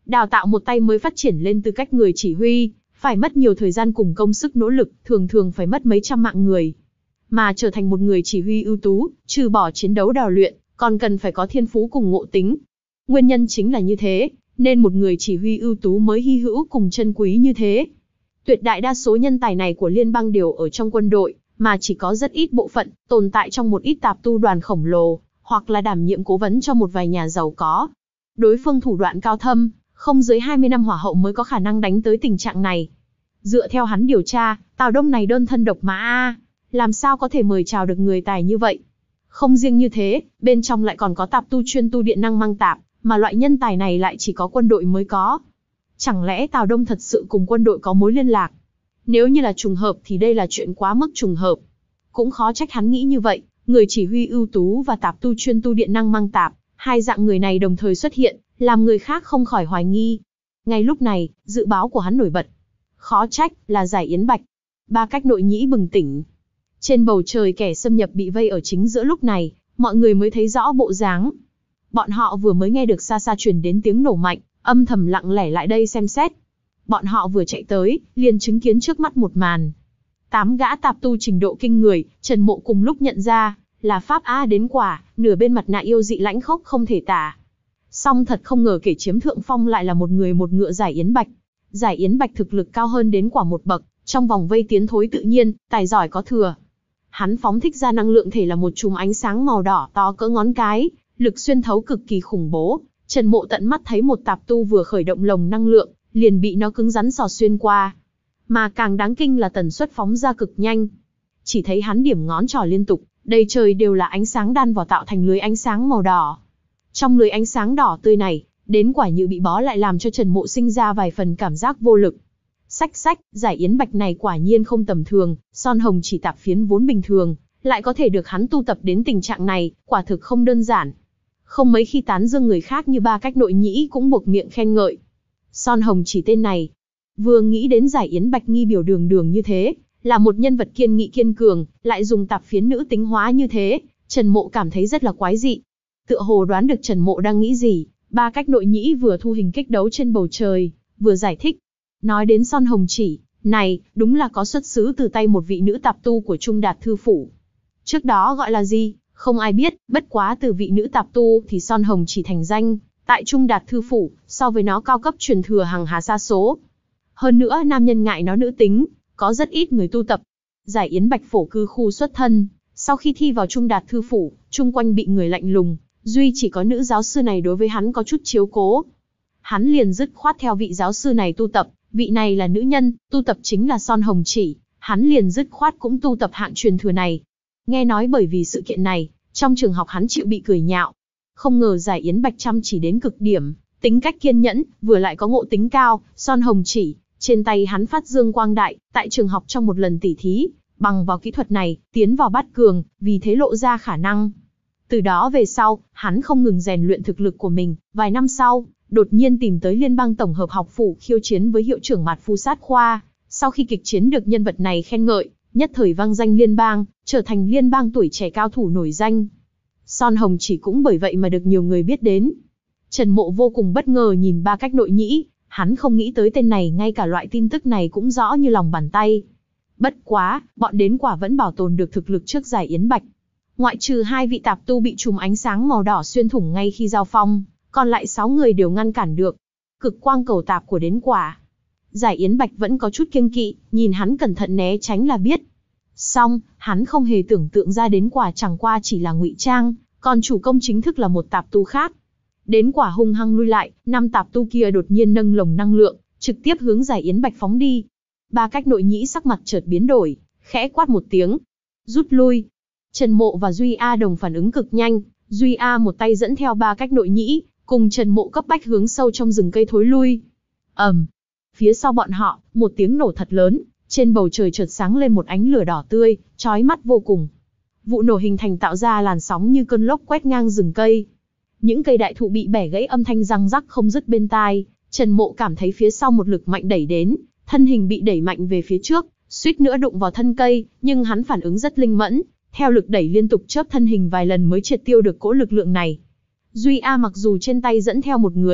Đào tạo một tay mới phát triển lên tư cách người chỉ huy, phải mất nhiều thời gian cùng công sức nỗ lực, thường thường phải mất mấy trăm mạng người. Mà trở thành một người chỉ huy ưu tú, trừ bỏ chiến đấu đào luyện, còn cần phải có thiên phú cùng ngộ tính. Nguyên nhân chính là như thế, nên một người chỉ huy ưu tú mới hy hữu cùng chân quý như thế. Tuyệt đại đa số nhân tài này của liên bang đều ở trong quân đội, mà chỉ có rất ít bộ phận tồn tại trong một ít tạp tu đoàn khổng lồ, hoặc là đảm nhiệm cố vấn cho một vài nhà giàu có. Đối phương thủ đoạn cao thâm, không dưới hai mươi năm hỏa hậu mới có khả năng đánh tới tình trạng này. Dựa theo hắn điều tra, Tào Đông này đơn thân độc mã a, làm sao có thể mời chào được người tài như vậy? Không riêng như thế, bên trong lại còn có tạp tu chuyên tu điện năng mang tạp, mà loại nhân tài này lại chỉ có quân đội mới có. Chẳng lẽ Tào Đông thật sự cùng quân đội có mối liên lạc? Nếu như là trùng hợp thì đây là chuyện quá mức trùng hợp. Cũng khó trách hắn nghĩ như vậy, người chỉ huy ưu tú và tạp tu chuyên tu điện năng mang tạp, hai dạng người này đồng thời xuất hiện, làm người khác không khỏi hoài nghi. Ngay lúc này, dự báo của hắn nổi bật. Khó trách, là Giải Yến Bạch. Ba Cách Nội Nhĩ bừng tỉnh. Trên bầu trời kẻ xâm nhập bị vây ở chính giữa lúc này, mọi người mới thấy rõ bộ dáng. Bọn họ vừa mới nghe được xa xa truyền đến tiếng nổ mạnh, âm thầm lặng lẻ lại đây xem xét. Bọn họ vừa chạy tới, liền chứng kiến trước mắt một màn. Tám gã tạp tu trình độ kinh người, Trần Mộ cùng lúc nhận ra, là Pháp A đến quả, nửa bên mặt nạ yêu dị lãnh khốc không thể tả. Song thật không ngờ kẻ chiếm thượng phong lại là một người một ngựa Giải Yến Bạch. Giải Yến Bạch thực lực cao hơn đến quả một bậc, trong vòng vây tiến thối tự nhiên, tài giỏi có thừa. Hắn phóng thích ra năng lượng thể là một chùm ánh sáng màu đỏ to cỡ ngón cái, lực xuyên thấu cực kỳ khủng bố. Trần Mộ tận mắt thấy một tạp tu vừa khởi động lồng năng lượng, liền bị nó cứng rắn xò xuyên qua. Mà càng đáng kinh là tần suất phóng ra cực nhanh. Chỉ thấy hắn điểm ngón trỏ liên tục, đầy trời đều là ánh sáng đan vào tạo thành lưới ánh sáng màu đỏ. Trong lưới ánh sáng đỏ tươi này, đến quả như bị bó lại làm cho Trần Mộ sinh ra vài phần cảm giác vô lực. Xách xách, Giải Yến Bạch này quả nhiên không tầm thường, son hồng chỉ tạp phiến vốn bình thường, lại có thể được hắn tu tập đến tình trạng này, quả thực không đơn giản. Không mấy khi tán dương người khác như Ba Cách Nội Nhĩ cũng buộc miệng khen ngợi. Son hồng chỉ tên này, vừa nghĩ đến Giải Yến Bạch nghi biểu đường đường như thế, là một nhân vật kiên nghị kiên cường, lại dùng tạp phiến nữ tính hóa như thế, Trần Mộ cảm thấy rất là quái dị. Tựa hồ đoán được Trần Mộ đang nghĩ gì, Ba Cách Nội Nhĩ vừa thu hình kích đấu trên bầu trời, vừa giải thích. Nói đến son hồng chỉ, này, đúng là có xuất xứ từ tay một vị nữ tạp tu của Trung Đạt Thư Phủ. Trước đó gọi là gì, không ai biết, bất quá từ vị nữ tạp tu thì son hồng chỉ thành danh, tại Trung Đạt Thư Phủ, so với nó cao cấp truyền thừa hàng hà sa số. Hơn nữa nam nhân ngại nó nữ tính, có rất ít người tu tập. Giải Yến Bạch phổ cư khu xuất thân, sau khi thi vào Trung Đạt Thư Phủ, chung quanh bị người lạnh lùng, duy chỉ có nữ giáo sư này đối với hắn có chút chiếu cố. Hắn liền dứt khoát theo vị giáo sư này tu tập, vị này là nữ nhân, tu tập chính là son hồng chỉ, hắn liền dứt khoát cũng tu tập hạng truyền thừa này. Nghe nói bởi vì sự kiện này, trong trường học hắn chịu bị cười nhạo. Không ngờ Giải Yến Bạch chăm chỉ đến cực điểm, tính cách kiên nhẫn, vừa lại có ngộ tính cao, son hồng chỉ, trên tay hắn phát dương quang đại, tại trường học trong một lần tỉ thí, bằng vào kỹ thuật này, tiến vào bát cường, vì thế lộ ra khả năng. Từ đó về sau, hắn không ngừng rèn luyện thực lực của mình, vài năm sau, đột nhiên tìm tới Liên bang Tổng hợp học phủ khiêu chiến với hiệu trưởng Mạt Phu Sát Khoa. Sau khi kịch chiến được nhân vật này khen ngợi, nhất thời vang danh liên bang, trở thành liên bang tuổi trẻ cao thủ nổi danh. Son hồng chỉ cũng bởi vậy mà được nhiều người biết đến. Trần Mộ vô cùng bất ngờ nhìn Ba Cách Nội Nhĩ, hắn không nghĩ tới tên này ngay cả loại tin tức này cũng rõ như lòng bàn tay. Bất quá, bọn đến quả vẫn bảo tồn được thực lực trước Giải Yến Bạch. Ngoại trừ hai vị tạp tu bị chùm ánh sáng màu đỏ xuyên thủng ngay khi giao phong, còn lại sáu người đều ngăn cản được. Cực quang cầu tạp của đến quả. Giải Yến Bạch vẫn có chút kiêng kỵ, nhìn hắn cẩn thận né tránh là biết. Song, hắn không hề tưởng tượng ra đến quả chẳng qua chỉ là ngụy trang, còn chủ công chính thức là một tạp tu khác. Đến quả hung hăng lui lại, năm tạp tu kia đột nhiên nâng lồng năng lượng, trực tiếp hướng Giải Yến Bạch phóng đi. Ba Cách Nội Nhĩ sắc mặt chợt biến đổi, khẽ quát một tiếng. Rút lui. Trần Mộ và Duy A đồng phản ứng cực nhanh, Duy A một tay dẫn theo Ba Cách Nội Nhĩ, cùng Trần Mộ cấp bách hướng sâu trong rừng cây thối lui. ầm, um, phía sau bọn họ, một tiếng nổ thật lớn, trên bầu trời chợt sáng lên một ánh lửa đỏ tươi, chói mắt vô cùng. Vụ nổ hình thành tạo ra làn sóng như cơn lốc quét ngang rừng cây. Những cây đại thụ bị bẻ gãy âm thanh răng rắc không dứt bên tai, Trần Mộ cảm thấy phía sau một lực mạnh đẩy đến, thân hình bị đẩy mạnh về phía trước, suýt nữa đụng vào thân cây, nhưng hắn phản ứng rất linh mẫn, theo lực đẩy liên tục chớp thân hình vài lần mới triệt tiêu được cỗ lực lượng này. Duy A mặc dù trên tay dẫn theo một người,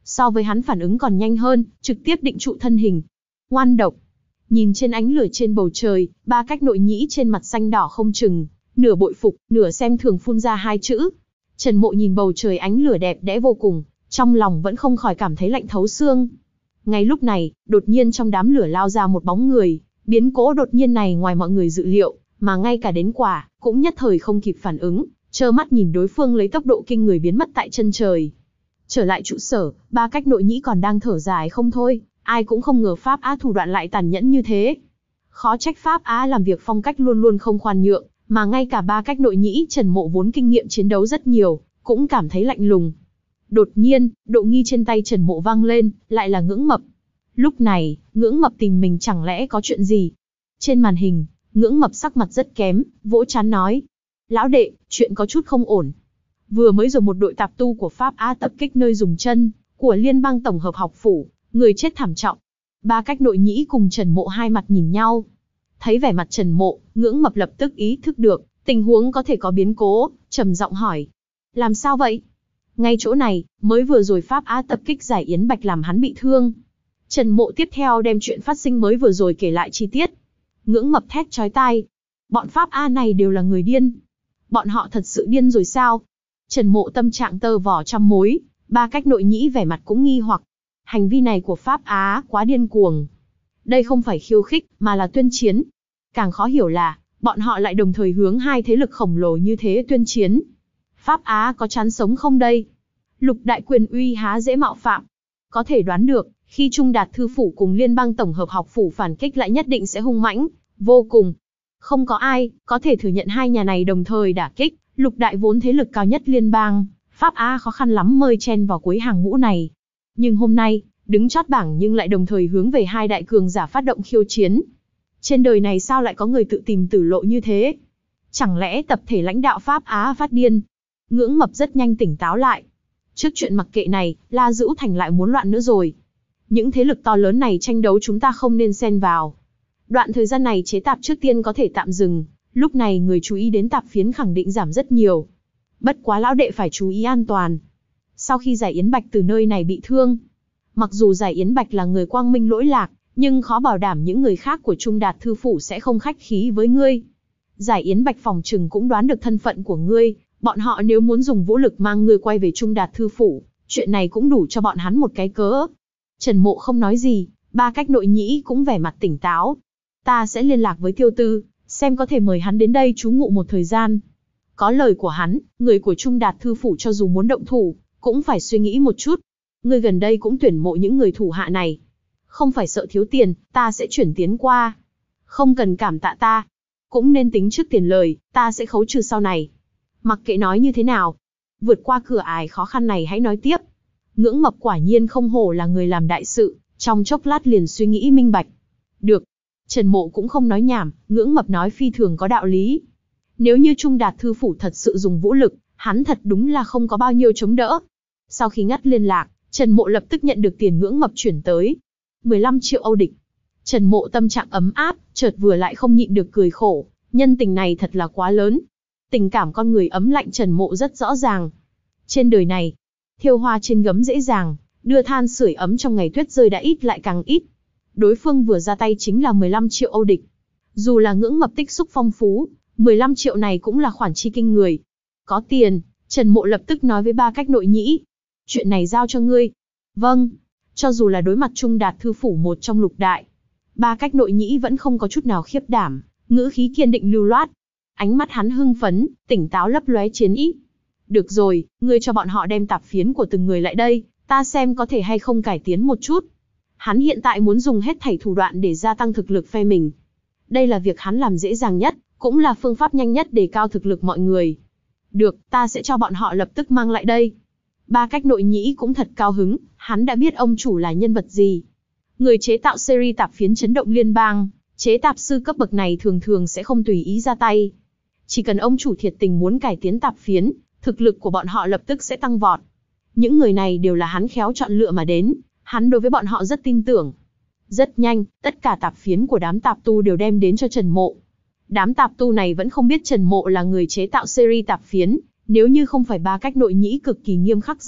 So với hắn phản ứng còn nhanh hơn, trực tiếp định trụ thân hình. Ngoan độc. Nhìn trên ánh lửa trên bầu trời, ba cách nội nhĩ trên mặt xanh đỏ không chừng, nửa bội phục, nửa xem thường phun ra hai chữ. Trần Mộ nhìn bầu trời ánh lửa đẹp đẽ vô cùng, trong lòng vẫn không khỏi cảm thấy lạnh thấu xương. Ngay lúc này, đột nhiên trong đám lửa lao ra một bóng người, biến cố đột nhiên này ngoài mọi người dự liệu, mà ngay cả đến quả, cũng nhất thời không kịp phản ứng, trơ mắt nhìn đối phương lấy tốc độ kinh người biến mất tại chân trời. Trở lại trụ sở, ba cách nội nhĩ còn đang thở dài không thôi, ai cũng không ngờ Pháp Á thủ đoạn lại tàn nhẫn như thế. Khó trách Pháp Á làm việc phong cách luôn luôn không khoan nhượng, mà ngay cả ba cách nội nhĩ Trần Mộ vốn kinh nghiệm chiến đấu rất nhiều, cũng cảm thấy lạnh lùng. Đột nhiên, độ nghi trên tay Trần Mộ vang lên, lại là Ngưỡng Mập. Lúc này, Ngưỡng Mập tìm mình chẳng lẽ có chuyện gì? Trên màn hình, Ngưỡng Mập sắc mặt rất kém, vỗ trán nói. Lão đệ, chuyện có chút không ổn. Vừa mới rồi một đội tạp tu của Pháp Á tập kích nơi dùng chân của Liên bang tổng hợp học phủ, người chết thảm trọng. Ba cách nội nhĩ cùng Trần Mộ hai mặt nhìn nhau. Thấy vẻ mặt Trần Mộ, Ngưỡng Mập lập tức ý thức được, tình huống có thể có biến cố, trầm giọng hỏi. Làm sao vậy? Ngay chỗ này, mới vừa rồi Pháp Á tập kích Giải Yến Bạch làm hắn bị thương. Trần Mộ tiếp theo đem chuyện phát sinh mới vừa rồi kể lại chi tiết. Ngưỡng Mập thét chói tai. Bọn Pháp Á này đều là người điên. Bọn họ thật sự điên rồi sao? Trần Mộ tâm trạng tơ vò trăm mối, ba cách nội nhĩ vẻ mặt cũng nghi hoặc. Hành vi này của Pháp Á quá điên cuồng. Đây không phải khiêu khích, mà là tuyên chiến. Càng khó hiểu là, bọn họ lại đồng thời hướng hai thế lực khổng lồ như thế tuyên chiến. Pháp Á có chán sống không đây? Lục đại quyền uy há dễ mạo phạm. Có thể đoán được, khi Trung Đạt Thư Phủ cùng Liên bang tổng hợp học phủ phản kích lại nhất định sẽ hung mãnh, vô cùng. Không có ai có thể thừa nhận hai nhà này đồng thời đả kích, lục đại vốn thế lực cao nhất liên bang, Pháp Á khó khăn lắm mới chen vào cuối hàng ngũ này. Nhưng hôm nay, đứng chót bảng nhưng lại đồng thời hướng về hai đại cường giả phát động khiêu chiến. Trên đời này sao lại có người tự tìm tử lộ như thế? Chẳng lẽ tập thể lãnh đạo Pháp Á phát điên? Ngưỡng Mập rất nhanh tỉnh táo lại. Trước chuyện mặc kệ này, La Dữu Thành lại muốn loạn nữa rồi. Những thế lực to lớn này tranh đấu chúng ta không nên xen vào. Đoạn thời gian này chế tạp trước tiên có thể tạm dừng, lúc này người chú ý đến tạp phiến khẳng định giảm rất nhiều. Bất quá lão đệ phải chú ý an toàn. Sau khi Giải Yến Bạch từ nơi này bị thương, mặc dù Giải Yến Bạch là người quang minh lỗi lạc, nhưng khó bảo đảm những người khác của Trung Đạt Thư Phủ sẽ không khách khí với ngươi. Giải Yến Bạch phòng trừng cũng đoán được thân phận của ngươi, bọn họ nếu muốn dùng vũ lực mang ngươi quay về Trung Đạt Thư Phủ, chuyện này cũng đủ cho bọn hắn một cái cớ. Trần Mộ không nói gì, ba cách nội nhĩ cũng vẻ mặt tỉnh táo. Ta sẽ liên lạc với Tiêu Tư, xem có thể mời hắn đến đây trú ngụ một thời gian. Có lời của hắn, người của Trung Đạt Thư Phủ cho dù muốn động thủ, cũng phải suy nghĩ một chút. Ngươi gần đây cũng tuyển mộ những người thủ hạ này. Không phải sợ thiếu tiền, ta sẽ chuyển tiến qua. Không cần cảm tạ ta. Cũng nên tính trước tiền lời, ta sẽ khấu trừ sau này. Mặc kệ nói như thế nào, vượt qua cửa ải khó khăn này hãy nói tiếp. Ngưỡng Mập quả nhiên không hổ là người làm đại sự, trong chốc lát liền suy nghĩ minh bạch. Được. Trần Mộ cũng không nói nhảm, Ngưỡng Mập nói phi thường có đạo lý. Nếu như Trung Đạt Thư Phủ thật sự dùng vũ lực, hắn thật đúng là không có bao nhiêu chống đỡ. Sau khi ngắt liên lạc, Trần Mộ lập tức nhận được tiền Ngưỡng Mập chuyển tới. mười lăm triệu Âu địch. Trần Mộ tâm trạng ấm áp, chợt vừa lại không nhịn được cười khổ, nhân tình này thật là quá lớn. Tình cảm con người ấm lạnh Trần Mộ rất rõ ràng. Trên đời này, thiêu hoa trên gấm dễ dàng, đưa than sưởi ấm trong ngày tuyết rơi đã ít lại càng ít. Đối phương vừa ra tay chính là mười lăm triệu Âu địch. Dù là Ngưỡng Mập tích xúc phong phú, mười lăm triệu này cũng là khoản chi kinh người. Có tiền, Trần Mộ lập tức nói với ba cách nội nhĩ. Chuyện này giao cho ngươi. Vâng, cho dù là đối mặt Trung Đạt Thư Phủ một trong lục đại, ba cách nội nhĩ vẫn không có chút nào khiếp đảm, ngữ khí kiên định lưu loát. Ánh mắt hắn hưng phấn, tỉnh táo lấp lóe chiến ý. Được rồi, ngươi cho bọn họ đem tạp phiến của từng người lại đây, ta xem có thể hay không cải tiến một chút. Hắn hiện tại muốn dùng hết thảy thủ đoạn để gia tăng thực lực phe mình. Đây là việc hắn làm dễ dàng nhất, cũng là phương pháp nhanh nhất để cao thực lực mọi người. Được, ta sẽ cho bọn họ lập tức mang lại đây. Ba cách nội nhĩ cũng thật cao hứng, hắn đã biết ông chủ là nhân vật gì. Người chế tạo series tạp phiến chấn động liên bang, chế tạp sư cấp bậc này thường thường sẽ không tùy ý ra tay. Chỉ cần ông chủ thiệt tình muốn cải tiến tạp phiến, thực lực của bọn họ lập tức sẽ tăng vọt. Những người này đều là hắn khéo chọn lựa mà đến, hắn đối với bọn họ rất tin tưởng. Rất nhanh, tất cả tạp phiến của đám tạp tu đều đem đến cho Trần Mộ. Đám tạp tu này vẫn không biết Trần Mộ là người chế tạo series tạp phiến, nếu như không phải ba cách nội nhĩ cực kỳ nghiêm khắc ra lệnh,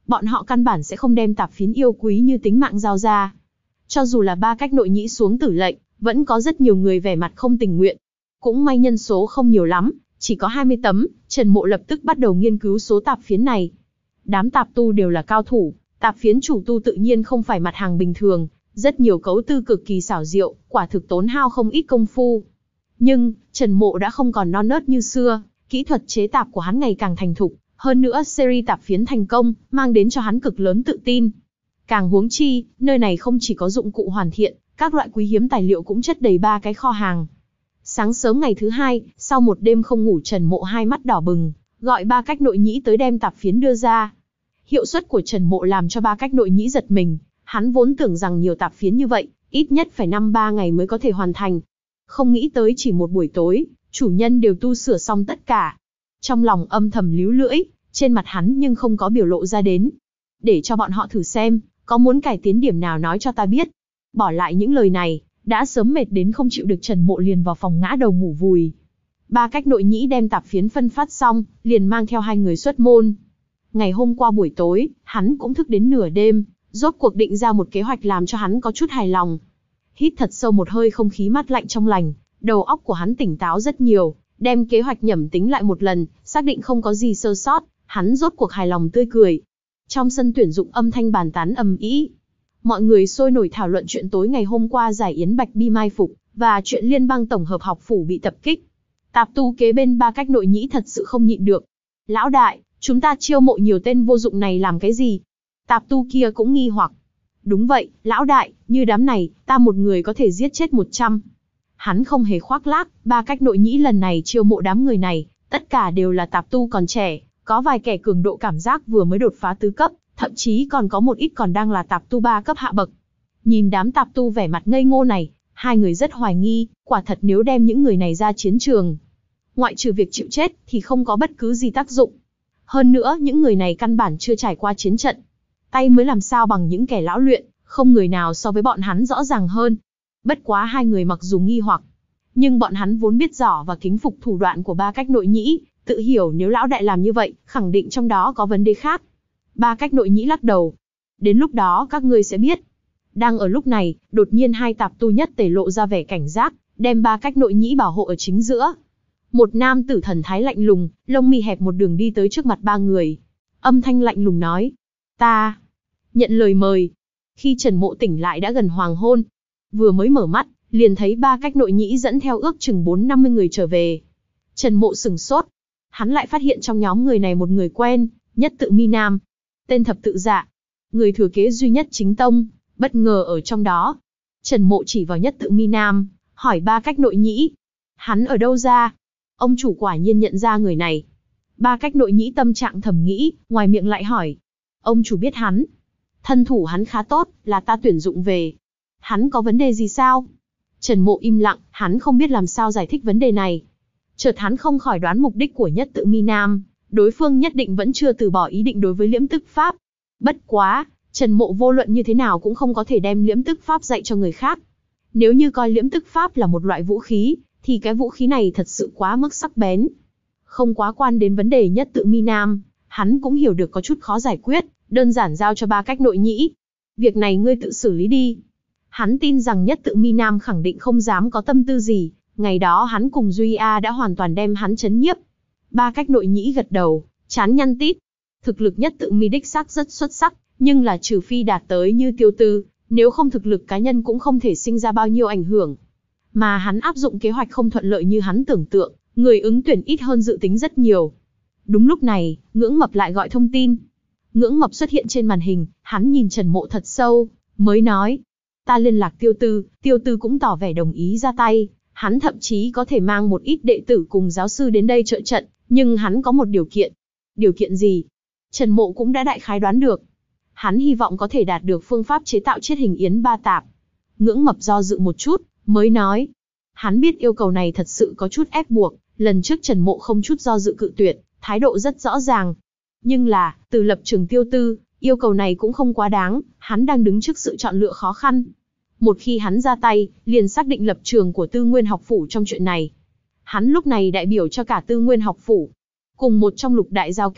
bọn họ căn bản sẽ không đem tạp phiến yêu quý như tính mạng giao ra. Cho dù là ba cách nội nhĩ xuống tử lệnh, vẫn có rất nhiều người vẻ mặt không tình nguyện. Cũng may nhân số không nhiều lắm, chỉ có hai mươi tấm, Trần Mộ lập tức bắt đầu nghiên cứu số tạp phiến này. Đám tạp tu đều là cao thủ, tạp phiến chủ tu tự nhiên không phải mặt hàng bình thường, rất nhiều cấu tư cực kỳ xảo diệu, quả thực tốn hao không ít công phu. Nhưng, Trần Mộ đã không còn non nớt như xưa, kỹ thuật chế tạp của hắn ngày càng thành thục, hơn nữa series tạp phiến thành công, mang đến cho hắn cực lớn tự tin. Càng huống chi, nơi này không chỉ có dụng cụ hoàn thiện, các loại quý hiếm tài liệu cũng chất đầy ba cái kho hàng. Sáng sớm ngày thứ hai, sau một đêm không ngủ, Trần Mộ hai mắt đỏ bừng, gọi ba cách nội nhĩ tới đem tạp phiến đưa ra. Hiệu suất của Trần Mộ làm cho ba cách nội nhĩ giật mình, hắn vốn tưởng rằng nhiều tạp phiến như vậy, ít nhất phải năm ba ngày mới có thể hoàn thành. Không nghĩ tới chỉ một buổi tối, chủ nhân đều tu sửa xong tất cả. Trong lòng âm thầm líu lưỡi, trên mặt hắn nhưng không có biểu lộ ra đến. Để cho bọn họ thử xem, có muốn cải tiến điểm nào nói cho ta biết. Bỏ lại những lời này, đã sớm mệt đến không chịu được, Trần Mộ liền vào phòng ngã đầu ngủ vùi. Ba cách nội nhĩ đem tạp phiến phân phát xong, liền mang theo hai người xuất môn. Ngày hôm qua buổi tối, hắn cũng thức đến nửa đêm, rốt cuộc định ra một kế hoạch làm cho hắn có chút hài lòng. Hít thật sâu một hơi không khí mát lạnh trong lành, đầu óc của hắn tỉnh táo rất nhiều, đem kế hoạch nhẩm tính lại một lần, xác định không có gì sơ sót, hắn rốt cuộc hài lòng tươi cười. Trong sân tuyển dụng âm thanh bàn tán ầm ĩ. Mọi người sôi nổi thảo luận chuyện tối ngày hôm qua giải Yến Bạch Bi mai phục, và chuyện liên bang tổng hợp học phủ bị tập kích. Tạp tu kế bên ba cách nội nhĩ thật sự không nhịn được. Lão đại, chúng ta chiêu mộ nhiều tên vô dụng này làm cái gì? Tạp tu kia cũng nghi hoặc. Đúng vậy, lão đại, như đám này, ta một người có thể giết chết một trăm. Hắn không hề khoác lác, ba cách nội nhĩ lần này chiêu mộ đám người này, tất cả đều là tạp tu còn trẻ, có vài kẻ cường độ cảm giác vừa mới đột phá tứ cấp, thậm chí còn có một ít còn đang là tạp tu ba cấp hạ bậc. Nhìn đám tạp tu vẻ mặt ngây ngô này, hai người rất hoài nghi, quả thật nếu đem những người này ra chiến trường, ngoại trừ việc chịu chết thì không có bất cứ gì tác dụng. Hơn nữa, những người này căn bản chưa trải qua chiến trận, tay mới làm sao bằng những kẻ lão luyện, không người nào so với bọn hắn rõ ràng hơn. Bất quá hai người mặc dù nghi hoặc, nhưng bọn hắn vốn biết rõ và kính phục thủ đoạn của ba cách nội nhĩ, tự hiểu nếu lão đại làm như vậy, khẳng định trong đó có vấn đề khác. Ba cách nội nhĩ lắc đầu. Đến lúc đó các ngươi sẽ biết. Đang ở lúc này, đột nhiên hai tạp tu nhất tề lộ ra vẻ cảnh giác, đem ba cách nội nhĩ bảo hộ ở chính giữa. Một nam tử thần thái lạnh lùng, lông mi hẹp một đường đi tới trước mặt ba người. Âm thanh lạnh lùng nói. Ta nhận lời mời. Khi Trần Mộ tỉnh lại đã gần hoàng hôn. Vừa mới mở mắt, liền thấy ba cách nội nhĩ dẫn theo ước chừng bốn năm mươi người trở về. Trần Mộ sửng sốt. Hắn lại phát hiện trong nhóm người này một người quen, Nhất Tự Mi Nam. Tên thập tự dạ. Người thừa kế duy nhất chính tông, bất ngờ ở trong đó. Trần Mộ chỉ vào Nhất Tự Mi Nam, hỏi ba cách nội nhĩ. Hắn ở đâu ra? Ông chủ quả nhiên nhận ra người này. Ba cách nội nhĩ tâm trạng thầm nghĩ, ngoài miệng lại hỏi. Ông chủ biết hắn. Thân thủ hắn khá tốt, là ta tuyển dụng về. Hắn có vấn đề gì sao? Trần Mộ im lặng, hắn không biết làm sao giải thích vấn đề này. Chợt hắn không khỏi đoán mục đích của Nhất Tự Mi Nam, đối phương nhất định vẫn chưa từ bỏ ý định đối với liễm tức pháp. Bất quá, Trần Mộ vô luận như thế nào cũng không có thể đem liễm tức pháp dạy cho người khác. Nếu như coi liễm tức pháp là một loại vũ khí, thì cái vũ khí này thật sự quá mức sắc bén. Không quá quan đến vấn đề Nhất Tự Mi Nam, hắn cũng hiểu được có chút khó giải quyết, đơn giản giao cho ba cách nội nhĩ. Việc này ngươi tự xử lý đi. Hắn tin rằng Nhất Tự Mi Nam khẳng định không dám có tâm tư gì, ngày đó hắn cùng Duy A đã hoàn toàn đem hắn chấn nhiếp. Ba cách nội nhĩ gật đầu, chán nhăn tít. Thực lực Nhất Tự Mi đích xác rất xuất sắc, nhưng là trừ phi đạt tới như Tiêu Tư, nếu không thực lực cá nhân cũng không thể sinh ra bao nhiêu ảnh hưởng. Mà hắn áp dụng kế hoạch không thuận lợi như hắn tưởng tượng, người ứng tuyển ít hơn dự tính rất nhiều. Đúng lúc này, Ngưỡng Mập lại gọi thông tin. Ngưỡng Mập xuất hiện trên màn hình, hắn nhìn Trần Mộ thật sâu, mới nói. Ta liên lạc Tiêu Tư, Tiêu Tư cũng tỏ vẻ đồng ý ra tay. Hắn thậm chí có thể mang một ít đệ tử cùng giáo sư đến đây trợ trận, nhưng hắn có một điều kiện. Điều kiện gì? Trần Mộ cũng đã đại khái đoán được. Hắn hy vọng có thể đạt được phương pháp chế tạo chiết hình yến ba tạp. Ngưỡng Mập do dự một chút, mới nói. Hắn biết yêu cầu này thật sự có chút ép buộc, lần trước Trần Mộ không chút do dự cự tuyệt, thái độ rất rõ ràng. Nhưng là, từ lập trường Tiêu Tư, yêu cầu này cũng không quá đáng, hắn đang đứng trước sự chọn lựa khó khăn. Một khi hắn ra tay, liền xác định lập trường của Tư Nguyên học phủ trong chuyện này. Hắn lúc này đại biểu cho cả Tư Nguyên học phủ. Cùng một trong lục đại giao kết,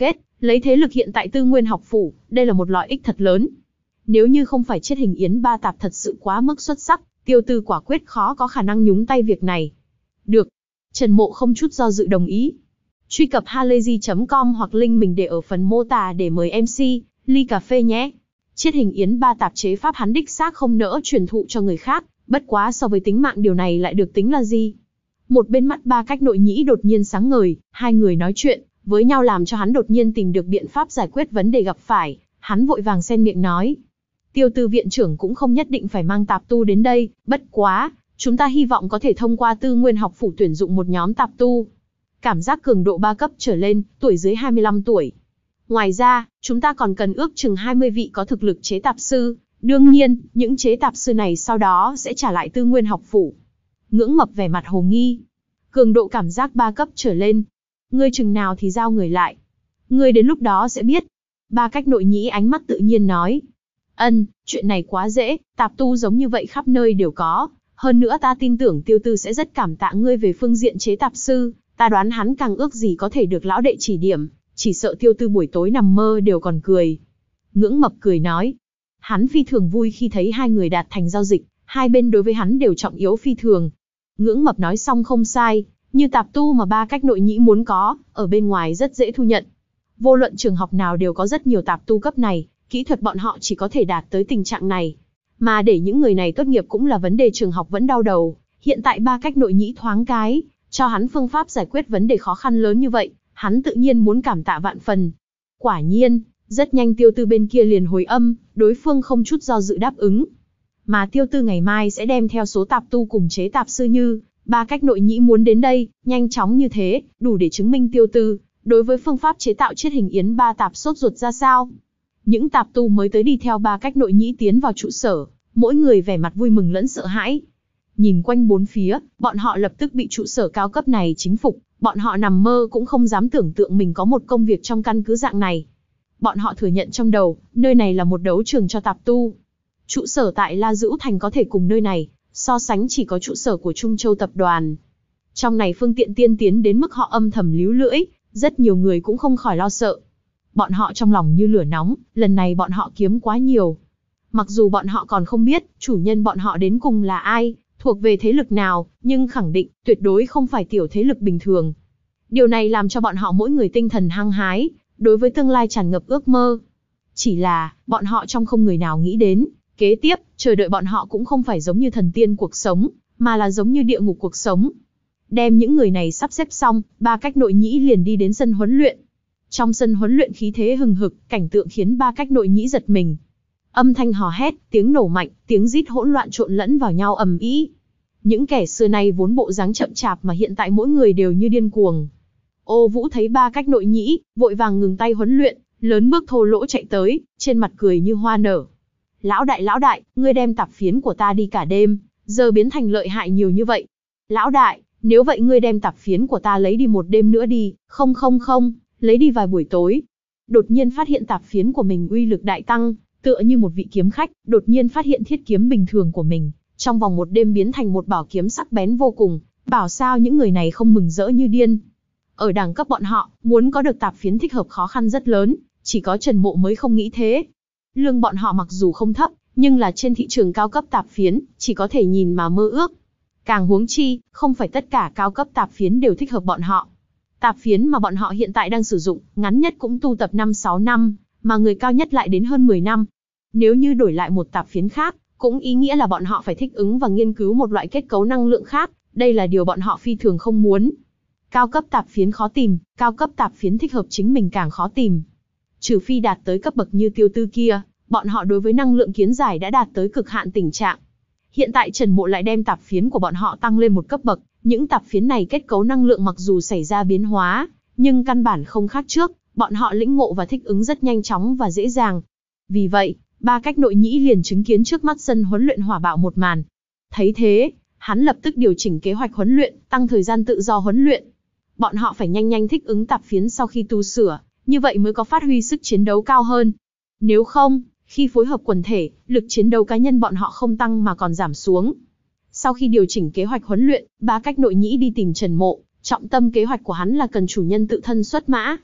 Lấy thế lực hiện tại Tư Nguyên học phủ, đây là một lợi ích thật lớn. Nếu như không phải chết hình Yến Ba Tạp thật sự quá mức xuất sắc, Tiêu Tư quả quyết khó có khả năng nhúng tay việc này. Được. Trần Mộ không chút do dự đồng ý. Truy cập halayzi chấm com hoặc link mình để ở phần mô tả để mời em xê, ly cà phê nhé. Chiết hình Yến Ba Tạp chế pháp hắn đích xác không nỡ truyền thụ cho người khác, bất quá so với tính mạng điều này lại được tính là gì? Một bên mắt Ba Cách Nội Nhĩ đột nhiên sáng ngời, hai người nói chuyện với nhau làm cho hắn đột nhiên tìm được biện pháp giải quyết vấn đề gặp phải, hắn vội vàng xen miệng nói. Tiêu Tư viện trưởng cũng không nhất định phải mang tạp tu đến đây, bất quá, chúng ta hy vọng có thể thông qua Tư Nguyên học phủ tuyển dụng một nhóm tạp tu. Cảm giác cường độ ba cấp trở lên, tuổi dưới hai mươi lăm tuổi. Ngoài ra, chúng ta còn cần ước chừng hai mươi vị có thực lực chế tạp sư, đương nhiên, những chế tạp sư này sau đó sẽ trả lại Tư Nguyên học phủ. Ngưỡng Mập vẻ mặt hồ nghi. Cường độ cảm giác ba cấp trở lên. Ngươi chừng nào thì giao người lại. Ngươi đến lúc đó sẽ biết. Ba Cách Nội Nhĩ ánh mắt tự nhiên nói. Ân, chuyện này quá dễ, tạp tu giống như vậy khắp nơi đều có. Hơn nữa ta tin tưởng Tiêu Tư sẽ rất cảm tạ ngươi về phương diện chế tạp sư. Ta đoán hắn càng ước gì có thể được lão đệ chỉ điểm, chỉ sợ Tiêu Tư buổi tối nằm mơ đều còn cười. Ngưỡng Mập cười nói. Hắn phi thường vui khi thấy hai người đạt thành giao dịch, hai bên đối với hắn đều trọng yếu phi thường. Ngưỡng Mập nói xong không sai, như tạp tu mà Ba Cách Nội Nhĩ muốn có, ở bên ngoài rất dễ thu nhận. Vô luận trường học nào đều có rất nhiều tạp tu cấp này, kỹ thuật bọn họ chỉ có thể đạt tới tình trạng này. Mà để những người này tốt nghiệp cũng là vấn đề trường học vẫn đau đầu, hiện tại Ba Cách Nội Nhĩ thoáng cái, cho hắn phương pháp giải quyết vấn đề khó khăn lớn như vậy, hắn tự nhiên muốn cảm tạ vạn phần. Quả nhiên, rất nhanh Tiêu Tư bên kia liền hồi âm, đối phương không chút do dự đáp ứng. Mà Tiêu Tư ngày mai sẽ đem theo số tạp tu cùng chế tạp sư như, Ba Cách Nội Nhĩ muốn đến đây, nhanh chóng như thế, đủ để chứng minh Tiêu Tư đối với phương pháp chế tạo chiết hình Yến Ba Tạp sốt ruột ra sao. Những tạp tu mới tới đi theo Ba Cách Nội Nhĩ tiến vào trụ sở, mỗi người vẻ mặt vui mừng lẫn sợ hãi. Nhìn quanh bốn phía, bọn họ lập tức bị trụ sở cao cấp này chính phục, bọn họ nằm mơ cũng không dám tưởng tượng mình có một công việc trong căn cứ dạng này. Bọn họ thừa nhận trong đầu, nơi này là một đấu trường cho tạp tu. Trụ sở tại La Dữu Thành có thể cùng nơi này so sánh chỉ có trụ sở của Trung Châu tập đoàn. Trong này phương tiện tiên tiến đến mức họ âm thầm líu lưỡi, rất nhiều người cũng không khỏi lo sợ. Bọn họ trong lòng như lửa nóng, lần này bọn họ kiếm quá nhiều. Mặc dù bọn họ còn không biết, chủ nhân bọn họ đến cùng là ai, thuộc về thế lực nào, nhưng khẳng định, tuyệt đối không phải tiểu thế lực bình thường. Điều này làm cho bọn họ mỗi người tinh thần hăng hái, đối với tương lai tràn ngập ước mơ. Chỉ là, bọn họ trong không người nào nghĩ đến, kế tiếp, chờ đợi bọn họ cũng không phải giống như thần tiên cuộc sống, mà là giống như địa ngục cuộc sống. Đem những người này sắp xếp xong, Ba Cách Nội Nhĩ liền đi đến sân huấn luyện. Trong sân huấn luyện khí thế hừng hực, cảnh tượng khiến Ba Cách Nội Nhĩ giật mình. Âm thanh hò hét, tiếng nổ mạnh, tiếng rít hỗn loạn trộn lẫn vào nhau ầm ĩ. Những kẻ xưa nay vốn bộ dáng chậm chạp mà hiện tại mỗi người đều như điên cuồng. Ô Vũ thấy Ba Cách Nội Nhĩ, vội vàng ngừng tay huấn luyện, lớn bước thô lỗ chạy tới, trên mặt cười như hoa nở. Lão đại lão đại, ngươi đem tạp phiến của ta đi cả đêm, giờ biến thành lợi hại nhiều như vậy. Lão đại, nếu vậy ngươi đem tạp phiến của ta lấy đi một đêm nữa đi, không không không, lấy đi vài buổi tối. Đột nhiên phát hiện tạp phiến của mình uy lực đại tăng, tựa như một vị kiếm khách, đột nhiên phát hiện thiết kiếm bình thường của mình, trong vòng một đêm biến thành một bảo kiếm sắc bén vô cùng, bảo sao những người này không mừng rỡ như điên. Ở đẳng cấp bọn họ, muốn có được tạp phiến thích hợp khó khăn rất lớn, chỉ có Trần Mộ mới không nghĩ thế. Lương bọn họ mặc dù không thấp, nhưng là trên thị trường cao cấp tạp phiến, chỉ có thể nhìn mà mơ ước. Càng huống chi, không phải tất cả cao cấp tạp phiến đều thích hợp bọn họ. Tạp phiến mà bọn họ hiện tại đang sử dụng, ngắn nhất cũng tu tập năm sáu năm, mà người cao nhất lại đến hơn mười năm. Nếu như đổi lại một tạp phiến khác, cũng ý nghĩa là bọn họ phải thích ứng và nghiên cứu một loại kết cấu năng lượng khác, đây là điều bọn họ phi thường không muốn. Cao cấp tạp phiến khó tìm, cao cấp tạp phiến thích hợp chính mình càng khó tìm. Trừ phi đạt tới cấp bậc như Tiêu Tư kia, bọn họ đối với năng lượng kiến giải đã đạt tới cực hạn tình trạng. Hiện tại Trần Mộ lại đem tạp phiến của bọn họ tăng lên một cấp bậc, những tạp phiến này kết cấu năng lượng mặc dù xảy ra biến hóa, nhưng căn bản không khác trước, bọn họ lĩnh ngộ và thích ứng rất nhanh chóng và dễ dàng. Vì vậy, Ba Cách Nội Nhĩ liền chứng kiến trước mắt sân huấn luyện hỏa bạo một màn. Thấy thế, hắn lập tức điều chỉnh kế hoạch huấn luyện, tăng thời gian tự do huấn luyện. Bọn họ phải nhanh nhanh thích ứng tạp phiến sau khi tu sửa, như vậy mới có phát huy sức chiến đấu cao hơn. Nếu không, khi phối hợp quần thể, lực chiến đấu cá nhân bọn họ không tăng mà còn giảm xuống. Sau khi điều chỉnh kế hoạch huấn luyện, Ba Cách Nội Nhĩ đi tìm Trần Mộ, trọng tâm kế hoạch của hắn là cần chủ nhân tự thân xuất mã.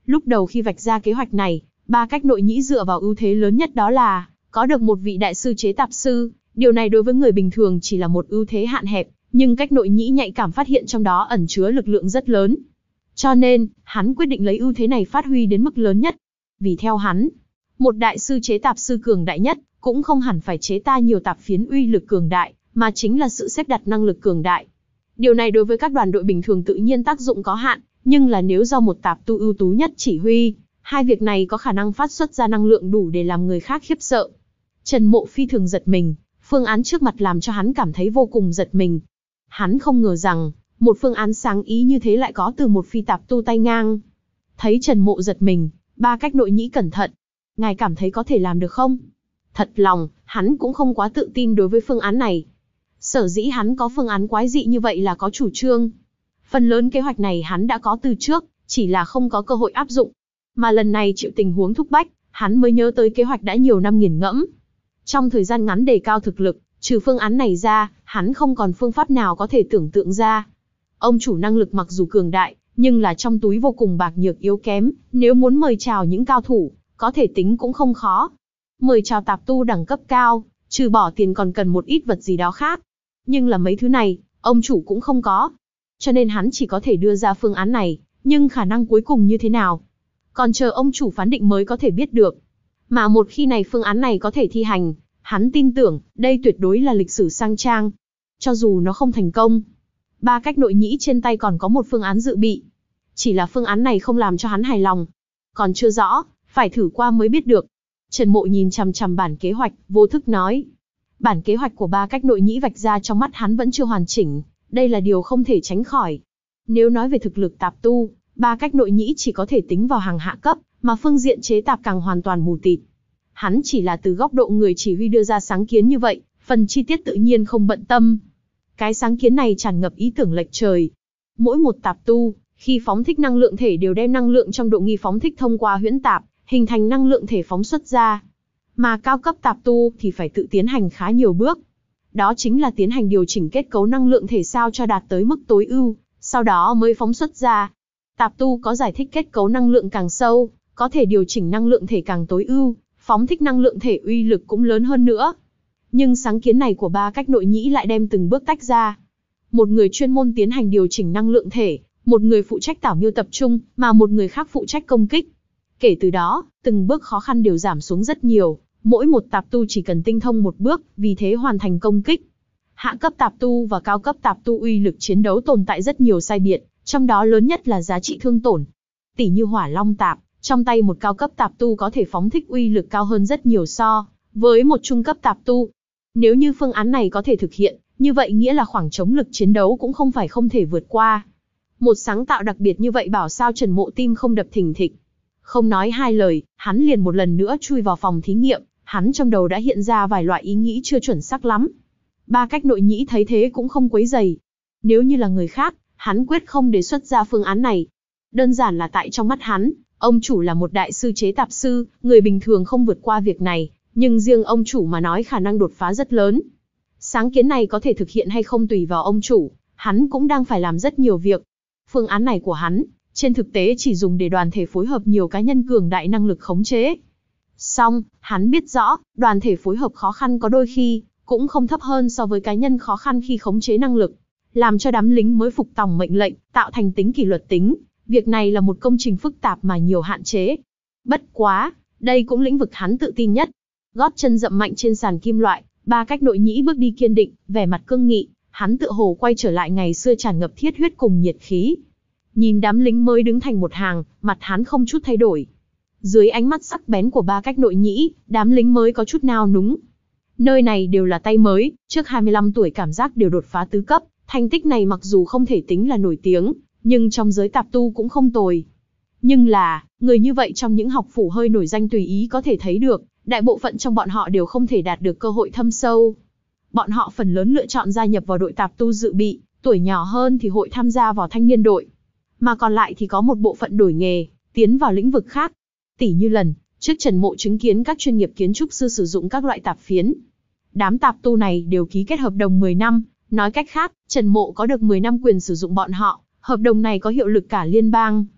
Lúc đầu khi vạch ra kế hoạch này, Ba Cách Nội Nhĩ dựa vào ưu thế lớn nhất đó là có được một vị đại sư chế tạp sư. Điều này đối với người bình thường chỉ là một ưu thế hạn hẹp, nhưng Cách Nội Nhĩ nhạy cảm phát hiện trong đó ẩn chứa lực lượng rất lớn. Cho nên, hắn quyết định lấy ưu thế này phát huy đến mức lớn nhất. Vì theo hắn, một đại sư chế tạp sư cường đại nhất, cũng không hẳn phải chế ta nhiều tạp phiến uy lực cường đại, mà chính là sự xếp đặt năng lực cường đại. Điều này đối với các đoàn đội bình thường tự nhiên tác dụng có hạn, nhưng là nếu do một tạp tu ưu tú nhất chỉ huy, hai việc này có khả năng phát xuất ra năng lượng đủ để làm người khác khiếp sợ. Trần Mộ phi thường giật mình, phương án trước mặt làm cho hắn cảm thấy vô cùng giật mình. Hắn không ngờ rằng, một phương án sáng ý như thế lại có từ một phi tạp tu tay ngang. Thấy Trần Mộ giật mình, Ba Cách Nội Nhĩ cẩn thận. Ngài cảm thấy có thể làm được không? Thật lòng, hắn cũng không quá tự tin đối với phương án này. Sở dĩ hắn có phương án quái dị như vậy là có chủ trương. Phần lớn kế hoạch này hắn đã có từ trước, chỉ là không có cơ hội áp dụng. Mà lần này chịu tình huống thúc bách, hắn mới nhớ tới kế hoạch đã nhiều năm nghiền ngẫm. Trong thời gian ngắn đề cao thực lực, trừ phương án này ra, hắn không còn phương pháp nào có thể tưởng tượng ra. Ông chủ năng lực mặc dù cường đại, nhưng là trong túi vô cùng bạc nhược yếu kém, nếu muốn mời chào những cao thủ, có thể tính cũng không khó. Mời chào tạp tu đẳng cấp cao, trừ bỏ tiền còn cần một ít vật gì đó khác. Nhưng là mấy thứ này, ông chủ cũng không có. Cho nên hắn chỉ có thể đưa ra phương án này, nhưng khả năng cuối cùng như thế nào? Còn chờ ông chủ phán định mới có thể biết được. Mà một khi này phương án này có thể thi hành, hắn tin tưởng, đây tuyệt đối là lịch sử sang trang. Cho dù nó không thành công, Ba Cách Nội Nhĩ trên tay còn có một phương án dự bị. Chỉ là phương án này không làm cho hắn hài lòng. Còn chưa rõ, phải thử qua mới biết được. Trần Mộ nhìn chằm chằm bản kế hoạch, vô thức nói. Bản kế hoạch của Ba Cách Nội Nhĩ vạch ra trong mắt hắn vẫn chưa hoàn chỉnh, đây là điều không thể tránh khỏi. Nếu nói về thực lực tạp tu, Ba Cách Nội Nhĩ chỉ có thể tính vào hàng hạ cấp, mà phương diện chế tạp càng hoàn toàn mù tịt. Hắn chỉ là từ góc độ người chỉ huy đưa ra sáng kiến như vậy, phần chi tiết tự nhiên không bận tâm. Cái sáng kiến này tràn ngập ý tưởng lệch trời. Mỗi một tạp tu, khi phóng thích năng lượng thể đều đem năng lượng trong độ nghi phóng thích thông qua huyễn tạp, hình thành năng lượng thể phóng xuất ra. Mà cao cấp tạp tu thì phải tự tiến hành khá nhiều bước. Đó chính là tiến hành điều chỉnh kết cấu năng lượng thể sao cho đạt tới mức tối ưu, sau đó mới phóng xuất ra. Tạp tu có giải thích kết cấu năng lượng càng sâu, có thể điều chỉnh năng lượng thể càng tối ưu, phóng thích năng lượng thể uy lực cũng lớn hơn nữa. Nhưng sáng kiến này của Ba Cách Nội Nhĩ lại đem từng bước tách ra. Một người chuyên môn tiến hành điều chỉnh năng lượng thể, một người phụ trách tảo miêu tập trung, mà một người khác phụ trách công kích. Kể từ đó, từng bước khó khăn đều giảm xuống rất nhiều, mỗi một tạp tu chỉ cần tinh thông một bước, vì thế hoàn thành công kích. Hạ cấp tạp tu và cao cấp tạp tu uy lực chiến đấu tồn tại rất nhiều sai biệt, trong đó lớn nhất là giá trị thương tổn. Tỷ như Hỏa Long tạp, trong tay một cao cấp tạp tu có thể phóng thích uy lực cao hơn rất nhiều so với một trung cấp tạp tu. Nếu như phương án này có thể thực hiện, như vậy nghĩa là khoảng trống lực chiến đấu cũng không phải không thể vượt qua. Một sáng tạo đặc biệt như vậy bảo sao Trần Mộ tim không đập thình thịch. Không nói hai lời, hắn liền một lần nữa chui vào phòng thí nghiệm, hắn trong đầu đã hiện ra vài loại ý nghĩ chưa chuẩn xác lắm. Ba Cách Nội Nhĩ thấy thế cũng không quấy rầy. Nếu như là người khác, hắn quyết không đề xuất ra phương án này. Đơn giản là tại trong mắt hắn, ông chủ là một đại sư chế tạp sư, người bình thường không vượt qua việc này, nhưng riêng ông chủ mà nói khả năng đột phá rất lớn. Sáng kiến này có thể thực hiện hay không tùy vào ông chủ, hắn cũng đang phải làm rất nhiều việc. Phương án này của hắn, trên thực tế chỉ dùng để đoàn thể phối hợp nhiều cá nhân cường đại năng lực khống chế. Song, hắn biết rõ, đoàn thể phối hợp khó khăn có đôi khi, cũng không thấp hơn so với cá nhân khó khăn khi khống chế năng lực. Làm cho đám lính mới phục tòng mệnh lệnh, tạo thành tính kỷ luật tính. Việc này là một công trình phức tạp mà nhiều hạn chế. Bất quá, đây cũng lĩnh vực hắn tự tin nhất. Gót chân dậm mạnh trên sàn kim loại, Ba Cách Nội Nhĩ bước đi kiên định, vẻ mặt cương nghị, hắn tựa hồ quay trở lại ngày xưa tràn ngập thiết huyết cùng nhiệt khí. Nhìn đám lính mới đứng thành một hàng, mặt hắn không chút thay đổi. Dưới ánh mắt sắc bén của Ba Cách Nội Nhĩ, đám lính mới có chút nao núng. Nơi này đều là tay mới, trước hai mươi lăm tuổi cảm giác đều đột phá tứ cấp, thành tích này mặc dù không thể tính là nổi tiếng, nhưng trong giới tạp tu cũng không tồi. Nhưng là, người như vậy trong những học phủ hơi nổi danh tùy ý có thể thấy được, đại bộ phận trong bọn họ đều không thể đạt được cơ hội thâm sâu. Bọn họ phần lớn lựa chọn gia nhập vào đội tạp tu dự bị, tuổi nhỏ hơn thì hội tham gia vào thanh niên đội. Mà còn lại thì có một bộ phận đổi nghề, tiến vào lĩnh vực khác. Tỷ như lần trước Trần Mộ chứng kiến các chuyên nghiệp kiến trúc sư sử dụng các loại tạp phiến. Đám tạp tu này đều ký kết hợp đồng mười năm, nói cách khác, Trần Mộ có được mười năm quyền sử dụng bọn họ, hợp đồng này có hiệu lực cả liên bang.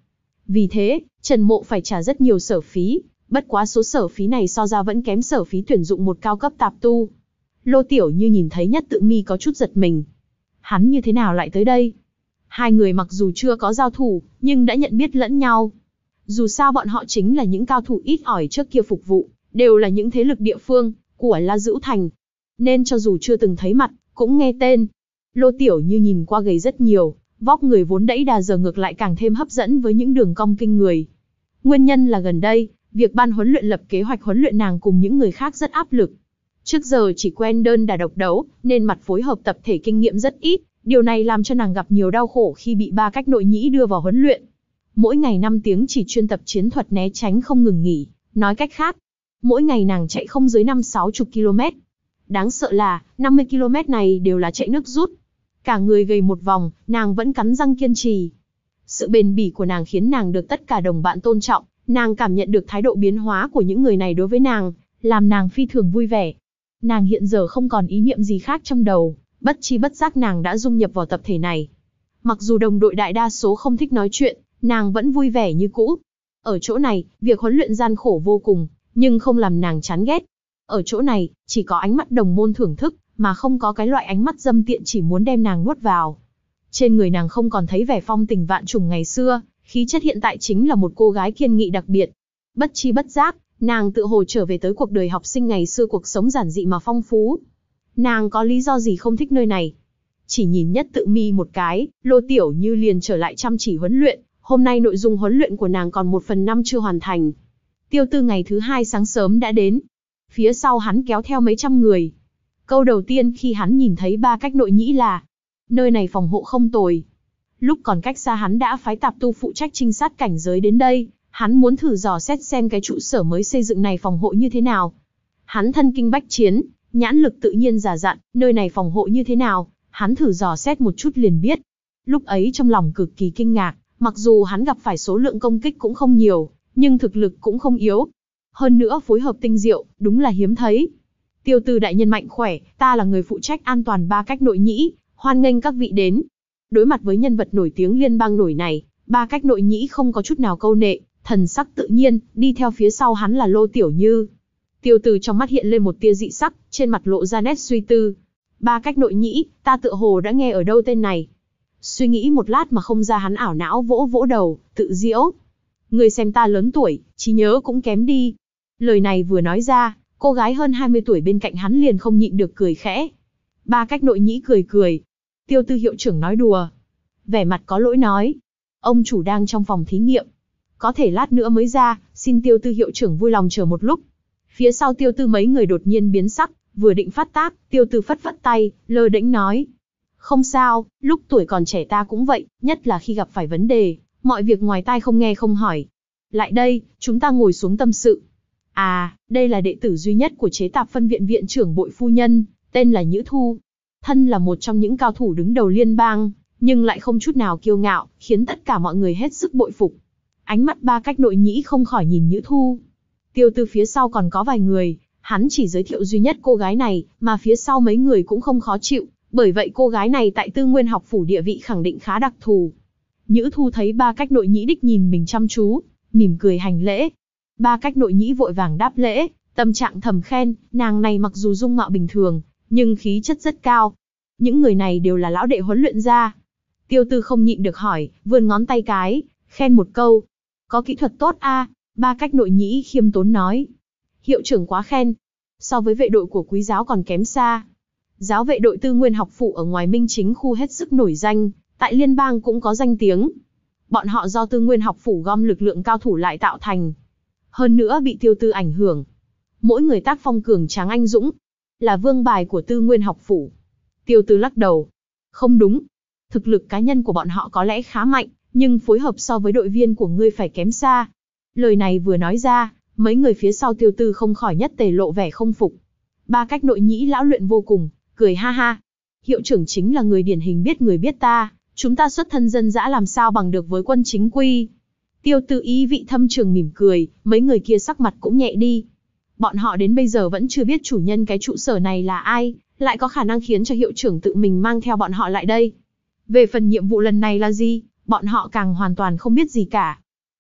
Vì thế, Trần Mộ phải trả rất nhiều sở phí, bất quá số sở phí này so ra vẫn kém sở phí tuyển dụng một cao cấp tạp tu. Lô Tiểu Như nhìn thấy Nhất Tự Mi có chút giật mình. Hắn như thế nào lại tới đây? Hai người mặc dù chưa có giao thủ, nhưng đã nhận biết lẫn nhau. Dù sao bọn họ chính là những cao thủ ít ỏi trước kia phục vụ, đều là những thế lực địa phương của La Dữu Thành. Nên cho dù chưa từng thấy mặt, cũng nghe tên. Lô Tiểu Như nhìn qua gầy rất nhiều, vóc người vốn đẫy đà giờ ngược lại càng thêm hấp dẫn với những đường cong kinh người. Nguyên nhân là gần đây, việc ban huấn luyện lập kế hoạch huấn luyện nàng cùng những người khác rất áp lực. Trước giờ chỉ quen đơn đà độc đấu, nên mặt phối hợp tập thể kinh nghiệm rất ít, điều này làm cho nàng gặp nhiều đau khổ khi bị ba cách nội nhĩ đưa vào huấn luyện. Mỗi ngày năm tiếng chỉ chuyên tập chiến thuật né tránh không ngừng nghỉ, nói cách khác, mỗi ngày nàng chạy không dưới năm sáu chục km. Đáng sợ là, năm mươi ki lô mét này đều là chạy nước rút. Cả người gầy một vòng, nàng vẫn cắn răng kiên trì. Sự bền bỉ của nàng khiến nàng được tất cả đồng bạn tôn trọng, nàng cảm nhận được thái độ biến hóa của những người này đối với nàng, làm nàng phi thường vui vẻ. Nàng hiện giờ không còn ý niệm gì khác trong đầu, bất chi bất giác nàng đã dung nhập vào tập thể này. Mặc dù đồng đội đại đa số không thích nói chuyện, nàng vẫn vui vẻ như cũ. Ở chỗ này, việc huấn luyện gian khổ vô cùng, nhưng không làm nàng chán ghét. Ở chỗ này, chỉ có ánh mắt đồng môn thưởng thức, mà không có cái loại ánh mắt dâm tiện chỉ muốn đem nàng nuốt vào. Trên người nàng không còn thấy vẻ phong tình vạn trùng ngày xưa, khí chất hiện tại chính là một cô gái kiên nghị đặc biệt. Bất chi bất giác, nàng tự hồ trở về tới cuộc đời học sinh ngày xưa, cuộc sống giản dị mà phong phú. Nàng có lý do gì không thích nơi này? Chỉ nhìn Nhất Tự Mi một cái, Lô Tiểu Như liền trở lại chăm chỉ huấn luyện. Hôm nay nội dung huấn luyện của nàng còn một phần năm chưa hoàn thành. Tiêu Tư ngày thứ hai sáng sớm đã đến. Phía sau hắn kéo theo mấy trăm người. Câu đầu tiên khi hắn nhìn thấy ba cách nội nhĩ là, nơi này phòng hộ không tồi. Lúc còn cách xa hắn đã phái tạp tu phụ trách trinh sát cảnh giới đến đây, hắn muốn thử dò xét xem cái trụ sở mới xây dựng này phòng hộ như thế nào. Hắn thân kinh bách chiến, nhãn lực tự nhiên già dặn, nơi này phòng hộ như thế nào, hắn thử dò xét một chút liền biết. Lúc ấy trong lòng cực kỳ kinh ngạc, mặc dù hắn gặp phải số lượng công kích cũng không nhiều, nhưng thực lực cũng không yếu. Hơn nữa phối hợp tinh diệu, đúng là hiếm thấy. Tiêu Tư đại nhân mạnh khỏe, ta là người phụ trách an toàn ba cách nội nhĩ, hoan nghênh các vị đến. Đối mặt với nhân vật nổi tiếng liên bang nổi này, ba cách nội nhĩ không có chút nào câu nệ, thần sắc tự nhiên, đi theo phía sau hắn là Lô Tiểu Như. Tiêu Tư trong mắt hiện lên một tia dị sắc, trên mặt lộ ra nét suy tư. Ba cách nội nhĩ, ta tựa hồ đã nghe ở đâu tên này. Suy nghĩ một lát mà không ra, hắn ảo não vỗ vỗ đầu, tự giễu. Người xem ta lớn tuổi, trí nhớ cũng kém đi. Lời này vừa nói ra, cô gái hơn hai mươi tuổi bên cạnh hắn liền không nhịn được cười khẽ. Ba cách nội nhĩ cười cười. Tiêu Tư hiệu trưởng nói đùa. Vẻ mặt có lỗi nói. Ông chủ đang trong phòng thí nghiệm. Có thể lát nữa mới ra, xin Tiêu Tư hiệu trưởng vui lòng chờ một lúc. Phía sau Tiêu Tư mấy người đột nhiên biến sắc, vừa định phát tác, Tiêu Tư phất phất tay, lơ đễnh nói. Không sao, lúc tuổi còn trẻ ta cũng vậy, nhất là khi gặp phải vấn đề, mọi việc ngoài tai không nghe không hỏi. Lại đây, chúng ta ngồi xuống tâm sự. À, đây là đệ tử duy nhất của chế tạp phân viện viện trưởng Bội phu nhân, tên là Nhữ Thu. Thân là một trong những cao thủ đứng đầu liên bang, nhưng lại không chút nào kiêu ngạo, khiến tất cả mọi người hết sức bội phục. Ánh mắt ba cách nội nhĩ không khỏi nhìn Nhữ Thu. Tiêu Tư phía sau còn có vài người, hắn chỉ giới thiệu duy nhất cô gái này, mà phía sau mấy người cũng không khó chịu, bởi vậy cô gái này tại Tư Nguyên học phủ địa vị khẳng định khá đặc thù. Nhữ Thu thấy ba cách nội nhĩ đích nhìn mình chăm chú, mỉm cười hành lễ. Ba cách nội nhĩ vội vàng đáp lễ, tâm trạng thầm khen, nàng này mặc dù dung mạo bình thường, nhưng khí chất rất cao. Những người này đều là lão đệ huấn luyện ra. Tiêu Tư không nhịn được hỏi, vươn ngón tay cái, khen một câu. Có kỹ thuật tốt a, à? Ba cách nội nhĩ khiêm tốn nói. Hiệu trưởng quá khen. So với vệ đội của quý giáo còn kém xa. Giáo vệ đội Tư Nguyên học phủ ở ngoài Minh Chính khu hết sức nổi danh, tại liên bang cũng có danh tiếng. Bọn họ do Tư Nguyên học phủ gom lực lượng cao thủ lại tạo thành. Hơn nữa bị Tiêu Tư ảnh hưởng. Mỗi người tác phong cường tráng anh dũng, là vương bài của Tư Nguyên học phủ. Tiêu Tư lắc đầu. Không đúng. Thực lực cá nhân của bọn họ có lẽ khá mạnh, nhưng phối hợp so với đội viên của ngươi phải kém xa. Lời này vừa nói ra, mấy người phía sau Tiêu Tư không khỏi nhất tề lộ vẻ không phục. Ba cách nội nhĩ lão luyện vô cùng, cười ha ha. Hiệu trưởng chính là người điển hình biết người biết ta, chúng ta xuất thân dân dã làm sao bằng được với quân chính quy. Tiêu Tư ý vị thâm trường mỉm cười, mấy người kia sắc mặt cũng nhẹ đi. Bọn họ đến bây giờ vẫn chưa biết chủ nhân cái trụ sở này là ai, lại có khả năng khiến cho hiệu trưởng tự mình mang theo bọn họ lại đây. Về phần nhiệm vụ lần này là gì, bọn họ càng hoàn toàn không biết gì cả.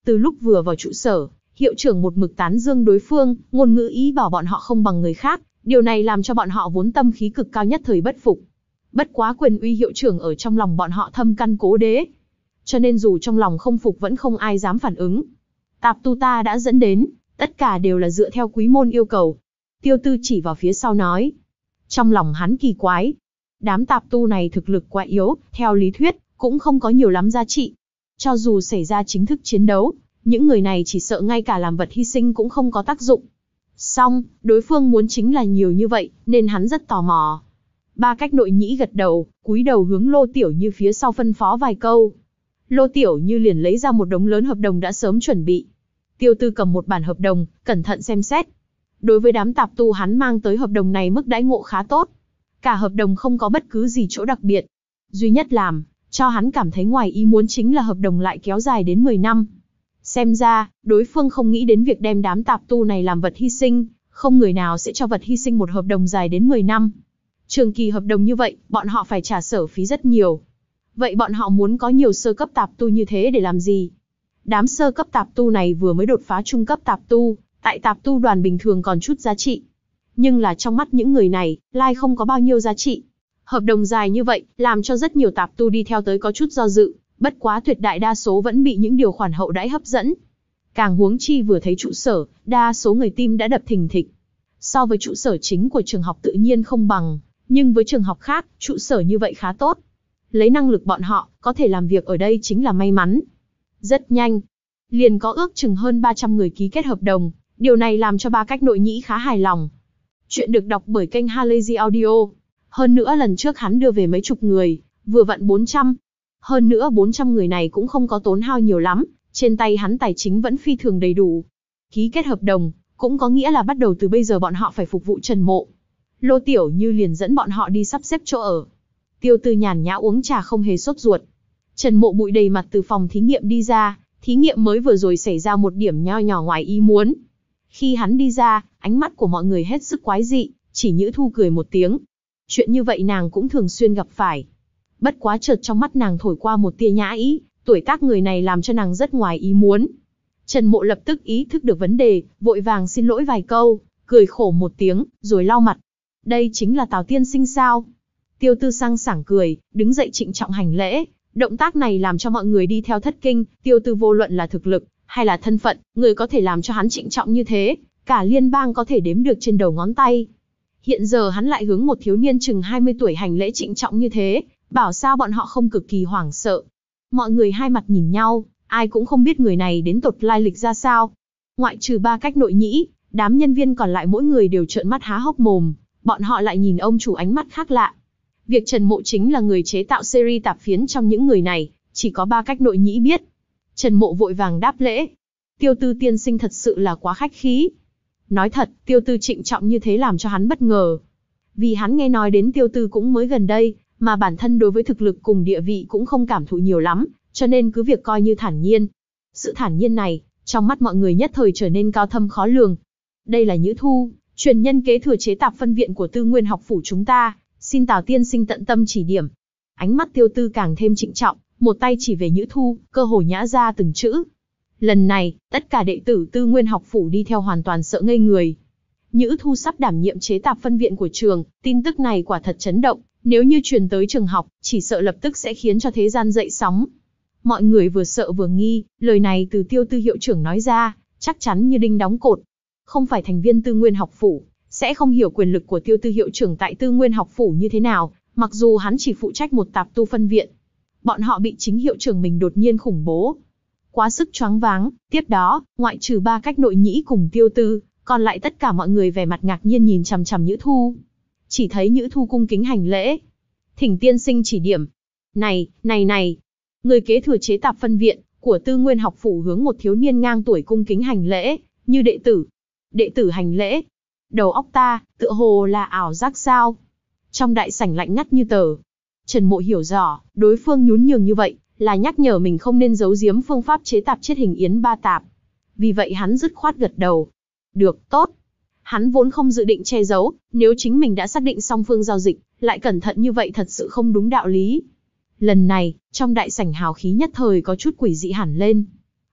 Từ lúc vừa vào trụ sở, hiệu trưởng một mực tán dương đối phương, ngôn ngữ ý bảo bọn họ không bằng người khác, điều này làm cho bọn họ vốn tâm khí cực cao nhất thời bất phục. Bất quá quyền uy hiệu trưởng ở trong lòng bọn họ thâm căn cố đế, cho nên dù trong lòng không phục vẫn không ai dám phản ứng. Tạp tu ta đã dẫn đến, tất cả đều là dựa theo quý môn yêu cầu. Tiêu Tư chỉ vào phía sau nói. Trong lòng hắn kỳ quái. Đám tạp tu này thực lực quá yếu, theo lý thuyết, cũng không có nhiều lắm giá trị. Cho dù xảy ra chính thức chiến đấu, những người này chỉ sợ ngay cả làm vật hy sinh cũng không có tác dụng. Song, đối phương muốn chính là nhiều như vậy, nên hắn rất tò mò. Ba Cách Nội Nhĩ gật đầu, cúi đầu hướng Lô Tiểu Như phía sau phân phó vài câu. Lô Tiểu Như liền lấy ra một đống lớn hợp đồng đã sớm chuẩn bị. Tiêu Tư cầm một bản hợp đồng, cẩn thận xem xét. Đối với đám tạp tu hắn mang tới hợp đồng này mức đãi ngộ khá tốt. Cả hợp đồng không có bất cứ gì chỗ đặc biệt. Duy nhất làm cho hắn cảm thấy ngoài ý muốn chính là hợp đồng lại kéo dài đến mười năm. Xem ra, đối phương không nghĩ đến việc đem đám tạp tu này làm vật hy sinh, không người nào sẽ cho vật hy sinh một hợp đồng dài đến mười năm. Trường kỳ hợp đồng như vậy, bọn họ phải trả sở phí rất nhiều. Vậy bọn họ muốn có nhiều sơ cấp tạp tu như thế để làm gì? Đám sơ cấp tạp tu này vừa mới đột phá trung cấp tạp tu, tại tạp tu đoàn bình thường còn chút giá trị. Nhưng là trong mắt những người này, lai không có bao nhiêu giá trị. Hợp đồng dài như vậy, làm cho rất nhiều tạp tu đi theo tới có chút do dự, bất quá tuyệt đại đa số vẫn bị những điều khoản hậu đãi hấp dẫn. Càng huống chi vừa thấy trụ sở, đa số người tim đã đập thình thịch. So với trụ sở chính của trường học tự nhiên không bằng, nhưng với trường học khác, trụ sở như vậy khá tốt. Lấy năng lực bọn họ, có thể làm việc ở đây chính là may mắn. Rất nhanh, liền có ước chừng hơn ba trăm người ký kết hợp đồng, điều này làm cho Ba Cách Nội Nhĩ khá hài lòng. Chuyện được đọc bởi kênh Halazy Audio. Hơn nữa lần trước hắn đưa về mấy chục người, vừa vặn bốn trăm. Hơn nữa bốn trăm người này cũng không có tốn hao nhiều lắm, trên tay hắn tài chính vẫn phi thường đầy đủ. Ký kết hợp đồng, cũng có nghĩa là bắt đầu từ bây giờ bọn họ phải phục vụ Trần Mộ. Lô Tiểu Như liền dẫn bọn họ đi sắp xếp chỗ ở. Tiêu Tư nhàn nhã uống trà không hề sốt ruột. Trần Mộ bụi đầy mặt từ phòng thí nghiệm đi ra, thí nghiệm mới vừa rồi xảy ra một điểm nho nhỏ ngoài ý muốn. Khi hắn đi ra, ánh mắt của mọi người hết sức quái dị, chỉ Nhữ Thu cười một tiếng. Chuyện như vậy nàng cũng thường xuyên gặp phải. Bất quá chợt trong mắt nàng thổi qua một tia nhã ý, tuổi tác người này làm cho nàng rất ngoài ý muốn. Trần Mộ lập tức ý thức được vấn đề, vội vàng xin lỗi vài câu, cười khổ một tiếng, rồi lau mặt. Đây chính là Tào tiên sinh sao? Tiêu Tư sang sảng cười, đứng dậy trịnh trọng hành lễ. Động tác này làm cho mọi người đi theo thất kinh. Tiêu Tư vô luận là thực lực, hay là thân phận, người có thể làm cho hắn trịnh trọng như thế, cả liên bang có thể đếm được trên đầu ngón tay. Hiện giờ hắn lại hướng một thiếu niên chừng hai mươi tuổi hành lễ trịnh trọng như thế, bảo sao bọn họ không cực kỳ hoảng sợ. Mọi người hai mặt nhìn nhau, ai cũng không biết người này đến tột lai lịch ra sao. Ngoại trừ Ba Cách Nội Nhĩ, đám nhân viên còn lại mỗi người đều trợn mắt há hốc mồm, bọn họ lại nhìn ông chủ ánh mắt khác lạ. Việc Trần Mộ chính là người chế tạo series tạp phiến trong những người này, chỉ có Ba Cách Nội Nhĩ biết. Trần Mộ vội vàng đáp lễ. Tiêu Tư tiên sinh thật sự là quá khách khí. Nói thật, Tiêu Tư trịnh trọng như thế làm cho hắn bất ngờ. Vì hắn nghe nói đến Tiêu Tư cũng mới gần đây, mà bản thân đối với thực lực cùng địa vị cũng không cảm thụ nhiều lắm, cho nên cứ việc coi như thản nhiên. Sự thản nhiên này, trong mắt mọi người nhất thời trở nên cao thâm khó lường. Đây là Nhữ Thu, truyền nhân kế thừa chế tạp phân viện của Tư Nguyên học phủ chúng ta, xin Tào tiên sinh tận tâm chỉ điểm. Ánh mắt Tiêu Tư càng thêm trịnh trọng, một tay chỉ về Nhữ Thu, cơ hồ nhã ra từng chữ. Lần này, tất cả đệ tử Tư Nguyên học phủ đi theo hoàn toàn sợ ngây người. Nhữ Thu sắp đảm nhiệm chế tạp phân viện của trường, tin tức này quả thật chấn động, nếu như truyền tới trường học, chỉ sợ lập tức sẽ khiến cho thế gian dậy sóng. Mọi người vừa sợ vừa nghi, lời này từ Tiêu Tư hiệu trưởng nói ra, chắc chắn như đinh đóng cột. Không phải thành viên Tư Nguyên học phủ, sẽ không hiểu quyền lực của Tiêu Tư hiệu trưởng tại Tư Nguyên học phủ như thế nào, mặc dù hắn chỉ phụ trách một tạp tu phân viện. Bọn họ bị chính hiệu trưởng mình đột nhiên khủng bố. Quá sức choáng váng, tiếp đó, ngoại trừ Ba Cách Nội Nhĩ cùng Tiêu Tư, còn lại tất cả mọi người vẻ mặt ngạc nhiên nhìn chằm chằm Nhữ Thu. Chỉ thấy Nhữ Thu cung kính hành lễ. Thỉnh tiên sinh chỉ điểm. Này, này này. Người kế thừa chế tạp phân viện của Tư Nguyên học phủ hướng một thiếu niên ngang tuổi cung kính hành lễ, như đệ tử. Đệ tử hành lễ. Đầu óc ta, tựa hồ là ảo giác sao? Trong đại sảnh lạnh ngắt như tờ. Trần Mộ hiểu rõ, đối phương nhún nhường như vậy, là nhắc nhở mình không nên giấu giếm phương pháp chế tạp chết hình yến ba tạp. Vì vậy hắn dứt khoát gật đầu. Được, tốt. Hắn vốn không dự định che giấu, nếu chính mình đã xác định xong phương giao dịch, lại cẩn thận như vậy thật sự không đúng đạo lý. Lần này, trong đại sảnh hào khí nhất thời có chút quỷ dị hẳn lên.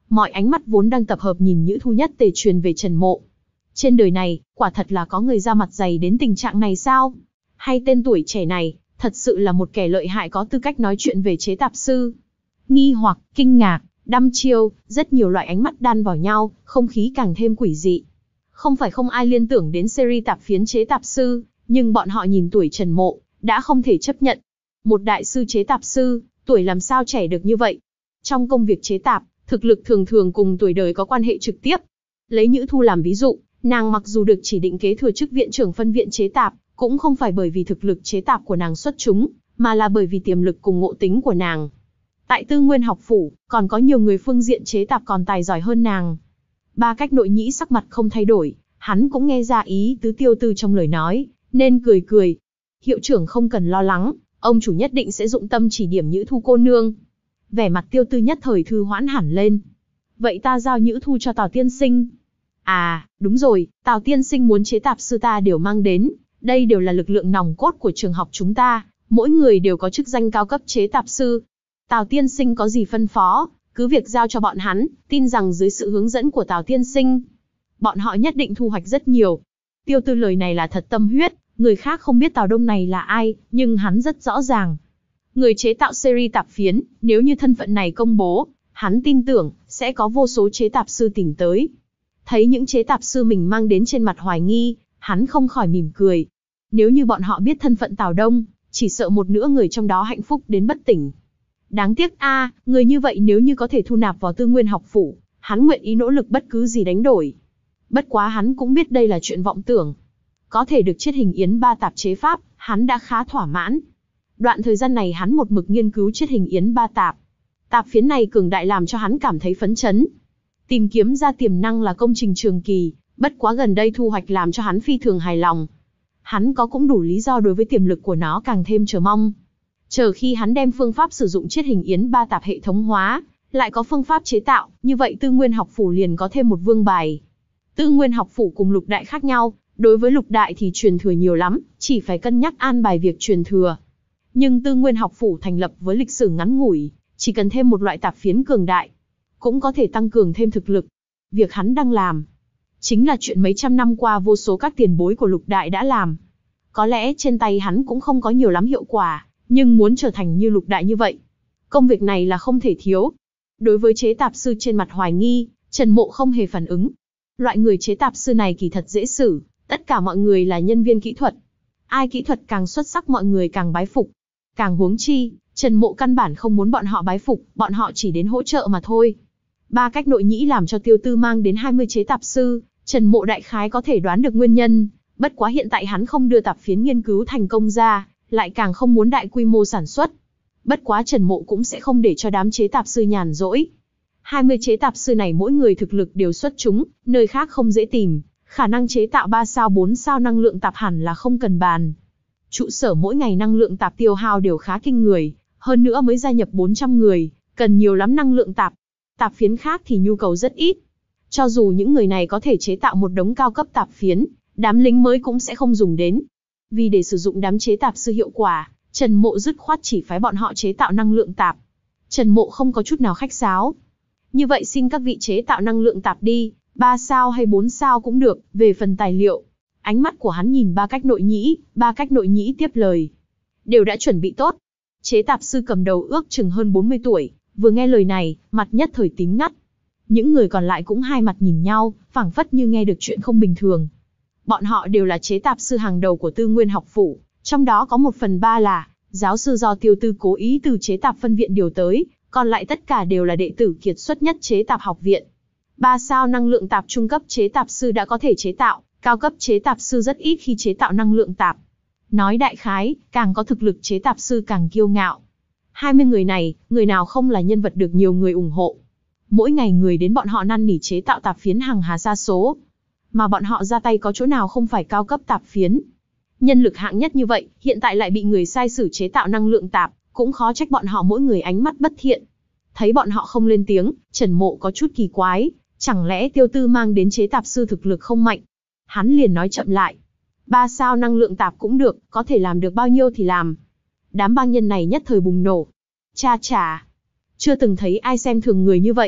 Mọi ánh mắt vốn đang tập hợp nhìn Nhữ Thu nhất tề truyền về Trần Mộ. Trên đời này, quả thật là có người ra mặt dày đến tình trạng này sao? Hay tên tuổi trẻ này, thật sự là một kẻ lợi hại có tư cách nói chuyện về chế tạp sư? Nghi hoặc, kinh ngạc, đăm chiêu, rất nhiều loại ánh mắt đan vào nhau, không khí càng thêm quỷ dị. Không phải không ai liên tưởng đến series tạp phiến chế tạp sư, nhưng bọn họ nhìn tuổi Trần Mộ, đã không thể chấp nhận. Một đại sư chế tạp sư, tuổi làm sao trẻ được như vậy? Trong công việc chế tạp, thực lực thường thường cùng tuổi đời có quan hệ trực tiếp. Lấy Nhữ Thu làm ví dụ, nàng mặc dù được chỉ định kế thừa chức viện trưởng phân viện chế tạp, cũng không phải bởi vì thực lực chế tạp của nàng xuất chúng, mà là bởi vì tiềm lực cùng ngộ tính của nàng. Tại Tư Nguyên học phủ, còn có nhiều người phương diện chế tạp còn tài giỏi hơn nàng. Ba Cách Nội Nhĩ sắc mặt không thay đổi, hắn cũng nghe ra ý tứ Tiêu Tư trong lời nói, nên cười cười. Hiệu trưởng không cần lo lắng, ông chủ nhất định sẽ dụng tâm chỉ điểm Nhữ Thu cô nương. Vẻ mặt Tiêu Tư nhất thời thư hoãn hẳn lên. Vậy ta giao Nhữ Thu cho Tào tiên sinh. À, đúng rồi, Tào tiên sinh muốn chế tạp sư ta đều mang đến, đây đều là lực lượng nòng cốt của trường học chúng ta, mỗi người đều có chức danh cao cấp chế tạp sư. Tào tiên sinh có gì phân phó, cứ việc giao cho bọn hắn, tin rằng dưới sự hướng dẫn của Tào tiên sinh, bọn họ nhất định thu hoạch rất nhiều. Tiêu Tư lời này là thật tâm huyết, người khác không biết Tào Đông này là ai, nhưng hắn rất rõ ràng. Người chế tạo series tạp phiến, nếu như thân phận này công bố, hắn tin tưởng, sẽ có vô số chế tạp sư tìm tới. Thấy những chế tạp sư mình mang đến trên mặt hoài nghi, hắn không khỏi mỉm cười. Nếu như bọn họ biết thân phận Tào Đông, chỉ sợ một nửa người trong đó hạnh phúc đến bất tỉnh. Đáng tiếc a, à, người như vậy nếu như có thể thu nạp vào Tư Nguyên học phủ, hắn nguyện ý nỗ lực bất cứ gì đánh đổi. Bất quá hắn cũng biết đây là chuyện vọng tưởng. Có thể được chiết hình yến ba tạp chế pháp, hắn đã khá thỏa mãn. Đoạn thời gian này hắn một mực nghiên cứu chiết hình yến ba tạp. Tạp phiến này cường đại làm cho hắn cảm thấy phấn chấn. Tìm kiếm ra tiềm năng là công trình trường kỳ, bất quá gần đây thu hoạch làm cho hắn phi thường hài lòng. Hắn có cũng đủ lý do đối với tiềm lực của nó càng thêm chờ mong. Chờ khi hắn đem phương pháp sử dụng chiết hình yến ba tạp hệ thống hóa, lại có phương pháp chế tạo, như vậy Tư Nguyên học phủ liền có thêm một vương bài. Tư Nguyên học phủ cùng Lục Đại khác nhau, đối với Lục Đại thì truyền thừa nhiều lắm, chỉ phải cân nhắc an bài việc truyền thừa. Nhưng Tư Nguyên học phủ thành lập với lịch sử ngắn ngủi, chỉ cần thêm một loại tạp phiến cường đại, cũng có thể tăng cường thêm thực lực. Việc hắn đang làm, chính là chuyện mấy trăm năm qua vô số các tiền bối của Lục Đại đã làm. Có lẽ trên tay hắn cũng không có nhiều lắm hiệu quả, nhưng muốn trở thành như Lục Đại như vậy, công việc này là không thể thiếu. Đối với chế tạp sư trên mặt hoài nghi, Trần Mộ không hề phản ứng. Loại người chế tạp sư này kỳ thật dễ xử, tất cả mọi người là nhân viên kỹ thuật. Ai kỹ thuật càng xuất sắc mọi người càng bái phục. Càng huống chi, Trần Mộ căn bản không muốn bọn họ bái phục, bọn họ chỉ đến hỗ trợ mà thôi. Ba Cách Nội Nhĩ làm cho Tiêu Tư mang đến hai mươi chế tạp sư, Trần Mộ đại khái có thể đoán được nguyên nhân, bất quá hiện tại hắn không đưa tạp phiến nghiên cứu thành công ra, lại càng không muốn đại quy mô sản xuất. Bất quá Trần Mộ cũng sẽ không để cho đám chế tạp sư nhàn rỗi. hai mươi chế tạp sư này mỗi người thực lực đều xuất chúng, nơi khác không dễ tìm, khả năng chế tạo ba sao bốn sao năng lượng tạp hẳn là không cần bàn. Trụ sở mỗi ngày năng lượng tạp tiêu hao đều khá kinh người, hơn nữa mới gia nhập bốn trăm người, cần nhiều lắm năng lượng tạp. Tạp phiến khác thì nhu cầu rất ít. Cho dù những người này có thể chế tạo một đống cao cấp tạp phiến, đám lính mới cũng sẽ không dùng đến. Vì để sử dụng đám chế tạp sư hiệu quả, Trần Mộ dứt khoát chỉ phái bọn họ chế tạo năng lượng tạp. Trần Mộ không có chút nào khách sáo. Như vậy xin các vị chế tạo năng lượng tạp đi, ba sao hay bốn sao cũng được, về phần tài liệu. Ánh mắt của hắn nhìn Ba Cách Nội Nhĩ, Ba Cách Nội Nhĩ tiếp lời. Đều đã chuẩn bị tốt. Chế tạp sư cầm đầu ước chừng hơn bốn mươi tuổi, vừa nghe lời này, mặt nhất thời tím ngắt. Những người còn lại cũng hai mặt nhìn nhau, phảng phất như nghe được chuyện không bình thường. Bọn họ đều là chế tạp sư hàng đầu của Tư Nguyên học phủ, trong đó có một phần ba là giáo sư do Tiêu Tư cố ý từ chế tạp phân viện điều tới, còn lại tất cả đều là đệ tử kiệt xuất nhất chế tạp học viện. Ba sao năng lượng tạp trung cấp chế tạp sư đã có thể chế tạo, cao cấp chế tạp sư rất ít khi chế tạo năng lượng tạp. Nói đại khái, càng có thực lực chế tạp sư càng kiêu ngạo. hai mươi người này, người nào không là nhân vật được nhiều người ủng hộ. Mỗi ngày người đến bọn họ năn nỉ chế tạo tạp phiến hàng hà sa số. Mà bọn họ ra tay có chỗ nào không phải cao cấp tạp phiến. Nhân lực hạng nhất như vậy, hiện tại lại bị người sai sử chế tạo năng lượng tạp, cũng khó trách bọn họ mỗi người ánh mắt bất thiện. Thấy bọn họ không lên tiếng, Trần Mộ có chút kỳ quái, chẳng lẽ Tiêu Tư mang đến chế tạp sư thực lực không mạnh. Hắn liền nói chậm lại. Ba sao năng lượng tạp cũng được, có thể làm được bao nhiêu thì làm. Đám bang nhân này nhất thời bùng nổ. Cha chả, chưa từng thấy ai xem thường người như vậy.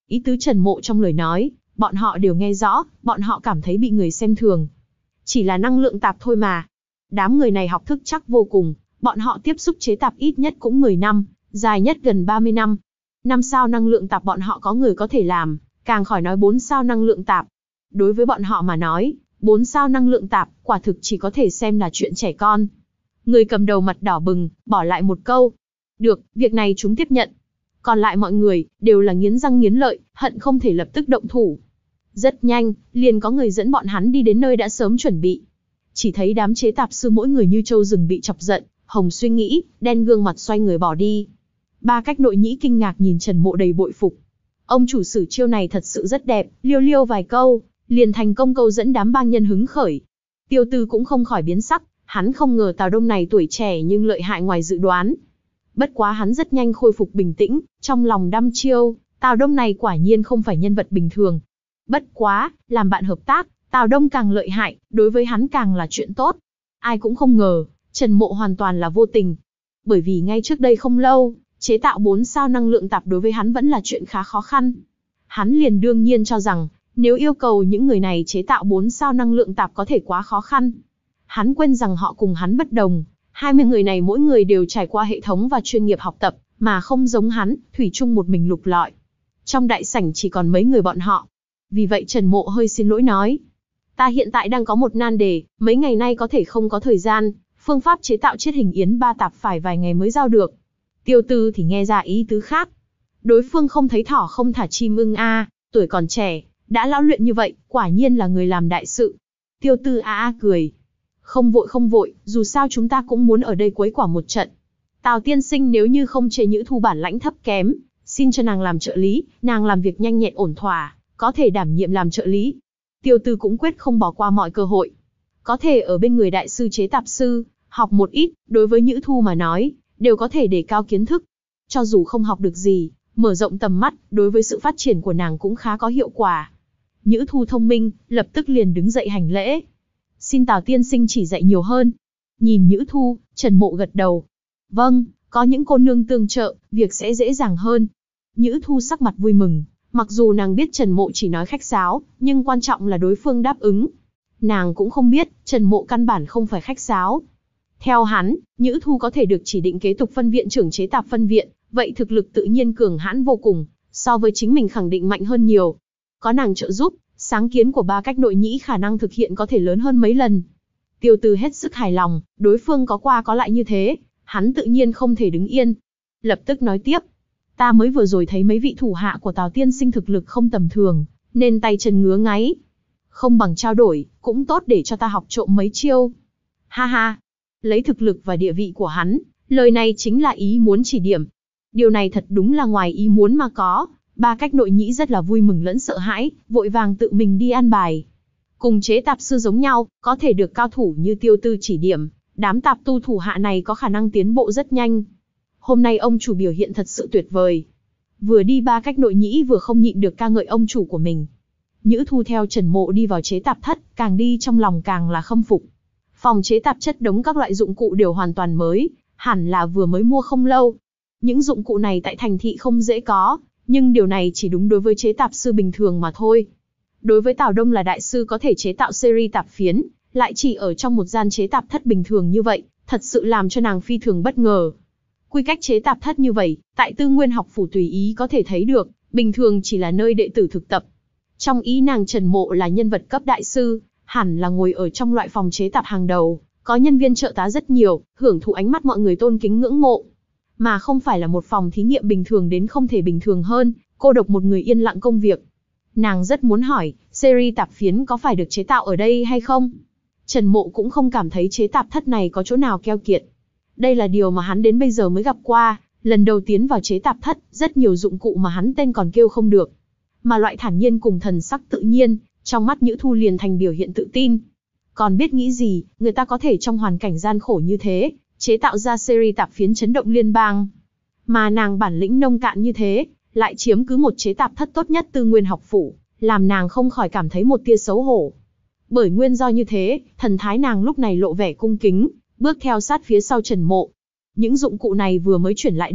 Ý tứ Trần Mộ trong lời nói, bọn họ đều nghe rõ, bọn họ cảm thấy bị người xem thường. Chỉ là năng lượng tạp thôi mà. Đám người này học thức chắc vô cùng, bọn họ tiếp xúc chế tạp ít nhất cũng mười năm, dài nhất gần ba mươi năm. Năm sao năng lượng tạp bọn họ có người có thể làm, càng khỏi nói bốn sao năng lượng tạp. Đối với bọn họ mà nói, bốn sao năng lượng tạp, quả thực chỉ có thể xem là chuyện trẻ con. Người cầm đầu mặt đỏ bừng, bỏ lại một câu. Được, việc này chúng tiếp nhận. Còn lại mọi người, đều là nghiến răng nghiến lợi, hận không thể lập tức động thủ. Rất nhanh, liền có người dẫn bọn hắn đi đến nơi đã sớm chuẩn bị. Chỉ thấy đám chế tạp sư mỗi người như trâu rừng bị chọc giận, hồng suy nghĩ, đen gương mặt xoay người bỏ đi. Ba cách nội nhĩ kinh ngạc nhìn Trần Mộ đầy bội phục. Ông chủ sử chiêu này thật sự rất đẹp, liêu liêu vài câu, liền thành công câu dẫn đám bang nhân hứng khởi. Tiêu Tư cũng không khỏi biến sắc, hắn không ngờ Tào Đông này tuổi trẻ nhưng lợi hại ngoài dự đoán. Bất quá hắn rất nhanh khôi phục bình tĩnh, trong lòng đăm chiêu, Tào Đông này quả nhiên không phải nhân vật bình thường. Bất quá, làm bạn hợp tác, Tào Đông càng lợi hại, đối với hắn càng là chuyện tốt. Ai cũng không ngờ, Trần Mộ hoàn toàn là vô tình. Bởi vì ngay trước đây không lâu, chế tạo bốn sao năng lượng tạp đối với hắn vẫn là chuyện khá khó khăn. Hắn liền đương nhiên cho rằng, nếu yêu cầu những người này chế tạo bốn sao năng lượng tạp có thể quá khó khăn. Hắn quên rằng họ cùng hắn bất đồng, hai mươi người này mỗi người đều trải qua hệ thống và chuyên nghiệp học tập, mà không giống hắn, thủy chung một mình lục lọi. Trong đại sảnh chỉ còn mấy người bọn họ. Vì vậy Trần Mộ hơi xin lỗi nói. Ta hiện tại đang có một nan đề, mấy ngày nay có thể không có thời gian, phương pháp chế tạo chiết hình yến ba tạp phải vài ngày mới giao được. Tiêu Tư thì nghe ra ý tứ khác. Đối phương không thấy thỏ không thả chim ưng a, tuổi còn trẻ, đã lão luyện như vậy, quả nhiên là người làm đại sự. Tiêu Tư a a cười. Không vội không vội, dù sao chúng ta cũng muốn ở đây quấy quả một trận. Tào tiên sinh nếu như không chê Nhữ Thu bản lãnh thấp kém, xin cho nàng làm trợ lý, nàng làm việc nhanh nhẹn ổn thỏa, có thể đảm nhiệm làm trợ lý. Tiêu Tư cũng quyết không bỏ qua mọi cơ hội. Có thể ở bên người đại sư chế tạp sư, học một ít, đối với Nhữ Thu mà nói, đều có thể đề cao kiến thức. Cho dù không học được gì, mở rộng tầm mắt, đối với sự phát triển của nàng cũng khá có hiệu quả. Nhữ Thu thông minh, lập tức liền đứng dậy hành lễ. Xin Tào tiên sinh chỉ dạy nhiều hơn. Nhìn Nhữ Thu, Trần Mộ gật đầu. Vâng, có những cô nương tương trợ, việc sẽ dễ dàng hơn. Nhữ Thu sắc mặt vui mừng, mặc dù nàng biết Trần Mộ chỉ nói khách sáo, nhưng quan trọng là đối phương đáp ứng. Nàng cũng không biết, Trần Mộ căn bản không phải khách sáo. Theo hắn, Nhữ Thu có thể được chỉ định kế tục phân viện trưởng chế tạp phân viện, vậy thực lực tự nhiên cường hãn vô cùng, so với chính mình khẳng định mạnh hơn nhiều. Có nàng trợ giúp, sáng kiến của ba cách nội nhĩ khả năng thực hiện có thể lớn hơn mấy lần. Tiêu Tư hết sức hài lòng, đối phương có qua có lại như thế, hắn tự nhiên không thể đứng yên. Lập tức nói tiếp, ta mới vừa rồi thấy mấy vị thủ hạ của Tào tiên sinh thực lực không tầm thường, nên tay chân ngứa ngáy. Không bằng trao đổi, cũng tốt để cho ta học trộm mấy chiêu. Ha ha, lấy thực lực và địa vị của hắn, lời này chính là ý muốn chỉ điểm. Điều này thật đúng là ngoài ý muốn mà có. Ba cách nội nhĩ rất là vui mừng lẫn sợ hãi, vội vàng tự mình đi an bài. Cùng chế tạp sư giống nhau, có thể được cao thủ như Tiêu Tư chỉ điểm, đám tạp tu thủ hạ này có khả năng tiến bộ rất nhanh. Hôm nay ông chủ biểu hiện thật sự tuyệt vời. Vừa đi ba cách nội nhĩ vừa không nhịn được ca ngợi ông chủ của mình. Nhữ Thu theo Trần Mộ đi vào chế tạp thất, càng đi trong lòng càng là khâm phục. Phòng chế tạp chất đống các loại dụng cụ đều hoàn toàn mới, hẳn là vừa mới mua không lâu. Những dụng cụ này tại thành thị không dễ có, nhưng điều này chỉ đúng đối với chế tạp sư bình thường mà thôi. Đối với Tào Đông là đại sư có thể chế tạo series tạp phiến, lại chỉ ở trong một gian chế tạp thất bình thường như vậy, thật sự làm cho nàng phi thường bất ngờ. Quy cách chế tạp thất như vậy, tại Tư Nguyên học phủ tùy ý có thể thấy được, bình thường chỉ là nơi đệ tử thực tập. Trong ý nàng Trần Mộ là nhân vật cấp đại sư, hẳn là ngồi ở trong loại phòng chế tạp hàng đầu, có nhân viên trợ tá rất nhiều, hưởng thụ ánh mắt mọi người tôn kính ngưỡng mộ. Mà không phải là một phòng thí nghiệm bình thường đến không thể bình thường hơn, cô độc một người yên lặng công việc. Nàng rất muốn hỏi, series tạp phiến có phải được chế tạo ở đây hay không? Trần Mộ cũng không cảm thấy chế tạp thất này có chỗ nào keo kiệt. Đây là điều mà hắn đến bây giờ mới gặp qua, lần đầu tiến vào chế tạp thất, rất nhiều dụng cụ mà hắn tên còn kêu không được. Mà loại thản nhiên cùng thần sắc tự nhiên, trong mắt Nhữ Thu liền thành biểu hiện tự tin. Còn biết nghĩ gì, người ta có thể trong hoàn cảnh gian khổ như thế, chế tạo ra series tạp phiến chấn động liên bang. Mà nàng bản lĩnh nông cạn như thế, lại chiếm cứ một chế tạp thất tốt nhất Tư Nguyên học phủ, làm nàng không khỏi cảm thấy một tia xấu hổ. Bởi nguyên do như thế, thần thái nàng lúc này lộ vẻ cung kính, bước theo sát phía sau Trần Mộ. Những dụng cụ này vừa mới chuyển lại đây,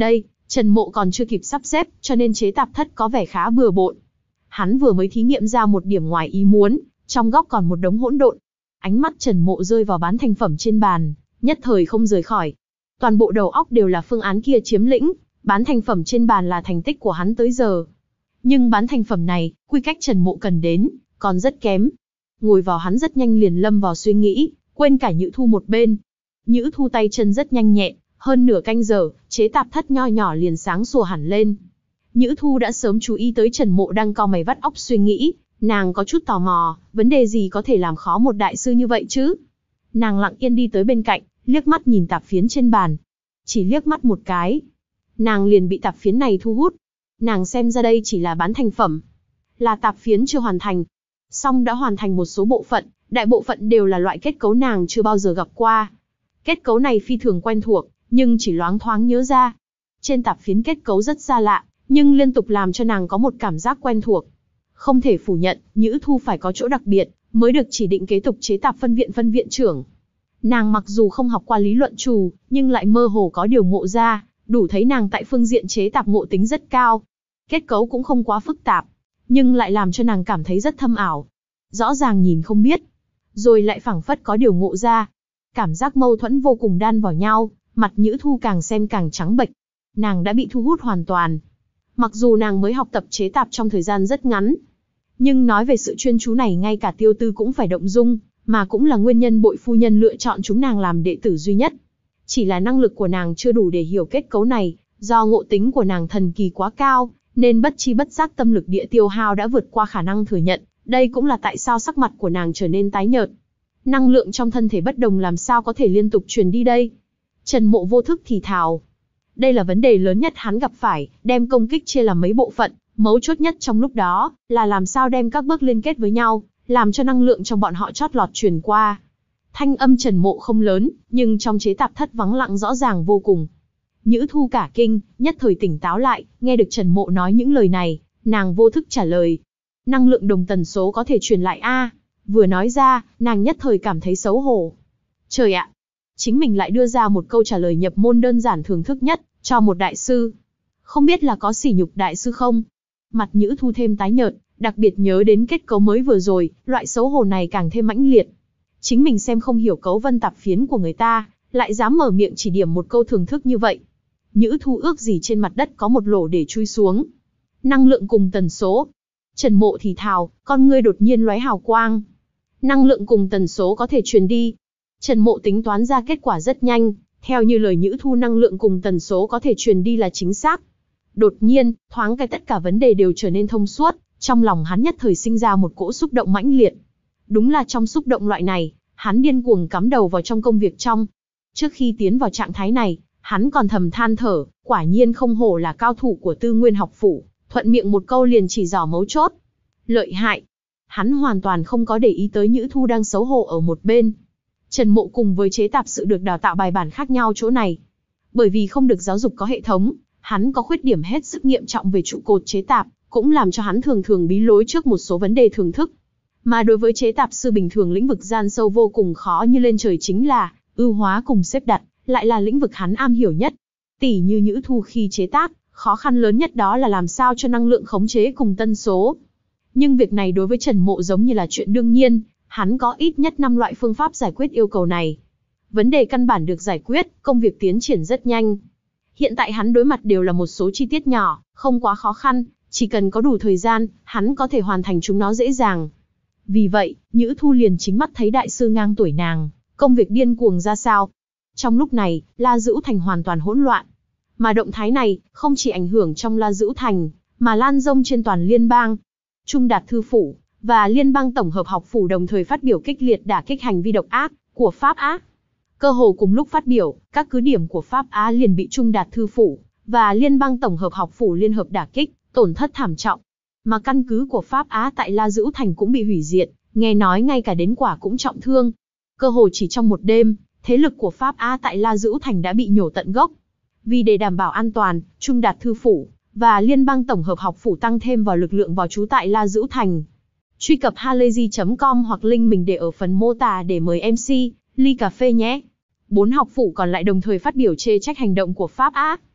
Trần Mộ còn chưa kịp sắp xếp, cho nên chế tạp thất có vẻ khá bừa bộn. Hắn vừa mới thí nghiệm ra một điểm ngoài ý muốn, trong góc còn một đống hỗn độn. Ánh mắt Trần Mộ rơi vào bán thành phẩm trên bàn, nhất thời không rời khỏi. Toàn bộ đầu óc đều là phương án kia chiếm lĩnh, bán thành phẩm trên bàn là thành tích của hắn tới giờ. Nhưng bán thành phẩm này, quy cách Trần Mộ cần đến, còn rất kém. Ngồi vào hắn rất nhanh liền lâm vào suy nghĩ, quên cả Nhữ Thu một bên. Nhữ Thu tay chân rất nhanh nhẹn, hơn nửa canh giờ, chế tạp thất nho nhỏ liền sáng sủa hẳn lên. Nhữ Thu đã sớm chú ý tới Trần Mộ đang cau mày vắt óc suy nghĩ, nàng có chút tò mò, vấn đề gì có thể làm khó một đại sư như vậy chứ? Nàng lặng yên đi tới bên cạnh, liếc mắt nhìn tạp phiến trên bàn. Chỉ liếc mắt một cái, nàng liền bị tạp phiến này thu hút. Nàng xem ra đây chỉ là bán thành phẩm, là tạp phiến chưa hoàn thành. Song đã hoàn thành một số bộ phận, đại bộ phận đều là loại kết cấu nàng chưa bao giờ gặp qua. Kết cấu này phi thường quen thuộc, nhưng chỉ loáng thoáng nhớ ra. Trên tạp phiến kết cấu rất xa lạ, nhưng liên tục làm cho nàng có một cảm giác quen thuộc. Không thể phủ nhận, Nhữ Thu phải có chỗ đặc biệt, mới được chỉ định kế tục chế tạp phân viện phân viện trưởng. Nàng mặc dù không học qua lý luận trù, nhưng lại mơ hồ có điều ngộ ra, đủ thấy nàng tại phương diện chế tạp ngộ tính rất cao. Kết cấu cũng không quá phức tạp, nhưng lại làm cho nàng cảm thấy rất thâm ảo. Rõ ràng nhìn không biết, rồi lại phảng phất có điều ngộ ra. Cảm giác mâu thuẫn vô cùng đan vào nhau, mặt Nhữ Thu càng xem càng trắng bệch. Nàng đã bị thu hút hoàn toàn. Mặc dù nàng mới học tập chế tạp trong thời gian rất ngắn, nhưng nói về sự chuyên chú này ngay cả Tiêu Tư cũng phải động dung, mà cũng là nguyên nhân Bội phu nhân lựa chọn chúng nàng làm đệ tử duy nhất. Chỉ là năng lực của nàng chưa đủ để hiểu kết cấu này, do ngộ tính của nàng thần kỳ quá cao, nên bất chi bất giác tâm lực địa tiêu hao đã vượt qua khả năng thừa nhận, đây cũng là tại sao sắc mặt của nàng trở nên tái nhợt. Năng lượng trong thân thể bất đồng làm sao có thể liên tục truyền đi đây? Trần Mộ vô thức thì thào. Đây là vấn đề lớn nhất hắn gặp phải, đem công kích chia làm mấy bộ phận, mấu chốt nhất trong lúc đó, là làm sao đem các bước liên kết với nhau, làm cho năng lượng trong bọn họ chót lọt truyền qua. Thanh âm Trần Mộ không lớn, nhưng trong chế tạp thất vắng lặng rõ ràng vô cùng. Nhữ Thu cả kinh, nhất thời tỉnh táo lại, nghe được Trần Mộ nói những lời này, nàng vô thức trả lời. Năng lượng đồng tần số có thể truyền lại a? Vừa nói ra, nàng nhất thời cảm thấy xấu hổ. Trời ạ! Chính mình lại đưa ra một câu trả lời nhập môn đơn giản thưởng thức nhất, cho một đại sư. Không biết là có sỉ nhục đại sư không? Mặt Nhữ Thu thêm tái nhợt, đặc biệt nhớ đến kết cấu mới vừa rồi, loại xấu hổ này càng thêm mãnh liệt. Chính mình xem không hiểu cấu vân tạp phiến của người ta, lại dám mở miệng chỉ điểm một câu thưởng thức như vậy. Nhữ Thu ước gì trên mặt đất có một lỗ để chui xuống. Năng lượng cùng tần số. Trần Mộ thì thào, con ngươi đột nhiên lóe hào quang. Năng lượng cùng tần số có thể truyền đi. Trần Mộ tính toán ra kết quả rất nhanh, theo như lời Nhữ Thu năng lượng cùng tần số có thể truyền đi là chính xác. Đột nhiên, thoáng cái tất cả vấn đề đều trở nên thông suốt, trong lòng hắn nhất thời sinh ra một cỗ xúc động mãnh liệt. Đúng là trong xúc động loại này, hắn điên cuồng cắm đầu vào trong công việc trong. Trước khi tiến vào trạng thái này, hắn còn thầm than thở, quả nhiên không hổ là cao thủ của Tư Nguyên học phủ, thuận miệng một câu liền chỉ rõ mấu chốt. Lợi hại. Hắn hoàn toàn không có để ý tới Nhữ Thu đang xấu hổ ở một bên. Trần Mộ cùng với chế tạp sự được đào tạo bài bản khác nhau chỗ này. Bởi vì không được giáo dục có hệ thống, hắn có khuyết điểm hết sức nghiêm trọng về trụ cột chế tạp, cũng làm cho hắn thường thường bí lối trước một số vấn đề thường thức. Mà đối với chế tạp sư bình thường lĩnh vực gian sâu vô cùng khó như lên trời chính là ưu hóa cùng xếp đặt, lại là lĩnh vực hắn am hiểu nhất. Tỷ như Nhữ Thu khi chế tác, khó khăn lớn nhất đó là làm sao cho năng lượng khống chế cùng tân số. Nhưng việc này đối với Trần Mộ giống như là chuyện đương nhiên, hắn có ít nhất năm loại phương pháp giải quyết yêu cầu này. Vấn đề căn bản được giải quyết, công việc tiến triển rất nhanh. Hiện tại hắn đối mặt đều là một số chi tiết nhỏ, không quá khó khăn, chỉ cần có đủ thời gian, hắn có thể hoàn thành chúng nó dễ dàng. Vì vậy, Nhữ Thu liền chính mắt thấy đại sư ngang tuổi nàng, công việc điên cuồng ra sao. Trong lúc này, La Dữu Thành hoàn toàn hỗn loạn. Mà động thái này, không chỉ ảnh hưởng trong La Dữu Thành, mà lan rông trên toàn liên bang. Trung Đạt Thư Phủ và Liên bang Tổng hợp Học Phủ đồng thời phát biểu kích liệt đả kích hành vi độc ác của Pháp Á. Cơ hồ cùng lúc phát biểu, các cứ điểm của Pháp Á liền bị Trung Đạt Thư Phủ và Liên bang Tổng hợp Học Phủ liên hợp đả kích, tổn thất thảm trọng. Mà căn cứ của Pháp Á tại La Dữu Thành cũng bị hủy diệt, nghe nói ngay cả đến quả cũng trọng thương. Cơ hồ chỉ trong một đêm, thế lực của Pháp Á tại La Dữu Thành đã bị nhổ tận gốc. Vì để đảm bảo an toàn, Trung Đạt Thư Phủ và Liên bang Tổng hợp Học Phủ tăng thêm vào lực lượng vào trú tại La Dữu Thành. Truy cập halayzi chấm com hoặc link mình để ở phần mô tả để mời em xê, ly cà phê nhé. Bốn học phủ còn lại đồng thời phát biểu chê trách hành động của Pháp Á.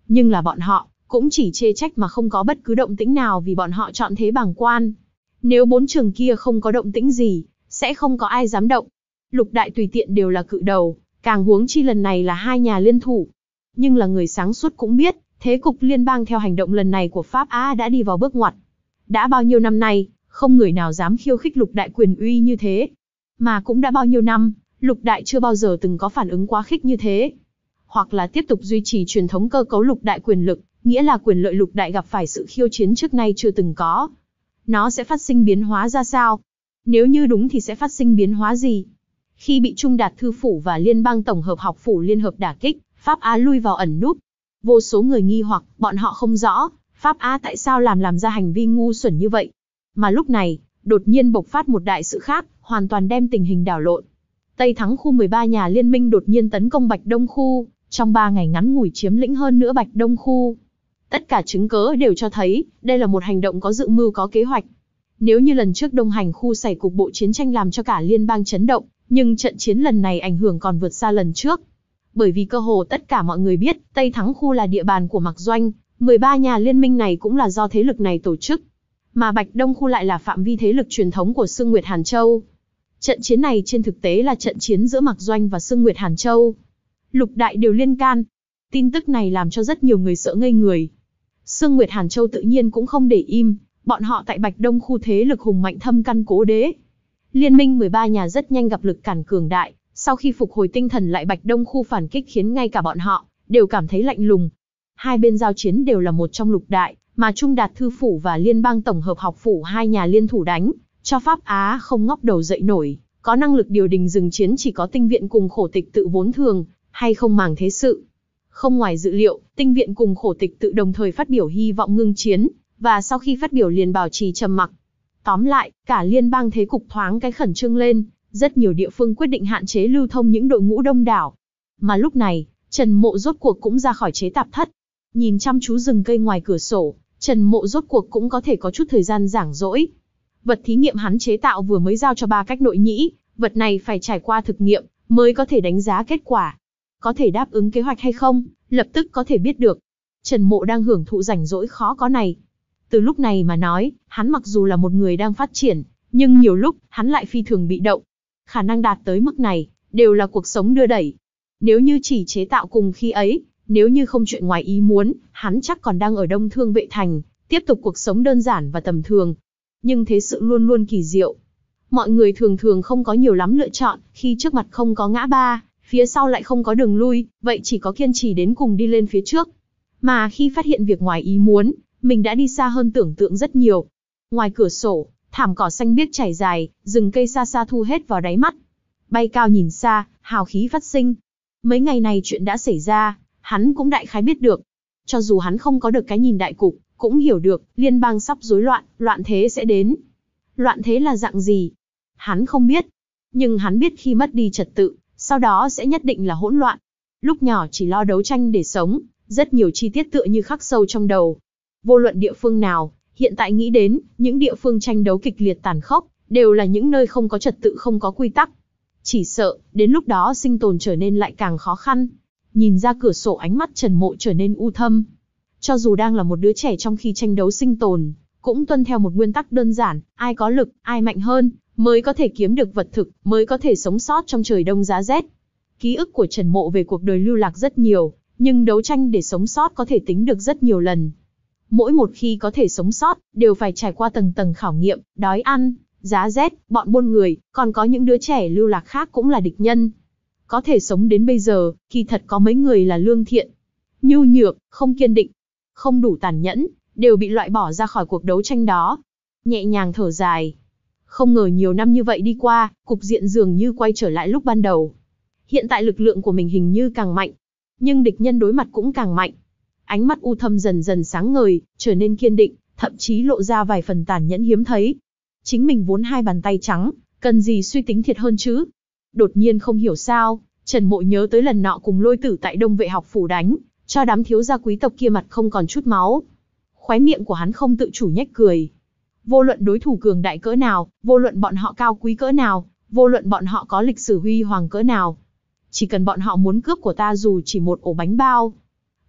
Nhưng là bọn họ, cũng chỉ chê trách mà không có bất cứ động tĩnh nào vì bọn họ chọn thế bàng quan. Nếu bốn trường kia không có động tĩnh gì, sẽ không có ai dám động. Lục đại tùy tiện đều là cự đầu, càng huống chi lần này là hai nhà liên thủ. Nhưng là người sáng suốt cũng biết, thế cục liên bang theo hành động lần này của Pháp Á đã đi vào bước ngoặt. Đã bao nhiêu năm nay, không người nào dám khiêu khích lục đại quyền uy như thế. Mà cũng đã bao nhiêu năm, lục đại chưa bao giờ từng có phản ứng quá khích như thế. Hoặc là tiếp tục duy trì truyền thống cơ cấu lục đại quyền lực, nghĩa là quyền lợi lục đại gặp phải sự khiêu chiến trước nay chưa từng có. Nó sẽ phát sinh biến hóa ra sao? Nếu như đúng thì sẽ phát sinh biến hóa gì? Khi bị Trung Đạt Thư Phủ và Liên bang Tổng hợp Học Phủ liên hợp đả kích, Pháp Á lui vào ẩn núp. Vô số người nghi hoặc, bọn họ không rõ, Pháp Á tại sao làm làm ra hành vi ngu xuẩn như vậy. Mà lúc này, đột nhiên bộc phát một đại sự khác, hoàn toàn đem tình hình đảo lộn. Tây Thắng khu mười ba nhà liên minh đột nhiên tấn công Bạch Đông khu, trong ba ngày ngắn ngủi chiếm lĩnh hơn nữa Bạch Đông khu. Tất cả chứng cớ đều cho thấy, đây là một hành động có dự mưu có kế hoạch. Nếu như lần trước Đông Hành khu xảy cục bộ chiến tranh làm cho cả liên bang chấn động, nhưng trận chiến lần này ảnh hưởng còn vượt xa lần trước. Bởi vì cơ hồ tất cả mọi người biết, Tây Thắng khu là địa bàn của Mạc Doanh, mười ba nhà liên minh này cũng là do thế lực này tổ chức. Mà Bạch Đông khu lại là phạm vi thế lực truyền thống của Sương Nguyệt Hàn Châu. Trận chiến này trên thực tế là trận chiến giữa Mạc Doanh và Sương Nguyệt Hàn Châu. Lục đại đều liên can. Tin tức này làm cho rất nhiều người sợ ngây người. Sương Nguyệt Hàn Châu tự nhiên cũng không để im, bọn họ tại Bạch Đông khu thế lực hùng mạnh thâm căn cố đế. Liên minh mười ba nhà rất nhanh gặp lực cản cường đại, sau khi phục hồi tinh thần lại Bạch Đông khu phản kích khiến ngay cả bọn họ đều cảm thấy lạnh lùng. Hai bên giao chiến đều là một trong lục đại, mà Trung Đạt Thư Phủ và Liên bang Tổng hợp Học Phủ hai nhà liên thủ đánh, cho Pháp Á không ngóc đầu dậy nổi, có năng lực điều đình dừng chiến chỉ có Tinh viện cùng Khổ Tịch tự vốn thường, hay không màng thế sự. Không ngoài dự liệu, Tinh viện cùng Khổ Tịch tự đồng thời phát biểu hy vọng ngưng chiến, và sau khi phát biểu liền bảo trì trầm mặc. Tóm lại, cả liên bang thế cục thoáng cái khẩn trương lên, rất nhiều địa phương quyết định hạn chế lưu thông những đội ngũ đông đảo. Mà lúc này, Trần Mộ rốt cuộc cũng ra khỏi chế tạp thất. Nhìn chăm chú rừng cây ngoài cửa sổ, Trần Mộ rốt cuộc cũng có thể có chút thời gian rảnh rỗi. Vật thí nghiệm hắn chế tạo vừa mới giao cho ba cách nội nhĩ, vật này phải trải qua thực nghiệm, mới có thể đánh giá kết quả. Có thể đáp ứng kế hoạch hay không, lập tức có thể biết được. Trần Mộ đang hưởng thụ rảnh rỗi khó có này. Từ lúc này mà nói, hắn mặc dù là một người đang phát triển, nhưng nhiều lúc, hắn lại phi thường bị động. Khả năng đạt tới mức này, đều là cuộc sống đưa đẩy. Nếu như chỉ chế tạo cùng khi ấy, nếu như không chuyện ngoài ý muốn, hắn chắc còn đang ở Đông Thương Vệ Thành, tiếp tục cuộc sống đơn giản và tầm thường. Nhưng thế sự luôn luôn kỳ diệu. Mọi người thường thường không có nhiều lắm lựa chọn, khi trước mặt không có ngã ba, phía sau lại không có đường lui, vậy chỉ có kiên trì đến cùng đi lên phía trước. Mà khi phát hiện việc ngoài ý muốn, mình đã đi xa hơn tưởng tượng rất nhiều. Ngoài cửa sổ, thảm cỏ xanh biếc trải dài, rừng cây xa xa thu hết vào đáy mắt. Bay cao nhìn xa, hào khí phát sinh. Mấy ngày này chuyện đã xảy ra, hắn cũng đại khái biết được. Cho dù hắn không có được cái nhìn đại cục, cũng hiểu được, liên bang sắp rối loạn, loạn thế sẽ đến. Loạn thế là dạng gì? Hắn không biết. Nhưng hắn biết khi mất đi trật tự, sau đó sẽ nhất định là hỗn loạn. Lúc nhỏ chỉ lo đấu tranh để sống, rất nhiều chi tiết tựa như khắc sâu trong đầu. Vô luận địa phương nào, hiện tại nghĩ đến, những địa phương tranh đấu kịch liệt tàn khốc, đều là những nơi không có trật tự không có quy tắc. Chỉ sợ, đến lúc đó sinh tồn trở nên lại càng khó khăn. Nhìn ra cửa sổ ánh mắt Trần Mộ trở nên u thâm. Cho dù đang là một đứa trẻ trong khi tranh đấu sinh tồn, cũng tuân theo một nguyên tắc đơn giản, ai có lực, ai mạnh hơn, mới có thể kiếm được vật thực, mới có thể sống sót trong trời đông giá rét. Ký ức của Trần Mộ về cuộc đời lưu lạc rất nhiều, nhưng đấu tranh để sống sót có thể tính được rất nhiều lần. Mỗi một khi có thể sống sót, đều phải trải qua tầng tầng khảo nghiệm, đói ăn, giá rét, bọn buôn người, còn có những đứa trẻ lưu lạc khác cũng là địch nhân. Có thể sống đến bây giờ, kỳ thật có mấy người là lương thiện, nhu nhược, không kiên định, không đủ tàn nhẫn, đều bị loại bỏ ra khỏi cuộc đấu tranh đó. Nhẹ nhàng thở dài. Không ngờ nhiều năm như vậy đi qua, cục diện dường như quay trở lại lúc ban đầu. Hiện tại lực lượng của mình hình như càng mạnh, nhưng địch nhân đối mặt cũng càng mạnh. Ánh mắt u thâm dần dần sáng ngời, trở nên kiên định, thậm chí lộ ra vài phần tàn nhẫn hiếm thấy. Chính mình vốn hai bàn tay trắng, cần gì suy tính thiệt hơn chứ? Đột nhiên không hiểu sao, Trần Mộ nhớ tới lần nọ cùng Lôi Tử tại Đông Vệ học phủ đánh, cho đám thiếu gia quý tộc kia mặt không còn chút máu. Khóe miệng của hắn không tự chủ nhếch cười. Vô luận đối thủ cường đại cỡ nào, vô luận bọn họ cao quý cỡ nào, vô luận bọn họ có lịch sử huy hoàng cỡ nào, chỉ cần bọn họ muốn cướp của ta dù chỉ một ổ bánh bao,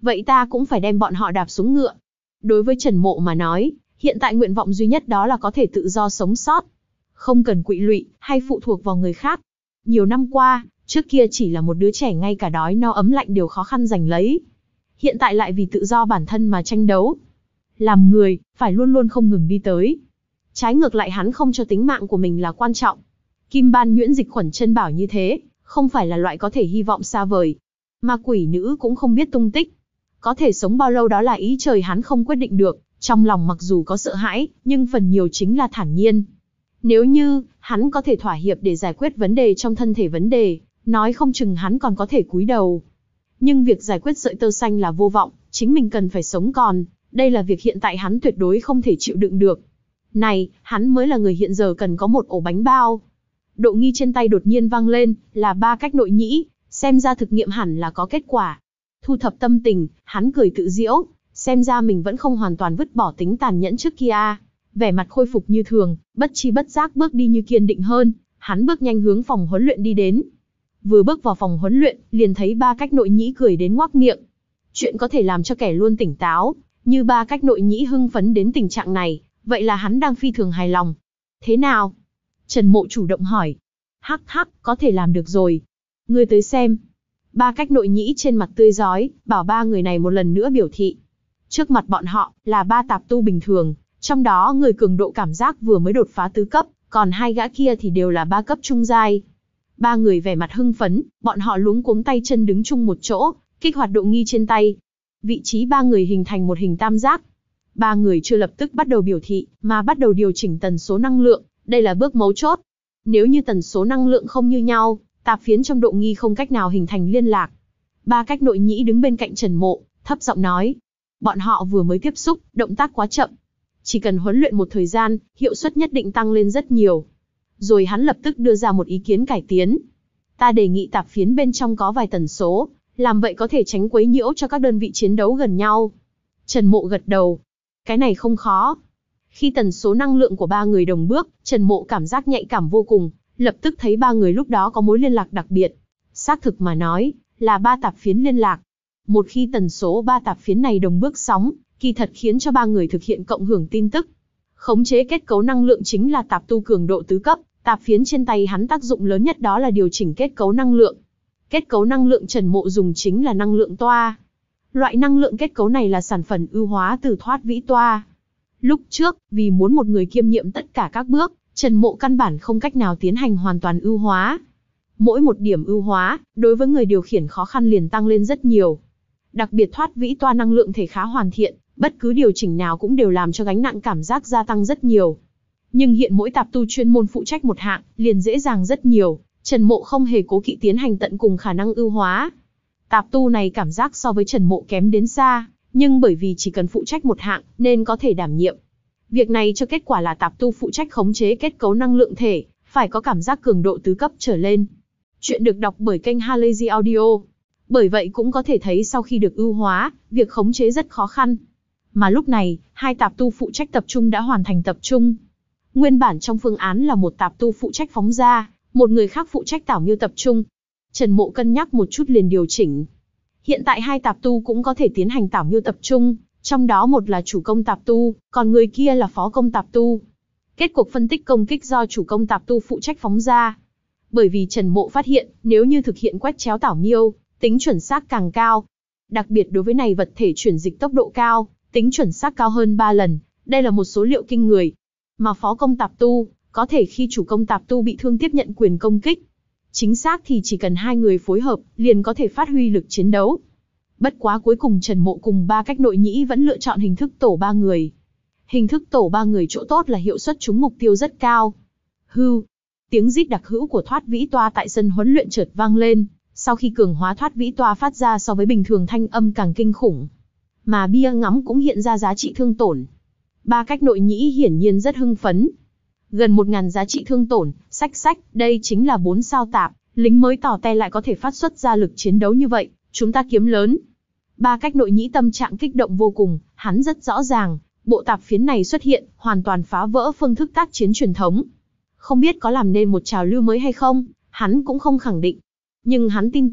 vậy ta cũng phải đem bọn họ đạp xuống ngựa. Đối với Trần Mộ mà nói, hiện tại nguyện vọng duy nhất đó là có thể tự do sống sót. Không cần quỵ lụy, hay phụ thuộc vào người khác. Nhiều năm qua, trước kia chỉ là một đứa trẻ ngay cả đói no ấm lạnh đều khó khăn giành lấy. Hiện tại lại vì tự do bản thân mà tranh đấu. Làm người, phải luôn luôn không ngừng đi tới. Trái ngược lại hắn không cho tính mạng của mình là quan trọng. Kim Ban Nhuyễn Dịch Khuẩn chân bảo như thế, không phải là loại có thể hy vọng xa vời. Ma quỷ nữ cũng không biết tung tích. Có thể sống bao lâu đó là ý trời hắn không quyết định được, trong lòng mặc dù có sợ hãi, nhưng phần nhiều chính là thản nhiên. Nếu như, hắn có thể thỏa hiệp để giải quyết vấn đề trong thân thể vấn đề, nói không chừng hắn còn có thể cúi đầu. Nhưng việc giải quyết sợi tơ xanh là vô vọng, chính mình cần phải sống còn, đây là việc hiện tại hắn tuyệt đối không thể chịu đựng được. Này, hắn mới là người hiện giờ cần có một ổ bánh bao. Độ nghi trên tay đột nhiên vang lên, là ba cách nội nhĩ, xem ra thực nghiệm hẳn là có kết quả. Thu thập tâm tình, hắn cười tự giễu, xem ra mình vẫn không hoàn toàn vứt bỏ tính tàn nhẫn trước kia. Vẻ mặt khôi phục như thường, bất chi bất giác bước đi như kiên định hơn, hắn bước nhanh hướng phòng huấn luyện đi đến. Vừa bước vào phòng huấn luyện, liền thấy ba cách nội nhĩ cười đến ngoác miệng. Chuyện có thể làm cho kẻ luôn tỉnh táo, như ba cách nội nhĩ hưng phấn đến tình trạng này, vậy là hắn đang phi thường hài lòng. Thế nào? Trần Mộ chủ động hỏi. Hắc hắc, có thể làm được rồi. Ngươi tới xem. Ba cách nội nhĩ trên mặt tươi rói, bảo ba người này một lần nữa biểu thị. Trước mặt bọn họ, là ba tạp tu bình thường, trong đó người cường độ cảm giác vừa mới đột phá tứ cấp, còn hai gã kia thì đều là ba cấp trung giai. Ba người vẻ mặt hưng phấn, bọn họ luống cuống tay chân đứng chung một chỗ, kích hoạt độ nghi trên tay. Vị trí ba người hình thành một hình tam giác. Ba người chưa lập tức bắt đầu biểu thị, mà bắt đầu điều chỉnh tần số năng lượng, đây là bước mấu chốt. Nếu như tần số năng lượng không như nhau, tạp phiến trong độ nghi không cách nào hình thành liên lạc. Ba cách nội nhĩ đứng bên cạnh Trần Mộ, thấp giọng nói. Bọn họ vừa mới tiếp xúc, động tác quá chậm. Chỉ cần huấn luyện một thời gian, hiệu suất nhất định tăng lên rất nhiều. Rồi hắn lập tức đưa ra một ý kiến cải tiến. Ta đề nghị tạp phiến bên trong có vài tần số, làm vậy có thể tránh quấy nhiễu cho các đơn vị chiến đấu gần nhau. Trần Mộ gật đầu. Cái này không khó. Khi tần số năng lượng của ba người đồng bước, Trần Mộ cảm giác nhạy cảm vô cùng, lập tức thấy ba người lúc đó có mối liên lạc đặc biệt. Xác thực mà nói, là ba tạp phiến liên lạc. Một khi tần số ba tạp phiến này đồng bước sóng, kỳ thật khiến cho ba người thực hiện cộng hưởng tin tức. Khống chế kết cấu năng lượng chính là tạp tu cường độ tứ cấp, tạp phiến trên tay hắn tác dụng lớn nhất đó là điều chỉnh kết cấu năng lượng. Kết cấu năng lượng Trần Mộ dùng chính là năng lượng toa. Loại năng lượng kết cấu này là sản phẩm ưu hóa từ thoát vĩ toa. Lúc trước, vì muốn một người kiêm nhiệm tất cả các bước, Trần Mộ căn bản không cách nào tiến hành hoàn toàn ưu hóa. Mỗi một điểm ưu hóa, đối với người điều khiển khó khăn liền tăng lên rất nhiều. Đặc biệt thoát vĩ toa năng lượng thể khá hoàn thiện, bất cứ điều chỉnh nào cũng đều làm cho gánh nặng cảm giác gia tăng rất nhiều. Nhưng hiện mỗi tạp tu chuyên môn phụ trách một hạng, liền dễ dàng rất nhiều, Trần Mộ không hề cố kỵ tiến hành tận cùng khả năng ưu hóa. Tạp tu này cảm giác so với Trần Mộ kém đến xa, nhưng bởi vì chỉ cần phụ trách một hạng, nên có thể đảm nhiệm. Việc này cho kết quả là tạp tu phụ trách khống chế kết cấu năng lượng thể, phải có cảm giác cường độ tứ cấp trở lên. Chuyện được đọc bởi kênh Halazy Audio. Bởi vậy cũng có thể thấy sau khi được ưu hóa, việc khống chế rất khó khăn. Mà lúc này, hai tạp tu phụ trách tập trung đã hoàn thành tập trung. Nguyên bản trong phương án là một tạp tu phụ trách phóng ra, một người khác phụ trách tảo miêu tập trung. Trần Mộ cân nhắc một chút liền điều chỉnh. Hiện tại hai tạp tu cũng có thể tiến hành tảo miêu tập trung, trong đó một là chủ công tạp tu, còn người kia là phó công tạp tu. Kết cuộc phân tích công kích do chủ công tạp tu phụ trách phóng ra. Bởi vì Trần Mộ phát hiện, nếu như thực hiện quét chéo tảo miêu, tính chuẩn xác càng cao. Đặc biệt đối với này vật thể chuyển dịch tốc độ cao, tính chuẩn xác cao hơn ba lần, đây là một số liệu kinh người. Mà phó công tạp tu, có thể khi chủ công tạp tu bị thương tiếp nhận quyền công kích. Chính xác thì chỉ cần hai người phối hợp, liền có thể phát huy lực chiến đấu. Bất quá cuối cùng Trần Mộ cùng ba cách nội nhĩ vẫn lựa chọn hình thức tổ ba người. Hình thức tổ ba người chỗ tốt là hiệu suất trúng mục tiêu rất cao. Hưu, tiếng rít đặc hữu của thoát vĩ toa tại sân huấn luyện chợt vang lên, sau khi cường hóa thoát vĩ toa phát ra so với bình thường thanh âm càng kinh khủng. Mà bia ngắm cũng hiện ra giá trị thương tổn. Ba cách nội nhĩ hiển nhiên rất hưng phấn. Gần một ngàn giá trị thương tổn, sách sách, đây chính là bốn sao tạp, lính mới tỏ te lại có thể phát xuất ra lực chiến đấu như vậy, chúng ta kiếm lớn. Ba cách nội nhĩ tâm trạng kích động vô cùng, hắn rất rõ ràng, bộ tạp phiến này xuất hiện, hoàn toàn phá vỡ phương thức tác chiến truyền thống. Không biết có làm nên một trào lưu mới hay không, hắn cũng không khẳng định. Nhưng hắn tin tưởng,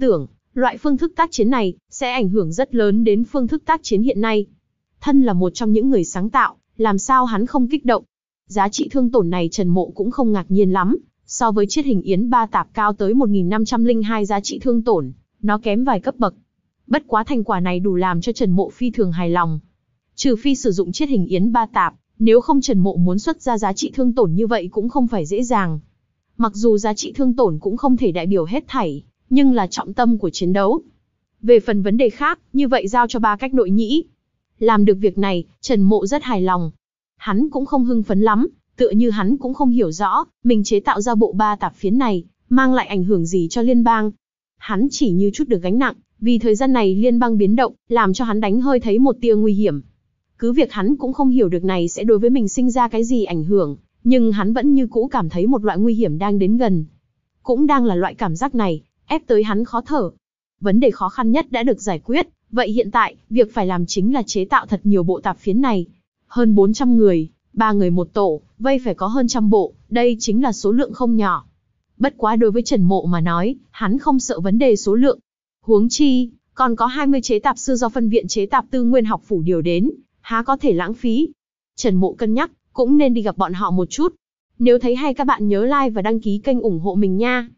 Loại phương thức tác chiến này sẽ ảnh hưởng rất lớn đến phương thức tác chiến hiện nay. Thân là một trong những người sáng tạo, làm sao hắn không kích động. Giá trị thương tổn này Trần Mộ cũng không ngạc nhiên lắm, so với chiết hình yến ba tạp cao tới một nghìn năm trăm lẻ hai giá trị thương tổn, nó kém vài cấp bậc. Bất quá thành quả này đủ làm cho Trần Mộ phi thường hài lòng. Trừ phi sử dụng chiết hình yến ba tạp, nếu không Trần Mộ muốn xuất ra giá trị thương tổn như vậy cũng không phải dễ dàng. Mặc dù giá trị thương tổn cũng không thể đại biểu hết thảy, nhưng là trọng tâm của chiến đấu. Về phần vấn đề khác, như vậy giao cho ba cách nội nhĩ. Làm được việc này, Trần Mộ rất hài lòng. Hắn cũng không hưng phấn lắm, tựa như hắn cũng không hiểu rõ, mình chế tạo ra bộ ba tạp phiến này, mang lại ảnh hưởng gì cho liên bang. Hắn chỉ như chút được gánh nặng, vì thời gian này liên bang biến động, làm cho hắn đánh hơi thấy một tia nguy hiểm. Cứ việc hắn cũng không hiểu được này sẽ đối với mình sinh ra cái gì ảnh hưởng, nhưng hắn vẫn như cũ cảm thấy một loại nguy hiểm đang đến gần. Cũng đang là loại cảm giác này, ép tới hắn khó thở. Vấn đề khó khăn nhất đã được giải quyết, vậy hiện tại, việc phải làm chính là chế tạo thật nhiều bộ tạp phiến này. Hơn bốn trăm người, ba người một tổ, vây phải có hơn trăm bộ, đây chính là số lượng không nhỏ. Bất quá đối với Trần Mộ mà nói, hắn không sợ vấn đề số lượng. Huống chi, còn có hai mươi chế tạp sư do phân viện chế tạp tư nguyên học phủ điều đến, há có thể lãng phí. Trần Mộ cân nhắc, cũng nên đi gặp bọn họ một chút. Nếu thấy hay các bạn nhớ like và đăng ký kênh ủng hộ mình nha.